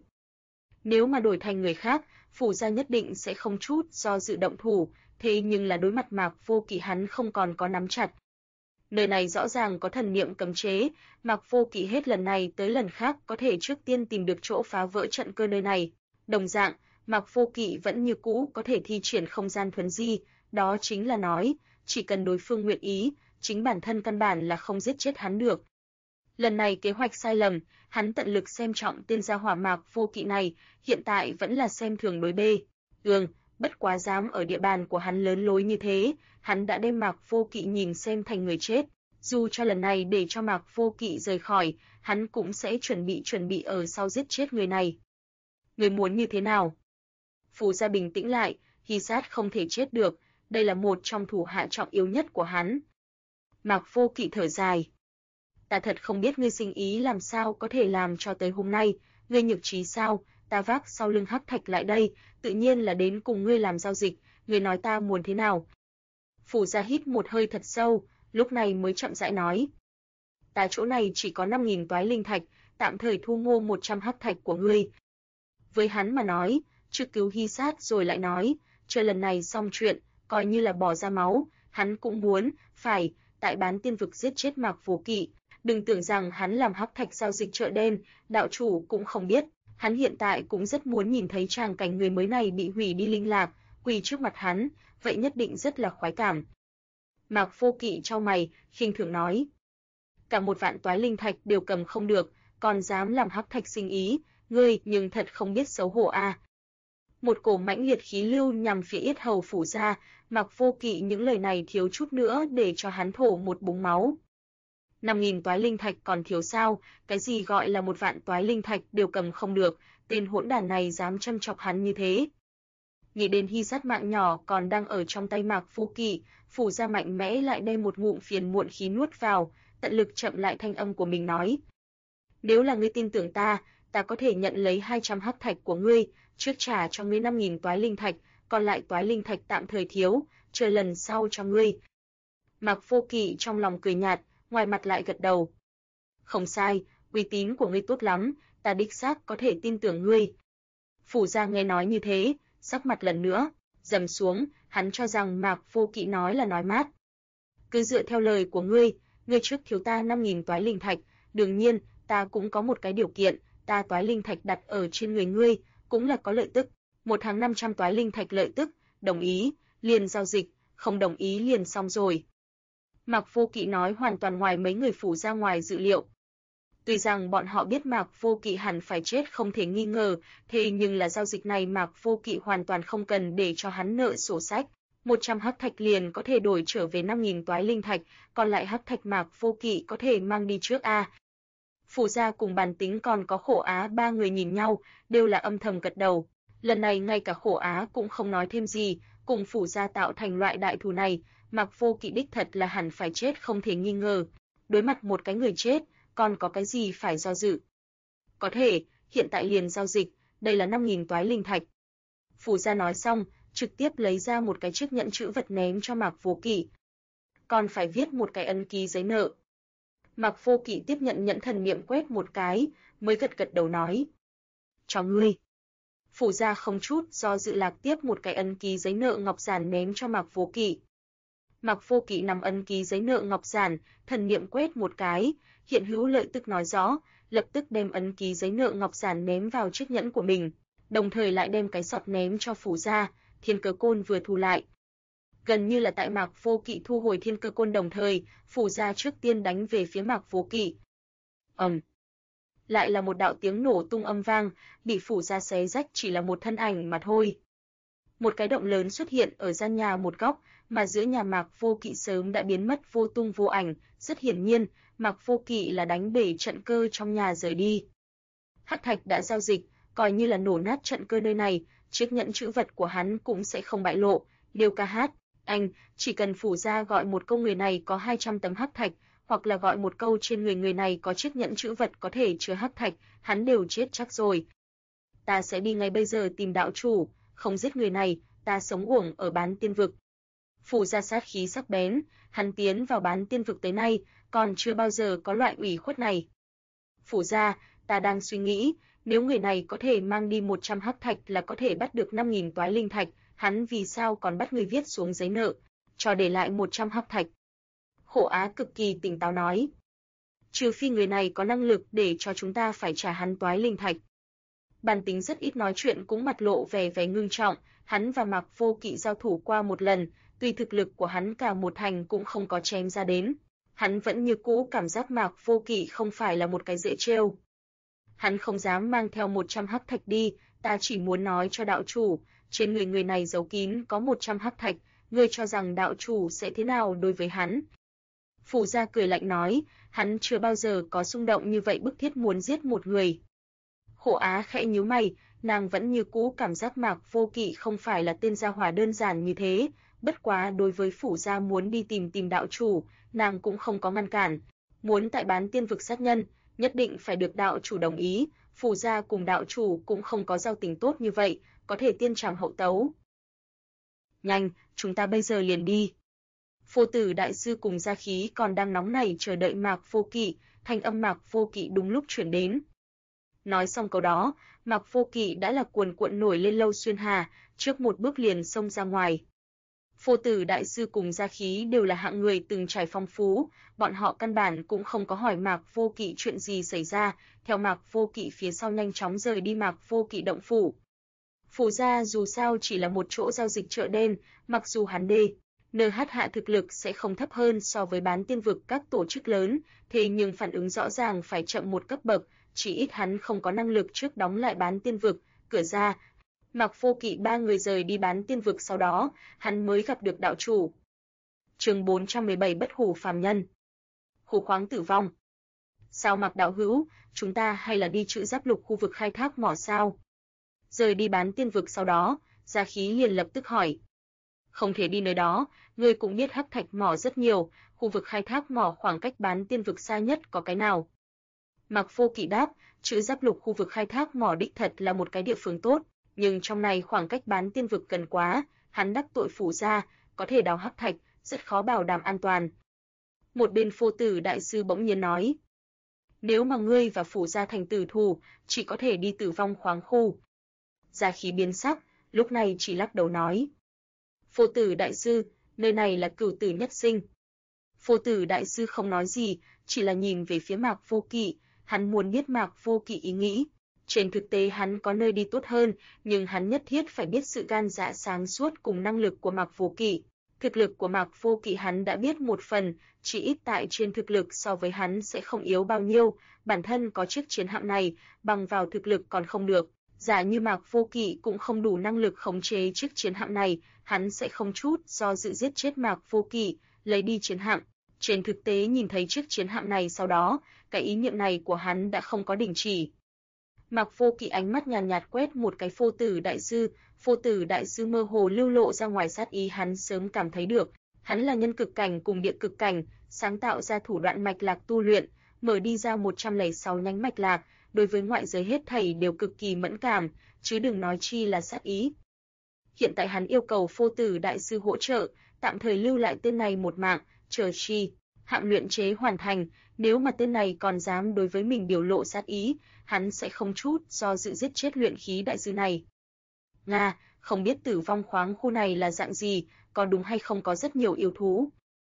Nếu mà đổi thành người khác, Phủ Gia nhất định sẽ không chút do dự động thủ, thế nhưng là đối mặt Mạc Vô Kỵ hắn không còn có nắm chặt. Nơi này rõ ràng có thần niệm cấm chế, Mạc Vô Kỵ hết lần này tới lần khác có thể trước tiên tìm được chỗ phá vỡ trận cơ nơi này. Đồng dạng, Mạc Vô Kỵ vẫn như cũ có thể thi triển không gian thuấn di, đó chính là nói, chỉ cần đối phương nguyện ý, chính bản thân căn bản là không giết chết hắn được. Lần này kế hoạch sai lầm, hắn tận lực xem trọng tên gia hỏa Mạc Vô Kỵ này, hiện tại vẫn là xem thường đối bê. Bất quá dám ở địa bàn của hắn lớn lối như thế, hắn đã đem Mạc Vô Kỵ nhìn xem thành người chết, Dù cho lần này để cho Mạc Vô Kỵ rời khỏi, hắn cũng sẽ chuẩn bị ở sau giết chết người này. Người muốn như thế nào? Phù Gia bình tĩnh lại, Hy Sát không thể chết được, đây là một trong thủ hạ trọng yếu nhất của hắn. Mạc Vô Kỵ thở dài. Ta thật không biết ngươi sinh ý làm sao có thể làm cho tới hôm nay, ngươi nhược trí sao, ta vác sau lưng Hắc Thạch lại đây, tự nhiên là đến cùng ngươi làm giao dịch, ngươi nói ta muốn thế nào? Phù Gia hít một hơi thật sâu, lúc này mới chậm rãi nói. Ta chỗ này chỉ có 5.000 toái linh thạch, tạm thời thu mua 100 Hắc Thạch của ngươi. Với hắn mà nói, trước cứu Hy Sát rồi lại nói, chờ lần này xong chuyện, coi như là bỏ ra máu, hắn cũng muốn, phải, tại bán tiên vực giết chết Mạc Vô Kỵ. Đừng tưởng rằng hắn làm Hắc Thạch giao dịch chợ đen, đạo chủ cũng không biết, hắn hiện tại cũng rất muốn nhìn thấy tràng cảnh người mới này bị hủy đi linh lạc, quỳ trước mặt hắn, vậy nhất định rất là khoái cảm. Mạc Vô Kỵ chau mày, khinh thường nói. Cả 1.000 toái linh thạch đều cầm không được, còn dám làm Hắc Thạch sinh ý, ngươi nhưng thật không biết xấu hổ a. Một cổ mãnh liệt khí lưu nhằm phía yết hầu phủ ra, Mạc Vô Kỵ những lời này thiếu chút nữa để cho hắn thổ một búng máu. 5.000 toái linh thạch còn thiếu sao, cái gì gọi là 1.000 toái linh thạch đều cầm không được, tên hỗn đản này dám châm chọc hắn như thế. Nghĩ đến Hy Sát mạng nhỏ còn đang ở trong tay Mạc Vô Kỵ, Phủ Gia mạnh mẽ lại đem một ngụm phiền muộn khí nuốt vào, tận lực chậm lại thanh âm của mình nói. Nếu là ngươi tin tưởng ta, ta có thể nhận lấy 200 Hắc Thạch của ngươi, trước trả cho ngươi 5.000 toái linh thạch, còn lại toái linh thạch tạm thời thiếu, chờ lần sau cho ngươi. Mạc Vô Kỵ trong lòng cười nhạt, ngoài mặt lại gật đầu. Không sai, uy tín của ngươi tốt lắm, ta đích xác có thể tin tưởng ngươi. Phủ Gia nghe nói như thế, sắc mặt lần nữa dầm xuống, hắn cho rằng Mạc Vô Kỵ nói là nói mát. Cứ dựa theo lời của ngươi trước thiếu ta 5.000 toái linh thạch, đương nhiên, ta cũng có một cái điều kiện, ta toái linh thạch đặt ở trên người ngươi, cũng là có lợi tức, 1 tháng 500 toái linh thạch lợi tức, đồng ý, liền giao dịch, không đồng ý liền xong rồi. Mạc Vô Kỵ nói hoàn toàn ngoài mấy người Phủ Gia ngoài dự liệu. Tuy rằng bọn họ biết Mạc Vô Kỵ hẳn phải chết không thể nghi ngờ, thế nhưng là giao dịch này Mạc Vô Kỵ hoàn toàn không cần để cho hắn nợ sổ sách. 100 Hắc Thạch liền có thể đổi trở về 5.000 toái linh thạch, còn lại Hắc Thạch Mạc Vô Kỵ có thể mang đi trước a. Phủ Gia cùng Bàn Tính còn có Khổ Á ba người nhìn nhau, đều là âm thầm gật đầu. Lần này ngay cả Khổ Á cũng không nói thêm gì, cùng Phủ Gia tạo thành loại đại thù này, Mạc Vô Kỵ đích thật là hẳn phải chết không thể nghi ngờ. Đối mặt một cái người chết, còn có cái gì phải do dự? Có thể, hiện tại liền giao dịch, đây là 5.000 toái linh thạch. Phủ Gia nói xong, trực tiếp lấy ra một cái chiếc nhẫn chữ vật ném cho Mạc Vô Kỵ. Còn phải viết một cái ấn ký giấy nợ. Mạc Vô Kỵ tiếp nhận nhẫn thần niệm quét một cái, mới gật gật đầu nói. Cho ngươi. Phủ Gia không chút do dự lạc tiếp một cái ấn ký giấy nợ ngọc giản ném cho Mạc Vô Kỵ. Mạc Vô Kỵ nằm ấn ký giấy nợ ngọc giản, thần niệm quét một cái, hiện hữu lợi tức nói rõ, lập tức đem ấn ký giấy nợ ngọc giản ném vào chiếc nhẫn của mình, đồng thời lại đem cái sọt ném cho Phủ Gia, thiên cơ côn vừa thu lại. Gần như là tại Mạc Vô Kỵ thu hồi thiên cơ côn đồng thời, Phủ Gia trước tiên đánh về phía Mạc Vô Kỵ. Lại là một đạo tiếng nổ tung âm vang, bị Phủ Gia xé rách chỉ là một thân ảnh mà thôi. Một cái động lớn xuất hiện ở gian nhà một góc, mà giữa nhà Mạc Vô Kỵ sớm đã biến mất vô tung vô ảnh, rất hiển nhiên, Mạc Vô Kỵ là đánh bể trận cơ trong nhà rời đi. Hắc Thạch đã giao dịch, coi như là nổ nát trận cơ nơi này, chiếc nhẫn chữ vật của hắn cũng sẽ không bại lộ. Liêu ca hát, anh, chỉ cần Phủ Gia gọi một câu người này có 200 tấm Hắc Thạch, hoặc là gọi một câu trên người này có chiếc nhẫn chữ vật có thể chứa Hắc Thạch, hắn đều chết chắc rồi. Ta sẽ đi ngay bây giờ tìm đạo chủ, không giết người này, ta sống uổng ở bán tiên vực. Phủ Gia sát khí sắc bén, hắn tiến vào bán tiên vực tới nay, còn chưa bao giờ có loại ủy khuất này. Phủ Gia, ta đang suy nghĩ, nếu người này có thể mang đi 100 Hắc Thạch là có thể bắt được 5.000 toái linh thạch, hắn vì sao còn bắt người viết xuống giấy nợ, cho để lại 100 Hắc Thạch. Khổ Á cực kỳ tỉnh táo nói. Trừ phi người này có năng lực để cho chúng ta phải trả hắn toái linh thạch. Bàn Tính rất ít nói chuyện cũng mặt lộ vẻ ngưng trọng, hắn và Mạc Vô Kỵ giao thủ qua một lần, tuy thực lực của hắn cả một thành cũng không có chém ra đến. Hắn vẫn như cũ cảm giác Mạc Vô Kỵ không phải là một cái dễ trêu. Hắn không dám mang theo 100 Hắc Thạch đi, ta chỉ muốn nói cho đạo chủ, trên người này giấu kín có 100 Hắc Thạch, ngươi cho rằng đạo chủ sẽ thế nào đối với hắn? Phủ Gia cười lạnh nói, hắn chưa bao giờ có xung động như vậy bức thiết muốn giết một người. Khổ Á khẽ nhíu mày, nàng vẫn như cũ cảm giác Mạc Vô Kỵ không phải là tên gia hỏa đơn giản như thế, bất quá đối với Phủ Gia muốn đi tìm đạo chủ, nàng cũng không có ngăn cản. Muốn tại Bán Tiên vực sát nhân, nhất định phải được đạo chủ đồng ý, Phủ Gia cùng đạo chủ cũng không có giao tình tốt như vậy, có thể tiên trảm hậu tấu. Nhanh, chúng ta bây giờ liền đi. Phô Tử đại sư cùng Gia Khí còn đang nóng nảy chờ đợi Mạc Vô Kỵ, thanh âm Mạc Vô Kỵ đúng lúc chuyển đến. Nói xong câu đó, Mạc Vô Kỵ đã là cuồn cuộn nổi lên Lâu Xuyên Hà, trước một bước liền xông ra ngoài. Phô Tử đại sư cùng Gia Khí đều là hạng người từng trải phong phú, bọn họ căn bản cũng không có hỏi Mạc Vô Kỵ chuyện gì xảy ra, theo Mạc Vô Kỵ phía sau nhanh chóng rời đi Mạc Vô Kỵ động phủ. Phủ Gia dù sao chỉ là một chỗ giao dịch chợ đen, mặc dù hắn NH hạ thực lực sẽ không thấp hơn so với Bán Tiên vực các tổ chức lớn, thế nhưng phản ứng rõ ràng phải chậm một cấp bậc, chỉ ít hắn không có năng lực trước đóng lại Bán Tiên vực, cửa ra. Mạc Vô Kỵ ba người rời đi Bán Tiên vực sau đó, hắn mới gặp được đạo chủ. Chương 417 Bất hủ phàm nhân. Khổ khoáng tử vong. Sao Mạc đạo hữu, chúng ta hay là đi Trữ Giáp Lục khu vực khai thác mỏ sao? Rời đi Bán Tiên vực sau đó, Gia Khí liền lập tức hỏi. Không thể đi nơi đó, ngươi cũng biết hắc thạch mỏ rất nhiều, khu vực khai thác mỏ khoảng cách Bán Tiên vực xa nhất có cái nào? Mạc Vô Kỵ đáp, Trữ Giáp Lục khu vực khai thác mỏ đích thật là một cái địa phương tốt, nhưng trong này khoảng cách Bán Tiên vực gần quá, hắn đắc tội Phủ Gia, có thể đào hắc thạch, rất khó bảo đảm an toàn. Một bên Phô Tử đại sư bỗng nhiên nói, nếu mà ngươi và Phủ Gia thành tử thủ, chỉ có thể đi Tử Vong khoáng khu. Gia Khí biến sắc, lúc này chỉ lắc đầu nói, Phô Tử đại sư, nơi này là cửu tử nhất sinh. Phô Tử đại sư không nói gì, chỉ là nhìn về phía Mạc Vô Kỵ, hắn muốn biết Mạc Vô Kỵ ý nghĩ. Trên thực tế hắn có nơi đi tốt hơn, nhưng hắn nhất thiết phải biết sự gan dạ sáng suốt cùng năng lực của Mạc Vô Kỵ. Thực lực của Mạc Vô Kỵ hắn đã biết một phần, chỉ ít tại trên thực lực so với hắn sẽ không yếu bao nhiêu, bản thân có chiếc chiến hạm này, bằng vào thực lực còn không được. Giả như Mạc Vô Kỵ cũng không đủ năng lực khống chế chiếc chiến hạm này, hắn sẽ không chút do dự giết chết Mạc Vô Kỵ, lấy đi chiến hạm. Trên thực tế nhìn thấy chiếc chiến hạm này sau đó, cái ý niệm này của hắn đã không có đình chỉ. Mạc Vô Kỵ ánh mắt nhàn nhạt quét một cái Phô Tử đại sư mơ hồ lưu lộ ra ngoài sát ý hắn sớm cảm thấy được, hắn là nhân cực cảnh cùng địa cực cảnh, sáng tạo ra thủ đoạn mạch lạc tu luyện, mở đi ra 106 nhánh mạch lạc, đối với ngoại giới hết thảy đều cực kỳ mẫn cảm, chứ đừng nói chi là sát ý. Hiện tại hắn yêu cầu Phô Tử đại sư hỗ trợ, tạm thời lưu lại tên này một mạng, chờ chi hạm luyện chế hoàn thành, nếu mà tên này còn dám đối với mình biểu lộ sát ý, hắn sẽ không chút do dự giết chết luyện khí đại sư này. Nga, không biết Tử Vong khoáng khu này là dạng gì, có đúng hay không có rất nhiều yêu thú?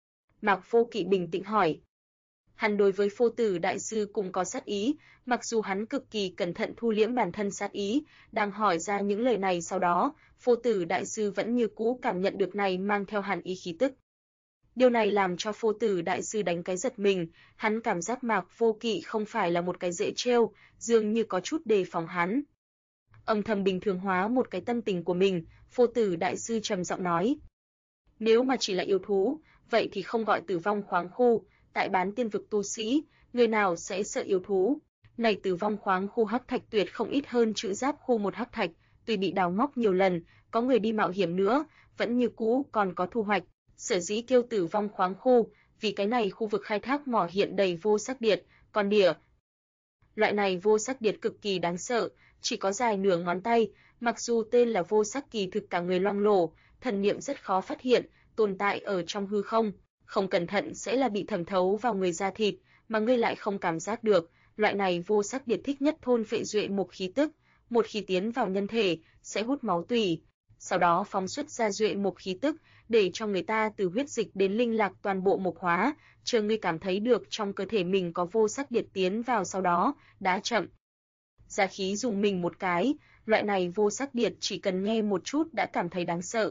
Mạc Vô Kỵ bình tĩnh hỏi. Hắn đối với Phô Tử đại sư cũng có sát ý, mặc dù hắn cực kỳ cẩn thận thu liễm bản thân sát ý, đang hỏi ra những lời này sau đó, Phô Tử đại sư vẫn như cũ cảm nhận được này mang theo hàn ý khí tức. Điều này làm cho Phô Tử đại sư đánh cái giật mình, hắn cảm giác Mạc Vô Kỵ không phải là một cái dễ trêu, dường như có chút đề phòng hắn. Âm thầm bình thường hóa một cái tâm tình của mình, Phô Tử đại sư trầm giọng nói: "Nếu mà chỉ là yêu thú, vậy thì không gọi Tử Vong khoáng khu, tại Bán Tiên vực tu sĩ, người nào sẽ sợ yêu thú? Này Tử Vong khoáng khu hắc thạch tuyệt không ít hơn Trữ Giáp khu một hắc thạch, tuy bị đào móc nhiều lần, có người đi mạo hiểm nữa, vẫn như cũ còn có thu hoạch." Sở dĩ kêu Tử Vong khoáng khu, vì cái này khu vực khai thác mỏ hiện đầy vô sắc điệt, còn đỉa. Loại này vô sắc điệt cực kỳ đáng sợ, chỉ có dài nửa ngón tay, mặc dù tên là vô sắc kỳ thực cả người loang lổ, thần niệm rất khó phát hiện, tồn tại ở trong hư không, không cẩn thận sẽ là bị thẩm thấu vào người da thịt, mà ngươi lại không cảm giác được. Loại này vô sắc điệt thích nhất thôn phệ duệ mục khí tức, một khi tiến vào nhân thể sẽ hút máu tủy, sau đó phóng xuất ra duệ mục khí tức, để cho người ta từ huyết dịch đến linh lạc toàn bộ mục hóa, chờ ngươi cảm thấy được trong cơ thể mình có vô sắc điệt tiến vào sau đó, đã chậm. Gia Khí dùng mình một cái, loại này vô sắc điệt chỉ cần nghe một chút đã cảm thấy đáng sợ.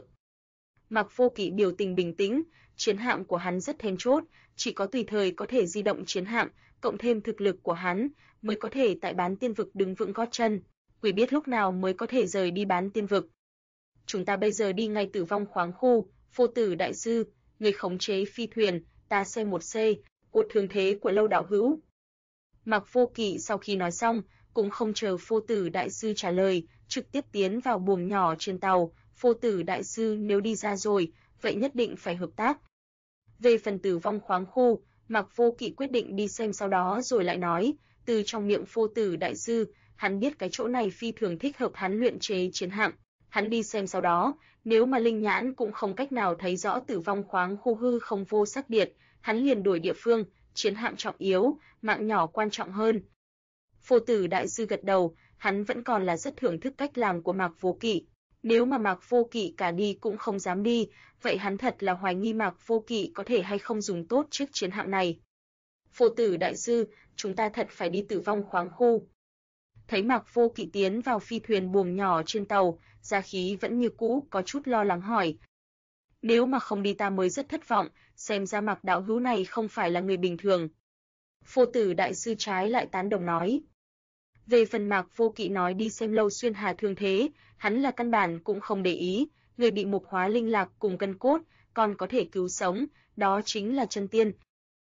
Mạc Vô Kỵ biểu tình bình tĩnh, chiến hạm của hắn rất then chốt, chỉ có tùy thời có thể di động chiến hạm, cộng thêm thực lực của hắn, mới có thể tại Bán Tiên vực đứng vững gót chân, quỷ biết lúc nào mới có thể rời đi Bán Tiên vực. Chúng ta bây giờ đi ngay Tử Vong khoáng khu, Phô Tử đại sư, người khống chế phi thuyền, ta xem một c, cột thường thế của Lâu đạo hữu. Mạc Vô Kỵ sau khi nói xong, cũng không chờ Phô Tử đại sư trả lời, trực tiếp tiến vào buồng nhỏ trên tàu. Phô Tử đại sư nếu đi ra rồi, vậy nhất định phải hợp tác. Về phần Tử Vong khoáng khu, Mạc Vô Kỵ quyết định đi xem sau đó rồi lại nói, từ trong miệng Phô Tử đại sư, hắn biết cái chỗ này phi thường thích hợp hắn luyện chế chiến hạm. Hắn đi xem sau đó, nếu mà linh nhãn cũng không cách nào thấy rõ Tử Vong khoáng khu hư không vô sắc điệt, hắn liền đổi địa phương, chiến hạm trọng yếu, mạng nhỏ quan trọng hơn. Phô Tử đại sư gật đầu, hắn vẫn còn là rất thưởng thức cách làm của Mạc Vô Kỵ. Nếu mà Mạc Vô Kỵ cả đi cũng không dám đi, vậy hắn thật là hoài nghi Mạc Vô Kỵ có thể hay không dùng tốt chiếc chiến hạm này. Phô Tử đại sư, chúng ta thật phải đi Tử Vong khoáng khu. Thấy Mạc Vô Kỵ tiến vào phi thuyền buồng nhỏ trên tàu, Gia Khí vẫn như cũ có chút lo lắng hỏi. Nếu mà không đi ta mới rất thất vọng, xem ra Mạc đạo hữu này không phải là người bình thường. Phô Tử đại sư trái lại tán đồng nói. Về phần Mạc Vô Kỵ nói đi xem Lâu Xuyên Hà thương thế, hắn là căn bản cũng không để ý, người bị mục hóa linh lạc cùng cân cốt, còn có thể cứu sống, đó chính là chân tiên.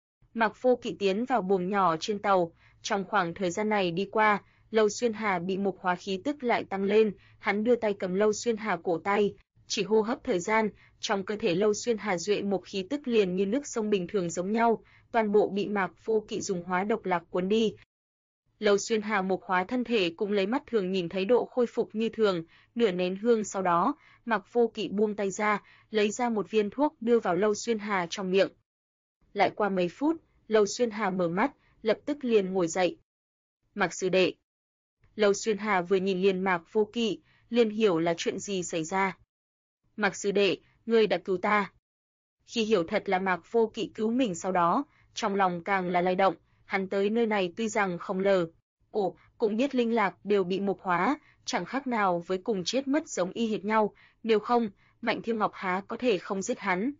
Mạc Vô Kỵ tiến vào buồng nhỏ trên tàu, trong khoảng thời gian này đi qua, Lâu Xuyên Hà bị mục hóa khí tức lại tăng lên, hắn đưa tay cầm Lâu Xuyên Hà cổ tay, chỉ hô hấp thời gian, trong cơ thể Lâu Xuyên Hà duệ mục khí tức liền như nước sông bình thường giống nhau, toàn bộ bị Mạc Vô Kỵ dùng hóa độc lạc cuốn đi. Lâu Xuyên Hà mục hóa thân thể cũng lấy mắt thường nhìn thấy độ khôi phục như thường, nửa nén hương sau đó, Mạc Vô Kỵ buông tay ra, lấy ra một viên thuốc đưa vào Lâu Xuyên Hà trong miệng. Lại qua mấy phút, Lâu Xuyên Hà mở mắt, lập tức liền ngồi dậy. Mạc sư đệ. Lâu Xuyên Hà vừa nhìn liền Mạc Vô Kỵ, liền hiểu là chuyện gì xảy ra. Mạc sư đệ, ngươi đã cứu ta. Khi hiểu thật là Mạc Vô Kỵ cứu mình sau đó, trong lòng càng là lay động, hắn tới nơi này tuy rằng không lờ, cũng biết linh lạc đều bị mục hóa, chẳng khác nào với cùng chết mất giống y hệt nhau, nếu không, Mạnh Thiên Ngọc há có thể không giết hắn.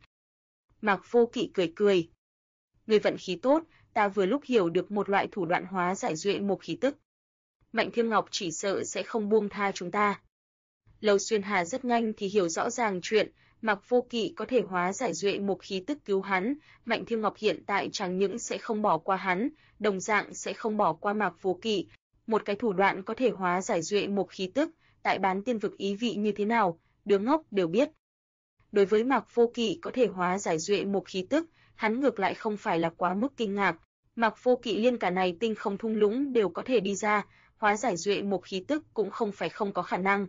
Mạc Vô Kỵ cười cười. Người vận khí tốt, ta vừa lúc hiểu được một loại thủ đoạn hóa giải duệ mục khí tức. Mạnh Thiên Ngọc chỉ sợ sẽ không buông tha chúng ta. Lâu Xuyên Hà rất nhanh thì hiểu rõ ràng chuyện, Mạc Vô Kỵ có thể hóa giải duệ mục khí tức cứu hắn, Mạnh Thiên Ngọc hiện tại chẳng những sẽ không bỏ qua hắn, đồng dạng sẽ không bỏ qua Mạc Vô Kỵ. Một cái thủ đoạn có thể hóa giải duệ mục khí tức, tại Bán Tiên vực ý vị như thế nào, đứa ngốc đều biết. Đối với Mạc Vô Kỵ có thể hóa giải duệ mục khí tức, hắn ngược lại không phải là quá mức kinh ngạc. Mạc Vô Kỵ liên cả này tinh không thung lũng đều có thể đi ra, hóa giải duệ mục khí tức cũng không phải không có khả năng.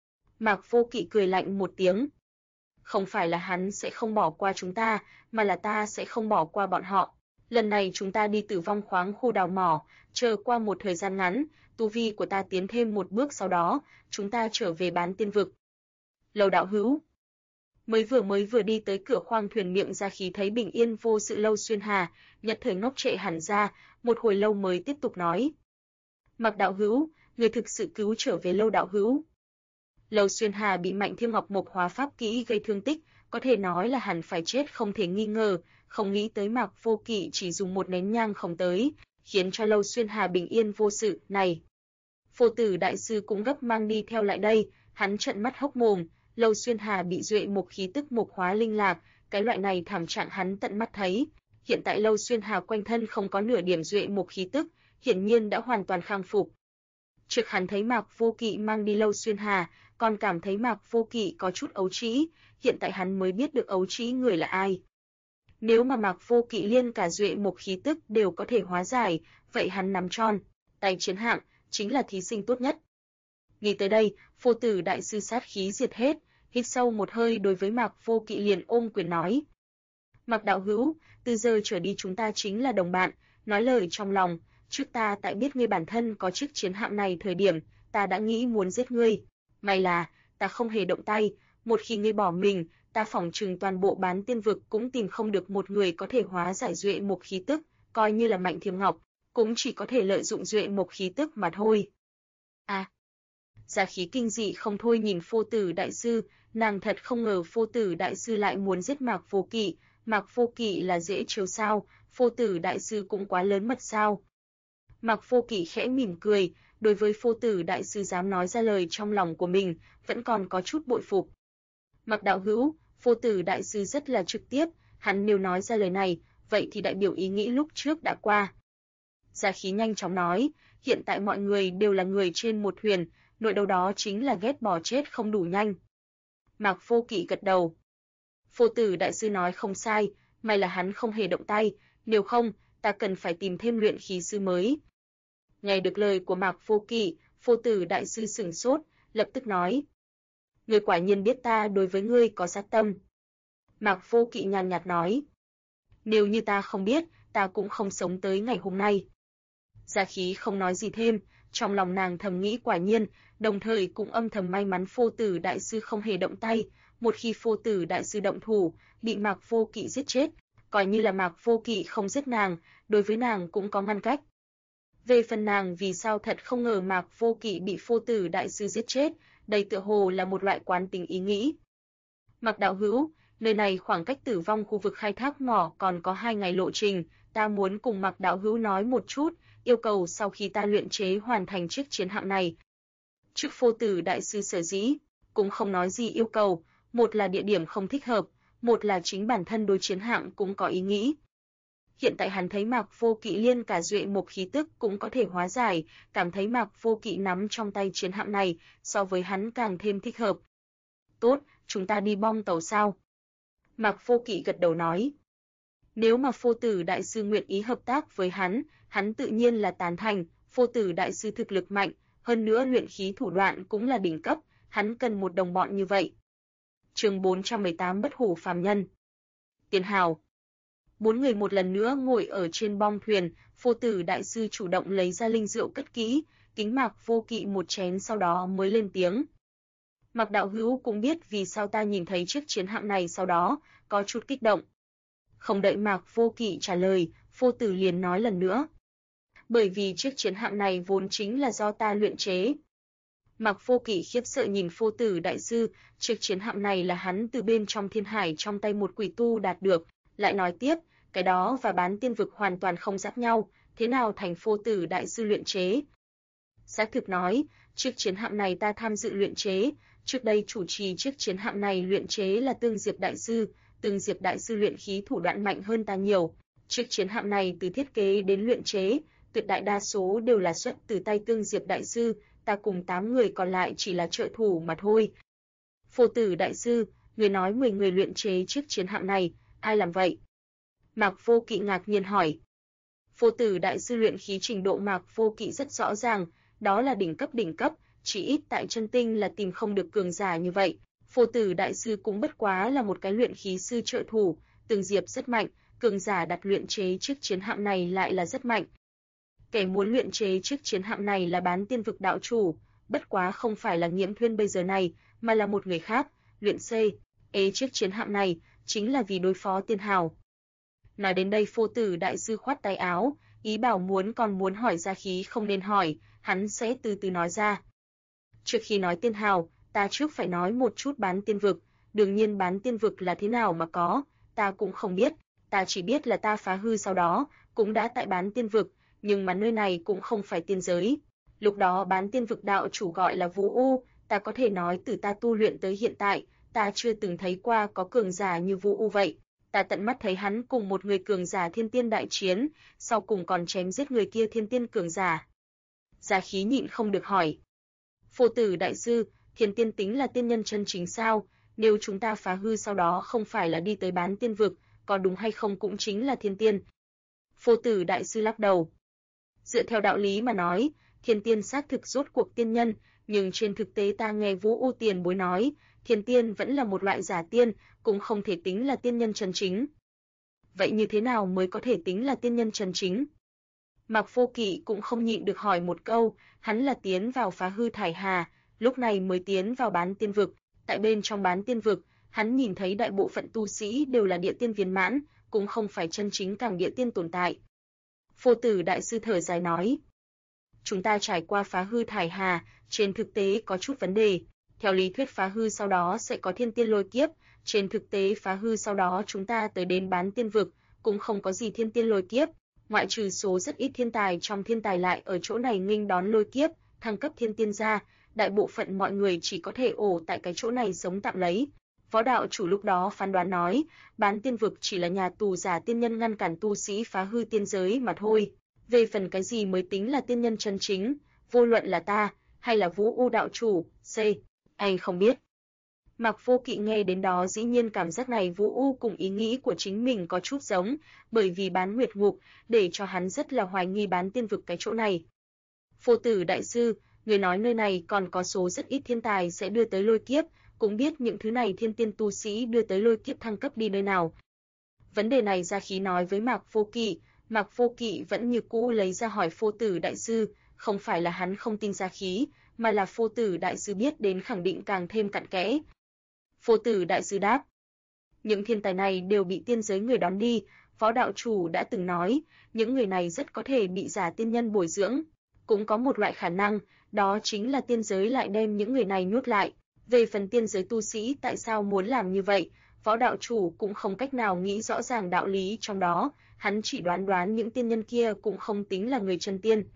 Mạc Vô Kỵ cười lạnh một tiếng. Không phải là hắn sẽ không bỏ qua chúng ta, mà là ta sẽ không bỏ qua bọn họ. Lần này chúng ta đi Tử Vong khoáng khu đào mỏ, chờ qua một thời gian ngắn, tu vi của ta tiến thêm một bước sau đó, chúng ta trở về Bán Tiên vực. Lâu đạo hữu. Mới vừa đi tới cửa khoang thuyền miệng Gia Khí thấy bình yên vô sự Lâu Xuyên Hà, nhất thời ngốc trệ hẳn ra, một hồi lâu mới tiếp tục nói. Mạc đạo hữu, người thực sự cứu trở về Lâu đạo hữu. Lâu Xuyên Hà bị Mạnh Thiên Ngọc mộc hóa pháp kỹ gây thương tích, có thể nói là hẳn phải chết không thể nghi ngờ, không nghĩ tới Mạc Vô Kỵ chỉ dùng một nén nhang không tới, khiến cho Lâu Xuyên Hà bình yên vô sự này. Phô Tử đại sư cũng gấp mang đi theo lại đây, hắn trợn mắt hốc mồm, Lâu Xuyên Hà bị duệ mục khí tức mộc hóa linh lạc, cái loại này thảm trạng hắn tận mắt thấy. Hiện tại Lâu Xuyên Hà quanh thân không có nửa điểm duệ mục khí tức, hiển nhiên đã hoàn toàn khang phục. Trước hắn thấy Mạc Vô Kỵ mang đi Lâu Xuyên Hà, còn cảm thấy Mạc Vô Kỵ có chút ấu trĩ, hiện tại hắn mới biết được ấu trĩ người là ai. Nếu mà Mạc Vô Kỵ liên cả duệ mục khí tức đều có thể hóa giải, vậy hắn nắm tròn tay chiến hạm, chính là thí sinh tốt nhất. Nghĩ tới đây, Phô Tử đại sư sát khí diệt hết, hít sâu một hơi đối với Mạc Vô Kỵ liền ôm quyền nói. Mạc đạo hữu, từ giờ trở đi chúng ta chính là đồng bạn, nói lời trong lòng, trước ta tại biết ngươi bản thân có chiếc chiến hạm này thời điểm, ta đã nghĩ muốn giết ngươi. May là, ta không hề động tay, một khi ngươi bỏ mình, ta phỏng chừng toàn bộ Bán Tiên vực cũng tìm không được một người có thể hóa giải duệ mục khí tức, coi như là Mạnh Thiên Ngọc, cũng chỉ có thể lợi dụng duệ mục khí tức mà thôi. Gia Khí kinh dị không thôi nhìn Phô Tử đại sư, nàng thật không ngờ Phô Tử đại sư lại muốn giết Mạc Vô Kỵ, Mạc Vô Kỵ là dễ trêu sao, Phô Tử đại sư cũng quá lớn mật sao. Mạc Vô Kỵ khẽ mỉm cười, đối với Phô Tử đại sư dám nói ra lời trong lòng của mình, vẫn còn có chút bội phục. Mạc đạo hữu, Phô Tử đại sư rất là trực tiếp, hắn nếu nói ra lời này, vậy thì đại biểu ý nghĩ lúc trước đã qua. Gia Khí nhanh chóng nói, hiện tại mọi người đều là người trên một thuyền, nỗi đau đó chính là ghét bỏ chết không đủ nhanh. Mạc Vô Kỵ gật đầu. Phổ Tử đại sư nói không sai, may là hắn không hề động tay, nếu không, ta cần phải tìm thêm luyện khí sư mới. Nghe được lời của Mạc Vô Kỵ, Phổ Tử đại sư sửng sốt, lập tức nói: "Ngươi quả nhiên biết ta đối với ngươi có sát tâm." Mạc Vô Kỵ nhàn nhạt nói: "Nếu như ta không biết, ta cũng không sống tới ngày hôm nay." Gia Khí không nói gì thêm, trong lòng nàng thầm nghĩ quả nhiên, đồng thời cũng âm thầm may mắn Phổ Tử đại sư không hề động tay, một khi Phổ Tử đại sư động thủ, bị Mạc Vô Kỵ giết chết, coi như là Mạc Vô Kỵ không giết nàng, đối với nàng cũng có ngăn cách. Về phần nàng vì sao thật không ngờ Mạc Vô Kỵ bị Phổ Tử đại sư giết chết, đây tựa hồ là một loại quán tính ý nghĩ. Mạc đạo hữu, nơi này khoảng cách Tử Vong khu vực khai thác mỏ còn có 2 ngày lộ trình, ta muốn cùng Mạc đạo hữu nói một chút, yêu cầu sau khi ta luyện chế hoàn thành chiếc chiến hạm này. Trước Phổ Tử đại sư sở dĩ cũng không nói gì yêu cầu, một là địa điểm không thích hợp, một là chính bản thân đối chiến hạm cũng có ý nghĩ. Hiện tại hắn thấy Mạc Vô Kỵ liên cả duệ một khí tức cũng có thể hóa giải, cảm thấy Mạc Vô Kỵ nắm trong tay chiến hạm này, so với hắn càng thêm thích hợp. Tốt, chúng ta đi bong tàu sao? Mạc Vô Kỵ gật đầu nói. Nếu mà Phổ Tử đại sư nguyện ý hợp tác với hắn tự nhiên là tán thành, Phổ Tử đại sư thực lực mạnh, hơn nữa luyện khí thủ đoạn cũng là đỉnh cấp, hắn cần một đồng bọn như vậy. Chương 418 Bất hủ phàm nhân. Tiền Hào. 4 người một lần nữa ngồi ở trên bong thuyền, Phổ Tử đại sư chủ động lấy ra linh rượu cất kỹ, kính Mạc Vô Kỵ một chén sau đó mới lên tiếng. Mạc đạo hữu cũng biết vì sao ta nhìn thấy chiếc chiến hạm này sau đó, có chút kích động. Không đợi Mạc Vô Kỵ trả lời, Phổ Tử liền nói lần nữa. Bởi vì chiếc chiến hạm này vốn chính là do ta luyện chế. Mạc Vô Kỵ khiếp sợ nhìn Phổ Tử đại sư, chiếc chiến hạm này là hắn từ bên trong thiên hải trong tay một quỷ tu đạt được, lại nói tiếp, cái đó và bán tiên vực hoàn toàn không giáp nhau, thế nào thành Phổ Tử đại sư luyện chế? Xác thực nói, chiếc chiến hạm này ta tham dự luyện chế, trước đây chủ trì chiếc chiến hạm này luyện chế là Tương Diệp đại sư, Tương Diệp đại sư luyện khí thủ đoạn mạnh hơn ta nhiều. Chiếc chiến hạm này từ thiết kế đến luyện chế, tuyệt đại đa số đều là xuất từ tay Tương Diệp đại sư, ta cùng 8 người còn lại chỉ là trợ thủ mà thôi. Phổ Tử đại sư, người nói 10 người luyện chế chiếc chiến hạm này, ai làm vậy? Mạc Vô Kỵ ngạc nhiên hỏi. Phổ Tử đại sư luyện khí trình độ Mạc Vô Kỵ rất rõ ràng, đó là đỉnh cấp, chỉ ít tại chân tinh là tìm không được cường giả như vậy. Phổ Tử đại sư cũng bất quá là một cái luyện khí sư trợ thủ, Tương Diệp rất mạnh, cường giả đặt luyện chế chiếc chiến hạm này lại là rất mạnh. Kẻ muốn luyện chế chiếc chiến hạm này là bán tiên vực đạo chủ, bất quá không phải là Nghiễm Thuyên bây giờ này, mà là một người khác, luyện xây. Chiếc chiến hạm này chính là vì đối phó Tiên Hào. Nói đến đây Phổ Tử đại sư khoát tay áo, ý bảo còn muốn hỏi Gia Khí không nên hỏi, hắn sẽ từ từ nói ra. Trước khi nói Tiên Hào, ta trước phải nói một chút bán tiên vực, đương nhiên bán tiên vực là thế nào mà có, ta cũng không biết, ta chỉ biết là ta phá hư sau đó, cũng đã tại bán tiên vực, nhưng mà nơi này cũng không phải tiên giới. Lúc đó bán tiên vực đạo chủ gọi là Vũ U, ta có thể nói từ ta tu luyện tới hiện tại, ta chưa từng thấy qua có cường giả như Vũ U vậy. Ta tận mắt thấy hắn cùng một người cường giả thiên tiên đại chiến, sau cùng còn chém giết người kia thiên tiên cường giả. Gia Khí nhịn không được hỏi. Phổ Tử đại sư, thiên tiên tính là tiên nhân chân chính sao? Nếu chúng ta phá hư sau đó không phải là đi tới bán tiên vực, có đúng hay không cũng chính là thiên tiên. Phổ Tử đại sư lắc đầu. Dựa theo đạo lý mà nói, thiên tiên xác thực rốt cuộc tiên nhân, nhưng trên thực tế ta nghe Vũ U tiền bối nói, thiên tiên vẫn là một loại giả tiên, cũng không thể tính là tiên nhân chân chính. Vậy như thế nào mới có thể tính là tiên nhân chân chính? Mạc Vô Kỵ cũng không nhịn được hỏi một câu, hắn là tiến vào phá hư thải hà, lúc này mới tiến vào bán tiên vực, tại bên trong bán tiên vực, hắn nhìn thấy đại bộ phận tu sĩ đều là địa tiên viên mãn, cũng không phải chân chính càng địa tiên tồn tại. Phổ Tử đại sư thở dài nói, chúng ta trải qua phá hư thải hà, trên thực tế có chút vấn đề. Theo lý thuyết phá hư sau đó sẽ có thiên tiên lôi kiếp, trên thực tế phá hư sau đó chúng ta tới đến bán tiên vực, cũng không có gì thiên tiên lôi kiếp, ngoại trừ số rất ít thiên tài trong thiên tài lại ở chỗ này nghênh đón lôi kiếp, thăng cấp thiên tiên ra, đại bộ phận mọi người chỉ có thể ổ tại cái chỗ này sống tạm lấy. Võ đạo chủ lúc đó phán đoán nói, Bán Tiên Vực chỉ là nhà tù giả tiên nhân ngăn cản tu sĩ phá hư tiên giới mà thôi. Về phần cái gì mới tính là tiên nhân chân chính, vô luận là ta hay là Vũ U đạo chủ, anh không biết. Mạc Vô Kỵ nghe đến đó dĩ nhiên cảm giác này Vũ U cùng ý nghĩ của chính mình có chút giống, bởi vì Bán Nguyệt Ngục, để cho hắn rất là hoài nghi Bán Tiên Vực cái chỗ này. Phổ Tử đại sư, người nói nơi này còn có số rất ít thiên tài sẽ đưa tới lôi kiếp, cũng biết những thứ này thiên tiên tu sĩ đưa tới lôi kiếp thăng cấp đi nơi nào. Vấn đề này Gia Khí nói với Mạc Vô Kỵ, Mạc Vô Kỵ vẫn như cũ lấy ra hỏi Phổ Tử đại sư, không phải là hắn không tin Gia Khí, mà là Phổ Tử đại sư biết đến khẳng định càng thêm cặn kẽ. Phổ Tử đại sư đáp, những thiên tài này đều bị tiên giới người đón đi, Võ đạo chủ đã từng nói, những người này rất có thể bị giả tiên nhân bồi dưỡng. Cũng có một loại khả năng, đó chính là tiên giới lại đem những người này nhốt lại. Về phần tiên giới tu sĩ tại sao muốn làm như vậy, Võ đạo chủ cũng không cách nào nghĩ rõ ràng đạo lý trong đó, hắn chỉ đoán những tiên nhân kia cũng không tính là người chân tiên.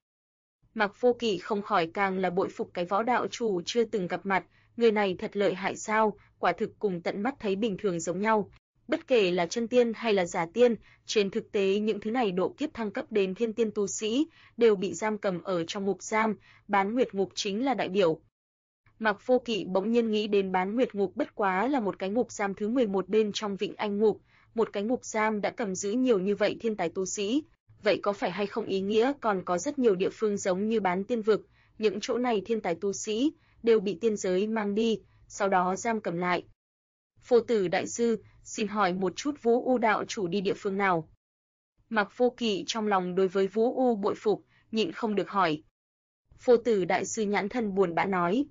Mạc Vô Kỵ không khỏi càng là bội phục cái Võ đạo chủ chưa từng gặp mặt, người này thật lợi hại sao, quả thực cùng tận mắt thấy bình thường giống nhau. Bất kể là chân tiên hay là giả tiên, trên thực tế những thứ này độ kiếp thăng cấp đến thiên tiên tu sĩ đều bị giam cầm ở trong ngục giam, Bán Nguyệt Ngục chính là đại biểu. Mạc Vô Kỵ bỗng nhiên nghĩ đến Bán Nguyệt Ngục bất quá là một cái ngục giam thứ 11 bên trong Vịnh Anh Ngục, một cái ngục giam đã cầm giữ nhiều như vậy thiên tài tu sĩ, vậy có phải hay không ý nghĩa còn có rất nhiều địa phương giống như Bán Tiên Vực, những chỗ này thiên tài tu sĩ đều bị tiên giới mang đi, sau đó giam cầm lại. Phổ Tử đại sư, xin hỏi một chút Vũ U đạo chủ đi địa phương nào? Mạc Vô Kỵ trong lòng đối với Vũ U bội phục, nhịn không được hỏi. Phổ Tử đại sư nhãn thân buồn bã nói,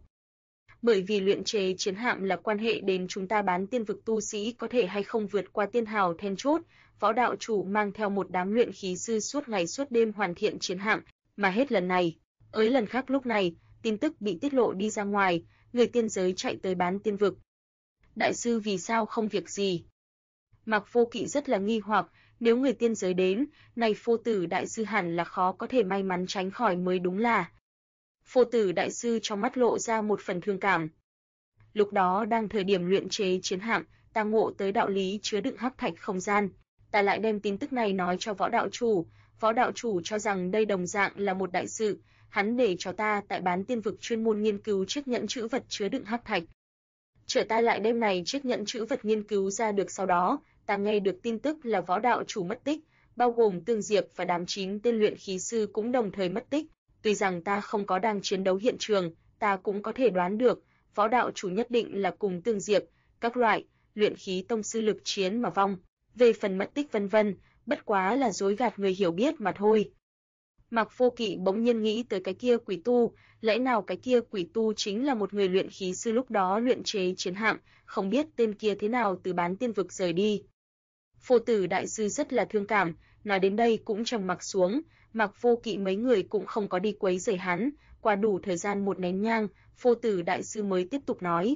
bởi vì luyện chế chiến hạm là quan hệ đến chúng ta Bán Tiên Vực tu sĩ có thể hay không vượt qua tiên hào then chốt, Võ đạo chủ mang theo một đám luyện khí sư suốt ngày suốt đêm hoàn thiện chiến hạm, mà hết lần này, ới lần khác lúc này, tin tức bị tiết lộ đi ra ngoài, người tiên giới chạy tới Bán Tiên Vực. Đại sư vì sao không việc gì? Mạc Vô Kỵ rất là nghi hoặc, nếu người tiên giới đến, này Phổ Tử đại sư hẳn là khó có thể may mắn tránh khỏi mới đúng là. Phổ Tử đại sư trong mắt lộ ra một phần thương cảm. Lúc đó đang thời điểm luyện chế chiến hạm, ta ngộ tới đạo lý chứa đựng hắc thạch không gian, ta lại đem tin tức này nói cho Võ đạo chủ cho rằng đây đồng dạng là một đại sự, hắn để cho ta tại Bán Tiên Vực chuyên môn nghiên cứu chiếc nhẫn chữ vật chứa đựng hắc thạch. Trở ta lại đêm này chiếc nhẫn chữ vật nghiên cứu ra được sau đó, ta nghe được tin tức là Võ đạo chủ mất tích, bao gồm Tương Diệp và đám 9 tên luyện khí sư cũng đồng thời mất tích. Tuy rằng ta không có đang chiến đấu hiện trường, ta cũng có thể đoán được, Võ đạo chủ nhất định là cùng Tương Diệp, các loại luyện khí tông sư lực chiến mà vong. Về phần mất tích vân vân, bất quá là dối gạt người hiểu biết mà thôi. Mạc Vô Kỵ bỗng nhiên nghĩ tới cái kia quỷ tu, lẽ nào cái kia quỷ tu chính là một người luyện khí sư lúc đó luyện chế chiến hạm, không biết tên kia thế nào từ Bán Tiên Vực rời đi. Phổ Tử đại sư rất là thương cảm, nói đến đây cũng trầm mặc xuống, Mạc Vô Kỵ mấy người cũng không có đi quấy rầy hắn, qua đủ thời gian một nén nhang, Phổ Tử đại sư mới tiếp tục nói.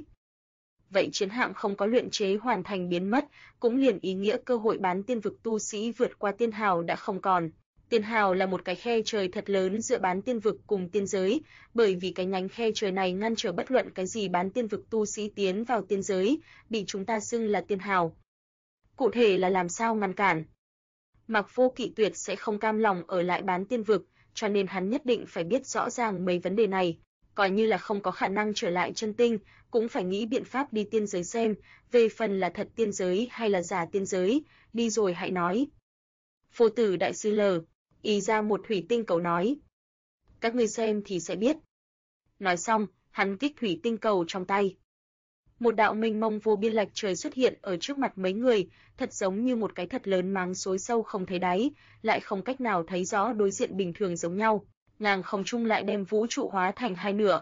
Vậy chiến hạm không có luyện chế hoàn thành biến mất, cũng liền ý nghĩa cơ hội Bán Tiên Vực tu sĩ vượt qua tiên hào đã không còn. Tiên hào là một cái khe trời thật lớn giữa Bán Tiên Vực cùng tiên giới, bởi vì cái nhánh khe trời này ngăn trở bất luận cái gì Bán Tiên Vực tu sĩ tiến vào tiên giới, bị chúng ta xưng là tiên hào. Cụ thể là làm sao ngăn cản? Mạc Vô Kỵ tuyệt sẽ không cam lòng ở lại Bán Tiên Vực, cho nên hắn nhất định phải biết rõ ràng mấy vấn đề này, coi như là không có khả năng trở lại chân tinh, cũng phải nghĩ biện pháp đi tiên giới xem, về phần là thật tiên giới hay là giả tiên giới, đi rồi hãy nói. Phổ Tử đại sư ý ra một thủy tinh cầu nói. Các ngươi xem thì sẽ biết. Nói xong, hắn kích thủy tinh cầu trong tay. Một đạo mênh mông vô biên lạch trời xuất hiện ở trước mặt mấy người, thật giống như một cái thật lớn máng xối sâu không thấy đáy, lại không cách nào thấy rõ đối diện bình thường giống nhau, ngang không trung lại đem vũ trụ hóa thành hai nửa.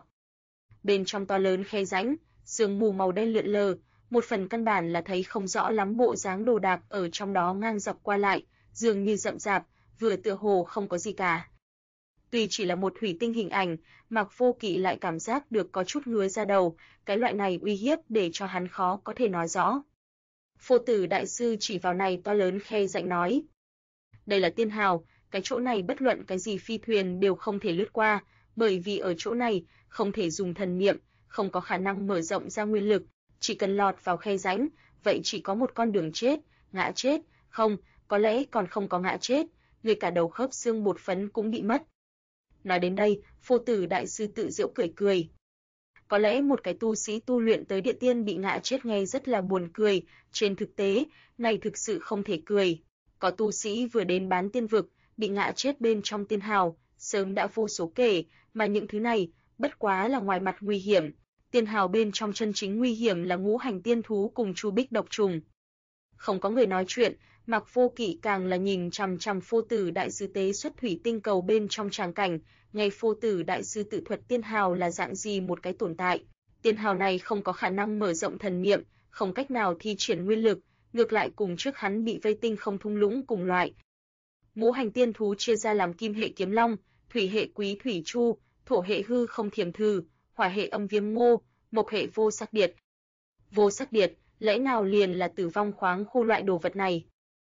Bên trong to lớn khe rãnh, sương mù màu đen lượn lờ, một phần căn bản là thấy không rõ lắm bộ dáng đồ đạc ở trong đó ngang dọc qua lại, dường như rậm rạp, vừa tựa hồ không có gì cả. Tuy chỉ là một thủy tinh hình ảnh, Mạc Vô Kỵ lại cảm giác được có chút ngứa da đầu, cái loại này uy hiếp để cho hắn khó có thể nói rõ. Phổ Tử đại sư chỉ vào này to lớn khe rãnh nói. Đây là tiên hào, cái chỗ này bất luận cái gì phi thuyền đều không thể lướt qua, bởi vì ở chỗ này không thể dùng thần niệm, không có khả năng mở rộng ra nguyên lực, chỉ cần lọt vào khe rãnh, vậy chỉ có một con đường chết, ngã chết, không, có lẽ còn không có ngã chết, ngay cả đầu khớp xương bột phấn cũng bị mất. Nói đến đây, Phổ Tử đại sư tự giễu cười cười. Có lẽ một cái tu sĩ tu luyện tới địa tiên bị ngã chết nghe rất là buồn cười, trên thực tế, này thực sự không thể cười. Có tu sĩ vừa đến bán tiên vực, bị ngã chết bên trong tiên hào, sớm đã vô số kể, mà những thứ này, bất quá là ngoài mặt nguy hiểm. Tiên hào bên trong chân chính nguy hiểm là ngũ hành tiên thú cùng Chu Bích độc trùng. Không có người nói chuyện, Mạc Vô Kỵ càng là nhìn chằm chằm Phổ Tử đại sư tế xuất thủy tinh cầu bên trong tràng cảnh, nghe Phổ Tử đại sư tự thuật tiên hào là dạng gì một cái tồn tại. Tiên hào này không có khả năng mở rộng thần niệm, không cách nào thi triển nguyên lực, ngược lại cùng trước hắn bị vây tinh không thung lũng cùng loại. Ngũ hành tiên thú chia ra làm kim hệ kiếm long, thủy hệ quý thủy chu, thổ hệ hư không thiềm thử, hỏa hệ âm viêm ngô, mộc hệ vô sắc điệt. Vô sắc điệt, lẽ nào liền là tử vong khoáng khu loại đồ vật này?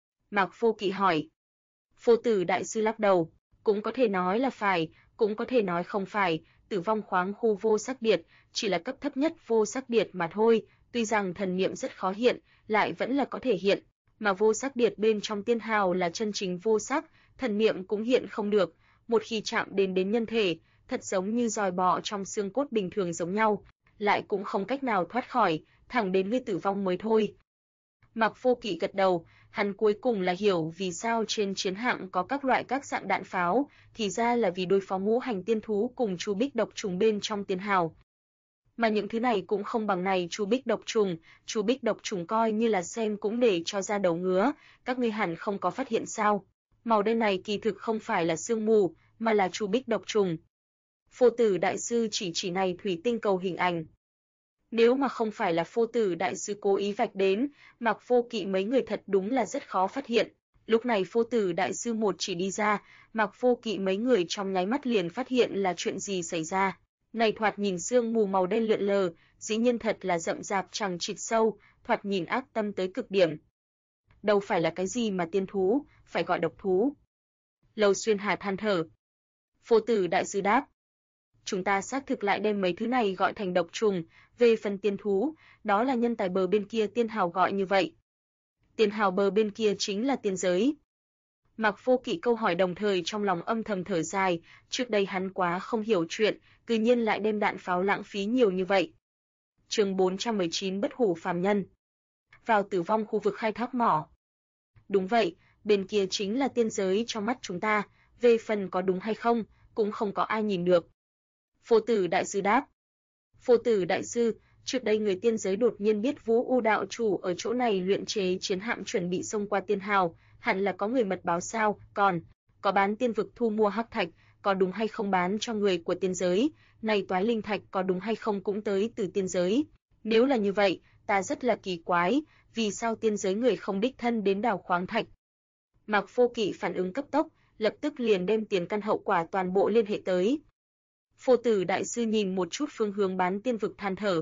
Mạc Vô Kỵ hỏi. Phổ Tử đại sư lắc đầu, cũng có thể nói là phải, cũng có thể nói không phải, tử vong khoáng khu vô sắc điệt chỉ là cấp thấp nhất vô sắc điệt mà thôi, tuy rằng thần niệm rất khó hiện, lại vẫn là có thể hiện, mà vô sắc điệt bên trong tiên hào là chân chính vô sắc, thần niệm cũng hiện không được, một khi chạm đến nhân thể, thật giống như giòi bọ trong xương cốt bình thường giống nhau, lại cũng không cách nào thoát khỏi, thẳng đến người tử vong mới thôi. Mạc Vô Kỵ gật đầu, hắn cuối cùng là hiểu vì sao trên chiến hạm có các loại các dạng đạn pháo, thì ra là vì đối phó ngũ hành tiên thú cùng Chu Bích độc trùng bên trong tiên hào. Mà những thứ này cũng không bằng này Chu Bích độc trùng coi như là xem cũng để cho ra đầu ngứa, các ngươi hẳn không có phát hiện sao? Màu đen này kỳ thực không phải là sương mù, mà là Chu Bích độc trùng. Phổ Tử đại sư chỉ này thủy tinh cầu hình ảnh. Nếu mà không phải là Phổ Tử đại sư cố ý vạch đến, Mạc Vô Kỵ mấy người thật đúng là rất khó phát hiện. Lúc này Phổ Tử đại sư một chỉ đi ra, Mạc Vô Kỵ mấy người trong nháy mắt liền phát hiện là chuyện gì xảy ra. Này thoạt nhìn sương mù màu đen lượn lờ, dĩ nhiên thật là rậm rạp chằng chịt sâu, thoạt nhìn ác tâm tới cực điểm. Đâu phải là cái gì mà tiên thú, phải gọi độc thú. Lâu Xuyên Hà than thở. Phổ Tử đại sư đáp. Chúng ta xác thực lại đem mấy thứ này gọi thành độc trùng, về phần tiên thú, đó là nhân tài bờ bên kia tiên hào gọi như vậy. Tiên hào bờ bên kia chính là tiên giới. Mạc Vô Kỵ câu hỏi đồng thời trong lòng âm thầm thở dài, trước đây hắn quá không hiểu chuyện, cư nhiên lại đem đạn pháo lãng phí nhiều như vậy. Chương 419 Bất hủ phàm nhân. Vào tử vong khu vực khai thác mỏ. Đúng vậy, bên kia chính là tiên giới trong mắt chúng ta, về phần có đúng hay không, cũng không có ai nhìn được. Phổ Tử đại sư đáp. Phổ Tử đại sư, trước đây người tiên giới đột nhiên biết Vũ U đạo chủ ở chỗ này luyện chế chiến hạm chuẩn bị xông qua tiên hào, hẳn là có người mật báo sao, còn có bán tiên vực thu mua hắc thạch, có đúng hay không bán cho người của tiên giới, này toái linh thạch có đúng hay không cũng tới từ tiên giới. Nếu là như vậy, ta rất là kỳ quái, vì sao tiên giới người không đích thân đến đào khoáng thạch? Mạc Vô Kỵ phản ứng cấp tốc, lập tức liền đem tiền căn hậu quả toàn bộ liên hệ tới. Phổ Tử đại sư nhìn một chút phương hướng bán tiên vực than thở.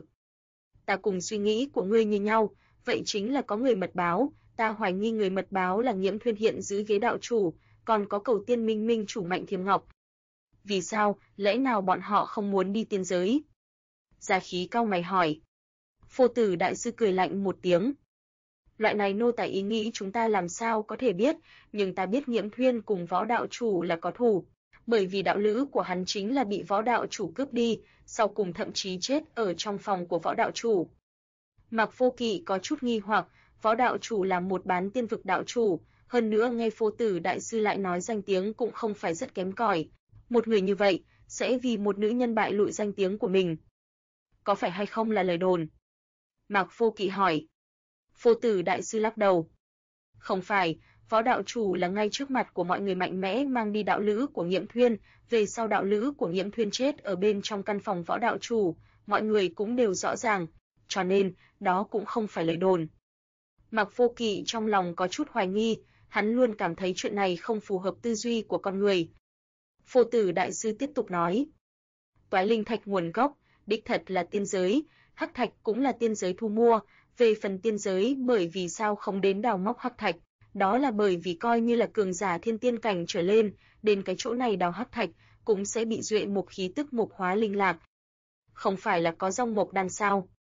Ta cùng suy nghĩ của ngươi như nhau, vậy chính là có người mật báo, ta hoài nghi người mật báo là Nghiễm Thuyên hiện giữ ghế đạo chủ, còn có Cầu Tiên Minh Minh chủ Mạnh Thiềm Ngọc. Vì sao, lẽ nào bọn họ không muốn đi tiên giới? Gia Khí cau mày hỏi. Phổ Tử đại sư cười lạnh một tiếng. Loại này nô tài ý nghĩ chúng ta làm sao có thể biết, nhưng ta biết Nghiễm Thuyên cùng Võ đạo chủ là có thù, bởi vì đạo lữ của hắn chính là bị Võ đạo chủ cướp đi, sau cùng thậm chí chết ở trong phòng của Võ đạo chủ. Mạc Vô Kỵ có chút nghi hoặc, Võ đạo chủ là một bán tiên vực đạo chủ, hơn nữa nghe Phổ Tử đại sư lại nói danh tiếng cũng không phải rất kém cỏi. Một người như vậy, sẽ vì một nữ nhân bại lụi danh tiếng của mình. Có phải hay không là lời đồn? Mạc Vô Kỵ hỏi. Phổ Tử đại sư lắc đầu. Không phải, Võ đạo chủ là ngay trước mặt của mọi người mạnh mẽ mang đi đạo lữ của Nghiễm Thuyên, về sau đạo lữ của Nghiễm Thuyên chết ở bên trong căn phòng Võ đạo chủ, mọi người cũng đều rõ ràng, cho nên, đó cũng không phải lời đồn. Mạc Vô Kỵ trong lòng có chút hoài nghi, hắn luôn cảm thấy chuyện này không phù hợp tư duy của con người. Phổ Tử đại sư tiếp tục nói. Toái linh thạch nguồn gốc, đích thật là tiên giới, hắc thạch cũng là tiên giới thu mua, về phần tiên giới bởi vì sao không đến đào móc hắc thạch, đó là bởi vì coi như là cường giả thiên tiên cảnh trở lên, đến cái chỗ này đào hắc thạch cũng sẽ bị duệ mục khí tức mục hóa linh lạc. Không phải là có rong mộc đan sao?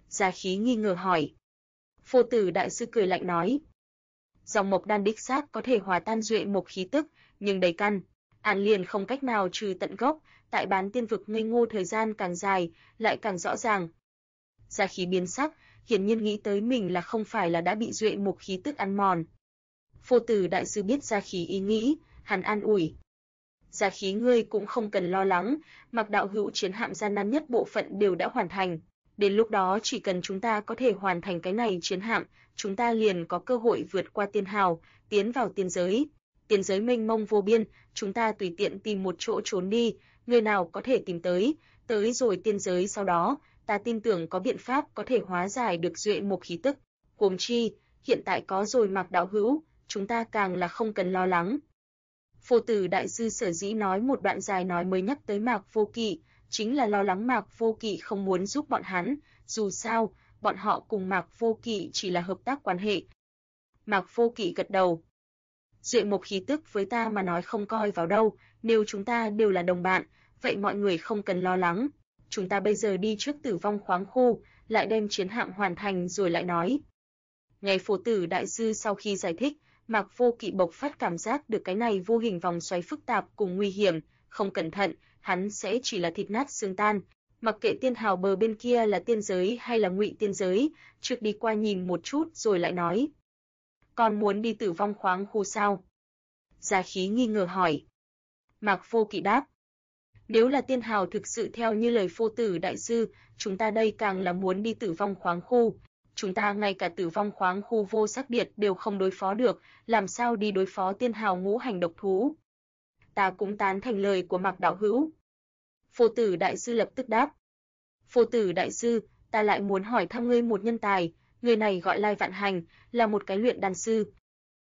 Gia Khí nghi ngờ hỏi. Phổ Tử đại sư cười lạnh nói. Dòng mộc đan đích xác có thể hòa tan duệ mộc khí tức, nhưng đầy căn, án liền không cách nào trừ tận gốc, tại bán tiên vực ngây ngô thời gian càng dài, lại càng rõ ràng. Gia Khí biến sắc, hiển nhiên nghĩ tới mình là không phải là đã bị duệ mộc khí tức ăn mòn. Phổ Tử đại sư biết Gia Khí ý nghĩ, hắn an ủi. Gia Khí ngươi cũng không cần lo lắng, Mạc đạo hữu chiến hạm gian nan nhất bộ phận đều đã hoàn thành. Đến lúc đó chỉ cần chúng ta có thể hoàn thành cái này chiến hạm, chúng ta liền có cơ hội vượt qua tiên hào, tiến vào tiên giới. Tiên giới mênh mông vô biên, chúng ta tùy tiện tìm một chỗ trốn đi, người nào có thể tìm tới rồi tiên giới sau đó, ta tin tưởng có biện pháp có thể hóa giải được duệ mộc khí tức. Huống chi, hiện tại có rồi Mạc đạo hữu, chúng ta càng là không cần lo lắng. Phổ Tử đại sư sở dĩ nói một đoạn dài nói mới nhắc tới Mạc Vô Kỵ, chính là lo lắng Mạc Vô Kỵ không muốn giúp bọn hắn, dù sao, bọn họ cùng Mạc Vô Kỵ chỉ là hợp tác quan hệ. Mạc Vô Kỵ gật đầu. Duệ mộc khí tức với ta mà nói không coi vào đâu, nếu chúng ta đều là đồng bạn, vậy mọi người không cần lo lắng. Chúng ta bây giờ đi trước Tử Vong khoáng khu, lại đem chiến hạm hoàn thành rồi lại nói. Nghe Phổ Tử đại sư sau khi giải thích, Mạc Vô Kỵ bộc phát cảm giác được cái này vô hình vòng xoáy phức tạp cùng nguy hiểm, không cẩn thận, hắn sẽ chỉ là thịt nát xương tan. Mặc kệ tiên hào bờ bên kia là tiên giới hay là ngụy tiên giới, trước đi qua nhìn một chút rồi lại nói. Còn muốn đi Tử Vong khoáng khu sao? Gia Khí nghi ngờ hỏi. Mạc Vô Kỵ đáp. Nếu là tiên hào thực sự theo như lời Phổ Tử đại sư, chúng ta đây càng là muốn đi Tử Vong khoáng khu. Chúng ta ngay cả Tử Vong khoáng khu vô sắc điệt đều không đối phó được, làm sao đi đối phó tiên hào ngũ hành độc thú? Ta cũng tán thành lời của Mạc đạo hữu. Phổ Tử đại sư lập tức đáp. Phổ Tử đại sư, ta lại muốn hỏi thăm ngươi một nhân tài, người này gọi Lai Vạn Hành, là một cái luyện đan sư.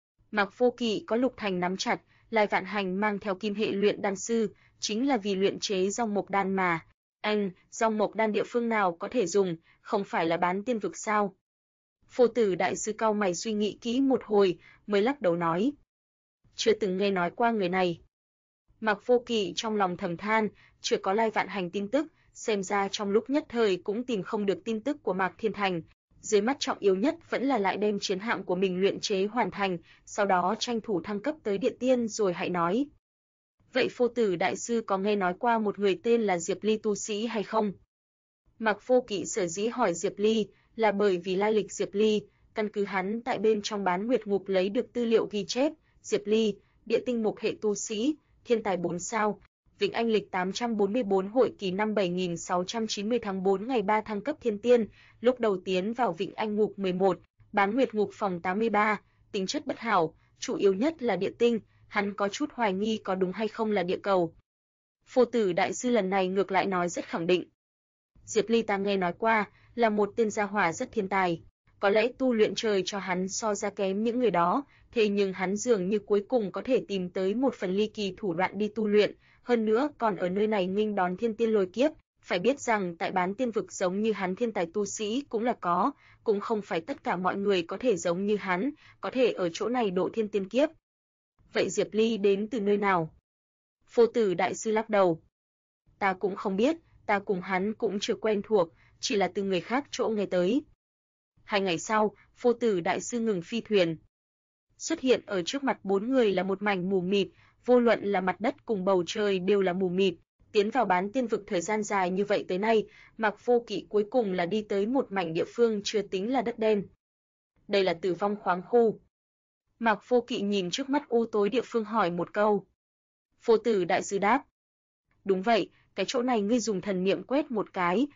Mạc Vô Kỵ có lục thành nắm chặt, Lai Vạn Hành mang theo kim hệ luyện đan sư, chính là vì luyện chế dòng mộc đan mà. Anh, dòng mộc đan địa phương nào có thể dùng, không phải là bán tiên vực sao? Phổ Tử đại sư cau mày suy nghĩ kỹ một hồi, mới lắc đầu nói. Chưa từng nghe nói qua người này. Mạc Vô Kỵ trong lòng thầm than, chưa có Lai Vạn Hành tin tức, xem ra trong lúc nhất thời cũng tìm không được tin tức của Mạc Thiên Thành. Dưới mắt trọng yếu nhất vẫn là lại đem chiến hạm của mình luyện chế hoàn thành, sau đó tranh thủ thăng cấp tới địa tiên rồi hãy nói. Vậy Phổ Tử đại sư có nghe nói qua một người tên là Diệp Ly tu sĩ hay không? Mạc Vô Kỵ sở dĩ hỏi Diệp Ly, là bởi vì lai lịch Diệp Ly, căn cứ hắn tại bên trong Bán Nguyệt Ngục lấy được tư liệu ghi chép, Diệp Ly, địa tinh mục hệ tu sĩ, thiên tài 4 sao, Vĩnh Anh lịch 844 hội kỳ năm 7690 tháng 4 ngày 3 thăng cấp thiên tiên, lúc đầu tiến vào Vĩnh Anh Ngục 11, Bán Nguyệt Ngục phòng 83, tính chất bất hảo, chủ yếu nhất là địa tinh, hắn có chút hoài nghi có đúng hay không là địa cầu. Phổ Tử đại sư lần này ngược lại nói rất khẳng định. Diệp Ly ta nghe nói qua, là một tên gia hỏa rất thiên tài, có lẽ tu luyện trời cho hắn so ra kém những người đó, thế nhưng hắn dường như cuối cùng có thể tìm tới một phần ly kỳ thủ đoạn đi tu luyện, hơn nữa còn ở nơi này nghênh đón thiên tiên lôi kiếp, phải biết rằng tại bán tiên vực giống như hắn thiên tài tu sĩ cũng là có, cũng không phải tất cả mọi người có thể giống như hắn, có thể ở chỗ này độ thiên tiên kiếp. Vậy Diệp Ly đến từ nơi nào? Phổ Tử đại sư lắc đầu. Ta cũng không biết, ta cùng hắn cũng chưa quen thuộc, chỉ là từ người khác chỗ nghe tới. 2 ngày sau, Phổ Tử đại sư ngừng phi thuyền. Xuất hiện ở trước mặt 4 người là một mảnh mù mịt, vô luận là mặt đất cùng bầu trời đều là mù mịt. Tiến vào bán tiên vực thời gian dài như vậy tới nay, Mạc Vô Kỵ cuối cùng là đi tới một mảnh địa phương chưa tính là đất đen. Đây là Tử Vong khoáng khu. Mạc Vô Kỵ nhìn trước mắt u tối địa phương hỏi một câu. Phổ Tử đại sư đáp. Đúng vậy, cái chỗ này ngươi dùng thần niệm quét một cái,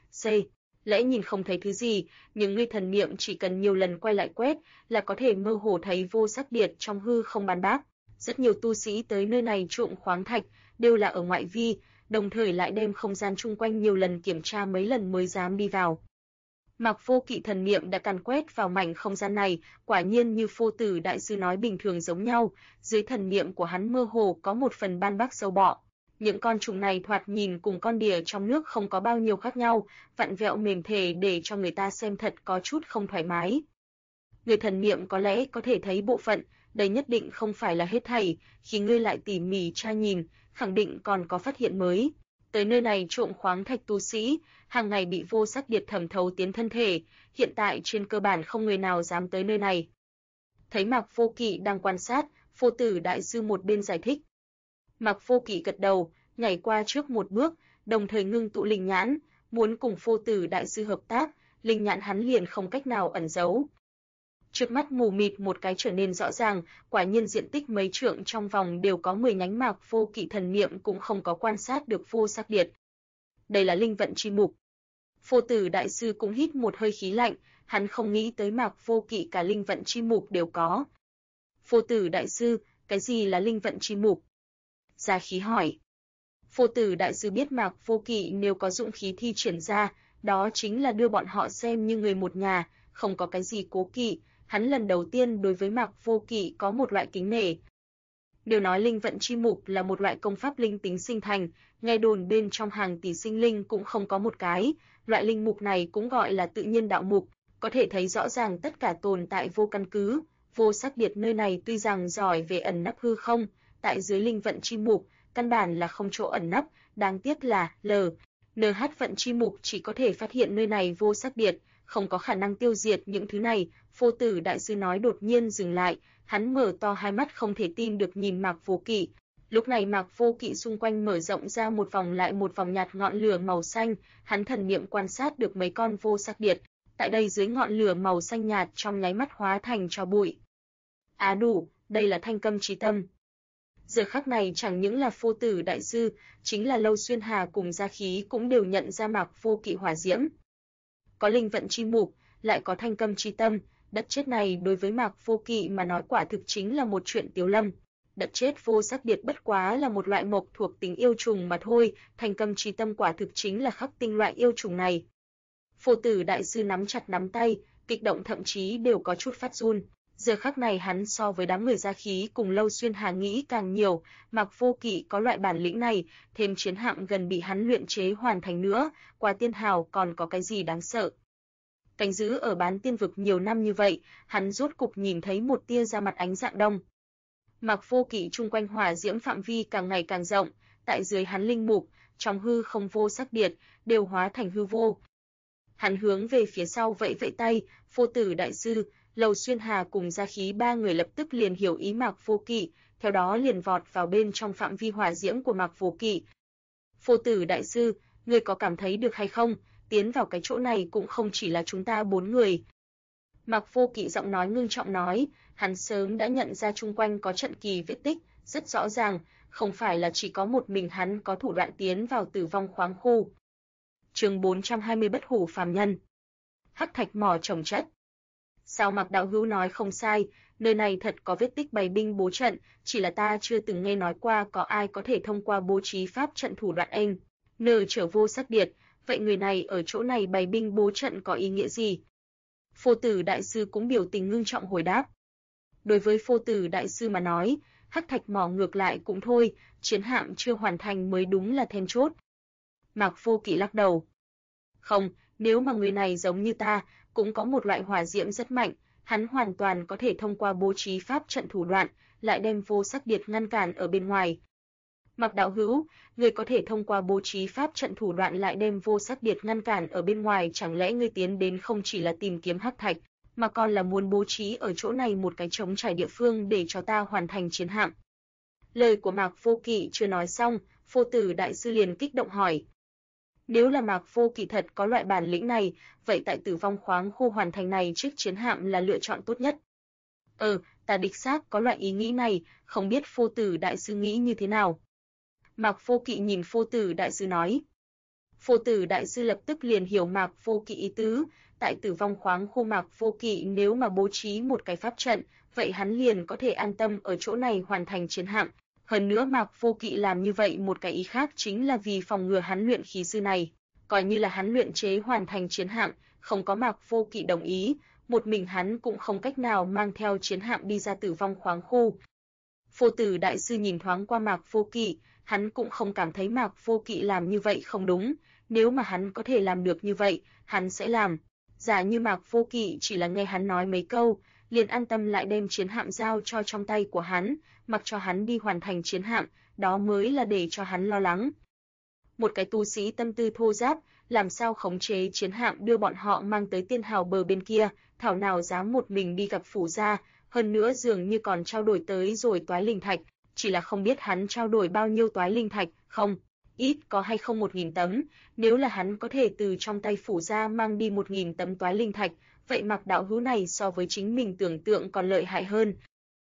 lẽ nhìn không thấy thứ gì, nhưng ngươi thần niệm chỉ cần nhiều lần quay lại quét là có thể mơ hồ thấy vô sắc điệt trong hư không ban bác. Rất nhiều tu sĩ tới nơi này trộm khoáng thạch, đều là ở ngoại vi, đồng thời lại đem không gian chung quanh nhiều lần kiểm tra mấy lần mới dám đi vào. Mạc Vô Kỵ thần niệm đã càn quét vào mảnh không gian này, quả nhiên như Phổ Tử đại sư nói bình thường giống nhau, dưới thần niệm của hắn mơ hồ có một phần ban bác sâu bọ. Những con trùng này thoạt nhìn cùng con đỉa trong nước không có bao nhiêu khác nhau, vặn vẹo mềm thể để cho người ta xem thật có chút không thoải mái. Người thần niệm có lẽ có thể thấy bộ phận, đây nhất định không phải là hết thảy, khi ngươi lại tỉ mỉ tra nhìn, khẳng định còn có phát hiện mới. tới nơi này trộm khoáng thạch tu sĩ, hàng ngày bị vô sắc điệt thẩm thấu tiến thân thể, hiện tại trên cơ bản không người nào dám tới nơi này. Thấy Mạc Vô Kỵ đang quan sát, Phô Tử đại sư một bên giải thích. Mạc Vô Kỵ gật đầu, nhảy qua trước một bước, đồng thời ngưng tụ linh nhãn, muốn cùng Phô Tử đại sư hợp tác, linh nhãn hắn liền không cách nào ẩn giấu. Trước mắt mù mịt một cái trở nên rõ ràng, quả nhiên diện tích mấy trượng trong vòng đều có 10 nhánh Mạc Vô Kỵ thần niệm cũng không có quan sát được vô sắc điệt. Đây là linh vận chi mục. Phô Tử đại sư cũng hít một hơi khí lạnh, hắn không nghĩ tới Mạc Vô Kỵ cả linh vận chi mục đều có. Phô Tử đại sư, cái gì là linh vận chi mục? Gia Khí hỏi. Phô Tử đại sư biết Mạc Vô Kỵ nếu có dũng khí thi triển ra, đó chính là đưa bọn họ xem như người một nhà, không có cái gì cố kỵ, hắn lần đầu tiên đối với Mạc Vô Kỵ có một loại kính nể. Đều nói linh vận chi mục là một loại công pháp linh tính sinh thành, nghe đồn bên trong hàng tỷ sinh linh cũng không có một cái, loại linh mục này cũng gọi là tự nhiên đạo mục, có thể thấy rõ ràng tất cả tồn tại vô căn cứ. Vô sắc điệt nơi này tuy rằng giỏi về ẩn nấp hư không, tại dưới linh vận chi mục, căn bản là không chỗ ẩn nấp, đáng tiếc là NH vận chi mục chỉ có thể phát hiện nơi này vô sắc điệt, không có khả năng tiêu diệt những thứ này. Phô Tử đại sư nói đột nhiên dừng lại, hắn mở to hai mắt không thể tin được nhìn Mạc Vô Kỵ. Lúc này Mạc Vô Kỵ xung quanh mở rộng ra một vòng lại một vòng nhạt ngọn lửa màu xanh, hắn thần niệm quan sát được mấy con vô sắc điệt, tại đây dưới ngọn lửa màu xanh nhạt trong nháy mắt hóa thành tro bụi. Đủ, đây là thanh câm chí tâm. Giờ khắc này chẳng những là Phô Tử đại sư, chính là Lâu Xuyên Hà cùng Gia Khí cũng đều nhận ra Mạc Vô Kỵ hỏa diễm. Có linh vận chi mục, lại có thanh câm chí tâm, đất chết này đối với Mạc Vô Kỵ mà nói quả thực chính là một chuyện tiếu lâm. Đất chết vô sắc điệt bất quá là một loại mộc thuộc tính yêu trùng mà thôi, thanh câm chí tâm quả thực chính là khắc tinh loại yêu trùng này. Phô Tử đại sư nắm chặt nắm tay, kích động thậm chí đều có chút phát run. Giờ khắc này hắn so với đám người Gia Khí cùng Lâu Xuyên Hà nghĩ càng nhiều, Mạc Vô Kỵ có loại bản lĩnh này, thêm chiến hạm gần bị hắn luyện chế hoàn thành nữa, qua tiên hào còn có cái gì đáng sợ. Canh giữ ở bán tiên vực nhiều năm như vậy, hắn rốt cục nhìn thấy một tia ra mặt ánh dạng đông. Mạc Vô Kỵ chung quanh hỏa diễm phạm vi càng ngày càng rộng, tại dưới hắn linh mục, trong hư không vô sắc điệt, đều hóa thành hư vô. Hắn hướng về phía sau vẫy vẫy tay, Phô Tử đại sư, Lâu Xuyên Hà cùng Gia Khí ba người lập tức liền hiểu ý Mạc Vô Kỵ, theo đó liền vọt vào bên trong phạm vi hỏa diễm của Mạc Vô Kỵ. Phô Tử đại sư, ngươi có cảm thấy được hay không? Tiến vào cái chỗ này cũng không chỉ là chúng ta 4 người. Mạc Vô Kỵ giọng nói ngưng trọng nói, hắn sớm đã nhận ra chung quanh có trận kỳ vết tích, rất rõ ràng, không phải là chỉ có một mình hắn có thủ đoạn tiến vào Tử Vong khoáng khu. Chương 420 bất hủ phàm nhân. Hắc thạch mỏ trồng chất. Sao Mạc đạo hữu nói không sai, nơi này thật có vết tích bày binh bố trận, chỉ là ta chưa từng nghe nói qua có ai có thể thông qua bố trí pháp trận thủ đoạn anh. Nở trở vô sắc điệt, vậy người này ở chỗ này bày binh bố trận có ý nghĩa gì? Phô Tử đại sư cũng biểu tình ngưng trọng hồi đáp. Đối với Phô Tử đại sư mà nói, hắc thạch mỏ ngược lại cũng thôi, chiến hạm chưa hoàn thành mới đúng là then chốt. Mạc Vô Kỵ lắc đầu. Không, nếu mà người này giống như ta, cũng có một loại hỏa diễm rất mạnh, hắn hoàn toàn có thể thông qua bố trí pháp trận thủ đoạn, lại đem vô sắc điệt ngăn cản ở bên ngoài. Mạc đạo hữu, ngươi có thể thông qua bố trí pháp trận thủ đoạn lại đem vô sắc điệt ngăn cản ở bên ngoài, chẳng lẽ ngươi tiến đến không chỉ là tìm kiếm hắc thạch, mà còn là muốn bố trí ở chỗ này một cái trống trải địa phương để cho ta hoàn thành chiến hạm? Lời của Mạc Vô Kỵ chưa nói xong, Phô Tử đại sư liền kích động hỏi. Nếu là Mạc Vô Kỵ thật có loại bản lĩnh này, vậy tại Tử Vong khoáng khu hoàn thành này chiếc chiến hạm là lựa chọn tốt nhất. Ta đích xác có loại ý nghĩ này, không biết Phô Tử đại sư nghĩ như thế nào? Mạc Vô Kỵ nhìn Phô Tử đại sư nói. Phô Tử đại sư lập tức liền hiểu Mạc Vô Kỵ ý tứ, tại Tử Vong khoáng khu Mạc Vô Kỵ nếu mà bố trí một cái pháp trận, vậy hắn liền có thể an tâm ở chỗ này hoàn thành chiến hạm. Hơn nữa Mạc Vô Kỵ làm như vậy một cái ý khác chính là vì phòng ngừa hắn luyện khí sư này, coi như là hắn luyện chế hoàn thành chiến hạm, không có Mạc Vô Kỵ đồng ý, một mình hắn cũng không cách nào mang theo chiến hạm đi ra Tử Vong khoáng khu. Phô Tử đại sư nhìn thoáng qua Mạc Vô Kỵ, hắn cũng không cảm thấy Mạc Vô Kỵ làm như vậy không đúng, nếu mà hắn có thể làm được như vậy, hắn sẽ làm. Giả như Mạc Vô Kỵ chỉ là nghe hắn nói mấy câu, liền an tâm lại đem chiến hạm giao cho trong tay của hắn, mặc cho hắn đi hoàn thành chiến hạm, đó mới là để cho hắn lo lắng. một cái tu sĩ tâm tư thô ráp, làm sao khống chế chiến hạm đưa bọn họ mang tới Tiên Hào bờ bên kia, thảo nào dám một mình đi gặp phủ gia, hơn nữa dường như còn trao đổi tới rồi toái linh thạch, chỉ là không biết hắn trao đổi bao nhiêu toái linh thạch, không, ít có hay không 1.000 tấm, nếu là hắn có thể từ trong tay phủ gia mang đi 1.000 tấm toái linh thạch, vậy Mạc đạo hữu này so với chính mình tưởng tượng còn lợi hại hơn.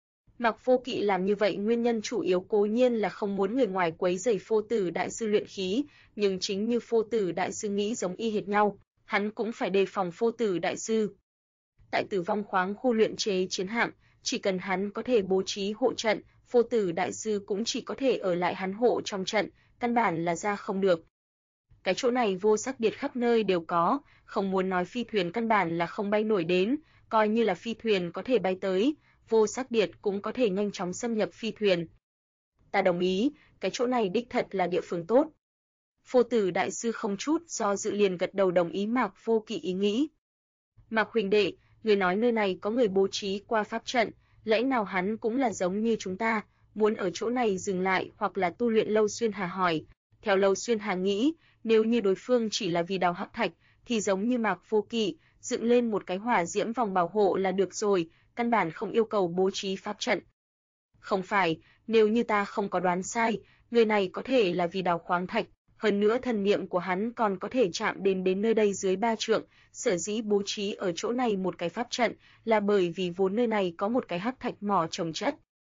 Mạc Vô Kỵ làm như vậy nguyên nhân chủ yếu cố nhiên là không muốn người ngoài quấy rầy Phô Tử đại sư luyện khí, nhưng chính như Phô Tử đại sư nghĩ giống y hệt nhau, hắn cũng phải đề phòng Phô Tử đại sư. Tại Tử Vong khoáng khu luyện chế chiến hạm, chỉ cần hắn có thể bố trí hộ trận, Phô Tử đại sư cũng chỉ có thể ở lại hắn hộ trong trận, căn bản là ra không được. Cái chỗ này vô sắc điệt khắp nơi đều có, không muốn nói phi thuyền căn bản là không bay nổi đến, coi như là phi thuyền có thể bay tới, vô sắc điệt cũng có thể nhanh chóng xâm nhập phi thuyền. Ta đồng ý, cái chỗ này đích thật là địa phương tốt. Phô Tử đại sư không chút do dự liền gật đầu đồng ý Mạc Vô Kỵ ý nghĩ. Mạc huynh đệ, người nói nơi này có người bố trí qua pháp trận, lẽ nào hắn cũng là giống như chúng ta, muốn ở chỗ này dừng lại hoặc là tu luyện? Lâu Xuyên Hà hỏi. Theo Lâu Xuyên Hà nghĩ, nếu như đối phương chỉ là vì đào hắc thạch, thì giống như Mạc Vô Kỵ, dựng lên một cái hỏa diễm vòng bảo hộ là được rồi, căn bản không yêu cầu bố trí pháp trận. Không phải, nếu như ta không có đoán sai, người này có thể là vì đào khoáng thạch, hơn nữa thần niệm của hắn còn có thể chạm đến nơi đây dưới 3 trượng, sở dĩ bố trí ở chỗ này một cái pháp trận là bởi vì vốn nơi này có một cái hắc thạch mỏ trồng chất.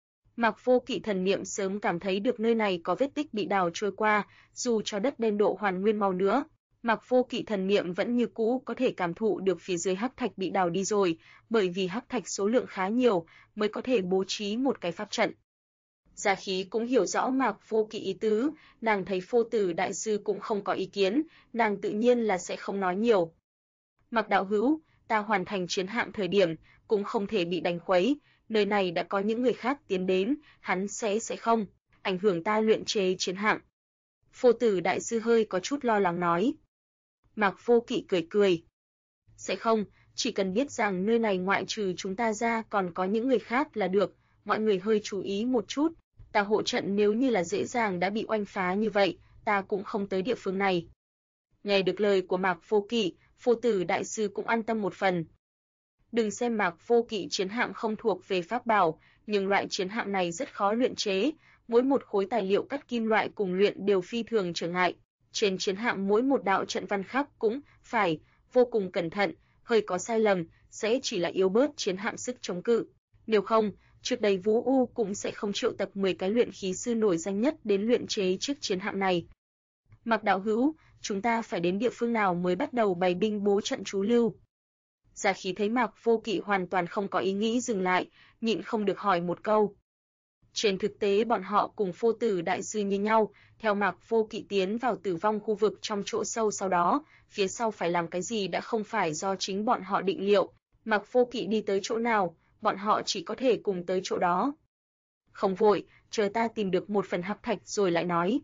Mạc Vô Kỵ thần niệm sớm cảm thấy được nơi này có vết tích bị đào trôi qua, dù cho đất đen độ hoàn nguyên màu nữa, Mạc Vô Kỵ thần niệm vẫn như cũ có thể cảm thụ được phía dưới hắc thạch bị đào đi rồi, bởi vì hắc thạch số lượng khá nhiều, mới có thể bố trí một cái pháp trận. Gia Khí cũng hiểu rõ Mạc Vô Kỵ ý tứ, nàng thấy Phô Tử đại sư cũng không có ý kiến, nàng tự nhiên là sẽ không nói nhiều. Mạc đạo hữu, ta hoàn thành chiến hạm thời điểm cũng không thể bị đánh khuấy, nơi này đã có những người khác tiến đến, hắn sẽ không ảnh hưởng ta luyện chế chiến hạm. Phô Tử đại sư hơi có chút lo lắng nói. Mạc Vô Kỵ cười cười. Sẽ không, chỉ cần biết rằng nơi này ngoại trừ chúng ta ra còn có những người khác là được, mọi người hơi chú ý một chút, ta hộ trận nếu như là dễ dàng đã bị oanh phá như vậy, ta cũng không tới địa phương này. Nghe được lời của Mạc Vô Kỵ, Phô Tử đại sư cũng an tâm một phần. Đừng xem Mạc Vô Kỵ chiến hạm không thuộc về pháp bảo, nhưng loại chiến hạm này rất khó luyện chế, mỗi một khối tài liệu cắt kim loại cùng luyện đều phi thường trở ngại. Trên chiến hạm mỗi một đạo trận văn khắc cũng phải vô cùng cẩn thận, hơi có sai lầm sẽ chỉ là yếu bớt chiến hạm sức chống cự. Nếu không, trước đây Vũ U cũng sẽ không triệu tập 10 cái luyện khí sư nổi danh nhất đến luyện chế chiếc chiến hạm này. Mạc đạo hữu, chúng ta phải đến địa phương nào mới bắt đầu bày binh bố trận trú lưu? Gia Khí thấy Mạc Vô Kỵ hoàn toàn không có ý nghĩ dừng lại, nhịn không được hỏi một câu. Trên thực tế bọn họ cùng Phô Tử đại sư như nhau, theo Mạc Vô Kỵ tiến vào Tử Vong khu vực trong chỗ sâu sau đó, phía sau phải làm cái gì đã không phải do chính bọn họ định liệu, Mạc Vô Kỵ đi tới chỗ nào, bọn họ chỉ có thể cùng tới chỗ đó. Không vội, chờ ta tìm được một phần hắc thạch rồi lại nói.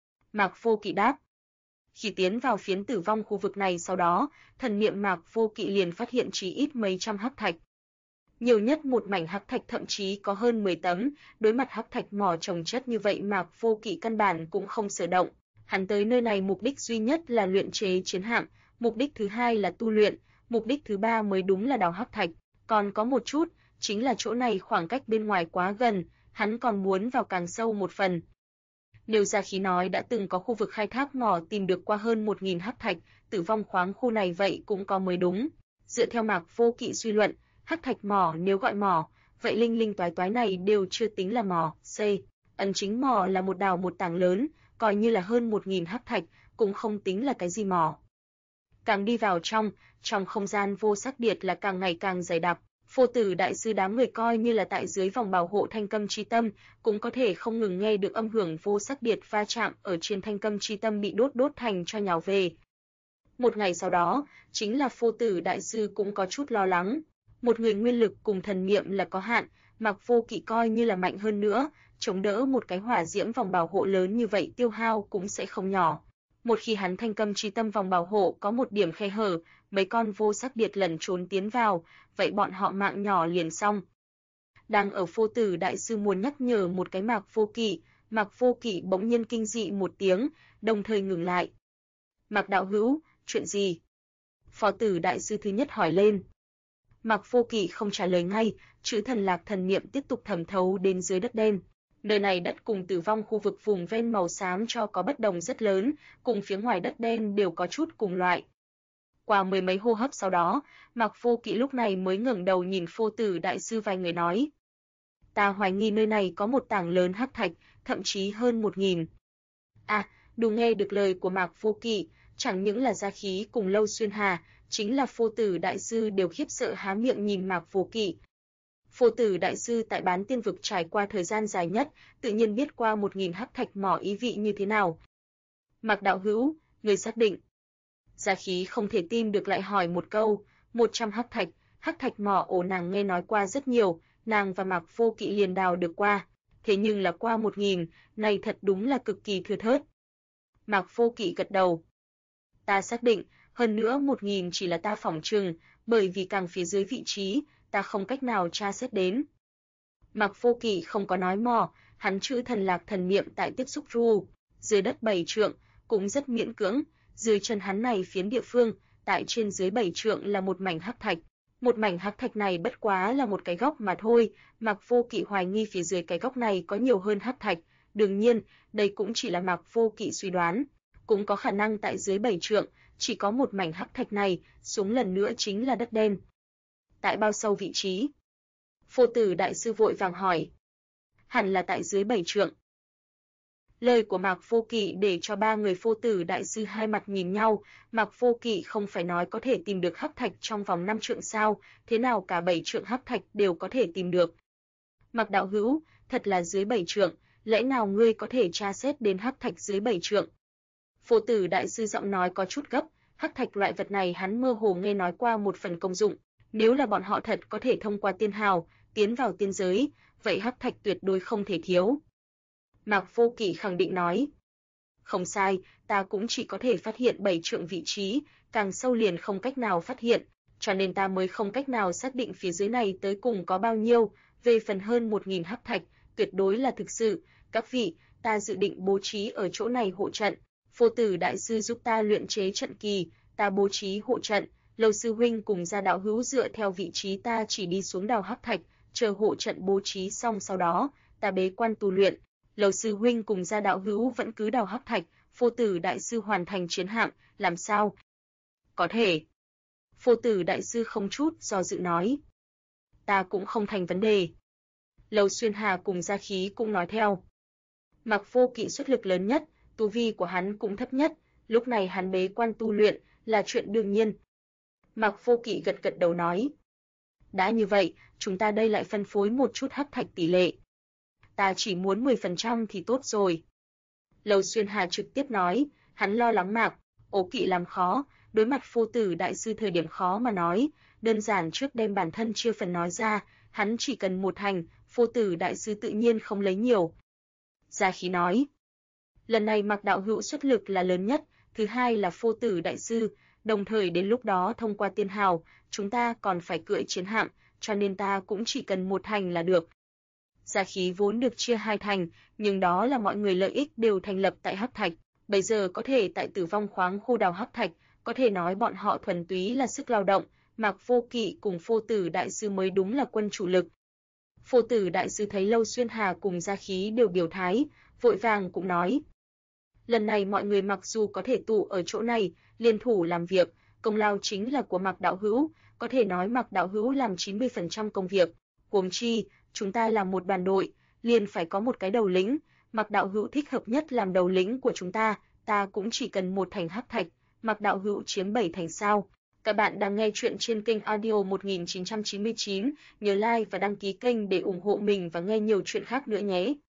Mạc Vô Kỵ đáp. Khi tiến vào phiến Tử Vong khu vực này sau đó, thần niệm Mạc Vô Kỵ liền phát hiện chỉ ít mấy trăm hắc thạch. Nhiều nhất một mảnh hắc thạch thậm chí có hơn 10 tấm, đối mặt hắc thạch mỏ trồng chất như vậy Mạc Vô Kỵ căn bản cũng không sở động. Hắn tới nơi này mục đích duy nhất là luyện chế chiến hạm, mục đích thứ hai là tu luyện, mục đích thứ ba mới đúng là đào hắc thạch, còn có một chút, chính là chỗ này khoảng cách bên ngoài quá gần, hắn còn muốn vào càng sâu một phần. Nếu Gia Khí nói đã từng có khu vực khai thác mỏ tìm được qua hơn 1.000 hắc thạch, Tử Vong khoáng khu này vậy cũng có mới đúng. Dựa theo Mạc Vô Kỵ suy luận, hắc thạch mỏ nếu gọi mỏ, vậy linh linh toái toái này đều chưa tính là mỏ. C. Ấn chính mỏ là một đào một tảng lớn, coi như là hơn 1.000 hắc thạch, cũng không tính là cái gì mỏ. Càng đi vào trong không gian vô sắc điệt là càng ngày càng dày đặc. Phô Tử đại sư đám người coi như là tại dưới vòng bảo hộ thanh câm chi tâm, cũng có thể không ngừng nghe được âm hưởng vô sắc điệt va chạm ở trên thanh câm chi tâm bị đốt thành cho nhào về. Một ngày sau đó, chính là Phô Tử đại sư cũng có chút lo lắng. Một người nguyên lực cùng thần niệm là có hạn, Mạc Vô Kỵ coi như là mạnh hơn nữa, chống đỡ một cái hỏa diễm vòng bảo hộ lớn như vậy tiêu hao cũng sẽ không nhỏ. Một khi hắn thanh câm chi tâm vòng bảo hộ có một điểm khe hở, mấy con vô sắc điệt lẩn trốn tiến vào, vậy bọn họ mạng nhỏ liền xong. Đang ở Phô Tử đại sư muốn nhắc nhở một cái Mạc Vô Kỵ, Mạc Vô Kỵ bỗng nhiên kinh dị một tiếng, đồng thời ngừng lại. Mạc đạo hữu, chuyện gì? Phó tử đại sư thứ nhất hỏi lên. Mạc Vô Kỵ không trả lời ngay, chữ thần lạc thần niệm tiếp tục thẩm thấu đến dưới đất đen. Nơi này đất cùng tử vong khu vực vùng ven màu xám cho có bất đồng rất lớn, cùng phía ngoài đất đen đều có chút cùng loại. Qua mười mấy hô hấp sau đó, Mạc Vô Kỵ lúc này mới ngẩng đầu nhìn Phô Tử đại sư vài người nói: "Ta hoài nghi nơi này có một tảng lớn hắc thạch, thậm chí hơn 1000." Đủ nghe được lời của Mạc Vô Kỵ, chẳng những là Gia Khí cùng Lâu Xuyên Hà, chính là Phô Tử đại sư đều khiếp sợ há miệng nhìn Mạc Vô Kỵ. Phô Tử đại sư tại Bán Tiên vực trải qua thời gian dài nhất, tự nhiên biết qua 1000 hắc thạch mỏ ý vị như thế nào. Mạc đạo hữu, người xác định? Gia Khí không thể tin được lại hỏi một câu, 100 hắc thạch mỏ ổ nàng nghe nói qua rất nhiều, nàng và Mạc Vô Kỵ liền đào được qua, thế nhưng là qua 1000, này thật đúng là cực kỳ thưa thớt. Mạc Vô Kỵ gật đầu. Ta xác định, hơn nữa 1000 chỉ là ta phỏng chừng, bởi vì càng phía dưới vị trí, ta không cách nào tra xét đến. Mạc Vô Kỵ không có nói mò, hắn chữ thần lạc thần niệm tại tiếp xúc ru, dưới đất 7 trượng, cũng rất miễn cưỡng, dưới chân hắn này phiến địa phương, tại trên dưới 7 trượng là một mảnh hắc thạch. Một mảnh hắc thạch này bất quá là một cái góc mà thôi, Mạc Vô Kỵ hoài nghi phía dưới cái góc này có nhiều hơn hắc thạch, đương nhiên, đây cũng chỉ là Mạc Vô Kỵ suy đoán, cũng có khả năng tại dưới 7 trượng, chỉ có một mảnh hắc thạch này, xuống lần nữa chính là đất đen. Tại bao sâu vị trí? Phô Tử đại sư vội vàng hỏi. Hẳn là tại dưới 7 trượng. Lời của Mạc Vô Kỵ để cho ba người Phô Tử đại sư hai mặt nhìn nhau, Mạc Vô Kỵ không phải nói có thể tìm được hắc thạch trong vòng 5 trượng sao, thế nào cả 7 trượng hắc thạch đều có thể tìm được. Mạc đạo hữu, thật là dưới 7 trượng, lẽ nào ngươi có thể tra xét đến hắc thạch dưới 7 trượng? Phô Tử đại sư giọng nói có chút gấp, hắc thạch loại vật này hắn mơ hồ nghe nói qua một phần công dụng, nếu là bọn họ thật có thể thông qua tiên hào, tiến vào tiên giới, vậy hắc thạch tuyệt đối không thể thiếu. Mạc Vô Kỵ khẳng định nói. Không sai, ta cũng chỉ có thể phát hiện 7 trượng vị trí, càng sâu liền không cách nào phát hiện, cho nên ta mới không cách nào xác định phía dưới này tới cùng có bao nhiêu, về phần hơn 1000 hắc thạch, tuyệt đối là thực sự, các vị, ta dự định bố trí ở chỗ này hộ trận, Phô Tử đại sư giúp ta luyện chế trận kỳ, ta bố trí hộ trận, Lâu sư huynh cùng Gia đạo hữu dựa theo vị trí ta chỉ đi xuống đào hắc thạch, chờ hộ trận bố trí xong sau đó, ta bế quan tu luyện. Lâu sư huynh cùng Gia đạo hữu vẫn cứ đào hắc thạch, Phô Tử đại sư hoàn thành chiến hạm, làm sao? Có thể. Phô Tử đại sư không chút do dự nói. Ta cũng không thành vấn đề. Lâu Xuyên Hà cùng Gia Khí cũng nói theo. Mạc Vô Kỵ xuất lực lớn nhất, tu vi của hắn cũng thấp nhất, lúc này hắn bế quan tu luyện là chuyện đương nhiên. Mạc Vô Kỵ gật gật đầu nói. Đã như vậy, chúng ta đây lại phân phối một chút hắc thạch tỷ lệ. Ta chỉ muốn 10% thì tốt rồi. Lâu Xuyên Hà trực tiếp nói, hắn lo lắng Mạc Vô Kỵ làm khó, đối mặt Phô Tử đại sư thời điểm khó mà nói, đơn giản trước đem bản thân chia phần nói ra, hắn chỉ cần một hành, Phô Tử đại sư tự nhiên không lấy nhiều. Gia Khí nói, lần này Mạc đạo hữu xuất lực là lớn nhất, thứ hai là Phô Tử đại sư, đồng thời đến lúc đó thông qua tiên hào, chúng ta còn phải cưỡi chiến hạm, cho nên ta cũng chỉ cần một thành là được. Gia Khí vốn được chia 2 thành, nhưng đó là mọi người lợi ích đều thành lập tại hắc thạch, bây giờ có thể tại Tử Vong khoáng khu đào hắc thạch, có thể nói bọn họ thuần túy là sức lao động, Mạc Vô Kỵ cùng Phô Tử đại sư mới đúng là quân chủ lực. Phô Tử đại sư thấy Lâu Xuyên Hà cùng Gia Khí đều biểu thái, vội vàng cũng nói: lần này mọi người mặc dù có thể tụ ở chỗ này, liên thủ làm việc, công lao chính là của Mạc đạo hữu, có thể nói Mạc đạo hữu làm 90% công việc, huống chi chúng ta là một đoàn đội, liền phải có một cái đầu lĩnh, Mạc đạo hữu thích hợp nhất làm đầu lĩnh của chúng ta cũng chỉ cần một thành hắc thạch, Mạc đạo hữu chiếm 7 thành sao? Các bạn đang nghe chuyện trên kênh audio 1999, nhớ like và đăng ký kênh để ủng hộ mình và nghe nhiều chuyện khác nữa nhé.